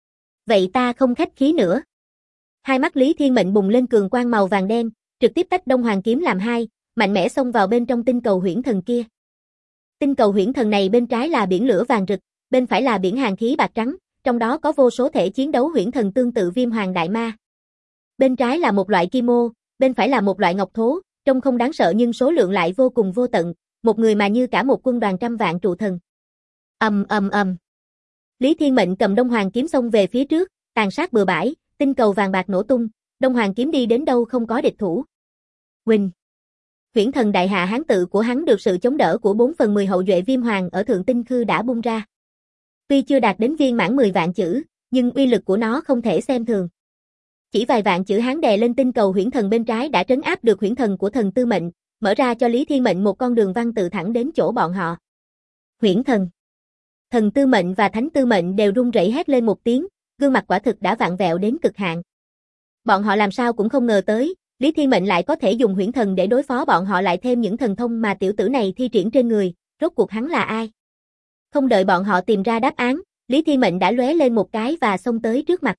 Vậy ta không khách khí nữa. Hai mắt Lý Thiên Mệnh bùng lên cường quang màu vàng đen, trực tiếp tách Đông Hoàng kiếm làm hai, mạnh mẽ xông vào bên trong tinh cầu huyễn thần kia. Tinh cầu huyễn thần này bên trái là biển lửa vàng rực, bên phải là biển hàn khí bạc trắng, trong đó có vô số thể chiến đấu huyễn thần tương tự Viêm Hoàng Đại Ma. Bên trái là một loại kim ô, bên phải là một loại ngọc thố, trông không đáng sợ nhưng số lượng lại vô cùng vô tận, một người mà như cả một quân đoàn trăm vạn trụ thần. Lý Thiên Mệnh cầm Đông Hoàng kiếm xông về phía trước, tàn sát bừa bãi, tinh cầu vàng bạc nổ tung, Đông Hoàng kiếm đi đến đâu không có địch thủ. Huỳnh. Huyễn thần đại hạ hán tự của hắn được sự chống đỡ của 4/10 hậu duệ Viêm Hoàng ở Thượng Tinh Khư đã bung ra. Tuy chưa đạt đến viên mãn 10 vạn chữ, nhưng uy lực của nó không thể xem thường. Chỉ vài vạn chữ Hán đè lên tinh cầu huyễn thần bên trái đã trấn áp được huyễn thần của thần Tư Mệnh, mở ra cho Lý Thiên Mệnh một con đường văn tự thẳng đến chỗ bọn họ. Huyễn thần. Thần Tư Mệnh và Thánh Tư Mệnh đều run rẩy hét lên một tiếng, gương mặt quả thực đã vặn vẹo đến cực hạn. Bọn họ làm sao cũng không ngờ tới, Lý Thiên Mệnh lại có thể dùng huyễn thần để đối phó bọn họ, lại thêm những thần thông mà tiểu tử này thi triển trên người, rốt cuộc hắn là ai? Không đợi bọn họ tìm ra đáp án, Lý Thiên Mệnh đã lóe lên một cái và xông tới trước mặt.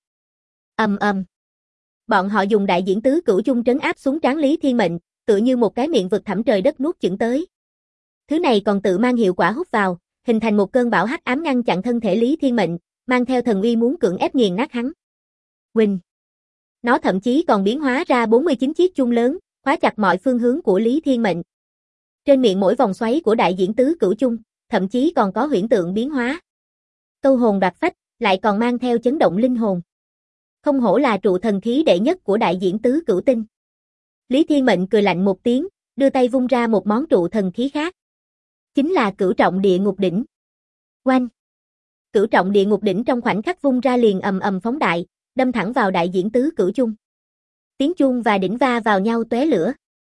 Ầm ầm. Bọn họ dùng đại diễn tứ cửu chung trấn áp xuống trán Lý Thiên Mệnh, tựa như một cái miệng vực thẳm trời đất nuốt chửng tới. Thứ này còn tự mang hiệu quả hút vào, hình thành một cơn bão hắc ám ngăn chặn thân thể Lý Thiên Mệnh, mang theo thần uy muốn cưỡng ép nghiền nát hắn. Huỳnh. Nó thậm chí còn biến hóa ra 49 chiếc chung lớn, khóa chặt mọi phương hướng của Lý Thiên Mệnh. Trên miệng mỗi vòng xoáy của đại diễn tứ cửu chung, thậm chí còn có huyễn tượng biến hóa. Câu hồn đoạt phách, lại còn mang theo chấn động linh hồn. Không hổ là trụ thần khí đệ nhất của đại diễn tứ cửu tinh. Lý Thiên Mệnh cười lạnh một tiếng, đưa tay vung ra một món trụ thần khí khác. Chính là Cửu Trọng Địa Ngục Đỉnh. Oanh! Cửu Trọng Địa Ngục Đỉnh trong khoảnh khắc vung ra liền ầm ầm phóng đại, đâm thẳng vào đại diễn tứ cửu chung. Tiếng chuông và đỉnh va vào nhau tóe lửa.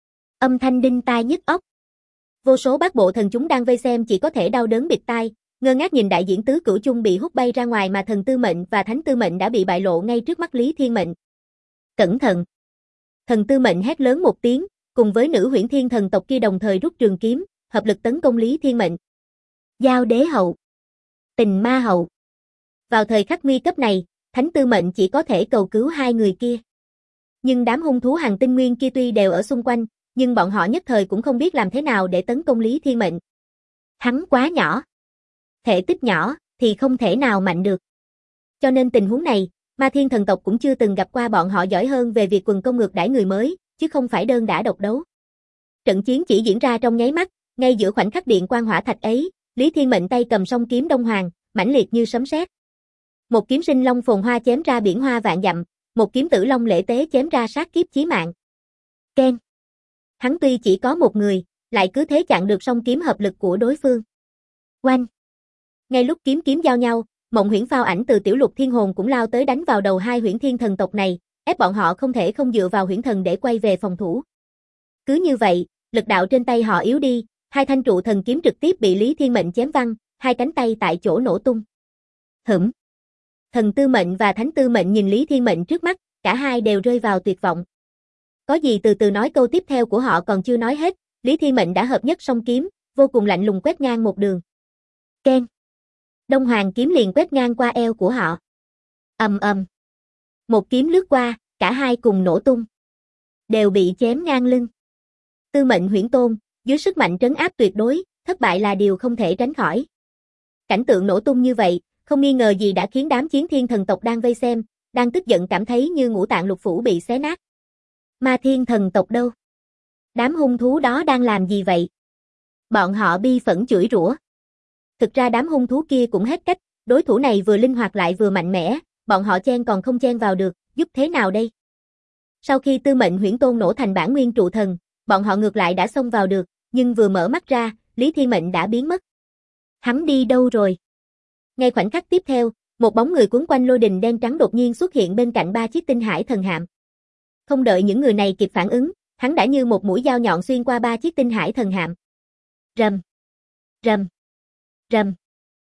Âm thanh đinh tai nhức óc. Vô số bát bộ thần chúng đang vây xem chỉ có thể đau đớn bịt tai, ngơ ngác nhìn đại diễn tứ cửu chung bị hút bay ra ngoài mà thần Tư Mệnh và Thánh Tư Mệnh đã bị bại lộ ngay trước mắt Lý Thiên Mệnh. Cẩn thận! Thần Tư Mệnh hét lớn một tiếng, cùng với nữ huyễn thiên thần tộc kia đồng thời rút trường kiếm, hợp lực tấn công Lý Thiên Mệnh. Giao Đế Hậu, Tình Ma Hậu. Vào thời khắc nguy cấp này, Thánh Tư Mệnh chỉ có thể cầu cứu hai người kia. Nhưng đám hung thú Hằng Tinh Nguyên kia tuy đều ở xung quanh, nhưng bọn họ nhất thời cũng không biết làm thế nào để tấn công Lý Thiên Mệnh. Hắn quá nhỏ. Thể tích nhỏ, thì không thể nào mạnh được. Cho nên tình huống này, Ma Thiên thần tộc cũng chưa từng gặp qua bọn họ giỏi hơn về việc quần công ngược đãi người mới, chứ không phải đơn đả độc đấu. Trận chiến chỉ diễn ra trong nháy mắt, ngay giữa khoảnh khắc điện quang hỏa thạch ấy, Lý Thiên Mệnh tay cầm song kiếm Đông Hoàng, mãnh liệt như sấm sét. Một kiếm sinh long phồn hoa chém ra biển hoa vạn dặm, một kiếm tử long lễ tế chém ra sát kiếp chí mạng. Keng. Hắn tuy chỉ có một người, lại cứ thế chặn được song kiếm hợp lực của đối phương. Oanh. Ngay lúc kiếm giao nhau, Mộng Huyễn Phao Ảnh từ Tiểu Lục Thiên Hồn cũng lao tới đánh vào đầu hai huyễn thiên thần tộc này, ép bọn họ không thể không dựa vào huyễn thần để quay về phòng thủ. Cứ như vậy, lực đạo trên tay họ yếu đi, hai thanh trụ thần kiếm trực tiếp bị Lý Thiên Mệnh chém văng, hai cánh tay tại chỗ nổ tung. Hửm. Thần Tư Mệnh và Thánh Tư Mệnh nhìn Lý Thiên Mệnh trước mắt, cả hai đều rơi vào tuyệt vọng. Có gì từ từ nói, câu tiếp theo của họ còn chưa nói hết, Lý Thiên Mệnh đã hợp nhất song kiếm, vô cùng lạnh lùng quét ngang một đường. Keng. Đông Hoàng kiếm liền quét ngang qua eo của họ. Ầm ầm. Một kiếm lướt qua, cả hai cùng nổ tung. Đều bị chém ngang lưng. Tư Mệnh Huyễn Tôn, dưới sức mạnh trấn áp tuyệt đối, thất bại là điều không thể tránh khỏi. Cảnh tượng nổ tung như vậy, không nghi ngờ gì đã khiến đám chiến thiên thần tộc đang vây xem, đang tức giận cảm thấy như ngũ tạng lục phủ bị xé nát. Ma Thiên thần tộc đâu? Đám hung thú đó đang làm gì vậy? Bọn họ bi phẫn chửi rủa. Thực ra đám hung thú kia cũng hết cách, đối thủ này vừa linh hoạt lại vừa mạnh mẽ, bọn họ chen còn không chen vào được, giúp thế nào đây? Sau khi Tư Mệnh Huyễn Tôn nổ thành bản nguyên trụ thần, bọn họ ngược lại đã xông vào được, nhưng vừa mở mắt ra, Lý Thiên Mệnh đã biến mất. Hắn đi đâu rồi? Ngay khoảnh khắc tiếp theo, một bóng người cuốn quanh lôi đình đen trắng đột nhiên xuất hiện bên cạnh ba chiếc tinh hải thần hạm. Không đợi những người này kịp phản ứng, hắn đã như một mũi dao nhọn xuyên qua ba chiếc tinh hải thần hạm. Rầm, rầm, rầm.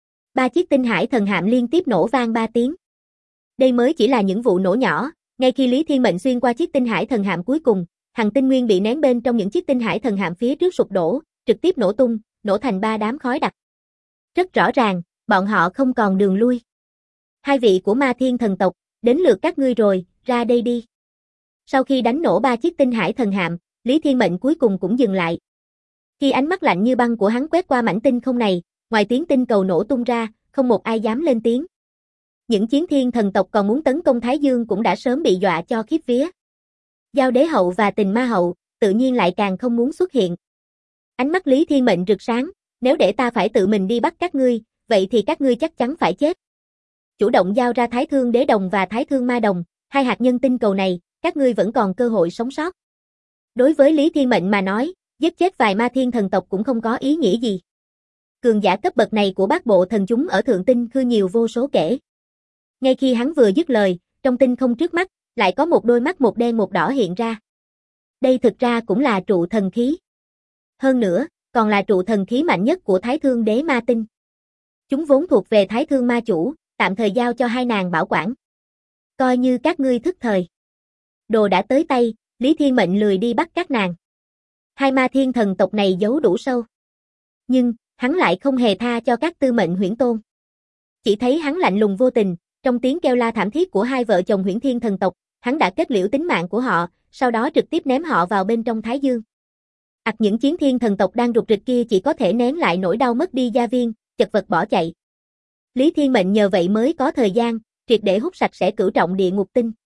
Ba chiếc tinh hải thần hạm liên tiếp nổ vang 3 tiếng. Đây mới chỉ là những vụ nổ nhỏ, ngay khi Lý Thiên Mệnh xuyên qua chiếc tinh hải thần hạm cuối cùng, Hằng Tinh Nguyên bị nén bên trong những chiếc tinh hải thần hạm phía trước sụp đổ, trực tiếp nổ tung, nổ thành 3 đám khói đặc. Rất rõ ràng, bọn họ không còn đường lui. Hai vị của Ma Thiên thần tộc, đến lượt các ngươi rồi, ra đây đi. Sau khi đánh nổ 3 chiếc tinh hải thần hạm, Lý Thiên Mệnh cuối cùng cũng dừng lại. Khi ánh mắt lạnh như băng của hắn quét qua mảnh tinh không này, ngoài tiếng tinh cầu nổ tung ra, không một ai dám lên tiếng. Những chiến thiên thần tộc còn muốn tấn công Thái Dương cũng đã sớm bị dọa cho khiếp vía. Giao Đế Hậu và Tình Ma Hậu, tự nhiên lại càng không muốn xuất hiện. Ánh mắt Lý Thiên Mệnh rực sáng, nếu để ta phải tự mình đi bắt các ngươi, vậy thì các ngươi chắc chắn phải chết. chủ động giao ra Thái Thương Đế Đồng và Thái Thương Ma Đồng, hai hạt nhân tinh cầu này, các ngươi vẫn còn cơ hội sống sót. Đối với Lý Thiên Mệnh mà nói, giết chết vài ma thiên thần tộc cũng không có ý nghĩa gì. Cường giả cấp bậc này của bát bộ thần chúng ở Thượng Tinh Khư nhiều vô số kể. Ngay khi hắn vừa dứt lời, trong tinh không trước mắt, lại có một đôi mắt một đen một đỏ hiện ra. Đây thực ra cũng là trụ thần khí. Hơn nữa, còn là trụ thần khí mạnh nhất của Thái Thương Đế Ma Tinh. Chúng vốn thuộc về Thái Thương Ma Chủ, tạm thời giao cho hai nàng bảo quản. Coi như các ngươi thức thời. Đồ đã tới tay, Lý Thiên Mệnh lười đi bắt các nàng. Hai ma thiên thần tộc này giấu đủ sâu. Nhưng, hắn lại không hề tha cho các tư mệnh huyễn tôn. Chỉ thấy hắn lạnh lùng vô tình, trong tiếng kêu la thảm thiết của hai vợ chồng huyễn thiên thần tộc, hắn đã kết liễu tính mạng của họ, sau đó trực tiếp ném họ vào bên trong Thái Dương. Những chiến thiên thần tộc đang rụt rịch kia chỉ có thể nén lại nỗi đau mất đi gia viên, chật vật bỏ chạy. Lý Thiên Mệnh nhờ vậy mới có thời gian, triệt để hút sạch sẽ cửu trọng địa ngục tinh.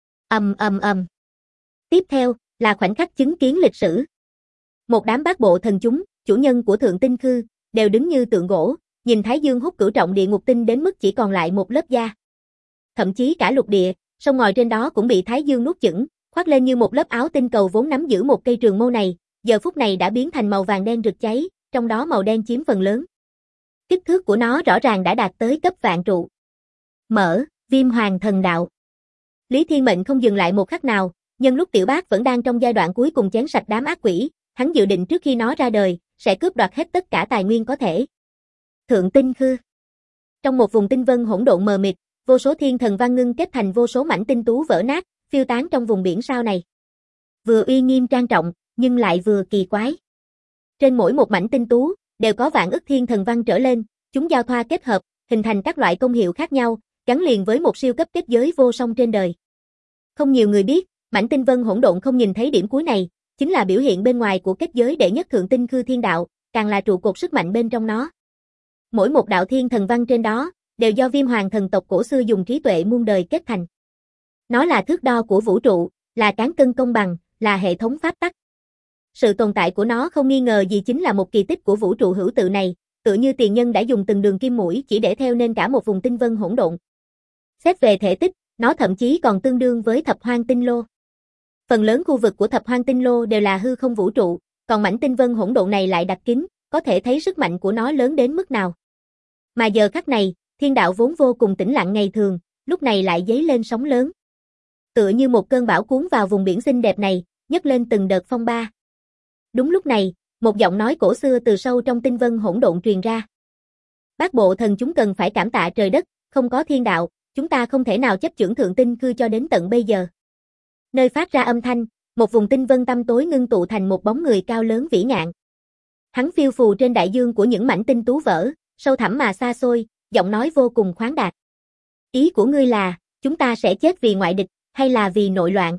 Tiếp theo, là khoảnh khắc chứng kiến lịch sử. Một đám bát bộ thần chúng, chủ nhân của Thượng Tinh Khư, đều đứng như tượng gỗ, nhìn Thái Dương hút cửu trọng địa ngục tinh đến mức chỉ còn lại một lớp da. Thậm chí cả lục địa, sông ngòi trên đó cũng bị Thái Dương nuốt chửng, khoác lên như một lớp áo tinh cầu vốn nắm giữ một cây trường mâu này, giờ phút này đã biến thành màu vàng đen rực cháy, trong đó màu đen chiếm phần lớn. Kích thước của nó rõ ràng đã đạt tới cấp vạn trụ. Mở, Viêm Hoàng Thần Đạo. Lý Thiên Mệnh không dừng lại một khắc nào, nhân lúc Tiểu Bác vẫn đang trong giai đoạn cuối cùng chén sạch đám ác quỷ, hắn dự định trước khi nó ra đời, sẽ cướp đoạt hết tất cả tài nguyên có thể. Thượng Tinh Khư. Trong một vùng tinh vân hỗn độn mờ mịt, vô số thiên thần văn ngưng kết thành vô số mảnh tinh tú vỡ nát, phiêu tán trong vùng biển sao này. Vừa uy nghiêm trang trọng, nhưng lại vừa kỳ quái. Trên mỗi một mảnh tinh tú, đều có vạn ức thiên thần văn trở lên, chúng giao thoa kết hợp, hình thành các loại công hiệu khác nhau, gắn liền với một siêu cấp kết giới vô song trên đời. Không nhiều người biết, mảnh tinh vân hỗn độn không nhìn thấy điểm cuối này, chính là biểu hiện bên ngoài của kết giới đệ nhất Thượng Tinh Khư Thiên Đạo, càng là trụ cột sức mạnh bên trong nó. Mỗi một đạo thiên thần văn trên đó, đều do Viêm Hoàng thần tộc cổ xưa dùng trí tuệ muôn đời kết thành. Nó là thước đo của vũ trụ, là cán cân công bằng, là hệ thống pháp tắc. Sự tồn tại của nó không nghi ngờ gì chính là một kỳ tích của vũ trụ hữu tự này, tựa như tiền nhân đã dùng từng đường kim mũi chỉ để theo nên cả một vùng tinh vân hỗn độn. Xét về thể tích, nó thậm chí còn tương đương với Thập Hoang Tinh Lô. Phần lớn khu vực của Thập Hoang Tinh Lô đều là hư không vũ trụ, còn mảnh tinh vân hỗn độn này lại đặc kín, có thể thấy sức mạnh của nó lớn đến mức nào. Mà giờ khắc này, thiên đạo vốn vô cùng tĩnh lặng ngày thường, lúc này lại dấy lên sóng lớn. Tựa như một cơn bão cuốn vào vùng biển xinh đẹp này, nhấc lên từng đợt phong ba. Đúng lúc này, một giọng nói cổ xưa từ sâu trong tinh vân hỗn độn truyền ra. Bát bộ thần chúng cần phải cảm tạ trời đất, không có thiên đạo, chúng ta không thể nào chấp chưởng Thượng Tinh Khư cho đến tận bây giờ. Nơi phát ra âm thanh, một vùng tinh vân tăm tối ngưng tụ thành một bóng người cao lớn vĩ ngạn. Hắn phiêu phù trên đại dương của những mảnh tinh tú vỡ, sâu thẳm mà xa xôi, giọng nói vô cùng khoáng đạt. Ý của ngươi là, chúng ta sẽ chết vì ngoại địch, hay là vì nội loạn?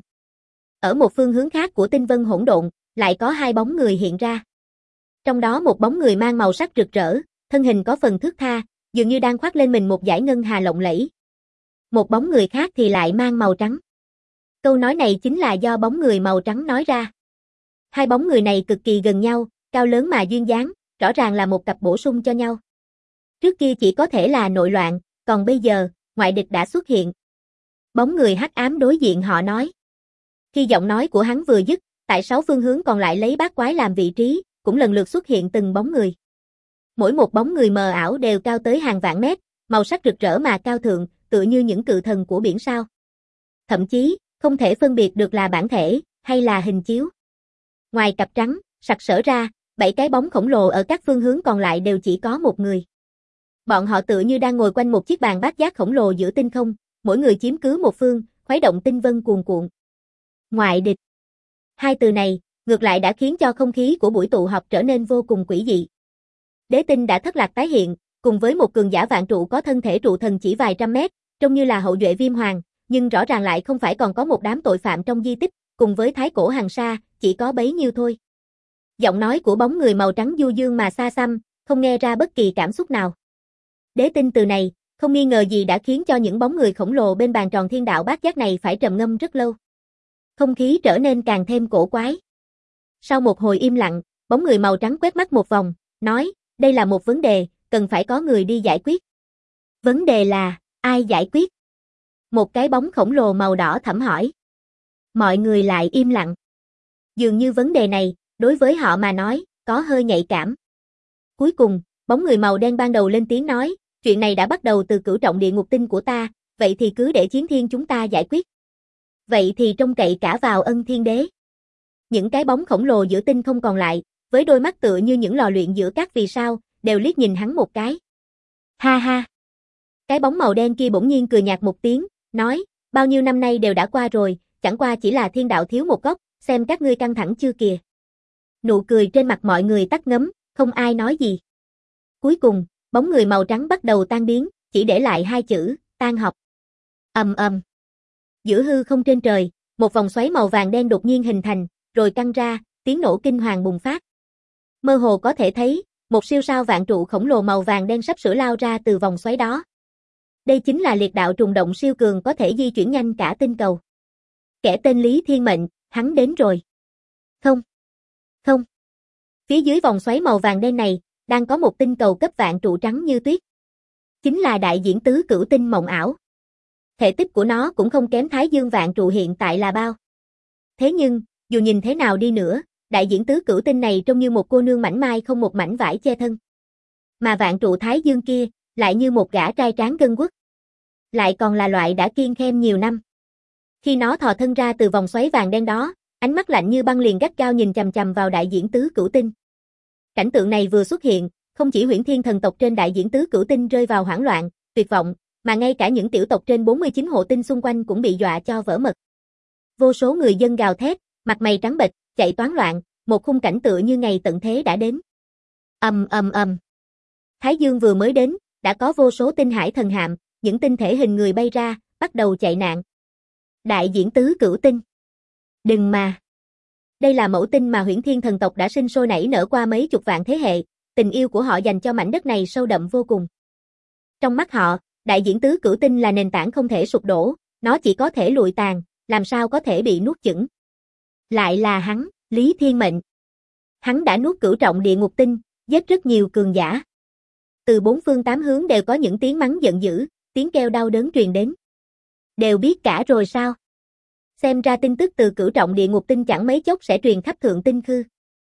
Ở một phương hướng khác của tinh vân hỗn độn, lại có hai bóng người hiện ra. Trong đó một bóng người mang màu sắc rực rỡ, thân hình có phần thướt tha, dường như đang khoác lên mình một dải ngân hà lộng lẫy. Một bóng người khác thì lại mang màu trắng. Câu nói này chính là do bóng người màu trắng nói ra. Hai bóng người này cực kỳ gần nhau, cao lớn mà duyên dáng, rõ ràng là một cặp bổ sung cho nhau. Trước kia chỉ có thể là nội loạn, còn bây giờ, ngoại địch đã xuất hiện. Bóng người hắc ám đối diện họ nói. Khi giọng nói của hắn vừa dứt, tại 6 phương hướng còn lại lấy bát quái làm vị trí, cũng lần lượt xuất hiện từng bóng người. Mỗi một bóng người mờ ảo đều cao tới hàng vạn mét, màu sắc rực rỡ mà cao thượng, tựa như những cự thần của biển sao. Thậm chí, không thể phân biệt được là bản thể, hay là hình chiếu. Ngoài cặp trắng, sặc sỡ ra, 7 cái bóng khổng lồ ở các phương hướng còn lại đều chỉ có một người. Bọn họ tựa như đang ngồi quanh một chiếc bàn bát giác khổng lồ giữa tinh không, mỗi người chiếm cứ một phương, khuấy động tinh vân cuồn cuộn. Ngoại địch. Hai từ này, ngược lại đã khiến cho không khí của buổi tụ họp trở nên vô cùng quỷ dị. Đế tinh đã thất lạc tái hiện, cùng với một cường giả vạn trụ có thân thể trụ thần chỉ vài trăm mét, trông như là hậu duệ Viêm Hoàng, nhưng rõ ràng lại không phải còn có một đám tội phạm trong di tích, cùng với thái cổ hàng sa, chỉ có bấy nhiêu thôi. Giọng nói của bóng người màu trắng du dương mà xa xăm, không nghe ra bất kỳ cảm xúc nào. Đế tinh từ này, không nghi ngờ gì đã khiến cho những bóng người khổng lồ bên bàn tròn thiên đạo bát giác này phải trầm ngâm rất lâu. Không khí trở nên càng thêm cổ quái. Sau một hồi im lặng, bóng người màu trắng quét mắt một vòng, nói, đây là một vấn đề, cần phải có người đi giải quyết. Vấn đề là, Ai giải quyết? Một cái bóng khổng lồ màu đỏ thẫm hỏi. Mọi người lại im lặng. Dường như vấn đề này, đối với họ mà nói, có hơi nhạy cảm. Cuối cùng, bóng người màu đen ban đầu lên tiếng nói, chuyện này đã bắt đầu từ cửu trọng địa ngục tinh của ta, vậy thì cứ để Chiến Thiên chúng ta giải quyết. Vậy thì trông cậy cả vào Ân Thiên Đế. Những cái bóng khổng lồ giữa tinh không còn lại, với đôi mắt tựa như những lò luyện giữa các vì sao, đều liếc nhìn hắn một cái. Ha ha. Cái bóng màu đen kia bỗng nhiên cười nhạt một tiếng, nói, bao nhiêu năm nay đều đã qua rồi, chẳng qua chỉ là thiên đạo thiếu một góc, xem các ngươi căng thẳng chưa kìa. Nụ cười trên mặt mọi người tắt ngấm, không ai nói gì. Cuối cùng, bóng người màu trắng bắt đầu tan biến, chỉ để lại hai chữ, tan học. Ầm ầm. Giữa hư không trên trời, một vòng xoáy màu vàng đen đột nhiên hình thành, rồi căng ra, tiếng nổ kinh hoàng bùng phát. Mơ hồ có thể thấy, một siêu sao vạn trụ khổng lồ màu vàng đen sắp sửa lao ra từ vòng xoáy đó. Đây chính là liệt đạo trùng động siêu cường có thể di chuyển nhanh cả tinh cầu. Kẻ tên Lý Thiên Mệnh, hắn đến rồi. Không. Không. Phía dưới vòng xoáy màu vàng đen này, đang có một tinh cầu cấp vạn trụ trắng như tuyết. Chính là đại diễn tứ cửu tinh mộng ảo. Thể tích của nó cũng không kém Thái Dương vạn trụ hiện tại là bao. Thế nhưng, dù nhìn thế nào đi nữa, đại diễn tứ cửu tinh này trông như một cô nương mảnh mai không một mảnh vải che thân. Mà vạn trụ Thái Dương kia, lại như một gã trai tráng gân guốc. Lại còn là loại đã kiêng khem nhiều năm. Khi nó thò thân ra từ vòng xoáy vàng đen đó, ánh mắt lạnh như băng liền gắt gao nhìn chằm chằm vào đại diễn tứ cửu tinh. Cảnh tượng này vừa xuất hiện, không chỉ Huyễn Thiên thần tộc trên đại diễn tứ cửu tinh rơi vào hoảng loạn, tuyệt vọng, mà ngay cả những tiểu tộc trên 49 hộ tinh xung quanh cũng bị dọa cho vỡ mật. Vô số người dân gào thét, mặt mày trắng bệch, chạy toán loạn, một khung cảnh tựa như ngày tận thế đã đến. Ầm ầm ầm. Thái Dương vừa mới đến, đã có vô số tinh hải thần hạm, những tinh thể hình người bay ra, bắt đầu chạy nạn. Đại diễn tứ cửu tinh. Đừng mà. Đây là mẫu tinh mà Huyễn Thiên thần tộc đã sinh sôi nảy nở qua mấy chục vạn thế hệ, tình yêu của họ dành cho mảnh đất này sâu đậm vô cùng. Trong mắt họ, đại diễn tứ cửu tinh là nền tảng không thể sụp đổ, nó chỉ có thể lụi tàn, làm sao có thể bị nuốt chửng. Lại là hắn, Lý Thiên Mệnh. Hắn đã nuốt cửu trọng địa ngục tinh, giết rất nhiều cường giả. Từ bốn phương tám hướng đều có những tiếng mắng giận dữ, tiếng kêu đau đớn truyền đến. Đều biết cả rồi sao? Xem ra tin tức từ cửu trọng địa ngục tinh chẳng mấy chốc sẽ truyền khắp thượng tinh khư.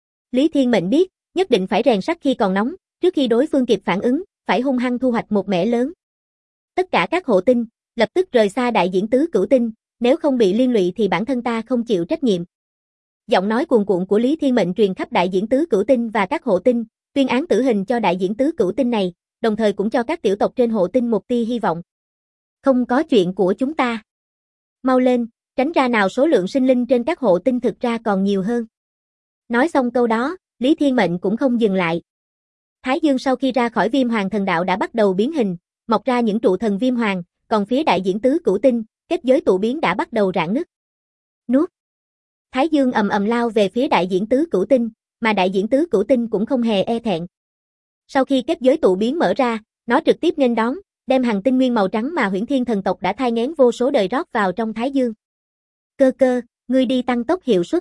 Lý Thiên Mệnh biết, nhất định phải rèn sắt khi còn nóng, trước khi đối phương kịp phản ứng, phải hung hăng thu hoạch một mẻ lớn. Tất cả các hộ tinh, lập tức rời xa đại diễn tứ cửu tinh, nếu không bị liên lụy thì bản thân ta không chịu trách nhiệm. Giọng nói cuồn cuộn của Lý Thiên Mệnh truyền khắp đại diễn tứ cửu tinh và các hộ tinh, tuyên án tử hình cho đại diễn tứ cửu tinh này, đồng thời cũng cho các tiểu tộc trên hộ tinh một tia hy vọng. Không có chuyện của chúng ta. Mau lên, tránh ra nào số lượng sinh linh trên các hộ tinh thực ra còn nhiều hơn. Nói xong câu đó, Lý Thiên Mệnh cũng không dừng lại. Thái Dương sau khi ra khỏi Viêm Hoàng thần đạo đã bắt đầu biến hình, mọc ra những trụ thần Viêm Hoàng, còn phía đại diễn tứ cửu tinh, kết giới tụ biến đã bắt đầu rạn nứt. Nuốt. Thái Dương ầm ầm lao về phía đại diễn tứ cửu tinh, mà đại diễn tứ cửu tinh cũng không hề e thẹn. Sau khi kết giới tụ biến mở ra, nó trực tiếp nghênh đón, đem hằng tinh nguyên màu trắng mà Huyễn Thiên thần tộc đã thai nghén vô số đời rót vào trong Thái Dương. Cơ cơ, ngươi đi tăng tốc hiệu suất.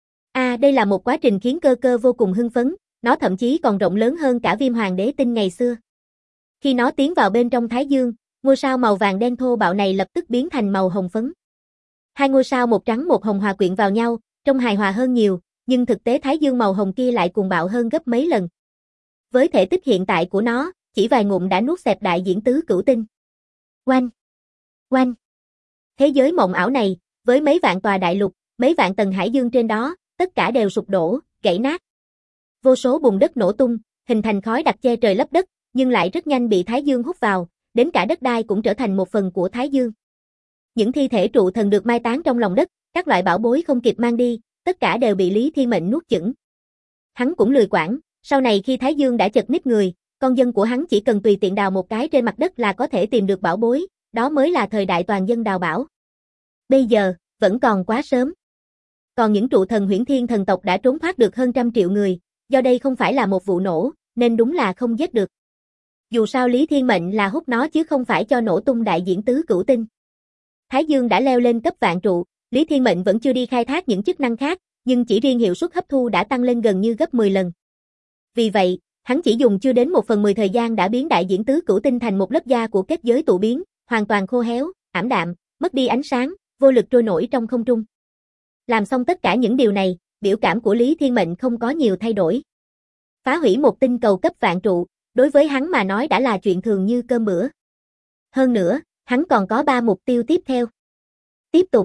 Đây là một quá trình khiến cơ cơ vô cùng hưng phấn, nó thậm chí còn rộng lớn hơn cả Viêm Hoàng đế tinh ngày xưa. Khi nó tiến vào bên trong Thái Dương, ngôi sao màu vàng đen thô bạo này lập tức biến thành màu hồng phấn. Hai ngôi sao một trắng một hồng hòa quyện vào nhau, trông hài hòa hơn nhiều, nhưng thực tế Thái Dương màu hồng kia lại cuồng bạo hơn gấp mấy lần. Với thể tích hiện tại của nó, chỉ vài ngụm đã nuốt xẹp đại diễn tứ cửu tinh. Oanh! Oanh! Thế giới mộng ảo này, với mấy vạn tòa đại lục, mấy vạn tầng hải dương trên đó, tất cả đều sụp đổ, gãy nát. Vô số bùn đất nổ tung, hình thành khói đặc che trời lấp đất, nhưng lại rất nhanh bị Thái Dương hút vào, đến cả đất đai cũng trở thành một phần của Thái Dương. Những thi thể trụ thần được mai táng trong lòng đất, các loại bảo bối không kịp mang đi, tất cả đều bị Lý Thiên Mệnh nuốt chửng. Hắn cũng lười quản, sau này khi Thái Dương đã chật ních người, con dân của hắn chỉ cần tùy tiện đào một cái trên mặt đất là có thể tìm được bảo bối, đó mới là thời đại toàn dân đào bảo. Bây giờ, vẫn còn quá sớm. Còn những trụ thần Huyễn Thiên thần tộc đã trốn thoát được hơn 100 triệu người, do đây không phải là một vụ nổ, nên đúng là không giết được. Dù sao Lý Thiên Mệnh là hút nó chứ không phải cho nổ tung đại diễn tứ cửu tinh. Thái Dương đã leo lên cấp vạn trụ, Lý Thiên Mệnh vẫn chưa đi khai thác những chức năng khác, nhưng chỉ riêng hiệu suất hấp thu đã tăng lên gần như gấp 10 lần. Vì vậy, hắn chỉ dùng chưa đến 1/10 thời gian đã biến đại diễn tứ cửu tinh thành một lớp da của kết giới tụ biến, hoàn toàn khô héo, ảm đạm, mất đi ánh sáng, vô lực trôi nổi trong không trung. Làm xong tất cả những điều này, biểu cảm của Lý Thiên Mệnh không có nhiều thay đổi. Phá hủy một tinh cầu cấp vạn trụ, đối với hắn mà nói đã là chuyện thường như cơm bữa. Hơn nữa, hắn còn có 3 mục tiêu tiếp theo. Tiếp tục.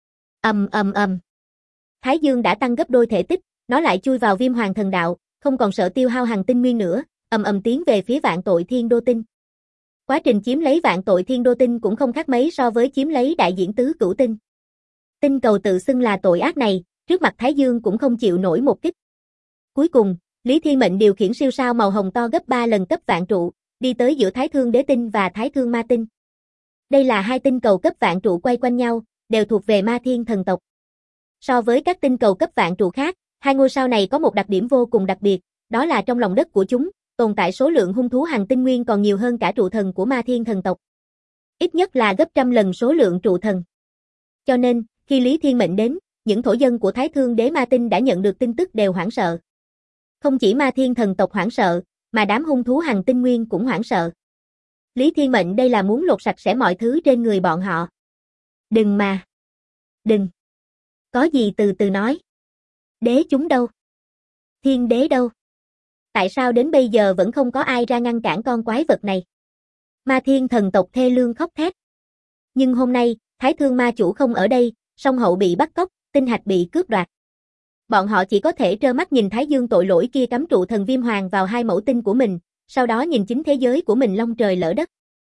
Thái Dương đã tăng gấp đôi thể tích, nó lại chui vào Viêm Hoàng Thần Đạo, không còn sợ tiêu hao hành tinh nguyên nữa, tiến về phía Vạn Tội Thiên Đô Tinh. Quá trình chiếm lấy Vạn Tội Thiên Đô Tinh cũng không khác mấy so với chiếm lấy Đại Diễn Tứ Cửu Tinh. Tinh cầu tự xưng là tội ác này, trước mặt Thái Dương cũng không chịu nổi một kích. Cuối cùng, Lý Thiên Mệnh điều khiển siêu sao màu hồng to gấp 3 lần cấp vạn trụ, đi tới giữa Thái Thương Đế Tinh và Thái Thương Ma Tinh. Đây là hai tinh cầu cấp vạn trụ quay quanh nhau, đều thuộc về Ma Thiên thần tộc. So với các tinh cầu cấp vạn trụ khác, hai ngôi sao này có một đặc điểm vô cùng đặc biệt, đó là trong lòng đất của chúng, tồn tại số lượng hung thú hành tinh nguyên còn nhiều hơn cả trụ thần của Ma Thiên thần tộc. Ít nhất là gấp trăm lần số lượng trụ thần. Cho nên, khi Lý Thiên Mệnh đến, những thổ dân của Thái Thương Đế Ma Tinh đã nhận được tin tức đều hoảng sợ. Không chỉ Ma Thiên thần tộc hoảng sợ, mà đám hung thú hành tinh nguyên cũng hoảng sợ. Lý Thiên Mệnh đây là muốn lột sạch sẽ mọi thứ trên người bọn họ. Đừng mà. Đừng. Có gì từ từ nói. Đế chúng đâu? Thiên đế đâu? Tại sao đến bây giờ vẫn không có ai ra ngăn cản con quái vật này? Ma Thiên thần tộc thê lương khóc thét. Nhưng hôm nay, Thái Thương ma chủ không ở đây, song hậu bị bắt cóc, tinh hạch bị cướp đoạt. Bọn họ chỉ có thể trơ mắt nhìn Thái Dương tội lỗi kia cắm trụ thần Viêm Hoàng vào hai mẫu tinh của mình, sau đó nhìn chính thế giới của mình long trời lở đất.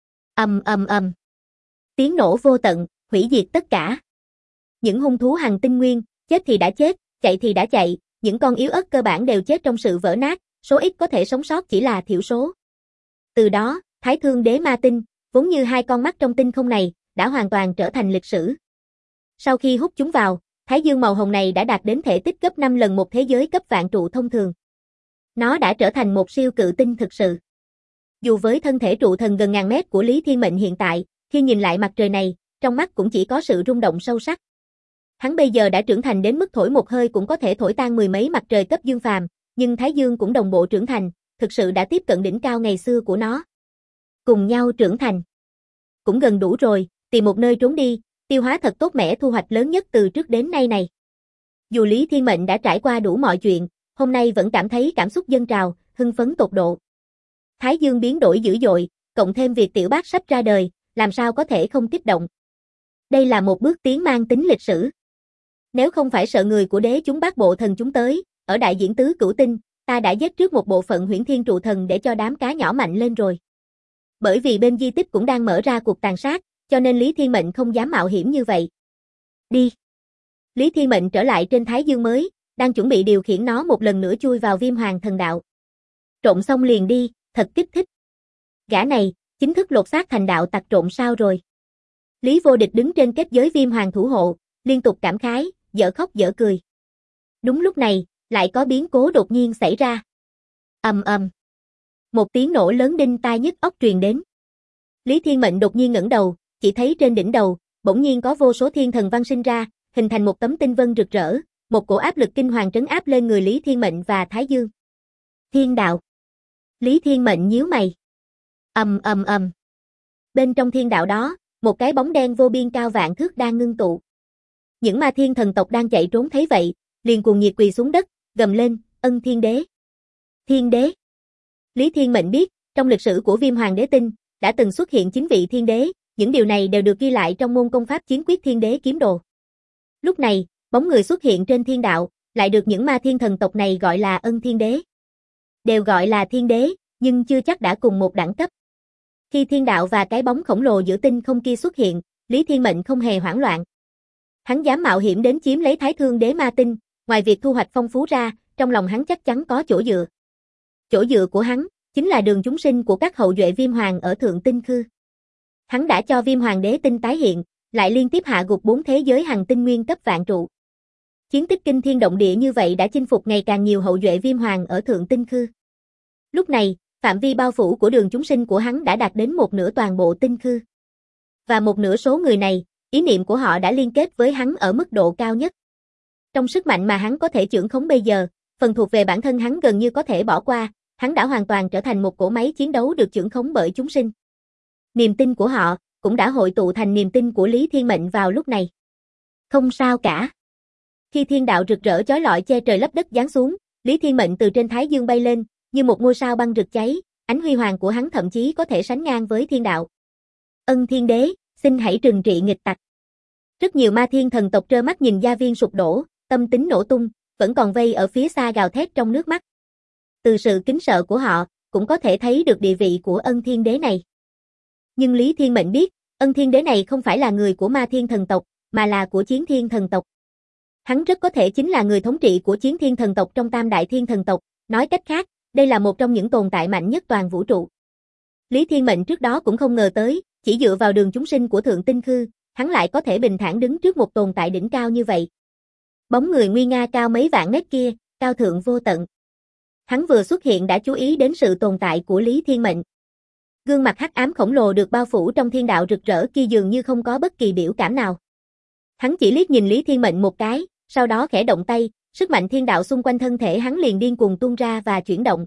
Tiếng nổ vô tận, hủy diệt tất cả. Những hung thú hành tinh nguyên, chết thì đã chết, chạy thì đã chạy, những con yếu ớt cơ bản đều chết trong sự vỡ nát, số ít có thể sống sót chỉ là thiểu số. Từ đó, Thái Thương Đế Ma Tinh, vốn như hai con mắt trong tinh không này, đã hoàn toàn trở thành lịch sử. Sau khi hút chúng vào, Thái Dương màu hồng này đã đạt đến thể tích gấp 5 lần một thế giới cấp vạn trụ thông thường. Nó đã trở thành một siêu cự tinh thực sự. Dù với thân thể trụ thần gần ngàn mét của Lý Thiên Mệnh hiện tại, khi nhìn lại mặt trời này, trong mắt cũng chỉ có sự rung động sâu sắc. Hắn bây giờ đã trưởng thành đến mức thổi một hơi cũng có thể thổi tan mười mấy mặt trời cấp dương phàm, nhưng Thái Dương cũng đồng bộ trưởng thành, thực sự đã tiếp cận đỉnh cao ngày xưa của nó. Cùng nhau trưởng thành. Cũng gần đủ rồi, tìm một nơi trốn đi, tiêu hóa thật tốt mẻ thu hoạch lớn nhất từ trước đến nay này. Dù Lý Thiên Mệnh đã trải qua đủ mọi chuyện, hôm nay vẫn cảm thấy cảm xúc dâng trào, hưng phấn tột độ. Thái Dương biến đổi dữ dội, cộng thêm việc tiểu bác sắp ra đời, làm sao có thể không kích động. Đây là một bước tiến mang tính lịch sử. Nếu không phải sợ người của đế chúng bát bộ thần chúng tới, ở Đại Diễn Tứ Cửu Tinh, ta đã giết trước một bộ phận Huyễn Thiên trụ thần để cho đám cá nhỏ mạnh lên rồi. Bởi vì bên di tích cũng đang mở ra cuộc tàn sát, cho nên Lý Thiên Mệnh không dám mạo hiểm như vậy. Đi. Lý Thiên Mệnh trở lại trên Thái Dương mới, đang chuẩn bị điều khiển nó một lần nữa chui vào Viêm Hoàng thần đạo. Trộn xong liền đi, thật kích thích. Gã này, chính thức lột xác thành đạo tặc trộn sao rồi. Lý Vô Địch đứng trên kết giới Viêm Hoàng thủ hộ, liên tục cảm khái, dở khóc dở cười. Đúng lúc này, lại có biến cố đột nhiên xảy ra. Một tiếng nổ lớn đinh tai nhức óc truyền đến. Lý Thiên Mệnh đột nhiên ngẩng đầu, chỉ thấy trên đỉnh đầu, bỗng nhiên có vô số thiên thần văn sinh ra, hình thành một tấm tinh vân rực rỡ, một cổ áp lực kinh hoàng trấn áp lên người Lý Thiên Mệnh và Thái Dương. Thiên đạo. Lý Thiên Mệnh nhíu mày. Bên trong thiên đạo đó, một cái bóng đen vô biên cao vạn thước đang ngưng tụ. Những ma thiên thần tộc đang chạy trốn thấy vậy, liền cuồng nhiệt quỳ xuống đất, gầm lên, ân thiên đế. Thiên đế. Lý Thiên Mệnh biết, trong lịch sử của Viêm Hoàng đế tinh, đã từng xuất hiện 9 vị thiên đế, những điều này đều được ghi lại trong môn công pháp chiến quyết thiên đế kiếm đồ. Lúc này, bóng người xuất hiện trên thiên đạo, lại được những ma thiên thần tộc này gọi là ân thiên đế. Đều gọi là thiên đế, nhưng chưa chắc đã cùng một đẳng cấp. Khi thiên đạo và cái bóng khổng lồ giữa tinh không kia xuất hiện, Lý Thiên Mệnh không hề hoảng loạn. Hắn dám mạo hiểm đến chiếm lấy Thái Thương Đế Ma Tinh, ngoài việc thu hoạch phong phú ra, trong lòng hắn chắc chắn có chỗ dựa. Chỗ dựa của hắn, chính là đường chúng sinh của các hậu duệ Viêm Hoàng ở Thượng Tinh Khư. Hắn đã cho Viêm Hoàng Đế Tinh tái hiện, lại liên tiếp hạ gục 4 thế giới hành tinh nguyên cấp vạn trụ. Chiến tích kinh thiên động địa như vậy đã chinh phục ngày càng nhiều hậu duệ Viêm Hoàng ở Thượng Tinh Khư. Lúc này, phạm vi bao phủ của đường chúng sinh của hắn đã đạt đến một nửa toàn bộ tinh khư. Và một nửa số người này, ý niệm của họ đã liên kết với hắn ở mức độ cao nhất. Trong sức mạnh mà hắn có thể chưởng khống bây giờ, phần thuộc về bản thân hắn gần như có thể bỏ qua, hắn đã hoàn toàn trở thành một cỗ máy chiến đấu được chưởng khống bởi chúng sinh. Niềm tin của họ, cũng đã hội tụ thành niềm tin của Lý Thiên Mệnh vào lúc này. Không sao cả. Khi thiên đạo rực rỡ chói lọi che trời lấp đất giáng xuống, Lý Thiên Mệnh từ trên thái dương bay lên, như một ngôi sao băng rực cháy, ánh huy hoàng của hắn thậm chí có thể sánh ngang với thiên đạo. Ân Thiên Đế, xin hãy trừng trị nghịch tặc. Rất nhiều ma thiên thần tộc trơ mắt nhìn gia viên sụp đổ, tâm tính nổ tung, vẫn còn vây ở phía xa gào thét trong nước mắt. Từ sự kính sợ của họ, cũng có thể thấy được địa vị của Ân Thiên Đế này. Nhưng Lý Thiên Mệnh biết, Ân Thiên Đế này không phải là người của ma thiên thần tộc, mà là của Chiến Thiên thần tộc. Hắn rất có thể chính là người thống trị của Chiến Thiên thần tộc trong Tam Đại Thiên thần tộc, nói cách khác, đây là một trong những tồn tại mạnh nhất toàn vũ trụ. Lý Thiên Mệnh trước đó cũng không ngờ tới, chỉ dựa vào đường chúng sinh của Thượng Tinh Khư, hắn lại có thể bình thản đứng trước một tồn tại đỉnh cao như vậy. Bóng người nguy nga cao mấy vạn mét kia, cao thượng vô tận. Hắn vừa xuất hiện đã chú ý đến sự tồn tại của Lý Thiên Mệnh. Gương mặt hắc ám khổng lồ được bao phủ trong thiên đạo rực rỡ kia dường như không có bất kỳ biểu cảm nào. Hắn chỉ liếc nhìn Lý Thiên Mệnh một cái, sau đó khẽ động tay, sức mạnh thiên đạo xung quanh thân thể hắn liền điên cuồng tuôn ra và chuyển động.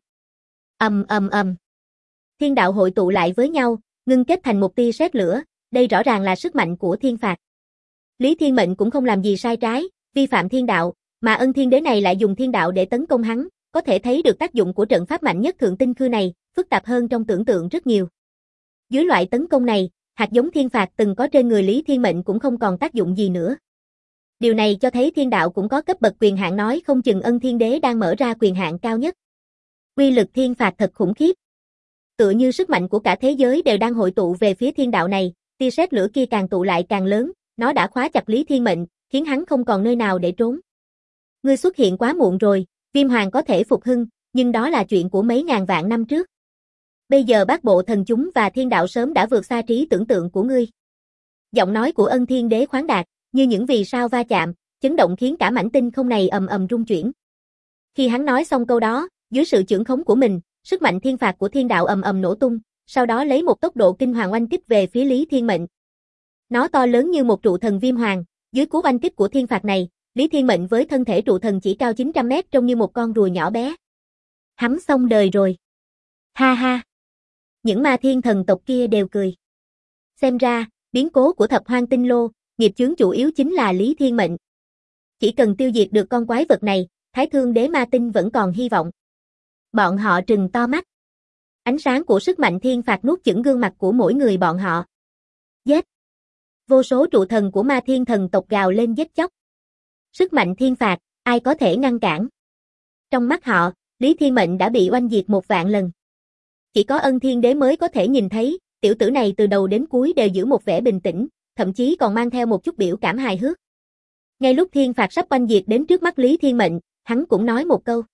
Ầm ầm ầm. Thiên đạo hội tụ lại với nhau, ngưng kết thành một tia sét lửa, đây rõ ràng là sức mạnh của thiên phạt. Lý Thiên Mệnh cũng không làm gì sai trái, vi phạm thiên đạo, mà Ân Thiên Đế này lại dùng thiên đạo để tấn công hắn, có thể thấy được tác dụng của trận pháp mạnh nhất Thượng Tinh Khư này, phức tạp hơn trong tưởng tượng rất nhiều. Dưới loại tấn công này, hạt giống thiên phạt từng có trên người Lý Thiên Mệnh cũng không còn tác dụng gì nữa. Điều này cho thấy thiên đạo cũng có cấp bậc quyền hạn, nói không chừng Ân Thiên Đế đang mở ra quyền hạn cao nhất. Uy lực thiên phạt thật khủng khiếp. Tựa như sức mạnh của cả thế giới đều đang hội tụ về phía thiên đạo này, tia sét lửa kia càng tụ lại càng lớn, nó đã khóa chặt Lý Thiên Mệnh, khiến hắn không còn nơi nào để trốn. Ngươi xuất hiện quá muộn rồi, Viêm Hoàng có thể phục hưng, nhưng đó là chuyện của mấy ngàn vạn năm trước. Bây giờ bát bộ thần chúng và thiên đạo sớm đã vượt xa trí tưởng tượng của ngươi. Giọng nói của Ân Thiên Đế khoáng đạt, như những vì sao va chạm, chấn động khiến cả mảnh tinh không này ầm ầm rung chuyển. Khi hắn nói xong câu đó, dưới sự chưởng khống của mình, sức mạnh thiên phạt của thiên đạo ầm ầm nổ tung, sau đó lấy một tốc độ kinh hoàng oanh kích về phía Lý Thiên Mệnh. Nó to lớn như một trụ thần viêm hoàng, dưới cú oanh kích của thiên phạt này, Lý Thiên Mệnh với thân thể trụ thần chỉ cao 900 mét trông như một con rùa nhỏ bé. Hắn xong đời rồi. Ha ha. Những ma thiên thần tộc kia đều cười. Xem ra, biến cố của Thập Hoang Tinh Lô, nghiệp chướng chủ yếu chính là Lý Thiên Mệnh. Chỉ cần tiêu diệt được con quái vật này, Thái Thương Đế Ma Tinh vẫn còn hy vọng. Bọn họ trừng to mắt. Ánh sáng của sức mạnh thiên phạt nuốt chửng gương mặt của mỗi người bọn họ. Giết! Vô số trụ thần của ma thiên thần tộc gào lên giết chóc. Sức mạnh thiên phạt, ai có thể ngăn cản? Trong mắt họ, Lý Thiên Mệnh đã bị oanh diệt 1.000 lần. Chỉ có Ân Thiên Đế mới có thể nhìn thấy, tiểu tử này từ đầu đến cuối đều giữ một vẻ bình tĩnh, thậm chí còn mang theo một chút biểu cảm hài hước. Ngay lúc thiên phạt sắp oanh diệt đến trước mắt Lý Thiên Mệnh, hắn cũng nói một câu.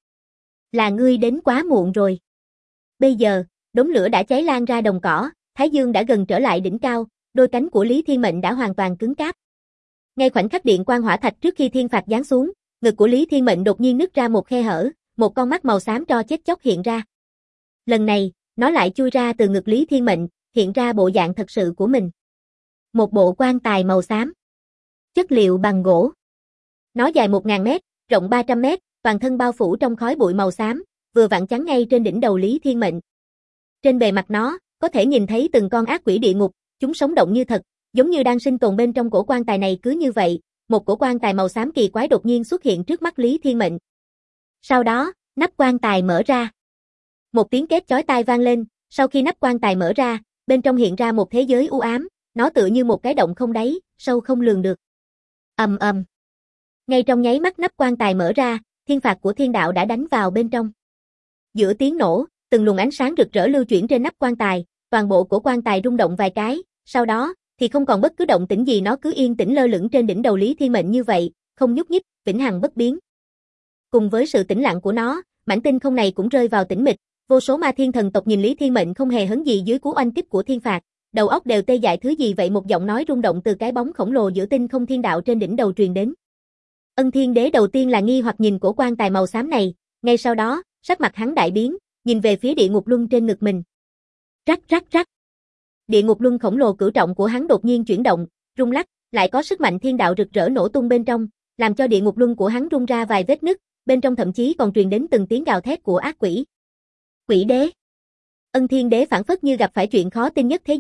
Là ngươi đến quá muộn rồi. Bây giờ, đống lửa đã cháy lan ra đồng cỏ, Thái Dương đã gần trở lại đỉnh cao, đôi cánh của Lý Thiên Mệnh đã hoàn toàn cứng cáp. Ngay khoảnh khắc điện quang hỏa thạch trước khi thiên phạt giáng xuống, ngực của Lý Thiên Mệnh đột nhiên nứt ra một khe hở, một con mắt màu xám tro chết chóc hiện ra. Lần này, nó lại chui ra từ ngực Lý Thiên Mệnh, hiện ra bộ dạng thật sự của mình. Một bộ quan tài màu xám. Chất liệu bằng gỗ. Nó dài 1.000 mét, rộng 300 mét, toàn thân bao phủ trong khói bụi màu xám, vừa vặn chắn ngay trên đỉnh đầu Lý Thiên Mệnh. Trên bề mặt nó, có thể nhìn thấy từng con ác quỷ địa ngục, chúng sống động như thật, giống như đang sinh tồn bên trong cổ quan tài này. Cứ như vậy, một cổ quan tài màu xám kỳ quái đột nhiên xuất hiện trước mắt Lý Thiên Mệnh. Sau đó, nắp quan tài mở ra. Một tiếng két chói tai vang lên, sau khi nắp quan tài mở ra, bên trong hiện ra một thế giới u ám, nó tựa như một cái động không đáy, sâu không lường được. Ầm ầm. Ngay trong nháy mắt nắp quan tài mở ra, thiên phạt của thiên đạo đã đánh vào bên trong. Giữa tiếng nổ, từng luồng ánh sáng rực rỡ lưu chuyển trên nắp quan tài, toàn bộ của quan tài rung động vài cái, sau đó thì không còn bất cứ động tĩnh gì, nó cứ yên tĩnh lơ lửng trên đỉnh đầu Lý Thiên Mệnh như vậy, không nhúc nhích, vĩnh hằng bất biến. Cùng với sự tĩnh lặng của nó, mảnh tinh không này cũng rơi vào tĩnh mịch, vô số ma thiên thần tộc nhìn Lý Thiên Mệnh không hề hấn gì dưới cú oanh kích của thiên phạt, đầu óc đều tê dại. Thứ gì vậy? Một giọng nói rung động từ cái bóng khổng lồ giữa tinh không thiên đạo trên đỉnh đầu truyền đến. Ân Thiên Đế đầu tiên là nghi hoặc nhìn cổ quan tài màu xám này, ngay sau đó, sắc mặt hắn đại biến, nhìn về phía địa ngục luân trên ngực mình. Rắc rắc rắc. Địa ngục luân khổng lồ cửu trọng của hắn đột nhiên chuyển động, rung lắc, lại có sức mạnh thiên đạo rực rỡ nổ tung bên trong, làm cho địa ngục luân của hắn rung ra vài vết nứt, bên trong thậm chí còn truyền đến từng tiếng gào thét của ác quỷ. Quỷ đế. Ân Thiên Đế phảng phất như gặp phải chuyện khó tin nhất thế gian,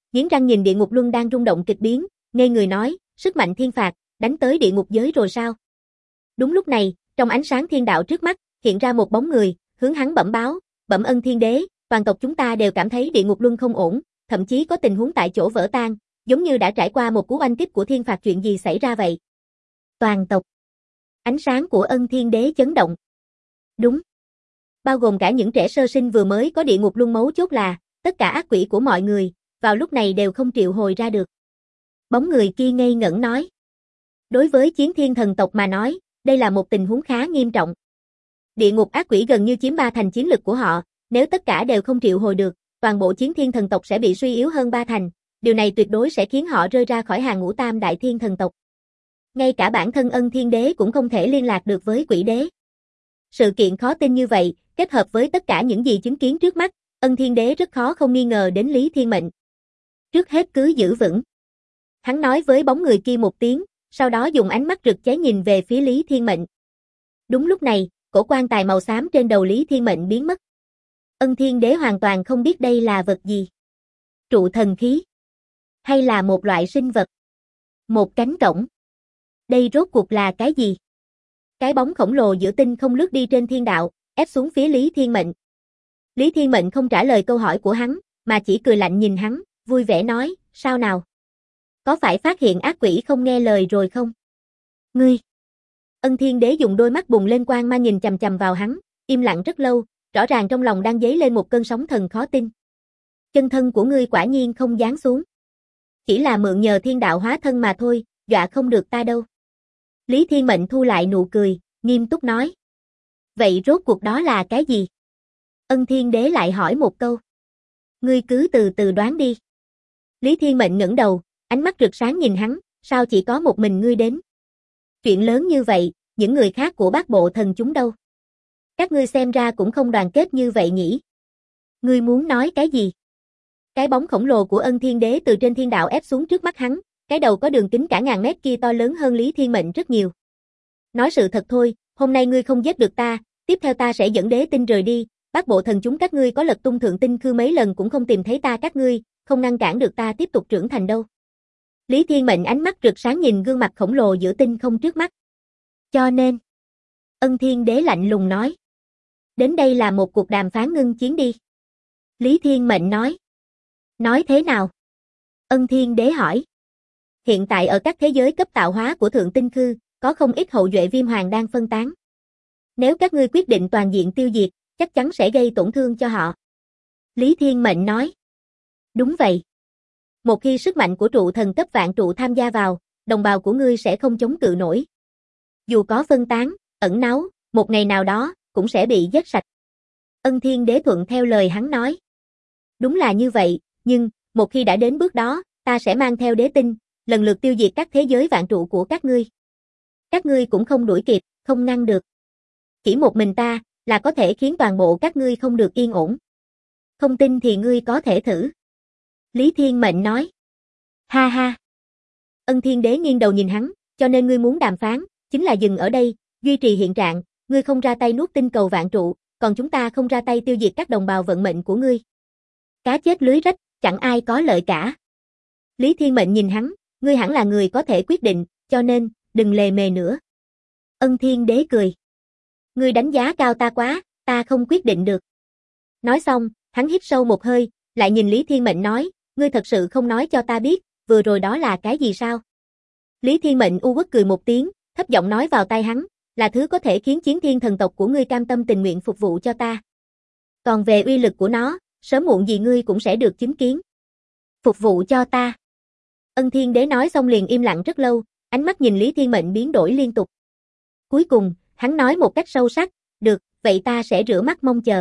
Nghiến răng nhìn địa ngục luân đang rung động kịch biến, ngây người nói, sức mạnh thiên phạt, đánh tới địa ngục giới rồi sao? Đúng lúc này, trong ánh sáng thiên đạo trước mắt, hiện ra một bóng người, hướng hắn bẩm báo, bẩm ân thiên đế, toàn tộc chúng ta đều cảm thấy địa ngục luân không ổn, thậm chí có tình huống tại chỗ vỡ tan, giống như đã trải qua một cú oanh kích của thiên phạt, chuyện gì xảy ra vậy? Toàn tộc. Ánh sáng của ân thiên đế chấn động. Đúng. Bao gồm cả những trẻ sơ sinh vừa mới có địa ngục luân, mấu chốt là, tất cả ác quỷ của mọi người, vào lúc này đều không triệu hồi ra được. Bóng người kia ngây ngẩn nói. Đối với chiến thiên thần tộc mà nói, đây là một tình huống khá nghiêm trọng. Địa ngục ác quỷ gần như chiếm 3/10 chiến lực của họ, nếu tất cả đều không triệu hồi được, toàn bộ chiến thiên thần tộc sẽ bị suy yếu hơn 3/10, điều này tuyệt đối sẽ khiến họ rơi ra khỏi hàng ngũ tam đại thiên thần tộc. Ngay cả bản thân ân thiên đế cũng không thể liên lạc được với quỷ đế. Sự kiện khó tin như vậy, kết hợp với tất cả những gì chứng kiến trước mắt, ân thiên đế rất khó không nghi ngờ đến Lý Thiên Mệnh. Trước hết cứ giữ vững. Hắn nói với bóng người kia một tiếng, sau đó dùng ánh mắt rực cháy nhìn về phía Lý Thiên Mệnh. Đúng lúc này, cổ quan tài màu xám trên đầu Lý Thiên Mệnh biến mất. Ân thiên đế hoàn toàn không biết đây là vật gì. Trụ thần khí? Hay là một loại sinh vật? Một cánh cổng? Đây rốt cuộc là cái gì? Cái bóng khổng lồ giữa tinh không lướt đi trên thiên đạo, ép xuống phía Lý Thiên Mệnh. Lý Thiên Mệnh không trả lời câu hỏi của hắn, mà chỉ cười lạnh nhìn hắn, vui vẻ nói, sao nào? Có phải phát hiện ác quỷ không nghe lời rồi không? Ngươi! Ân thiên đế dùng đôi mắt bùng lên quang mang nhìn chằm chằm vào hắn, im lặng rất lâu, rõ ràng trong lòng đang dấy lên một cơn sóng thần khó tin. Chân thân của ngươi quả nhiên không giáng xuống. Chỉ là mượn nhờ thiên đạo hóa thân mà thôi, dọa không được ta đâu. Lý Thiên Mệnh thu lại nụ cười, nghiêm túc nói. Vậy rốt cuộc đó là cái gì? Ân thiên đế lại hỏi một câu. Ngươi cứ từ từ đoán đi. Lý Thiên Mệnh ngẩng đầu, ánh mắt rực sáng nhìn hắn, sao chỉ có một mình ngươi đến? Chuyện lớn như vậy, những người khác của Bát Bộ Thần chúng đâu? Các ngươi xem ra cũng không đoàn kết như vậy nhỉ? Ngươi muốn nói cái gì? Cái bóng khổng lồ của ân thiên đế từ trên thiên đạo ép xuống trước mắt hắn, cái đầu có đường kính cả ngàn mét kia to lớn hơn Lý Thiên Mệnh rất nhiều. Nói sự thật thôi, hôm nay ngươi không giết được ta, tiếp theo ta sẽ dẫn đế tinh rời đi, Bát Bộ Thần chúng các ngươi có lật tung thượng tinh khư mấy lần cũng không tìm thấy ta, các ngươi không ngăn cản được ta tiếp tục trưởng thành đâu. Lý Thiên Mệnh ánh mắt rực sáng nhìn gương mặt khổng lồ giữa tinh không trước mắt. Cho nên, ân thiên đế lạnh lùng nói. Đến đây là một cuộc đàm phán ngưng chiến đi. Lý Thiên Mệnh nói. Nói thế nào? Ân thiên đế hỏi. Hiện tại ở các thế giới cấp tạo hóa của thượng tinh khư, có không ít hậu duệ viêm hoàng đang phân tán. Nếu các ngươi quyết định toàn diện tiêu diệt, chắc chắn sẽ gây tổn thương cho họ. Lý Thiên Mệnh nói. Đúng vậy. Một khi sức mạnh của trụ thần cấp vạn trụ tham gia vào, đồng bào của ngươi sẽ không chống cự nổi. Dù có phân tán, ẩn náu, một ngày nào đó, cũng sẽ bị giết sạch. Ân thiên đế thuận theo lời hắn nói. Đúng là như vậy, nhưng, một khi đã đến bước đó, ta sẽ mang theo đế tinh, lần lượt tiêu diệt các thế giới vạn trụ của các ngươi. Các ngươi cũng không đuổi kịp, không ngăn được. Chỉ một mình ta, là có thể khiến toàn bộ các ngươi không được yên ổn. Không tin thì ngươi có thể thử. Lý Thiên Mệnh nói. Ha ha. Ân thiên đế nghiêng đầu nhìn hắn, cho nên ngươi muốn đàm phán, chính là dừng ở đây, duy trì hiện trạng, ngươi không ra tay nuốt tinh cầu vạn trụ, còn chúng ta không ra tay tiêu diệt các đồng bào vận mệnh của ngươi. Cá chết lưới rách, chẳng ai có lợi cả. Lý Thiên Mệnh nhìn hắn, ngươi hẳn là người có thể quyết định, cho nên, đừng lề mề nữa. Ân thiên đế cười. Ngươi đánh giá cao ta quá, ta không quyết định được. Nói xong, hắn hít sâu một hơi, lại nhìn Lý Thiên Mệnh nói, ngươi thật sự không nói cho ta biết, vừa rồi đó là cái gì sao? Lý Thiên Mệnh u uất cười một tiếng, thấp giọng nói vào tai hắn, là thứ có thể khiến chiến thiên thần tộc của ngươi cam tâm tình nguyện phục vụ cho ta. Còn về uy lực của nó, sớm muộn gì ngươi cũng sẽ được chứng kiến. Phục vụ cho ta. Ân thiên đế nói xong liền im lặng rất lâu, ánh mắt nhìn Lý Thiên Mệnh biến đổi liên tục. Cuối cùng, hắn nói một cách sâu sắc, được, vậy ta sẽ rửa mắt mong chờ.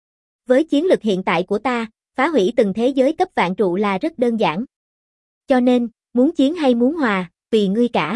Với chiến lực hiện tại của ta, phá hủy từng thế giới cấp vạn trụ là rất đơn giản. Cho nên, muốn chiến hay muốn hòa, tùy ngươi cả.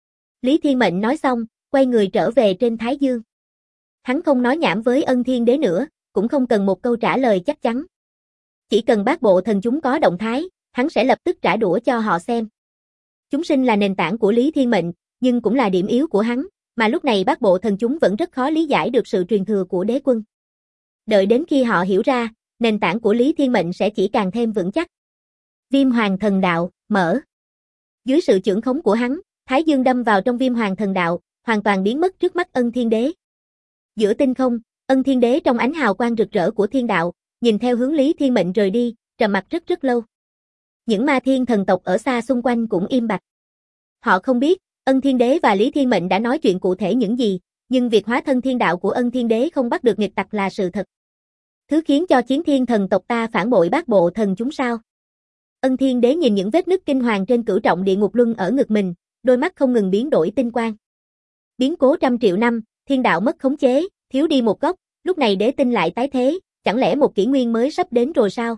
Lý Thiên Mệnh nói xong, quay người trở về trên Thái Dương. Hắn không nói nhảm với ân thiên đế nữa, cũng không cần một câu trả lời chắc chắn. Chỉ cần Bát Bộ Thần chúng có động thái, hắn sẽ lập tức trả đũa cho họ xem. Chúng sinh là nền tảng của Lý Thiên Mệnh, nhưng cũng là điểm yếu của hắn, mà lúc này Bát Bộ Thần chúng vẫn rất khó lý giải được sự truyền thừa của đế quân. Đợi đến khi họ hiểu ra, nền tảng của Lý Thiên Mệnh sẽ chỉ càng thêm vững chắc. Viêm Hoàng Thần Đạo, mở. Dưới sự chưởng khống của hắn, Thái Dương đâm vào trong Viêm Hoàng Thần Đạo, hoàn toàn biến mất trước mắt Ân Thiên Đế. Giữa tinh không, Ân Thiên Đế trong ánh hào quang rực rỡ của thiên đạo, nhìn theo hướng Lý Thiên Mệnh rời đi, trầm mặc rất rất lâu. Những ma thiên thần tộc ở xa xung quanh cũng im bặt. Họ không biết, Ân Thiên Đế và Lý Thiên Mệnh đã nói chuyện cụ thể những gì, nhưng việc hóa thân thiên đạo của Ân Thiên Đế không bắt được nghịch tặc là sự thật. Thứ khiến cho chiến thiên thần tộc ta phản bội bát bộ thần chúng sao? Ân Thiên Đế nhìn những vết nứt kinh hoàng trên cửu trọng địa ngục luân ở ngực mình, đôi mắt không ngừng biến đổi tinh quang. Biến cố trăm triệu năm, thiên đạo mất khống chế, thiếu đi một góc, lúc này đế tinh lại tái thế, chẳng lẽ một kỷ nguyên mới sắp đến rồi sao?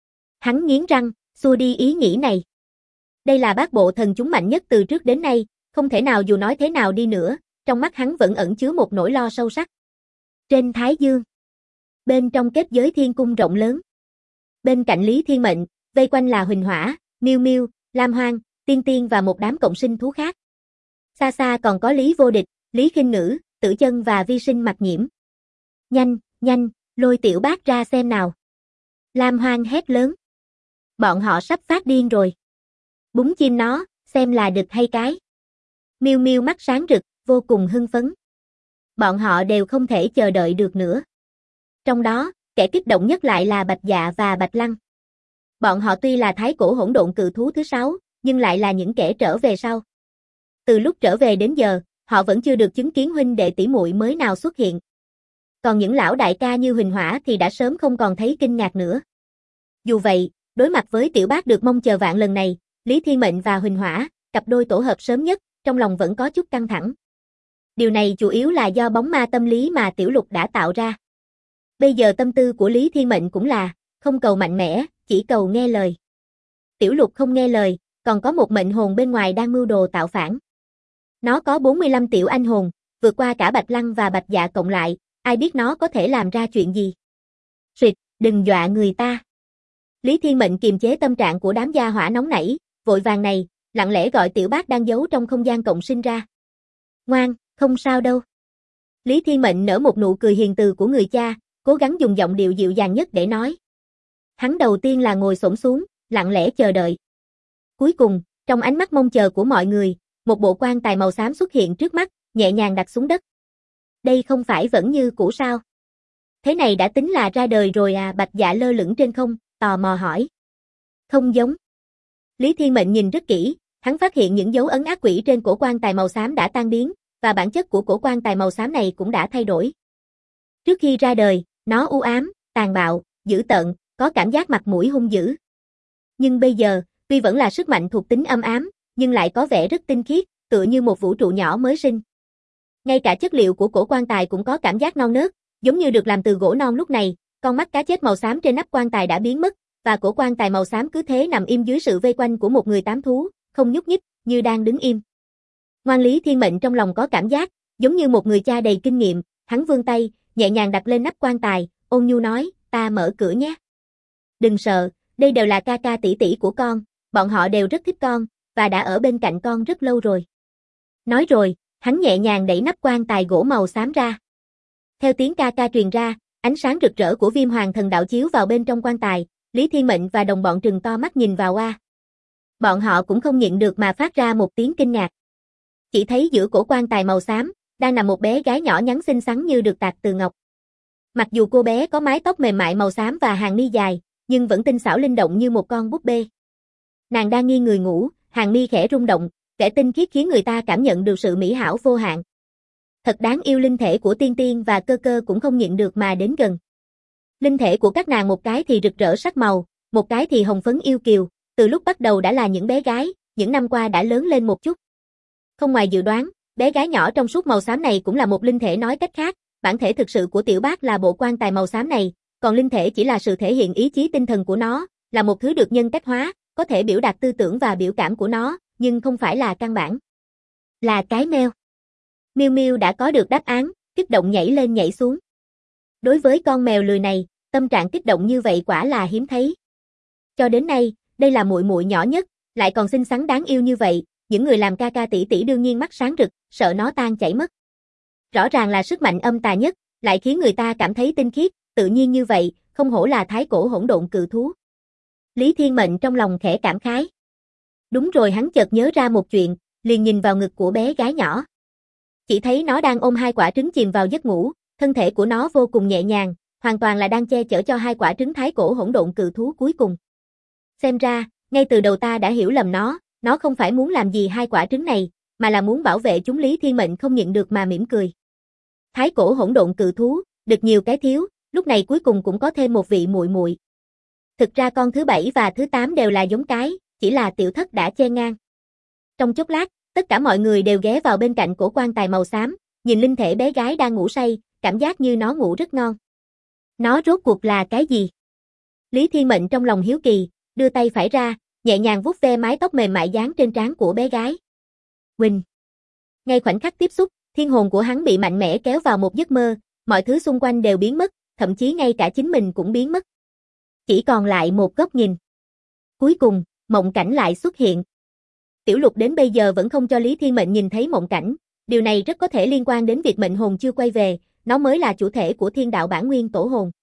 Hắn nghiến răng, xua đi ý nghĩ này. Đây là bát bộ thần chúng mạnh nhất từ trước đến nay, không thể nào dù nói thế nào đi nữa, trong mắt hắn vẫn ẩn chứa một nỗi lo sâu sắc. Trên Thái Dương, bên trong kết giới thiên cung rộng lớn, bên cạnh Lý Thiên Mệnh, vây quanh là Huỳnh Hỏa, Miêu Miêu, Lam Hoang, Tiên Tiên và một đám cộng sinh thú khác. Xa xa còn có Lý Vô Địch, Lý Khinh Ngữ, Tử Chân và Vi Sinh Mặc Nhiễm. Nhanh, nhanh, lôi tiểu bác ra xem nào. Lam Hoang hét lớn. Bọn họ sắp phát điên rồi. Búng chim nó, xem là đực hay cái. Miêu Miêu mắt sáng rực, vô cùng hưng phấn. Bọn họ đều không thể chờ đợi được nữa. Trong đó, kẻ kích động nhất lại là Bạch Dạ và Bạch Lăng. Bọn họ tuy là thái cổ hỗn độn cự thú thứ 6, nhưng lại là những kẻ trở về sau. Từ lúc trở về đến giờ, họ vẫn chưa được chứng kiến huynh đệ tỷ muội mới nào xuất hiện. Còn những lão đại ca như Huỳnh Hỏa thì đã sớm không còn thấy kinh ngạc nữa. Dù vậy, đối mặt với tiểu bác được mong chờ vạn lần này, Lý Thiên Mệnh và Huỳnh Hỏa, cặp đôi tổ hợp sớm nhất, trong lòng vẫn có chút căng thẳng. Điều này chủ yếu là do bóng ma tâm lý mà Tiểu Lục đã tạo ra. Bây giờ tâm tư của Lý Thiên Mệnh cũng là, không cầu mạnh mẽ, chỉ cầu nghe lời. Tiểu Lục không nghe lời, còn có một mệnh hồn bên ngoài đang mưu đồ tạo phản. Nó có 45 tiểu anh hồn, vượt qua cả Bạch Lăng và Bạch Dạ cộng lại, ai biết nó có thể làm ra chuyện gì. Xuyệt, đừng dọa người ta. Lý Thiên Mệnh kiềm chế tâm trạng của đám gia hỏa nóng nảy, vội vàng này, lặng lẽ gọi tiểu bác đang giấu trong không gian cộng sinh ra. Ngoan, không sao đâu. Lý Thiên Mệnh nở một nụ cười hiền từ của người cha, cố gắng dùng giọng điệu dịu dàng nhất để nói. Hắn đầu tiên là ngồi xổm xuống, lặng lẽ chờ đợi. Cuối cùng, trong ánh mắt mong chờ của mọi người, một bộ quan tài màu xám xuất hiện trước mắt, nhẹ nhàng đặt xuống đất. Đây không phải vẫn như cũ sao? Thế này đã tính là ra đời rồi à? Bạch Dạ lơ lửng trên không, tò mò hỏi. Không giống. Lý Thiên Mệnh nhìn rất kỹ, hắn phát hiện những dấu ấn ác quỷ trên cổ quan tài màu xám đã tan biến, và bản chất của cổ quan tài màu xám này cũng đã thay đổi. Trước khi ra đời, nó u ám, tàn bạo, dữ tợn, có cảm giác mặt mũi hung dữ. Nhưng bây giờ, tuy vẫn là sức mạnh thuộc tính âm ám, nhưng lại có vẻ rất tinh khiết, tựa như một vũ trụ nhỏ mới sinh. Ngay cả chất liệu của cổ quan tài cũng có cảm giác non nớt, giống như được làm từ gỗ non. Lúc này, con mắt cá chết màu xám trên nắp quan tài đã biến mất, và cổ quan tài màu xám cứ thế nằm im dưới sự vây quanh của một người tám thú, không nhúc nhích, như đang đứng im. Ngoan Lý Thiên Mệnh trong lòng có cảm giác, giống như một người cha đầy kinh nghiệm, hắn vươn tay, nhẹ nhàng đặt lên nắp quan tài, ôn nhu nói, ta mở cửa nhé. Đừng sợ, đây đều là ca ca tỷ tỷ của con, bọn họ đều rất thích con, và đã ở bên cạnh con rất lâu rồi. Nói rồi, hắn nhẹ nhàng đẩy nắp quan tài gỗ màu xám ra. Theo tiếng ca ca truyền ra, ánh sáng rực rỡ của Viêm Hoàng Thần Đạo chiếu vào bên trong quan tài, Lý Thiên Mệnh và đồng bọn trừng to mắt nhìn vào a. Bọn họ cũng không nhịn được mà phát ra một tiếng kinh ngạc. Chỉ thấy giữa cổ quan tài màu xám, đang nằm một bé gái nhỏ nhắn xinh xắn như được tạc từ ngọc. Mặc dù cô bé có mái tóc mềm mại màu xám và hàng mi dài, nhưng vẫn tinh xảo linh động như một con búp bê. Nàng đang nghiêng người ngủ, hàng mi khẽ rung động, vẻ tinh khiết khiến người ta cảm nhận được sự mỹ hảo vô hạn. Thật đáng yêu. Linh thể của Tiên Tiên và Cơ Cơ cũng không nhịn được mà đến gần. Linh thể của các nàng một cái thì rực rỡ sắc màu, một cái thì hồng phấn yêu kiều, từ lúc bắt đầu đã là những bé gái, những năm qua đã lớn lên một chút. Không ngoài dự đoán, bé gái nhỏ trong suốt màu xám này cũng là một linh thể. Nói cách khác, bản thể thực sự của tiểu bác là bộ quan tài màu xám này, còn linh thể chỉ là sự thể hiện ý chí tinh thần của nó, là một thứ được nhân cách hóa, có thể biểu đạt tư tưởng và biểu cảm của nó, nhưng không phải là căn bản. Là cái mèo. Miêu Miêu đã có được đáp án, kích động nhảy lên nhảy xuống. Đối với con mèo lười này, tâm trạng kích động như vậy quả là hiếm thấy. Cho đến nay, đây là muội muội nhỏ nhất, lại còn xinh xắn đáng yêu như vậy, những người làm ca ca tỷ tỷ đương nhiên mắt sáng rực, sợ nó tan chảy mất. Rõ ràng là sức mạnh âm tà nhất, lại khiến người ta cảm thấy tinh khiết, tự nhiên như vậy, không hổ là thái cổ hỗn độn cự thú. Lý Thiên Mệnh trong lòng khẽ cảm khái. Đúng rồi, hắn chợt nhớ ra một chuyện, liền nhìn vào ngực của bé gái nhỏ. Chỉ thấy nó đang ôm 2 quả trứng chìm vào giấc ngủ, thân thể của nó vô cùng nhẹ nhàng, hoàn toàn là đang che chở cho 2 quả trứng thái cổ hỗn độn cự thú cuối cùng. Xem ra, ngay từ đầu ta đã hiểu lầm nó không phải muốn làm gì 2 quả trứng này, mà là muốn bảo vệ chúng. Lý Thiên Mệnh không nhịn được mà mỉm cười. Thái cổ hỗn độn cự thú, được nhiều cái thiếu, lúc này cuối cùng cũng có thêm một vị muội muội. Thực ra con thứ 7 và thứ 8 đều là giống cái, chỉ là tiểu thất đã che ngang. Trong chốc lát, tất cả mọi người đều ghé vào bên cạnh cổ quan tài màu xám, nhìn linh thể bé gái đang ngủ say, cảm giác như nó ngủ rất ngon. Nó rốt cuộc là cái gì? Lý Thiên Mệnh trong lòng hiếu kỳ, đưa tay phải ra, nhẹ nhàng vuốt ve mái tóc mềm mại dán trên trán của bé gái. Huỳnh. Ngay khoảnh khắc tiếp xúc, thiên hồn của hắn bị mạnh mẽ kéo vào một giấc mơ, mọi thứ xung quanh đều biến mất, thậm chí ngay cả chính mình cũng biến mất. Chỉ còn lại một góc nhìn. Cuối cùng, mộng cảnh lại xuất hiện. Tiểu Lục đến bây giờ vẫn không cho Lý Thiên Mệnh nhìn thấy mộng cảnh, điều này rất có thể liên quan đến việc mệnh hồn chưa quay về, nó mới là chủ thể của thiên đạo bản nguyên tổ hồn.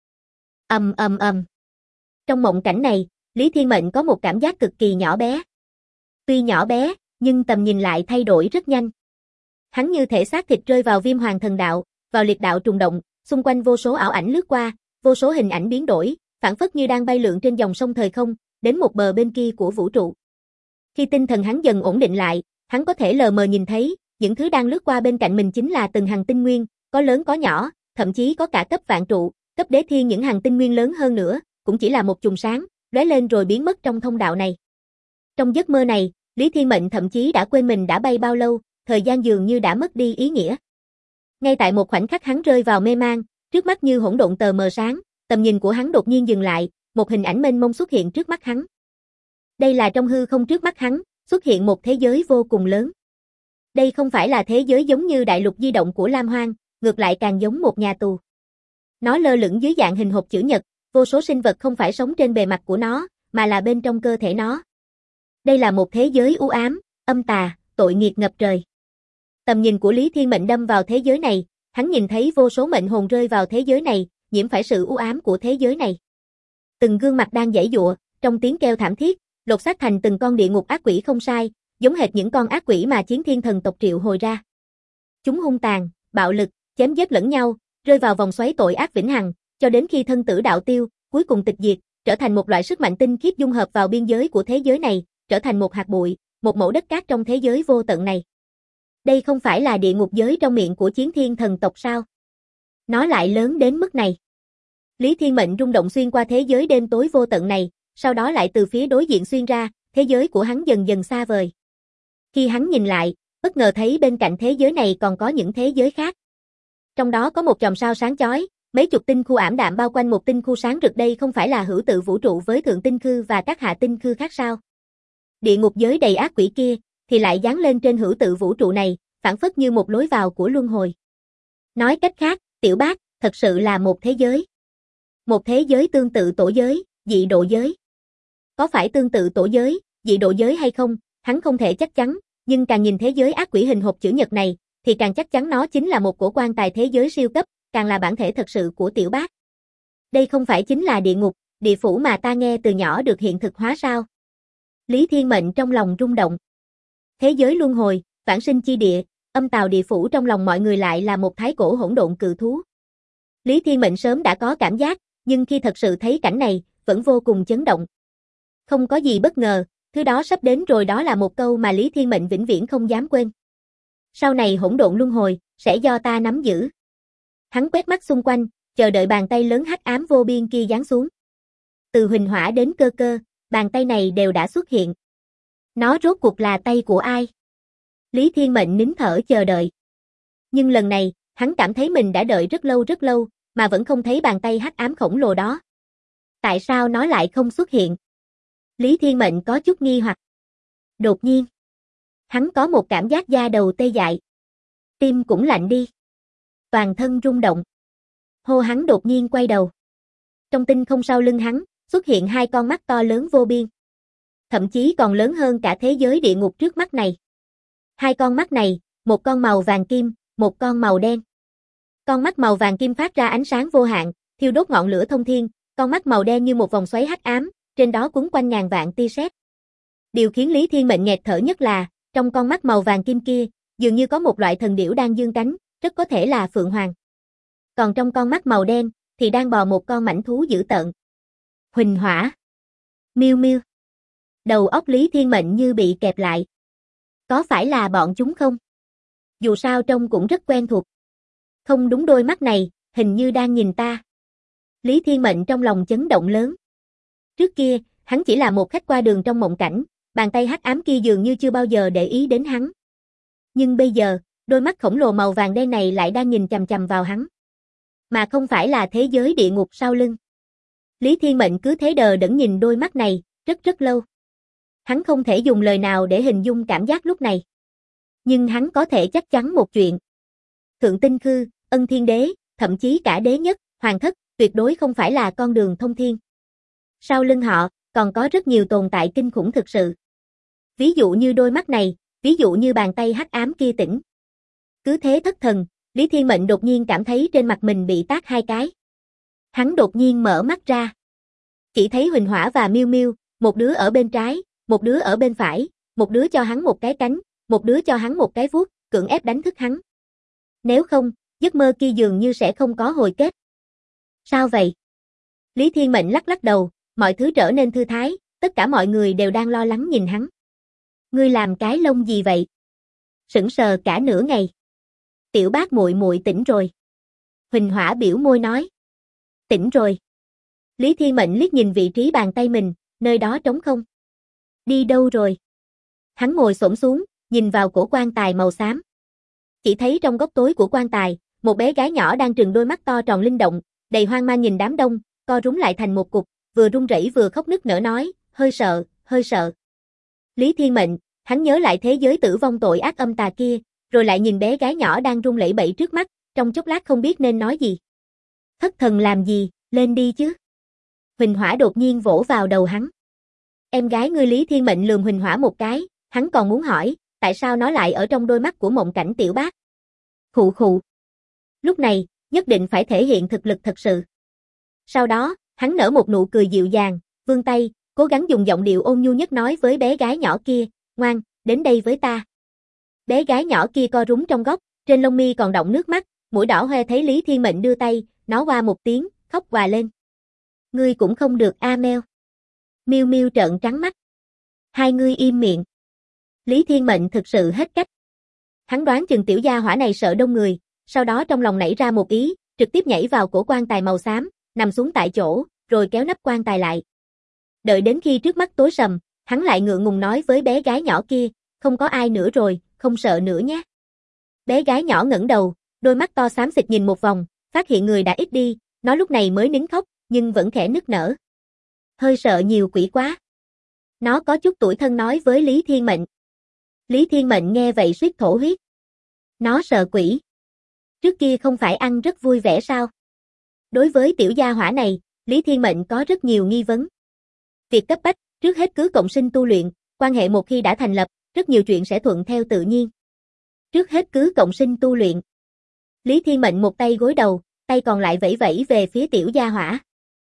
Trong mộng cảnh này, Lý Thiên Mệnh có một cảm giác cực kỳ nhỏ bé. Tuy nhỏ bé, nhưng tầm nhìn lại thay đổi rất nhanh. Hắn như thể xác thịt rơi vào viêm hoàng thần đạo, vào liệt đạo trùng động, xung quanh vô số ảo ảnh lướt qua, vô số hình ảnh biến đổi, phảng phất như đang bay lượn trên dòng sông thời không, đến một bờ bên kia của vũ trụ. Khi tinh thần hắn dần ổn định lại, hắn có thể lờ mờ nhìn thấy, những thứ đang lướt qua bên cạnh mình chính là từng hàng tinh nguyên, có lớn có nhỏ, thậm chí có cả cấp vạn trụ, cấp đế thiên. Những hàng tinh nguyên lớn hơn nữa, cũng chỉ là một chùm sáng, lóe lên rồi biến mất trong thông đạo này. Trong giấc mơ này, Lý Thiên Mệnh thậm chí đã quên mình đã bay bao lâu, thời gian dường như đã mất đi ý nghĩa. Ngay tại một khoảnh khắc hắn rơi vào mê mang, trước mắt như hỗn độn tờ mờ sáng, tầm nhìn của hắn đột nhiên dừng lại, một hình ảnh mênh mông xuất hiện trước mắt hắn. Đây là trong hư không trước mắt hắn, xuất hiện một thế giới vô cùng lớn. Đây không phải là thế giới giống như đại lục di động của Lam Hoang, ngược lại càng giống một nhà tù. Nó lơ lửng dưới dạng hình hộp chữ nhật, vô số sinh vật không phải sống trên bề mặt của nó, mà là bên trong cơ thể nó. Đây là một thế giới u ám, âm tà, tội nghiệt ngập trời. Tầm nhìn của Lý Thiên Mệnh đâm vào thế giới này, hắn nhìn thấy vô số mệnh hồn rơi vào thế giới này, nhiễm phải sự u ám của thế giới này. Từng gương mặt đang giãy giụa, trong tiếng kêu thảm thiết, lột xác thành từng con địa ngục ác quỷ không sai, giống hệt những con ác quỷ mà Chiến Thiên thần tộc triệu hồi ra. Chúng hung tàn, bạo lực, chém giết lẫn nhau, rơi vào vòng xoáy tội ác vĩnh hằng, cho đến khi thân tử đạo tiêu, cuối cùng tịch diệt, trở thành một loại sức mạnh tinh khiết dung hợp vào biên giới của thế giới này, trở thành một hạt bụi, một mẩu đất cát trong thế giới vô tận này. Đây không phải là địa ngục giới trong miệng của Chiến Thiên thần tộc sao? Nó lại lớn đến mức này. Lý Thiên Mệnh rung động xuyên qua thế giới đêm tối vô tận này, sau đó lại từ phía đối diện xuyên ra, thế giới của hắn dần dần xa vời. Khi hắn nhìn lại, bất ngờ thấy bên cạnh thế giới này còn có những thế giới khác. Trong đó có một chòm sao sáng chói, mấy chục tinh khu ảm đạm bao quanh một tinh khu sáng rực. Đây không phải là hữu tự vũ trụ với thượng tinh khư và các hạ tinh khư khác sao? Địa ngục giới đầy ác quỷ kia, thì lại giáng lên trên hữu tự vũ trụ này, phảng phất như một lối vào của luân hồi. Nói cách khác, Tiểu Bác, thật sự là một thế giới. Một thế giới tương tự tổ giới, dị độ giới. Có phải tương tự tổ giới, dị độ giới hay không, hắn không thể chắc chắn, nhưng càng nhìn thế giới ác quỷ hình hộp chữ nhật này, thì càng chắc chắn nó chính là một cổ quan tài thế giới siêu cấp, càng là bản thể thật sự của Tiểu Bác. Đây không phải chính là địa ngục, địa phủ mà ta nghe từ nhỏ được hiện thực hóa sao? Lý Thiên Mệnh trong lòng rung động. Thế giới luân hồi, vãng sinh chi địa, âm tào địa phủ trong lòng mọi người lại là một thái cổ hỗn độn cự thú. Lý Thiên Mệnh sớm đã có cảm giác, nhưng khi thật sự thấy cảnh này, vẫn vô cùng chấn động. Không có gì bất ngờ, thứ đó sắp đến rồi, đó là một câu mà Lý Thiên Mệnh vĩnh viễn không dám quên. Sau này hỗn độn luân hồi, sẽ do ta nắm giữ. Hắn quét mắt xung quanh, chờ đợi bàn tay lớn hắc ám vô biên kia giáng xuống. Từ Huỳnh Hỏa đến Cơ Cơ, bàn tay này đều đã xuất hiện. Nó rốt cuộc là tay của ai? Lý Thiên Mệnh nín thở chờ đợi. Nhưng lần này, hắn cảm thấy mình đã đợi rất lâu, mà vẫn không thấy bàn tay hắc ám khổng lồ đó. Tại sao nó lại không xuất hiện? Lý Thiên Mệnh có chút nghi hoặc. Đột nhiên, hắn có một cảm giác da đầu tê dại. Tim cũng lạnh đi. Toàn thân rung động. Hô, hắn đột nhiên quay đầu. Trong tinh không sau lưng hắn, xuất hiện hai con mắt to lớn vô biên. Thậm chí còn lớn hơn cả thế giới địa ngục trước mắt này. Hai con mắt này, một con màu vàng kim, một con màu đen. Con mắt màu vàng kim phát ra ánh sáng vô hạn, thiêu đốt ngọn lửa thông thiên, con mắt màu đen như một vòng xoáy hắc ám, trên đó quấn quanh ngàn vạn tia sét. Điều khiến Lý Thiên Mệnh nghẹt thở nhất là, trong con mắt màu vàng kim kia, dường như có một loại thần điểu đang giương cánh, rất có thể là phượng hoàng. Còn trong con mắt màu đen, thì đang bò một con mãnh thú dữ tợn. Huỳnh hỏa. Miêu miêu. Đầu óc Lý Thiên Mệnh như bị kẹp lại. Có phải là bọn chúng không? Dù sao trông cũng rất quen thuộc. Không đúng, đôi mắt này, hình như đang nhìn ta. Lý Thiên Mệnh trong lòng chấn động lớn. Trước kia, hắn chỉ là một khách qua đường trong mộng cảnh, bàn tay hắc ám kia dường như chưa bao giờ để ý đến hắn. Nhưng bây giờ, đôi mắt khổng lồ màu vàng đen này lại đang nhìn chằm chằm vào hắn. Mà không phải là thế giới địa ngục sau lưng. Lý Thiên Mệnh cứ thế đờ đẫn nhìn đôi mắt này, rất lâu. Hắn không thể dùng lời nào để hình dung cảm giác lúc này. Nhưng hắn có thể chắc chắn một chuyện. Thượng Tinh Khư, Ân Thiên Đế, thậm chí cả Đế Nhất, Hoàng Thất, tuyệt đối không phải là con đường thông thiên. Sau lưng họ, còn có rất nhiều tồn tại kinh khủng thực sự. Ví dụ như đôi mắt này, ví dụ như bàn tay hắc ám kia tỉnh. Cứ thế thất thần, Lý Thiên Mệnh đột nhiên cảm thấy trên mặt mình bị tát 2 cái. Hắn đột nhiên mở mắt ra. Chỉ thấy Huỳnh Hỏa và Miêu Miêu, một đứa ở bên trái, một đứa ở bên phải, một đứa cho hắn một cái cánh, một đứa cho hắn một cái vuốt, cưỡng ép đánh thức hắn. Nếu không, giấc mơ kia dường như sẽ không có hồi kết. Sao vậy? Lý Thiên Mệnh lắc đầu, mọi thứ trở nên thư thái, tất cả mọi người đều đang lo lắng nhìn hắn. Ngươi làm cái lông gì vậy? Sững sờ cả nửa ngày. Tiểu Bác muội muội tỉnh rồi. Huỳnh Hỏa biểu môi nói. Tỉnh rồi. Lý Thiên Mệnh liếc nhìn vị trí bàn tay mình, nơi đó trống không. Đi đâu rồi? Hắn ngồi xổm xuống, nhìn vào cổ quan tài màu xám. Chỉ thấy trong góc tối của quan tài, một bé gái nhỏ đang trừng đôi mắt to tròn linh động, đầy hoang mang nhìn đám đông, co rúm lại thành một cục, vừa run rẩy vừa khóc nức nở nói, hơi sợ, hơi sợ. Lý Thiên Mệnh, hắn nhớ lại thế giới tử vong tội ác âm tà kia, rồi lại nhìn bé gái nhỏ đang run lẩy bẩy trước mắt, trong chốc lát không biết nên nói gì. Thất thần làm gì, lên đi chứ. Huỳnh Hỏa đột nhiên vỗ vào đầu hắn. Em gái ngươi. Lý Thiên Mệnh lườm Huỳnh Hỏa một cái, hắn còn muốn hỏi, tại sao nó lại ở trong đôi mắt của mộng cảnh Tiểu Bác. Khụ khụ. Lúc này, nhất định phải thể hiện thực lực thật sự. Sau đó, hắn nở một nụ cười dịu dàng, vươn tay, cố gắng dùng giọng điệu ôn nhu nhất nói với bé gái nhỏ kia, ngoan, đến đây với ta. Bé gái nhỏ kia co rúm trong góc, trên lông mi còn đọng nước mắt, mũi đỏ hoe thấy Lý Thiên Mệnh đưa tay, nó oa một tiếng, khóc òa lên. Ngươi cũng không được a Meo. Miêu Miêu trợn trắng mắt. Hai ngươi im miệng. Lý Thiên Mệnh thực sự hết cách. Hắn đoán chừng tiểu gia hỏa này sợ đông người, sau đó trong lòng nảy ra một ý, trực tiếp nhảy vào cổ quan tài màu xám, nằm xuống tại chỗ, rồi kéo nắp quan tài lại. Đợi đến khi trước mắt tối sầm, hắn lại ngượng ngùng nói với bé gái nhỏ kia, không có ai nữa rồi, không sợ nữa nhé. Bé gái nhỏ ngẩng đầu, đôi mắt to xám xịt nhìn một vòng, phát hiện người đã ít đi, nó lúc này mới nín khóc, nhưng vẫn khẽ nức nở. Hơi sợ nhiều quỷ quá. Nó có chút tủi thân nói với Lý Thiên Mệnh. Lý Thiên Mệnh nghe vậy suýt thổ huyết. Nó sợ quỷ. Trước kia không phải ăn rất vui vẻ sao? Đối với tiểu gia hỏa này, Lý Thiên Mệnh có rất nhiều nghi vấn. Việc cấp bách, trước hết cứ cộng sinh tu luyện, quan hệ một khi đã thành lập, rất nhiều chuyện sẽ thuận theo tự nhiên. Trước hết cứ cộng sinh tu luyện. Lý Thiên Mệnh một tay gối đầu, tay còn lại vẫy vẫy về phía tiểu gia hỏa.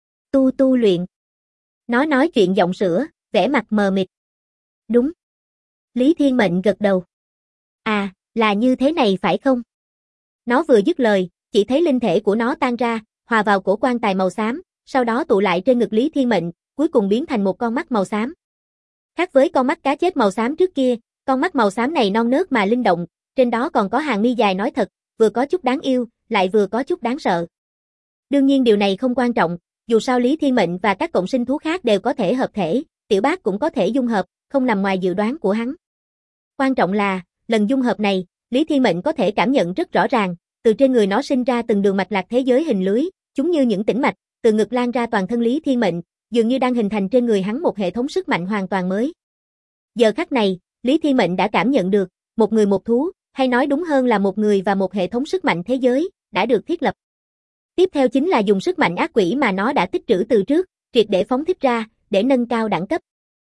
Tu luyện. Nó nói chuyện giọng sữa, vẻ mặt mờ mịt. Đúng. Lý Thiên Mệnh gật đầu. À, là như thế này phải không? Nó vừa dứt lời, chỉ thấy linh thể của nó tan ra, hòa vào cổ quan tài màu xám, sau đó tụ lại trên ngực Lý Thiên Mệnh, cuối cùng biến thành một con mắt màu xám. Khác với con mắt cá chết màu xám trước kia, con mắt màu xám này non nớt mà linh động, trên đó còn có hàng mi dài nói thật, vừa có chút đáng yêu, lại vừa có chút đáng sợ. Đương nhiên điều này không quan trọng, dù sao Lý Thiên Mệnh và các cộng sinh thú khác đều có thể hợp thể, Tiểu Bác cũng có thể dung hợp, không nằm ngoài dự đoán của hắn. Quan trọng là, lần dung hợp này, Lý Thiên Mệnh có thể cảm nhận rất rõ ràng, từ trên người nó sinh ra từng đường mạch lạc thế giới hình lưới, chúng như những tĩnh mạch, từ ngực lan ra toàn thân Lý Thiên Mệnh, dường như đang hình thành trên người hắn một hệ thống sức mạnh hoàn toàn mới. Giờ khắc này, Lý Thiên Mệnh đã cảm nhận được, một người một thú, hay nói đúng hơn là một người và một hệ thống sức mạnh thế giới, đã được thiết lập. Tiếp theo chính là dùng sức mạnh ác quỷ mà nó đã tích trữ từ trước, triệt để phóng thích ra, để nâng cao đẳng cấp.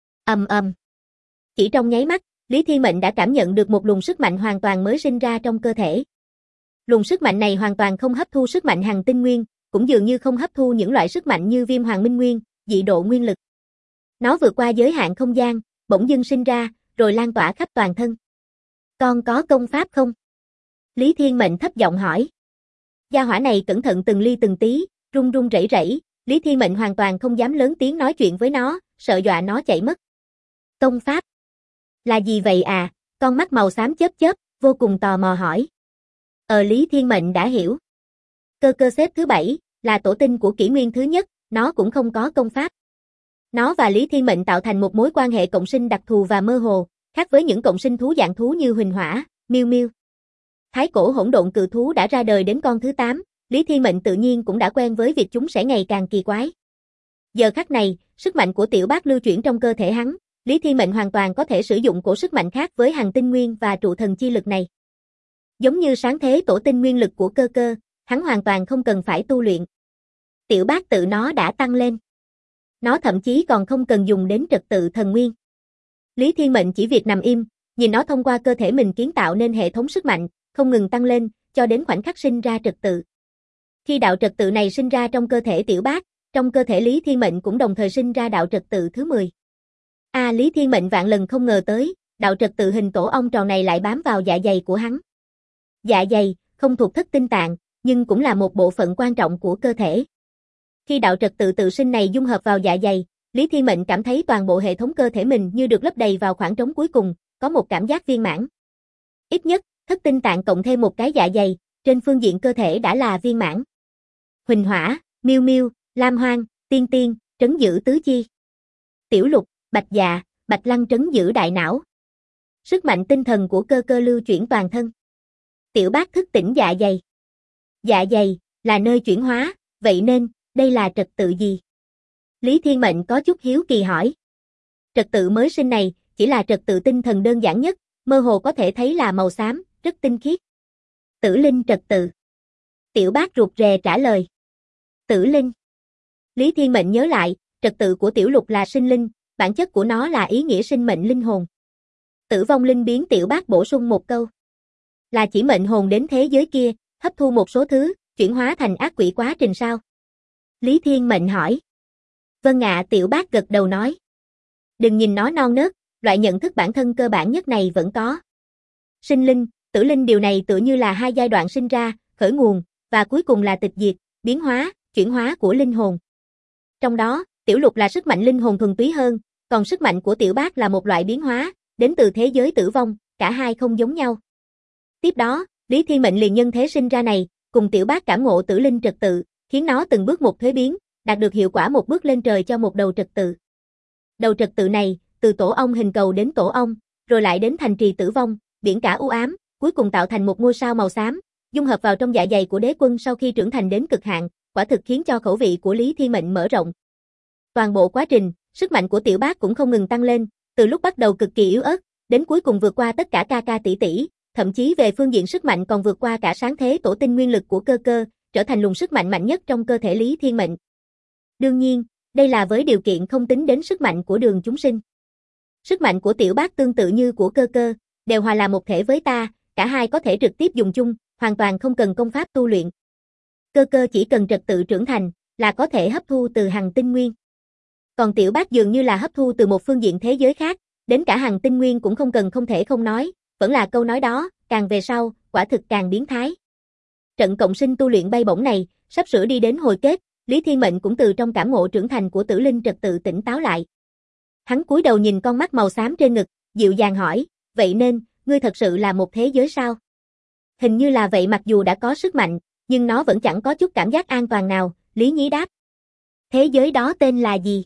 Chỉ trong nháy mắt, Lý Thiên Mệnh đã cảm nhận được một luồng sức mạnh hoàn toàn mới sinh ra trong cơ thể. Luồng sức mạnh này hoàn toàn không hấp thu sức mạnh hằng tinh nguyên, cũng dường như không hấp thu những loại sức mạnh như Viêm Hoàng Minh Nguyên, dị độ nguyên lực. Nó vượt qua giới hạn không gian, bỗng dưng sinh ra, rồi lan tỏa khắp toàn thân. Con có công pháp không? Lý Thiên Mệnh thấp giọng hỏi. Gia hỏa này cẩn thận từng ly từng tí, run run rẩy rẩy, Lý Thiên Mệnh hoàn toàn không dám lớn tiếng nói chuyện với nó, sợ dọa nó chạy mất. Công pháp? Là gì vậy à? Con mắt màu xám chớp chớp, vô cùng tò mò hỏi. Lý Thiên Mệnh đã hiểu. Cơ cơ xếp thứ 7, là tổ tinh của kỷ nguyên thứ nhất, nó cũng không có công pháp. Nó và Lý Thiên Mệnh tạo thành một mối quan hệ cộng sinh đặc thù và mơ hồ, khác với những cộng sinh thú dạng thú như Huỳnh Hỏa, Miêu Miêu. Thái cổ hỗn độn cự thú đã ra đời đến con thứ 8, Lý Thiên Mệnh tự nhiên cũng đã quen với việc chúng sẽ ngày càng kỳ quái. Giờ khắc này, sức mạnh của tiểu bác lưu chuyển trong cơ thể hắn, Lý Thiên Mệnh hoàn toàn có thể sử dụng cổ sức mạnh khác với hằng tinh nguyên và trụ thần chi lực này. Giống như sáng thế tổ tinh nguyên lực của cơ cơ, hắn hoàn toàn không cần phải tu luyện. Tiểu bác tự nó đã tăng lên. Nó thậm chí còn không cần dùng đến trật tự thần nguyên. Lý Thiên Mệnh chỉ việc nằm im, nhìn nó thông qua cơ thể mình kiến tạo nên hệ thống sức mạnh, không ngừng tăng lên, cho đến khoảnh khắc sinh ra trật tự. Khi đạo trật tự này sinh ra trong cơ thể tiểu bác, trong cơ thể Lý Thiên Mệnh cũng đồng thời sinh ra đạo trật tự thứ 10. Lý Thiên Mệnh vạn lần không ngờ tới, đạo trật tự hình tổ ong tròn này lại bám vào dạ dày của hắn. Dạ dày, không thuộc thất tinh tạng, nhưng cũng là một bộ phận quan trọng của cơ thể. Khi đạo trật tự tự sinh này dung hợp vào dạ dày, Lý Thiên Mệnh cảm thấy toàn bộ hệ thống cơ thể mình như được lấp đầy vào khoảng trống cuối cùng, có một cảm giác viên mãn. Ít nhất, thất tinh tạng cộng thêm một cái dạ dày, trên phương diện cơ thể đã là viên mãn. Huỳnh Hỏa, Miêu Miêu, Lam Hoang, Tiên Tiên, trấn giữ tứ chi. Tiểu Lục, Bạch Dạ, Bạch Lăng trấn giữ đại não. Sức mạnh tinh thần của cơ cơ lưu chuyển toàn thân. Tiểu bác thức tỉnh dạ dày. Dạ dày, là nơi chuyển hóa, vậy nên, đây là trật tự gì? Lý Thiên Mệnh có chút hiếu kỳ hỏi. Trật tự mới sinh này, chỉ là trật tự tinh thần đơn giản nhất, mơ hồ có thể thấy là màu xám, rất tinh khiết. Tử linh trật tự. Tiểu bác rụt rè trả lời. Tử linh. Lý Thiên Mệnh nhớ lại, trật tự của tiểu lục là sinh linh, bản chất của nó là ý nghĩa sinh mệnh linh hồn. Tử vong linh biến tiểu bác bổ sung một câu. Là chỉ mệnh hồn đến thế giới kia, hấp thu một số thứ, chuyển hóa thành ác quỷ quá trình sao? Lý Thiên Mệnh hỏi. Vâng ạ, tiểu bác gật đầu nói. Đừng nhìn nó non nớt, loại nhận thức bản thân cơ bản nhất này vẫn có. Sinh linh, tử linh điều này tựa như là hai giai đoạn sinh ra, khởi nguồn, và cuối cùng là tịch diệt, biến hóa, chuyển hóa của linh hồn. Trong đó, tiểu lục là sức mạnh linh hồn thuần túy hơn, còn sức mạnh của tiểu bác là một loại biến hóa, đến từ thế giới tử vong, cả hai không giống nhau. Tiếp đó, Lý Thiên Mệnh liền nhân thế sinh ra này, cùng tiểu bác cảm ngộ tử linh trật tự, khiến nó từng bước một thuế biến, đạt được hiệu quả một bước lên trời cho một đầu trật tự. Đầu trật tự này, từ tổ ong hình cầu đến tổ ong, rồi lại đến thành trì tử vong, biển cả u ám, cuối cùng tạo thành một ngôi sao màu xám, dung hợp vào trong dạ dày của đế quân sau khi trưởng thành đến cực hạn, quả thực khiến cho khẩu vị của Lý Thiên Mệnh mở rộng. Toàn bộ quá trình, sức mạnh của tiểu bác cũng không ngừng tăng lên, từ lúc bắt đầu cực kỳ yếu ớt, đến cuối cùng vượt qua tất cả ca ca tỷ tỷ, thậm chí về phương diện sức mạnh còn vượt qua cả sáng thế tổ tinh nguyên lực của cơ cơ, trở thành luồng sức mạnh mạnh nhất trong cơ thể Lý Thiên Mệnh. Đương nhiên, đây là với điều kiện không tính đến sức mạnh của đường chúng sinh. Sức mạnh của tiểu bác tương tự như của cơ cơ, đều hòa là một thể với ta, cả hai có thể trực tiếp dùng chung, hoàn toàn không cần công pháp tu luyện. Cơ cơ chỉ cần trật tự trưởng thành, là có thể hấp thu từ hằng tinh nguyên. Còn tiểu bác dường như là hấp thu từ một phương diện thế giới khác, đến cả hằng tinh nguyên cũng không cần không thể không nói, vẫn là câu nói đó, càng về sau, quả thực càng biến thái. Trận cộng sinh tu luyện bay bổng này, sắp sửa đi đến hồi kết, Lý Thiên Mệnh cũng từ trong cảm ngộ trưởng thành của tử linh trật tự tỉnh táo lại. Hắn cúi đầu nhìn con mắt màu xám trên ngực, dịu dàng hỏi, vậy nên, ngươi thật sự là một thế giới sao? Hình như là vậy, mặc dù đã có sức mạnh, nhưng nó vẫn chẳng có chút cảm giác an toàn nào, Lý Nhí đáp. Thế giới đó tên là gì?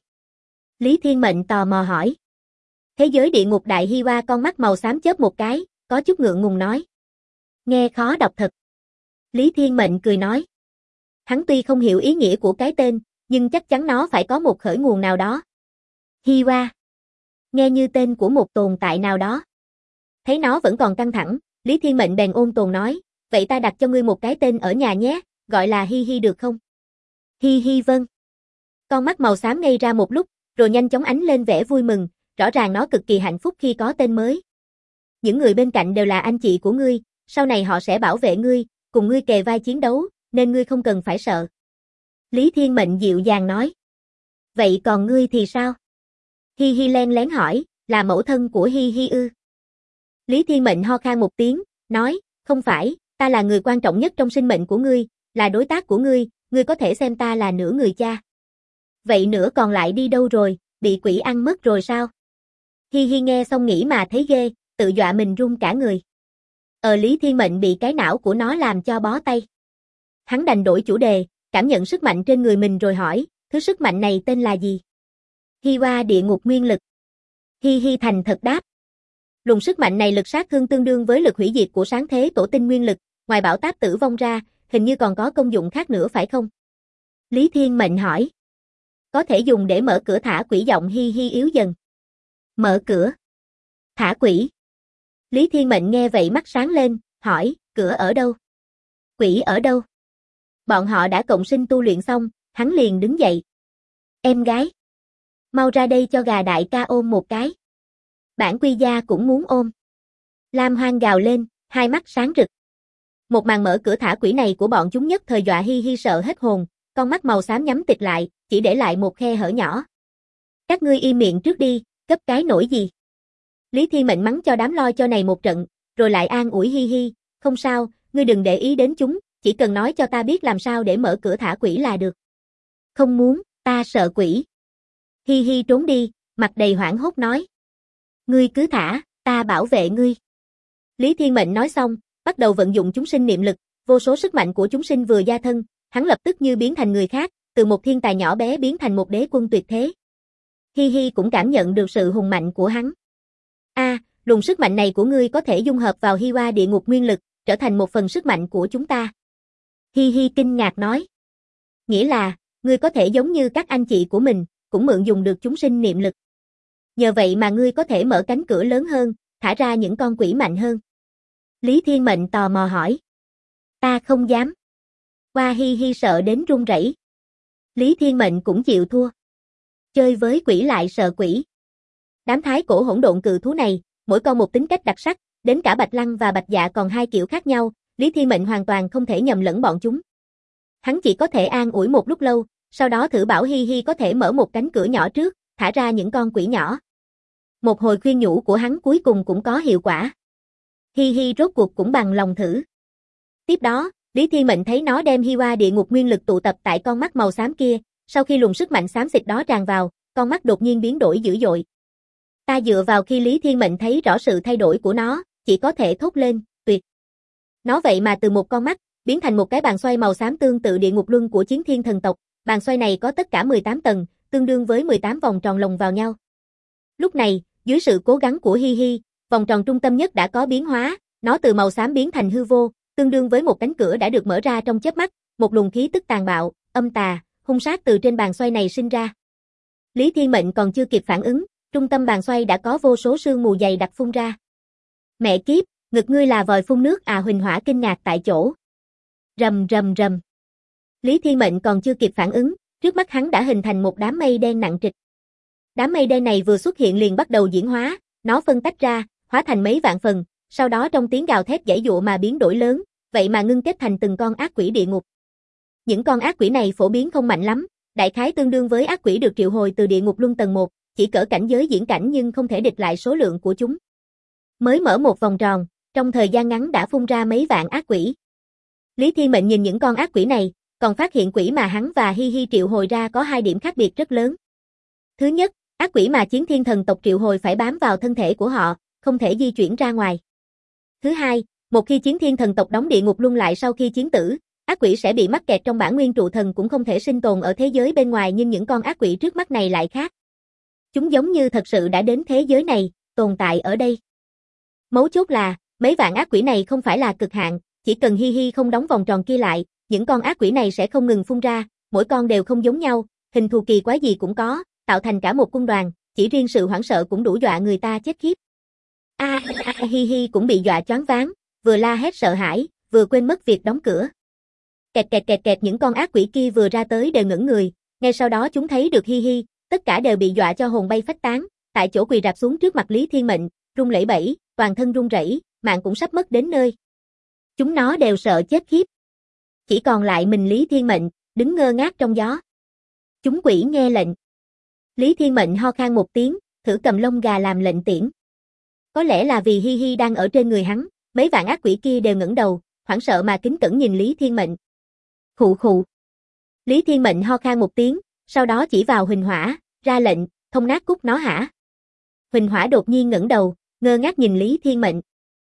Lý Thiên Mệnh tò mò hỏi. Thế giới địa ngục đại Hi Hoa con mắt màu xám chớp một cái, có chút ngượng ngùng nói. Nghe khó đọc thật. Lý Thiên Mệnh cười nói. Hắn tuy không hiểu ý nghĩa của cái tên, nhưng chắc chắn nó phải có một khởi nguồn nào đó. Hi Hoa. Nghe như tên của một tồn tại nào đó. Thấy nó vẫn còn căng thẳng, Lý Thiên Mệnh bèn ôn tồn nói, vậy ta đặt cho ngươi một cái tên ở nhà nhé, gọi là Hi Hi được không? Hi Hi vâng. Con mắt màu xám ngây ra một lúc, rồi nhanh chóng ánh lên vẻ vui mừng, rõ ràng nó cực kỳ hạnh phúc khi có tên mới. Những người bên cạnh đều là anh chị của ngươi, sau này họ sẽ bảo vệ ngươi, cùng ngươi kề vai chiến đấu, nên ngươi không cần phải sợ. Lý Thiên Mệnh dịu dàng nói. Vậy còn ngươi thì sao? Hi Hi len lén hỏi, là mẫu thân của Hi Hi ư? Lý Thiên Mệnh ho khan một tiếng, nói, không phải, ta là người quan trọng nhất trong sinh mệnh của ngươi, là đối tác của ngươi có thể xem ta là nửa người cha. Vậy nửa còn lại đi đâu rồi, bị quỷ ăn mất rồi sao? Hi Hi nghe xong nghĩ mà thấy ghê, tự dọa mình run cả người. Lý Thiên Mệnh bị cái não của nó làm cho bó tay. Hắn đành đổi chủ đề, cảm nhận sức mạnh trên người mình rồi hỏi, thứ sức mạnh này tên là gì? Hi Hoa địa ngục nguyên lực. Hi Hi thành thật đáp. Luồng sức mạnh này lực sát thương tương đương với lực hủy diệt của sáng thế tổ tinh nguyên lực, ngoài bão táp tử vong ra, hình như còn có công dụng khác nữa phải không? Lý Thiên Mệnh hỏi. Có thể dùng để mở cửa thả quỷ, giọng Hi Hi yếu dần. Mở cửa? Thả quỷ? Lý Thiên Mệnh nghe vậy mắt sáng lên, hỏi, cửa ở đâu? Quỷ ở đâu? Bọn họ đã cộng sinh tu luyện xong, hắn liền đứng dậy. Em gái, mau ra đây cho gà đại ca ôm một cái. Bản Quy Gia cũng muốn ôm. Lam Hoang gào lên, hai mắt sáng rực. Một màn mở cửa thả quỷ này của bọn chúng nhất thời dọa Hi Hi sợ hết hồn, con mắt màu xám nhắm tịt lại, chỉ để lại một khe hở nhỏ. Các ngươi im miệng trước đi, cấp cái nổi gì? Lý Thiên Mệnh mắng cho đám lo cho này một trận, rồi lại an ủi Hi Hi, không sao, ngươi đừng để ý đến chúng, chỉ cần nói cho ta biết làm sao để mở cửa thả quỷ là được. Không muốn, ta sợ quỷ. Hi Hi trốn đi, mặt đầy hoảng hốt nói. Ngươi cứ thả, ta bảo vệ ngươi. Lý Thiên Mệnh nói xong, bắt đầu vận dụng chúng sinh niệm lực, vô số sức mạnh của chúng sinh vừa gia thân, hắn lập tức như biến thành người khác, từ một thiên tài nhỏ bé biến thành một đế quân tuyệt thế. Hi Hi cũng cảm nhận được sự hùng mạnh của hắn. Luồng sức mạnh này của ngươi có thể dung hợp vào Hi Hoa địa ngục nguyên lực, trở thành một phần sức mạnh của chúng ta. Hi Hi kinh ngạc nói. Nghĩa là, ngươi có thể giống như các anh chị của mình, cũng mượn dùng được chúng sinh niệm lực. Nhờ vậy mà ngươi có thể mở cánh cửa lớn hơn, thả ra những con quỷ mạnh hơn. Lý Thiên Mệnh tò mò hỏi. Ta không dám. Hoa Hi Hi sợ đến run rẩy. Lý Thiên Mệnh cũng chịu thua. Chơi với quỷ lại sợ quỷ. Đám thái cổ hỗn độn cự thú này, mỗi con một tính cách đặc sắc, đến cả Bạch Lăng và Bạch Dạ còn hai kiểu khác nhau, Lý Thiên Mệnh hoàn toàn không thể nhầm lẫn bọn chúng. Hắn chỉ có thể an ủi một lúc lâu, sau đó thử bảo Hi Hi có thể mở một cánh cửa nhỏ trước, thả ra những con quỷ nhỏ. Một hồi khuyên nhủ của hắn cuối cùng cũng có hiệu quả. Hi Hi rốt cuộc cũng bằng lòng thử. Tiếp đó, Lý Thiên Mệnh thấy nó đem Hi Hoa địa ngục nguyên lực tụ tập tại con mắt màu xám kia, sau khi luồng sức mạnh xám xịt đó tràn vào, con mắt đột nhiên biến đổi dữ dội. Ta dựa vào khi Lý Thiên Mệnh thấy rõ sự thay đổi của nó, chỉ có thể thốt lên, tuyệt. Nó vậy mà từ một con mắt, biến thành một cái bàn xoay màu xám tương tự địa ngục luân của Chiến Thiên thần tộc, bàn xoay này có tất cả 18 tầng, tương đương với 18 vòng tròn lồng vào nhau. Lúc này, dưới sự cố gắng của Hi Hi, vòng tròn trung tâm nhất đã có biến hóa, nó từ màu xám biến thành hư vô, tương đương với một cánh cửa đã được mở ra trong chớp mắt, một luồng khí tức tàn bạo, âm tà, hung sát từ trên bàn xoay này sinh ra. Lý Thiên Mệnh còn chưa kịp phản ứng, trung tâm bàn xoay đã có vô số sương mù dày đặc phun ra. Mẹ kiếp, ngực ngươi là vòi phun nước à? Huỳnh Hỏa kinh ngạc tại chỗ. Rầm rầm rầm. Lý Thiên Mệnh còn chưa kịp phản ứng, trước mắt hắn đã hình thành một đám mây đen nặng trịch. Đám mây đen này vừa xuất hiện liền bắt đầu diễn hóa, nó phân tách ra, hóa thành mấy vạn phần, sau đó trong tiếng gào thét giãy giụa mà biến đổi lớn, vậy mà ngưng kết thành từng con ác quỷ địa ngục. Những con ác quỷ này phổ biến không mạnh lắm, đại khái tương đương với ác quỷ được triệu hồi từ địa ngục luân tầng 1, chỉ cỡ cảnh giới diễn cảnh nhưng không thể địch lại số lượng của chúng. Mới mở một vòng tròn, trong thời gian ngắn đã phun ra mấy vạn ác quỷ. Lý Thiên Mệnh nhìn những con ác quỷ này, còn phát hiện quỷ mà hắn và Hi Hi triệu hồi ra có hai điểm khác biệt rất lớn. Thứ nhất, ác quỷ mà Chiến Thiên thần tộc triệu hồi phải bám vào thân thể của họ, không thể di chuyển ra ngoài. Thứ hai, một khi Chiến Thiên thần tộc đóng địa ngục luân lại sau khi chiến tử, ác quỷ sẽ bị mắc kẹt trong bản nguyên trụ thần cũng không thể sinh tồn ở thế giới bên ngoài, nhưng những con ác quỷ trước mắt này lại khác. Chúng giống như thật sự đã đến thế giới này, tồn tại ở đây. Mấu chốt là, mấy vạn ác quỷ này không phải là cực hạn, chỉ cần Hi Hi không đóng vòng tròn kia lại, những con ác quỷ này sẽ không ngừng phun ra, mỗi con đều không giống nhau, hình thù kỳ quái gì cũng có, tạo thành cả một cung đoàn, chỉ riêng sự hoảng sợ cũng đủ dọa người ta chết khiếp. Hi Hi cũng bị dọa choáng váng, vừa la hét sợ hãi, vừa quên mất việc đóng cửa. Kẹt kẹt kẹt kẹt, những con ác quỷ kia vừa ra tới đều ngẩn người, ngay sau đó chúng thấy được Hi Hi, tất cả đều bị dọa cho hồn bay phách tán, tại chỗ quỳ rạp xuống trước mặt Lý Thiên Mệnh, run lẩy bẩy, toàn thân run rẩy, mạng cũng sắp mất đến nơi. Chúng nó đều sợ chết khiếp. Chỉ còn lại mình Lý Thiên Mệnh, đứng ngơ ngác trong gió. Chúng quỷ nghe lệnh. Lý Thiên Mệnh ho khan một tiếng, thử cầm lông gà làm lệnh tiễn. Có lẽ là vì Hi Hi đang ở trên người hắn, mấy vạn ác quỷ kia đều ngẩng đầu, hoảng sợ mà kính cẩn nhìn Lý Thiên Mệnh. Khụ khụ. Lý Thiên Mệnh ho khan một tiếng, sau đó chỉ vào Huỳnh Hỏa, ra lệnh, thông nát cút nó hả. Huỳnh Hỏa đột nhiên ngẩng đầu, ngơ ngác nhìn Lý Thiên Mệnh.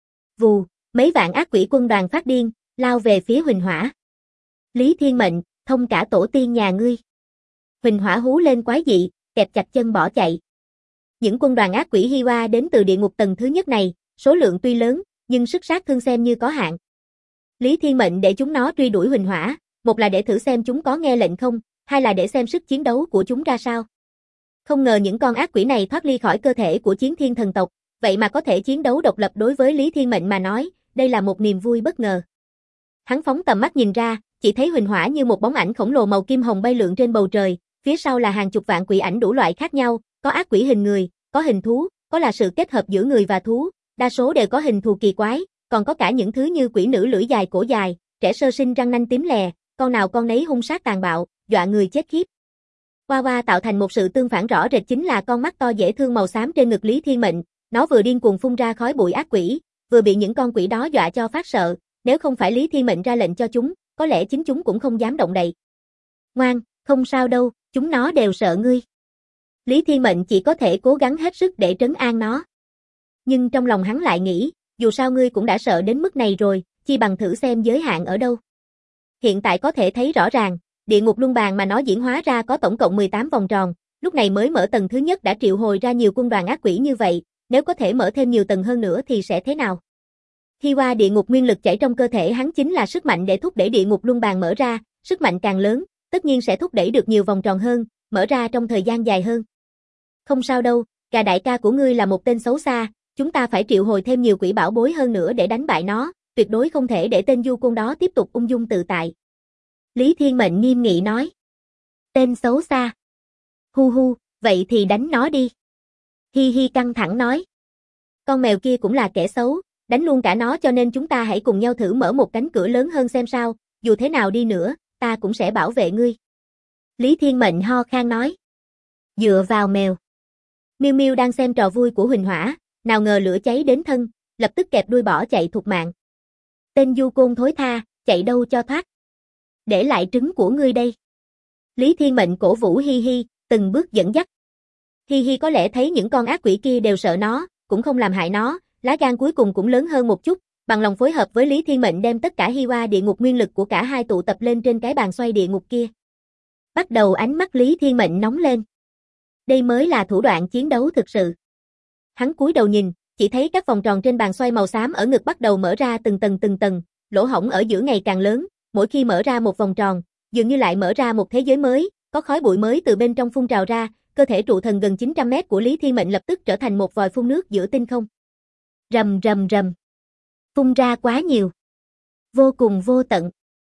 Vù, mấy vạn ác quỷ quân đoàn phát điên, lao về phía Huỳnh Hỏa. Lý Thiên Mệnh, thông cả tổ tiên nhà ngươi. Huỳnh Hỏa hú lên quái dị, kẹp chặt chân bỏ chạy. Những quân đoàn ác quỷ Hi-wa đến từ địa ngục tầng thứ nhất này, số lượng tuy lớn, nhưng sức sát thương xem như có hạn. Lý Thiên Mệnh để chúng nó truy đuổi Huỳnh Hỏa, một là để thử xem chúng có nghe lệnh không, hai là để xem sức chiến đấu của chúng ra sao. Không ngờ những con ác quỷ này thoát ly khỏi cơ thể của Chiến Thiên thần tộc, vậy mà có thể chiến đấu độc lập. Đối với Lý Thiên Mệnh mà nói, đây là một niềm vui bất ngờ. Hắn phóng tầm mắt nhìn ra, chỉ thấy Huỳnh Hỏa như một bóng ảnh khổng lồ màu kim hồng bay lượn trên bầu trời, phía sau là hàng chục vạn quỷ ảnh đủ loại khác nhau, có ác quỷ hình người, có hình thú, có là sự kết hợp giữa người và thú, đa số đều có hình thù kỳ quái, còn có cả những thứ như quỷ nữ lưỡi dài cổ dài, trẻ sơ sinh răng nanh tím lè, con nào con nấy hung sát tàn bạo, dọa người chết khiếp. Hoa tạo thành một sự tương phản rõ rệt chính là con mắt to dễ thương màu xám trên ngực Lý Thiên Mệnh, nó vừa điên cuồng phun ra khói bụi ác quỷ, vừa bị những con quỷ đó dọa cho phát sợ, nếu không phải Lý Thiên Mệnh ra lệnh cho chúng, có lẽ chính chúng cũng không dám động đậy. Ngoan, không sao đâu, chúng nó đều sợ ngươi. Lý Thiên Mệnh chỉ có thể cố gắng hết sức để trấn an nó. Nhưng trong lòng hắn lại nghĩ, dù sao ngươi cũng đã sợ đến mức này rồi, chi bằng thử xem giới hạn ở đâu. Hiện tại có thể thấy rõ ràng, địa ngục luân bàn mà nó diễn hóa ra có tổng cộng 18 vòng tròn, lúc này mới mở tầng thứ nhất đã triệu hồi ra nhiều quân đoàn ác quỷ như vậy, nếu có thể mở thêm nhiều tầng hơn nữa thì sẽ thế nào? Hi-wa địa ngục nguyên lực chảy trong cơ thể hắn chính là sức mạnh để thúc đẩy địa ngục luân bàn mở ra, sức mạnh càng lớn, tất nhiên sẽ thúc đẩy được nhiều vòng tròn hơn, mở ra trong thời gian dài hơn. Không sao đâu, gà đại ca của ngươi là một tên xấu xa, chúng ta phải triệu hồi thêm nhiều quỷ bảo bối hơn nữa để đánh bại nó, tuyệt đối không thể để tên du côn đó tiếp tục ung dung tự tại. Lý Thiên Mệnh nghiêm nghị nói. Tên xấu xa. Hu hu, vậy thì đánh nó đi. Hi Hi căng thẳng nói. Con mèo kia cũng là kẻ xấu, đánh luôn cả nó, cho nên chúng ta hãy cùng nhau thử mở một cánh cửa lớn hơn xem sao, dù thế nào đi nữa, ta cũng sẽ bảo vệ ngươi. Lý Thiên Mệnh ho khan nói. Dựa vào mèo. Miu Miu đang xem trò vui của Huỳnh Hỏa, nào ngờ lửa cháy đến thân, lập tức kẹp đuôi bỏ chạy thục mạng. Tên du côn thối tha, chạy đâu cho thoát. Để lại trứng của ngươi đây. Lý Thiên Mệnh cổ vũ Hi Hi, từng bước dẫn dắt. Hi Hi có lẽ thấy những con ác quỷ kia đều sợ nó, cũng không làm hại nó, lá gan cuối cùng cũng lớn hơn một chút, bằng lòng phối hợp với Lý Thiên Mệnh đem tất cả Hi-wa địa ngục nguyên lực của cả hai tụ tập lên trên cái bàn xoay địa ngục kia. Bắt đầu ánh mắt Lý Thiên Mệnh nóng lên. Đây mới là thủ đoạn chiến đấu thực sự. Hắn cúi đầu nhìn, chỉ thấy các vòng tròn trên bàn xoay màu xám ở ngực bắt đầu mở ra từng tầng, lỗ hổng ở giữa ngày càng lớn, mỗi khi mở ra một vòng tròn, dường như lại mở ra một thế giới mới, có khói bụi mới từ bên trong phun trào ra, cơ thể trụ thần gần 900 mét của Lý Thiên Mệnh lập tức trở thành một vòi phun nước giữa tinh không. Rầm rầm rầm. Phun ra quá nhiều. Vô cùng vô tận.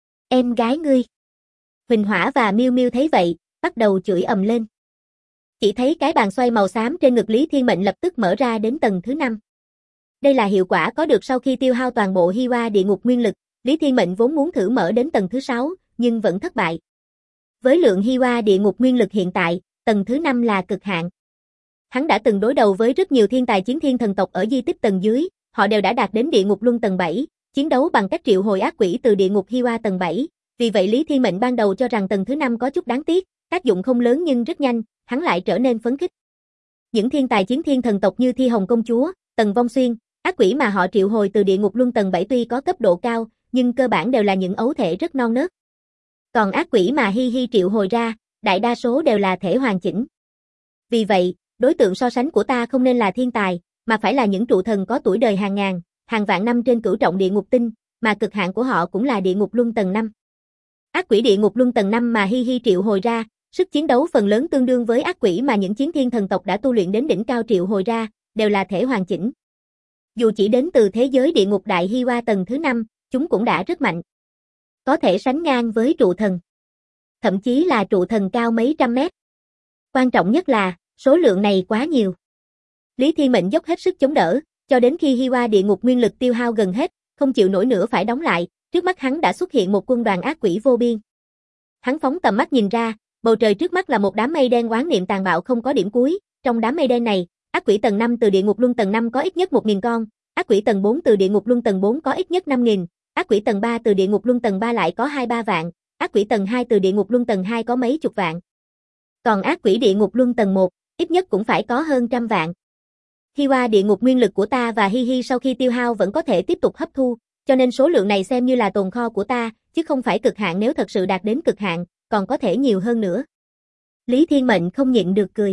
Em gái ngươi. Huỳnh Hỏa và Miu Miu thấy vậy, bắt đầu chửi ầm lên. Chỉ thấy cái bàn xoay màu xám trên ngực Lý Thiên Mệnh lập tức mở ra đến tầng thứ 5. Đây là hiệu quả có được sau khi tiêu hao toàn bộ Hi-wa địa ngục nguyên lực, Lý Thiên Mệnh vốn muốn thử mở đến tầng thứ 6, nhưng vẫn thất bại. Với lượng Hi-wa địa ngục nguyên lực hiện tại, tầng thứ 5 là cực hạn. Hắn đã từng đối đầu với rất nhiều thiên tài chiến thiên thần tộc ở di tích tầng dưới, họ đều đã đạt đến địa ngục luân tầng 7, chiến đấu bằng cách triệu hồi ác quỷ từ địa ngục Hi-wa tầng 7, vì vậy Lý Thiên Mệnh ban đầu cho rằng tầng thứ 5 có chút đáng tiếc, tác dụng không lớn nhưng rất nhanh, hắn lại trở nên phấn khích. Những thiên tài chiến thiên thần tộc như Thi Hồng công chúa, Tần Vong Xuyên, ác quỷ mà họ triệu hồi từ địa ngục luân tầng 7 tuy có cấp độ cao, nhưng cơ bản đều là những ấu thể rất non nớt. Còn ác quỷ mà Hi Hi triệu hồi ra, đại đa số đều là thể hoàn chỉnh. Vì vậy, đối tượng so sánh của ta không nên là thiên tài, mà phải là những trụ thần có tuổi đời hàng ngàn, hàng vạn năm trên cửu trọng địa ngục tinh, mà cực hạn của họ cũng là địa ngục luân tầng 5. Ác quỷ địa ngục luân tầng 5 mà Hi Hi triệu hồi ra, sức chiến đấu phần lớn tương đương với ác quỷ mà những chiến thiên thần tộc đã tu luyện đến đỉnh cao triệu hồi ra, đều là thể hoàn chỉnh. Dù chỉ đến từ thế giới địa ngục đại Hi-wa tầng thứ 5, chúng cũng đã rất mạnh. Có thể sánh ngang với trụ thần. Thậm chí là trụ thần cao mấy trăm mét. Quan trọng nhất là, số lượng này quá nhiều. Lý Thiên Mệnh dốc hết sức chống đỡ, cho đến khi Hi-wa địa ngục nguyên lực tiêu hao gần hết, không chịu nổi nữa phải đóng lại, trước mắt hắn đã xuất hiện một quân đoàn ác quỷ vô biên. Hắn phóng tầm mắt nhìn ra, Bầu trời trước mắt là một đám mây đen oán niệm tàn bạo không có điểm cuối, trong đám mây đen này, ác quỷ tầng 5 từ địa ngục luân tầng 5 có ít nhất 1000 con, ác quỷ tầng 4 từ địa ngục luân tầng 4 có ít nhất 5000, ác quỷ tầng 3 từ địa ngục luân tầng 3 lại có 2-3 vạn, ác quỷ tầng 2 từ địa ngục luân tầng 2 có mấy chục vạn. Còn ác quỷ địa ngục luân tầng 1, ít nhất cũng phải có hơn trăm vạn. Khi qua địa ngục nguyên lực của ta và Hi Hi sau khi tiêu hao vẫn có thể tiếp tục hấp thu, cho nên số lượng này xem như là tồn kho của ta, chứ không phải cực hạn, nếu thật sự đạt đến cực hạn, còn có thể nhiều hơn nữa. Lý Thiên Mệnh không nhịn được cười.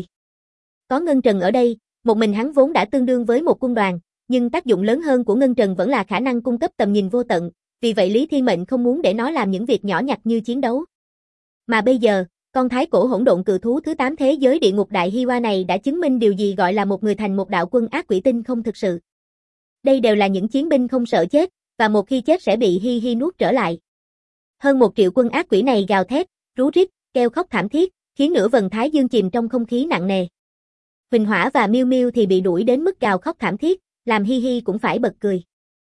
Có Ngân Trần ở đây, một mình hắn vốn đã tương đương với một quân đoàn, nhưng tác dụng lớn hơn của Ngân Trần vẫn là khả năng cung cấp tầm nhìn vô tận, vì vậy Lý Thiên Mệnh không muốn để nó làm những việc nhỏ nhặt như chiến đấu. Mà bây giờ, con thái cổ hỗn độn cự thú thứ 8 thế giới địa ngục đại Hi Hoa này đã chứng minh điều gì gọi là một người thành một đạo quân ác quỷ tinh không thực sự. Đây đều là những chiến binh không sợ chết, và một khi chết sẽ bị Hi Hi nuốt trở lại. Hơn 1 triệu quân ác quỷ này gào thét, rú rít, kêu khóc thảm thiết, khiến nửa vầng thái dương chìm trong không khí nặng nề. Huỳnh Hỏa và Miêu Miêu thì bị đuổi đến mức gào khóc thảm thiết, làm Hi Hi cũng phải bật cười.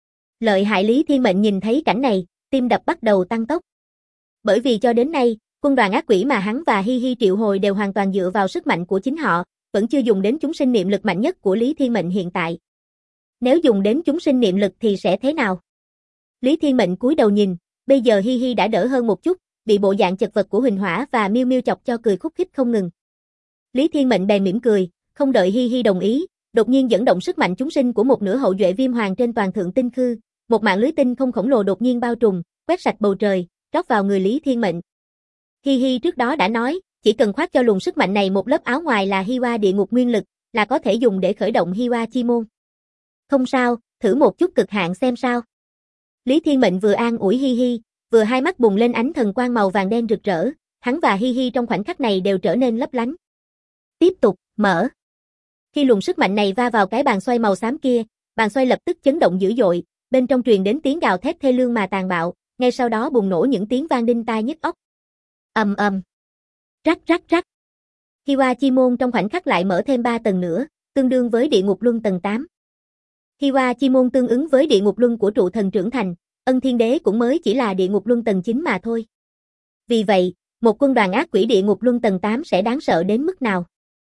Lợi hại. Lý Thiên Mệnh nhìn thấy cảnh này, tim đập bắt đầu tăng tốc. Bởi vì cho đến nay, quân đoàn ác quỷ mà hắn và Hi Hi triệu hồi đều hoàn toàn dựa vào sức mạnh của chính họ, vẫn chưa dùng đến chúng sinh niệm lực mạnh nhất của Lý Thiên Mệnh hiện tại. Nếu dùng đến chúng sinh niệm lực thì sẽ thế nào? Lý Thiên Mệnh cúi đầu nhìn, bây giờ Hi Hi đã đỡ hơn một chút, bị bộ dạng chật vật của Huỳnh Hỏa và Miêu Miêu chọc cho cười khúc khích không ngừng. Lý Thiên Mệnh bèn mỉm cười, không đợi Hi Hi đồng ý, đột nhiên dẫn động sức mạnh chúng sinh của một nửa hậu duệ viêm hoàng trên toàn thượng tinh khư, một mạng lưới tinh không khổng lồ đột nhiên bao trùm, quét sạch bầu trời, rót vào người Lý Thiên Mệnh. Hi Hi trước đó đã nói, chỉ cần khoác cho luồng sức mạnh này một lớp áo ngoài là Hi Hoa địa ngục nguyên lực, là có thể dùng để khởi động Hi Hoa chi môn. Không sao, thử một chút cực hạn xem sao. Lý Thiên Mệnh vừa an ủi Hi Hi, vừa hai mắt bùng lên ánh thần quang màu vàng đen rực rỡ, hắn và Hi Hi trong khoảnh khắc này đều trở nên lấp lánh. Tiếp tục, mở. Khi luồng sức mạnh này va vào cái bàn xoay màu xám kia, bàn xoay lập tức chấn động dữ dội, bên trong truyền đến tiếng gào thét thê lương mà tàn bạo, ngay sau đó bùng nổ những tiếng vang đinh tai nhức óc. Ầm ầm. Rắc rắc rắc. Hi Hoa chi môn trong khoảnh khắc lại mở thêm 3 tầng nữa, tương đương với địa ngục luân tầng 8. Hi Hoa chi môn tương ứng với địa ngục luân của trụ thần trưởng thành, Ân Thiên Đế cũng mới chỉ là địa ngục luân tầng 9 mà thôi. Vì vậy, một quân đoàn ác quỷ địa ngục luân tầng 8 sẽ đáng sợ đến mức nào?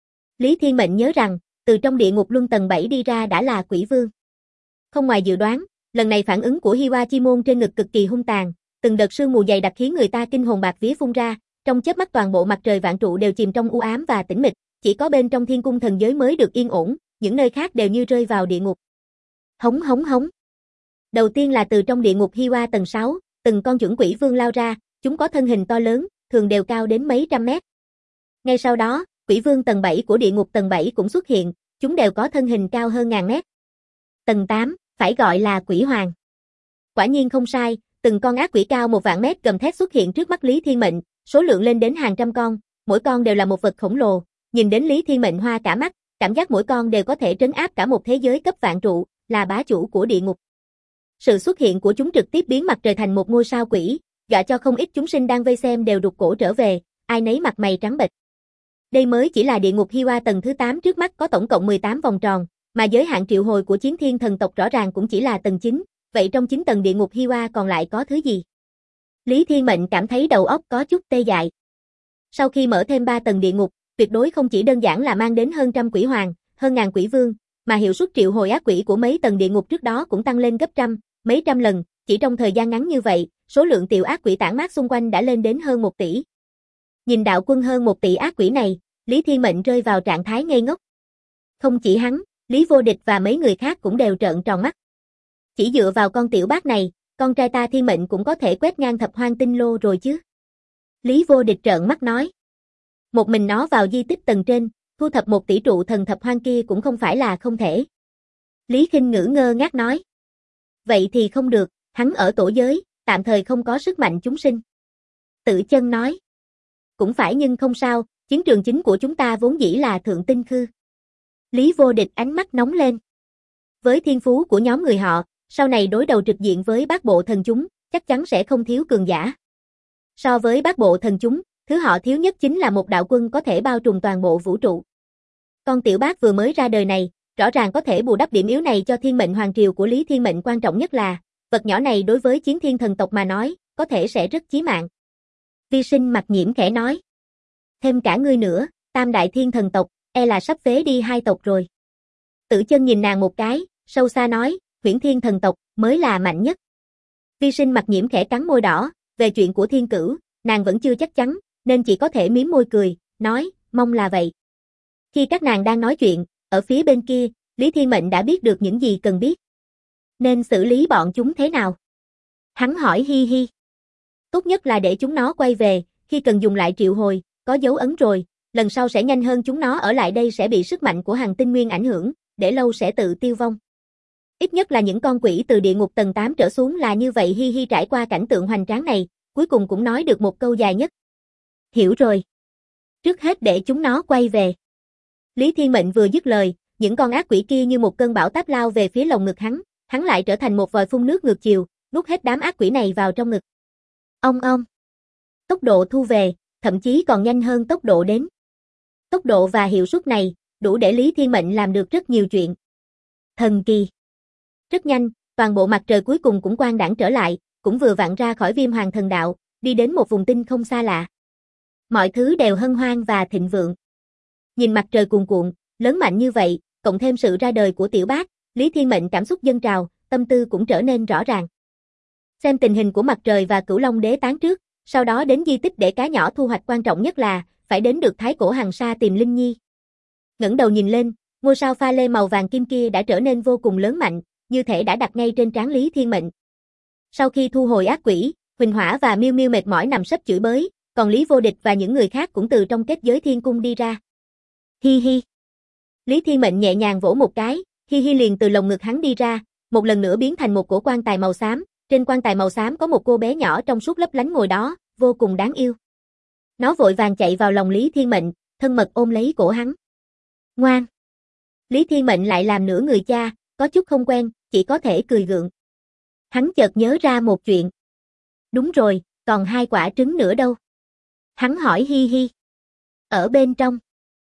Lý Thiên Mệnh nhớ rằng, từ trong địa ngục luân tầng 7 đi ra đã là quỷ vương. Không ngoài dự đoán, lần này phản ứng của Hi Hoa chi môn trên ngực cực kỳ hung tàn, từng đợt sương mù dày đặc khiến người ta kinh hồn bạt vía phun ra, trong chớp mắt toàn bộ mặt trời vạn trụ đều chìm trong u ám và tĩnh mịch, chỉ có bên trong thiên cung thần giới mới được yên ổn, những nơi khác đều như rơi vào địa ngục. Hống hống hống. Đầu tiên là từ trong địa ngục Hi Hoa tầng 6, từng con chưởng quỷ vương lao ra, chúng có thân hình to lớn, thường đều cao đến mấy trăm mét. Ngay sau đó, quỷ vương tầng 7 của địa ngục tầng 7 cũng xuất hiện, chúng đều có thân hình cao hơn ngàn mét. Tầng 8, phải gọi là quỷ hoàng. Quả nhiên không sai, từng con ác quỷ cao 1 vạn mét gầm thét xuất hiện trước mắt Lý Thiên Mệnh, số lượng lên đến hàng trăm con, mỗi con đều là một vật khổng lồ, nhìn đến Lý Thiên Mệnh hoa cả mắt, cảm giác mỗi con đều có thể trấn áp cả một thế giới cấp vạn trụ, là bá chủ của địa ngục. Sự xuất hiện của chúng trực tiếp biến mặt trời thành một ngôi sao quỷ, dọa cho không ít chúng sinh đang vây xem đều rụt cổ trở về, ai nấy mặt mày trắng bệch. Đây mới chỉ là địa ngục Hi Hoa tầng thứ 8, trước mắt có tổng cộng 18 vòng tròn, mà giới hạn triệu hồi của chiến thiên thần tộc rõ ràng cũng chỉ là tầng 9, vậy trong 9 tầng địa ngục Hi Hoa còn lại có thứ gì? Lý Thiên Mệnh cảm thấy đầu óc có chút tê dại. Sau khi mở thêm 3 tầng địa ngục, tuyệt đối không chỉ đơn giản là mang đến hơn trăm quỷ hoàng, hơn ngàn quỷ vương, mà hiệu suất triệu hồi ác quỷ của mấy tầng địa ngục trước đó cũng tăng lên gấp trăm, mấy trăm lần, chỉ trong thời gian ngắn như vậy, số lượng tiểu ác quỷ tản mát xung quanh đã lên đến hơn 1 tỷ. Nhìn đạo quân hơn 1 tỷ ác quỷ này, Lý Thiên Mệnh rơi vào trạng thái ngây ngốc. Không chỉ hắn, Lý Vô Địch và mấy người khác cũng đều trợn tròn mắt. Chỉ dựa vào con tiểu bác này, con trai ta Thiên Mệnh cũng có thể quét ngang thập hoang tinh lô rồi chứ. Lý Vô Địch trợn mắt nói. Một mình nó vào di tích tầng trên, thu thập 1 tỷ trụ thần thập hoang kia cũng không phải là không thể. Lý Khinh Ngữ ngơ ngác nói. Vậy thì không được, hắn ở tổ giới, tạm thời không có sức mạnh chúng sinh. Tự Chân nói. Cũng phải nhưng không sao, chiến trường chính của chúng ta vốn dĩ là thượng tinh khư. Lý Vô Địch ánh mắt nóng lên. Với thiên phú của nhóm người họ, sau này đối đầu trực diện với bát bộ thần chúng, chắc chắn sẽ không thiếu cường giả. So với bát bộ thần chúng, thứ họ thiếu nhất chính là một đạo quân có thể bao trùm toàn bộ vũ trụ. Con tiểu bác vừa mới ra đời này, rõ ràng có thể bù đắp điểm yếu này cho thiên mệnh hoàng triều của Lý Thiên Mệnh, quan trọng nhất là, vật nhỏ này đối với chiến thiên thần tộc mà nói, có thể sẽ rất chí mạng. Vi Sinh Mặc Nhiễm khẽ nói. Thêm cả ngươi nữa, Tam đại thiên thần tộc, e là sắp phế đi 2 tộc rồi. Tử Chân nhìn nàng một cái, sâu xa nói, Huyễn Thiên thần tộc mới là mạnh nhất. Vi Sinh mặt nhiễm khẽ cắn môi đỏ, về chuyện của Thiên Cửu, nàng vẫn chưa chắc chắn, nên chỉ có thể mím môi cười, nói, mong là vậy. Khi các nàng đang nói chuyện, ở phía bên kia, Lý Thiên Mệnh đã biết được những gì cần biết. Nên xử lý bọn chúng thế nào? Hắn hỏi Hi Hi. Tốt nhất là để chúng nó quay về, khi cần dùng lại triệu hồi, có dấu ấn rồi, lần sau sẽ nhanh hơn, chúng nó ở lại đây sẽ bị sức mạnh của hành tinh nguyên ảnh hưởng, để lâu sẽ tự tiêu vong. Ít nhất là những con quỷ từ địa ngục tầng 8 trở xuống là như vậy. Hi Hi trải qua cảnh tượng hoành tráng này, cuối cùng cũng nói được một câu dài nhất. Hiểu rồi. Trước hết để chúng nó quay về. Lý Thiên Mệnh vừa dứt lời, những con ác quỷ kia như một cơn bão táp lao về phía lồng ngực hắn lại trở thành một vòi phun nước ngược chiều, nuốt hết đám ác quỷ này vào trong ngực. Ong ong. Tốc độ thu về, thậm chí còn nhanh hơn tốc độ đến. Tốc độ và hiệu suất này, đủ để Lý Thiên Mệnh làm được rất nhiều chuyện. Thần kỳ. Rất nhanh, toàn bộ mặt trời cuối cùng cũng quang đãng trở lại, cũng vừa vặn ra khỏi Viêm Hoàng Thần Đạo, đi đến một vùng tinh không xa lạ. Mọi thứ đều hân hoan và thịnh vượng. Nhìn mặt trời cuồn cuộn, lớn mạnh như vậy, cộng thêm sự ra đời của Tiểu Bác, Lý Thiên Mệnh cảm xúc dâng trào, tâm tư cũng trở nên rõ ràng. Xem tình hình của mặt trời và Cửu Long Đế tán trước, sau đó đến di tích để cá nhỏ thu hoạch, quan trọng nhất là phải đến được Thái Cổ Hằng Sa tìm Linh Nhi. Ngẩng đầu nhìn lên, ngôi sao pha lê màu vàng kim kia đã trở nên vô cùng lớn mạnh, như thể đã đặt ngay trên trán Lý Thiên Mệnh. Sau khi thu hồi ác quỷ, Huỳnh Hỏa và Miêu Miêu mệt mỏi nằm sấp chửi bới, còn Lý Vô Địch và những người khác cũng từ trong kết giới thiên cung đi ra. Hi hi. Lý Thiên Mệnh nhẹ nhàng vỗ một cái, Hi hi liền từ lồng ngực hắn đi ra, một lần nữa biến thành một cổ quan tài màu xám, trên quan tài màu xám có một cô bé nhỏ trong suốt lấp lánh ngồi đó, vô cùng đáng yêu. Nó vội vàng chạy vào lòng Lý Thiên Mệnh, thân mật ôm lấy cổ hắn. Ngoan. Lý Thiên Mệnh lại làm nửa người cha, có chút không quen, chỉ có thể cười gượng. Hắn chợt nhớ ra một chuyện. Đúng rồi, còn 2 quả trứng nữa đâu? Hắn hỏi Hi Hi. Ở bên trong.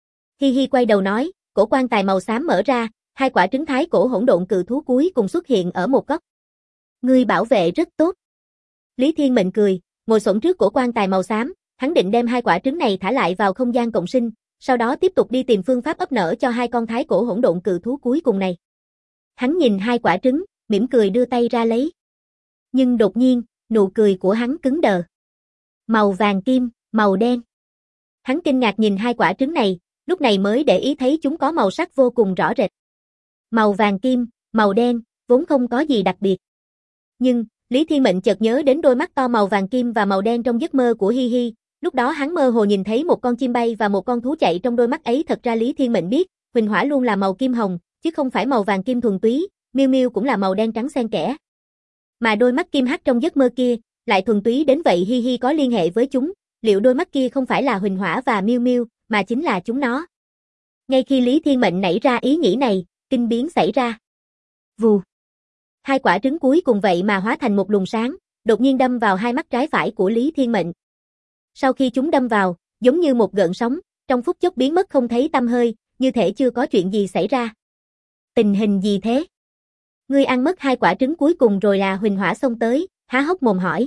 Hi Hi quay đầu nói, cổ quan tài màu xám mở ra, 2 quả trứng thái cổ hỗn độn cự thú cuối cùng xuất hiện ở một góc. Ngươi bảo vệ rất tốt. Lý Thiên Mệnh cười, ngồi xổm trước cổ quan tài màu xám, hắn định đem 2 quả trứng này thả lại vào không gian cộng sinh, sau đó tiếp tục đi tìm phương pháp ấp nở cho 2 con thái cổ hỗn độn cự thú cuối cùng này. Hắn nhìn 2 quả trứng, mỉm cười đưa tay ra lấy. Nhưng đột nhiên, nụ cười của hắn cứng đờ. Màu vàng kim, màu đen. Hắn kinh ngạc nhìn 2 quả trứng này, lúc này mới để ý thấy chúng có màu sắc vô cùng rõ rệt. Màu vàng kim, màu đen, vốn không có gì đặc biệt. Nhưng, Lý Thiên Mệnh chợt nhớ đến đôi mắt to màu vàng kim và màu đen trong giấc mơ của Hi Hi, lúc đó hắn mơ hồ nhìn thấy một con chim bay và một con thú chạy trong đôi mắt ấy. Thật ra Lý Thiên Mệnh biết, Huỳnh Hỏa luôn là màu kim hồng, chứ không phải màu vàng kim thuần túy, Miêu Miêu cũng là màu đen trắng xen kẽ. Mà đôi mắt kim hắc trong giấc mơ kia, lại thuần túy đến vậy. Hi Hi có liên hệ với chúng, liệu đôi mắt kia không phải là Huỳnh Hỏa và Miêu Miêu, mà chính là chúng nó? Ngay khi Lý Thiên Mệnh nảy ra ý nghĩ này, kinh biến xảy ra. Vù. 2 quả trứng cuối cùng vậy mà hóa thành một luồng sáng, đột nhiên đâm vào 2 mắt trái phải của Lý Thiên Mệnh. Sau khi chúng đâm vào, giống như một gợn sóng, trong phút chốc biến mất không thấy tăm hơi, như thể chưa có chuyện gì xảy ra. Tình hình gì thế? Ngươi ăn mất 2 quả trứng cuối cùng rồi à? Huỳnh Hỏa xông tới, há hốc mồm hỏi.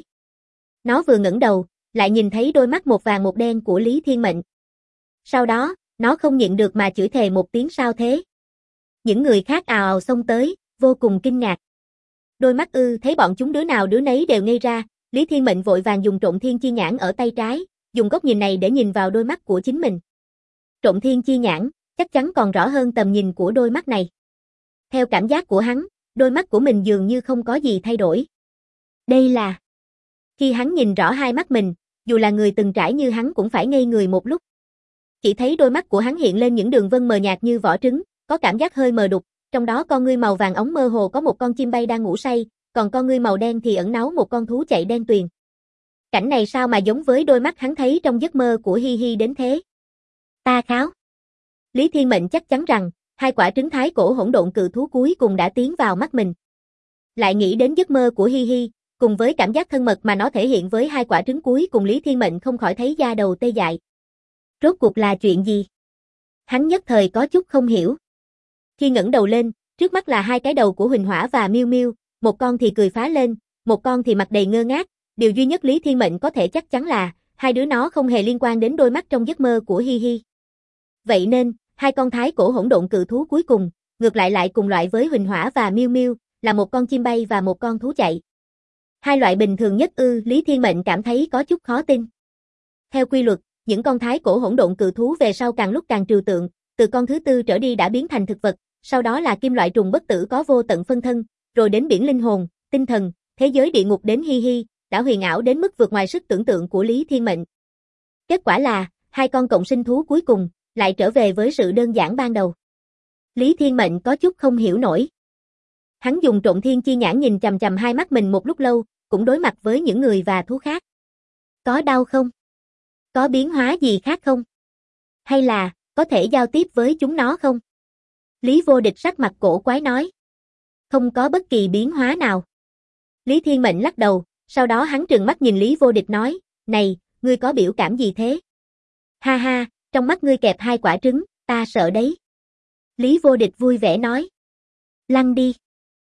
Nó vừa ngẩng đầu, lại nhìn thấy đôi mắt một vàng một đen của Lý Thiên Mệnh. Sau đó, nó không nhịn được mà chửi thề một tiếng. Sao thế? Những người khác ào ào xông tới, vô cùng kinh ngạc. Đôi mắt ư? Thấy bọn chúng đứa nào đứa nấy đều ngây ra, Lý Thiên Mệnh vội vàng dùng Trộn Thiên Chi Nhãn ở tay trái, dùng góc nhìn này để nhìn vào đôi mắt của chính mình. Trộn Thiên Chi Nhãn, chắc chắn còn rõ hơn tầm nhìn của đôi mắt này. Theo cảm giác của hắn, đôi mắt của mình dường như không có gì thay đổi. Đây là... Khi hắn nhìn rõ 2 mắt mình, dù là người từng trải như hắn cũng phải ngây người một lúc. Chỉ thấy đôi mắt của hắn hiện lên những đường vân mờ nhạt như vỏ trứng, có cảm giác hơi mờ đục, trong đó con ngươi màu vàng óng mơ hồ có một con chim bay đang ngủ say, còn con ngươi màu đen thì ẩn náu một con thú chạy đen tuyền. Cảnh này sao mà giống với đôi mắt hắn thấy trong giấc mơ của Hi Hi đến thế? Ta kháo. Lý Thiên Mệnh chắc chắn rằng, 2 quả trứng thái cổ hỗn độn cự thú cuối cùng đã tiến vào mắt mình. Lại nghĩ đến giấc mơ của Hi Hi, cùng với cảm giác thân mật mà nó thể hiện với 2 quả trứng cuối cùng, Lý Thiên Mệnh không khỏi thấy da đầu tê dại. Rốt cuộc là chuyện gì? Hắn nhất thời có chút không hiểu. Khi ngẩng đầu lên, trước mắt là 2 cái đầu của Huỳnh Hỏa và Miêu Miêu, một con thì cười phá lên, một con thì mặt đầy ngơ ngác, điều duy nhất Lý Thiên Mệnh có thể chắc chắn là hai đứa nó không hề liên quan đến đôi mắt trong giấc mơ của Hi Hi. Vậy nên, hai con thái cổ hỗn độn cự thú cuối cùng, ngược lại cùng loại với Huỳnh Hỏa và Miêu Miêu, là một con chim bay và một con thú chạy. Hai loại bình thường nhất ư? Lý Thiên Mệnh cảm thấy có chút khó tin. Theo quy luật, những con thái cổ hỗn độn cự thú về sau càng lúc càng trừu tượng, từ con thứ tư trở đi đã biến thành thực vật, sau đó là kim loại trùng bất tử có vô tận phân thân, rồi đến biển linh hồn, tinh thần, thế giới địa ngục đến Hi Hi, đã huyền ảo đến mức vượt ngoài sức tưởng tượng của Lý Thiên Mệnh. Kết quả là, hai con cộng sinh thú cuối cùng, lại trở về với sự đơn giản ban đầu. Lý Thiên Mệnh có chút không hiểu nổi. Hắn dùng Trộn Thiên Chi Nhãn nhìn chằm chằm hai mắt mình một lúc lâu, cũng đối mặt với những người và thú khác. Có đau không? Có biến hóa gì khác không? Hay là, có thể giao tiếp với chúng nó không? Lý Vô Địch sắc mặt cổ quái nói. Không có bất kỳ biến hóa nào. Lý Thiên Mệnh lắc đầu, sau đó hắn trừng mắt nhìn Lý Vô Địch nói, này, ngươi có biểu cảm gì thế? Ha ha, trong mắt ngươi kẹp hai quả trứng, ta sợ đấy. Lý Vô Địch vui vẻ nói. Lăn đi.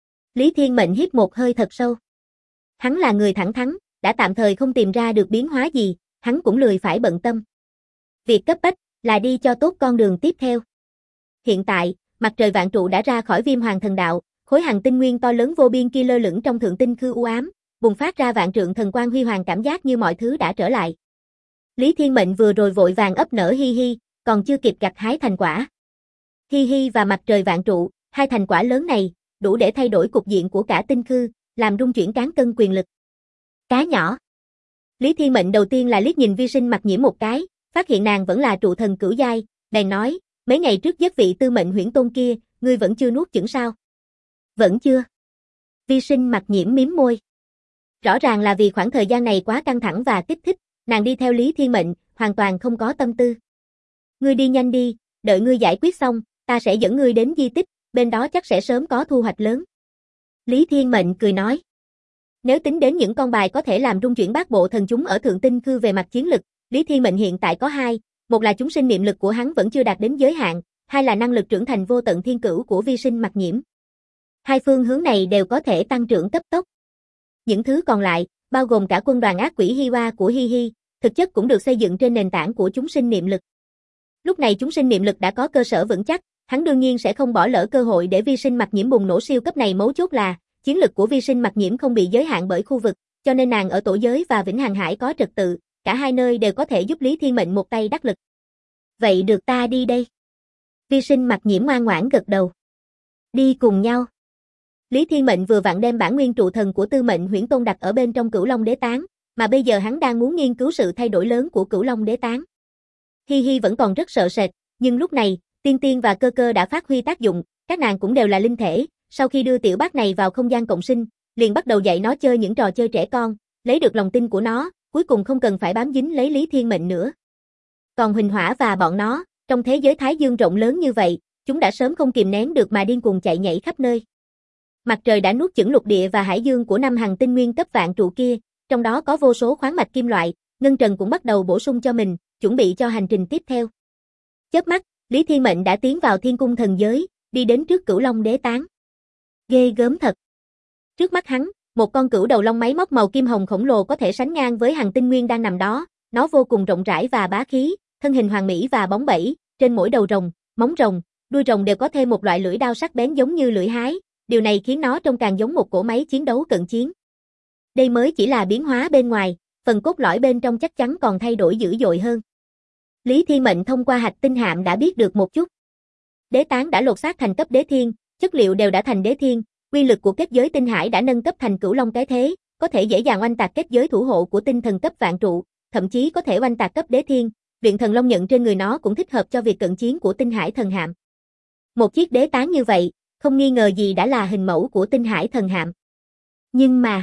Lý Thiên Mệnh hít một hơi thật sâu. Hắn là người thẳng thắn, đã tạm thời không tìm ra được biến hóa gì, hắn cũng lười phải bận tâm. Việc cấp bách là đi cho tốt con đường tiếp theo. Hiện tại, mặt trời vạn trụ đã ra khỏi Viêm Hoàng Thần Đạo, khối hành tinh nguyên to lớn vô biên kia lơ lửng trong thượng tinh khư u ám, bùng phát ra vạn trượng thần quang huy hoàng, cảm giác như mọi thứ đã trở lại. Lý Thiên Mệnh vừa rồi vội vàng ấp nở Hi Hi, còn chưa kịp gặt hái thành quả. Hi Hi và mặt trời vạn trụ, hai thành quả lớn này, đủ để thay đổi cục diện của cả tinh khư, làm rung chuyển cán cân quyền lực. Cá nhỏ. Lý Thiên Mệnh đầu tiên là liếc nhìn Vi Sinh Mặc Nhiễm một cái, phát hiện nàng vẫn là trụ thần cửu giai, bèn nói, mấy ngày trước giết vị Tư Mệnh Huyễn Tôn kia, ngươi vẫn chưa nuốt chửng sao? Vẫn chưa. Vi Sinh Mặc Nhiễm mím môi. Rõ ràng là vì khoảng thời gian này quá căng thẳng và kích thích, nàng đi theo Lý Thiên Mệnh, hoàn toàn không có tâm tư. Ngươi đi nhanh đi, đợi ngươi giải quyết xong, ta sẽ dẫn ngươi đến di tích, bên đó chắc sẽ sớm có thu hoạch lớn. Lý Thiên Mệnh cười nói. Nếu tính đến những con bài có thể làm rung chuyển bát bộ thần chúng ở thượng tinh khư về mặt chiến lực, Lý Thiên Mệnh hiện tại có hai, một là chúng sinh niệm lực của hắn vẫn chưa đạt đến giới hạn, hai là năng lực trưởng thành vô tận thiên cửu của Vi Sinh Mặc Nhiễm. Hai phương hướng này đều có thể tăng trưởng cấp tốc. Những thứ còn lại, bao gồm cả quân đoàn ác quỷ Hiwa của Hi Hi, thực chất cũng được xây dựng trên nền tảng của chúng sinh niệm lực. Lúc này chúng sinh niệm lực đã có cơ sở vững chắc, hắn đương nhiên sẽ không bỏ lỡ cơ hội để Vi Sinh Mặc Nhiễm bùng nổ siêu cấp này, mấu chốt là chiến lực của Vi Sinh Mặc Nhiễm không bị giới hạn bởi khu vực, cho nên nàng ở Tổ Giới và Vĩnh Hằng Hải có trật tự, cả hai nơi đều có thể giúp Lý Thiên Mệnh một tay đắc lực. Vậy được, ta đi đây. Vi Sinh Mặc Nhiễm ngoan ngoãn gật đầu. Đi cùng nhau. Lý Thiên Mệnh vừa vặn đem bản nguyên trụ thần của Tư Mệnh Huyễn Tôn đặt ở bên trong Cửu Long Đế Tán, mà bây giờ hắn đang muốn nghiên cứu sự thay đổi lớn của Cửu Long Đế Tán. Hi Hi vẫn còn rất sợ sệt, nhưng lúc này, Tiên Tiên và Cơ Cơ đã phát huy tác dụng, các nàng cũng đều là linh thể, sau khi đưa tiểu bác này vào không gian cộng sinh, liền bắt đầu dạy nó chơi những trò chơi trẻ con, lấy được lòng tin của nó, cuối cùng không cần phải bám dính lấy Lý Thiên Mệnh nữa. Còn Huỳnh Hỏa và bọn nó, trong thế giới Thái Dương rộng lớn như vậy, chúng đã sớm không kìm nén được mà điên cuồng chạy nhảy khắp nơi. Mặt trời đã nuốt chửng lục địa và hải dương của năm hành tinh nguyên cấp vạn trụ kia, trong đó có vô số khoáng mạch kim loại, Ngân Trần cũng bắt đầu bổ sung cho mình, chuẩn bị cho hành trình tiếp theo. Chớp mắt, Lý Thiên Mệnh đã tiến vào Thiên Cung Thần Giới, đi đến trước Cửu Long Đế Tán. Ghê gớm thật. Trước mắt hắn, một con cửu đầu long máy móc màu kim hồng khổng lồ có thể sánh ngang với hành tinh nguyên đang nằm đó, nó vô cùng rộng rãi và bá khí, thân hình hoàn mỹ và bóng bẩy, trên mỗi đầu rồng, móng rồng, đuôi rồng đều có thêm một loại lưỡi đao sắc bén giống như lưỡi hái, điều này khiến nó trông càng giống một cỗ máy chiến đấu cận chiến. Đây mới chỉ là biến hóa bên ngoài, phần cốt lõi bên trong chắc chắn còn thay đổi dữ dội hơn. Lý Thiên Mệnh thông qua hạch tinh hạm đã biết được một chút. Đế Tán đã lột xác thành cấp đế thiên, chất liệu đều đã thành đế thiên, uy lực của kết giới tinh hải đã nâng cấp thành Cửu Long cái thế, có thể dễ dàng oanh tạc kết giới thủ hộ của tinh thần cấp vạn trụ, thậm chí có thể oanh tạc cấp đế thiên, luyện thần long nhận trên người nó cũng thích hợp cho việc cận chiến của tinh hải thần hạm. Một chiếc đế tán như vậy, không nghi ngờ gì đã là hình mẫu của tinh hải thần hạm. Nhưng mà,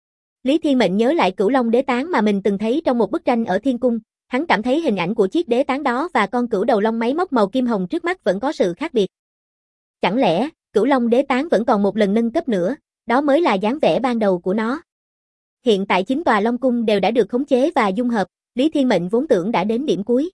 Lý Thiên Mệnh nhớ lại Cửu Long đế tán mà mình từng thấy trong một bức tranh ở Thiên Cung, hắn cảm thấy hình ảnh của chiếc đế tán đó và con cửu đầu long máy móc màu kim hồng trước mắt vẫn có sự khác biệt. Chẳng lẽ, Cửu Long đế tán vẫn còn một lần nâng cấp nữa, đó mới là dáng vẻ ban đầu của nó. Hiện tại 9 tòa Long Cung đều đã được khống chế và dung hợp, Lý Thiên Mệnh vốn tưởng đã đến điểm cuối.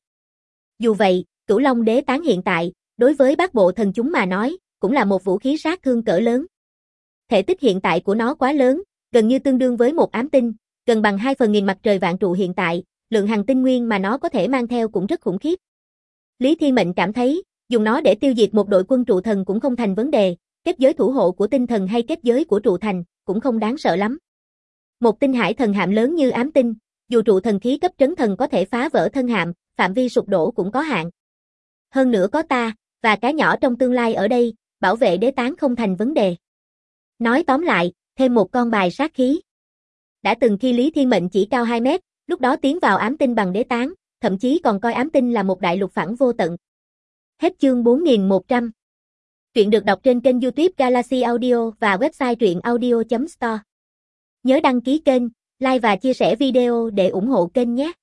Dù vậy, Cửu Long đế tán hiện tại, đối với bát bộ thần chúng mà nói, cũng là một vũ khí sát thương cỡ lớn. Thể tích hiện tại của nó quá lớn, gần như tương đương với một ám tinh, gần bằng 2/1000 mặt trời vạn trụ hiện tại, lượng hành tinh nguyên mà nó có thể mang theo cũng rất khủng khiếp. Lý Thiên Mệnh cảm thấy, dùng nó để tiêu diệt một đội quân trụ thần cũng không thành vấn đề, kết giới thủ hộ của tinh thần hay kết giới của trụ thành, cũng không đáng sợ lắm. Một tinh hải thần hạm lớn như ám tinh, dù trụ thần khí cấp trấn thần có thể phá vỡ thân hạm, phạm vi sụp đổ cũng có hạn. Hơn nữa có ta, và cá nhỏ trong tương lai ở đây, bảo vệ đế tán không thành vấn đề. Nói tóm lại, thêm một con bài sát khí. Đã từng khi Lý Thiên Mệnh chỉ cao 2 mét, lúc đó tiến vào ám tinh bằng đế tán, thậm chí còn coi ám tinh là một đại lục phẳng vô tận. Hết chương 4100. Truyện được đọc trên kênh YouTube Galaxy Audio và website truyệnaudio.store. Nhớ đăng ký kênh, like và chia sẻ video để ủng hộ kênh nhé.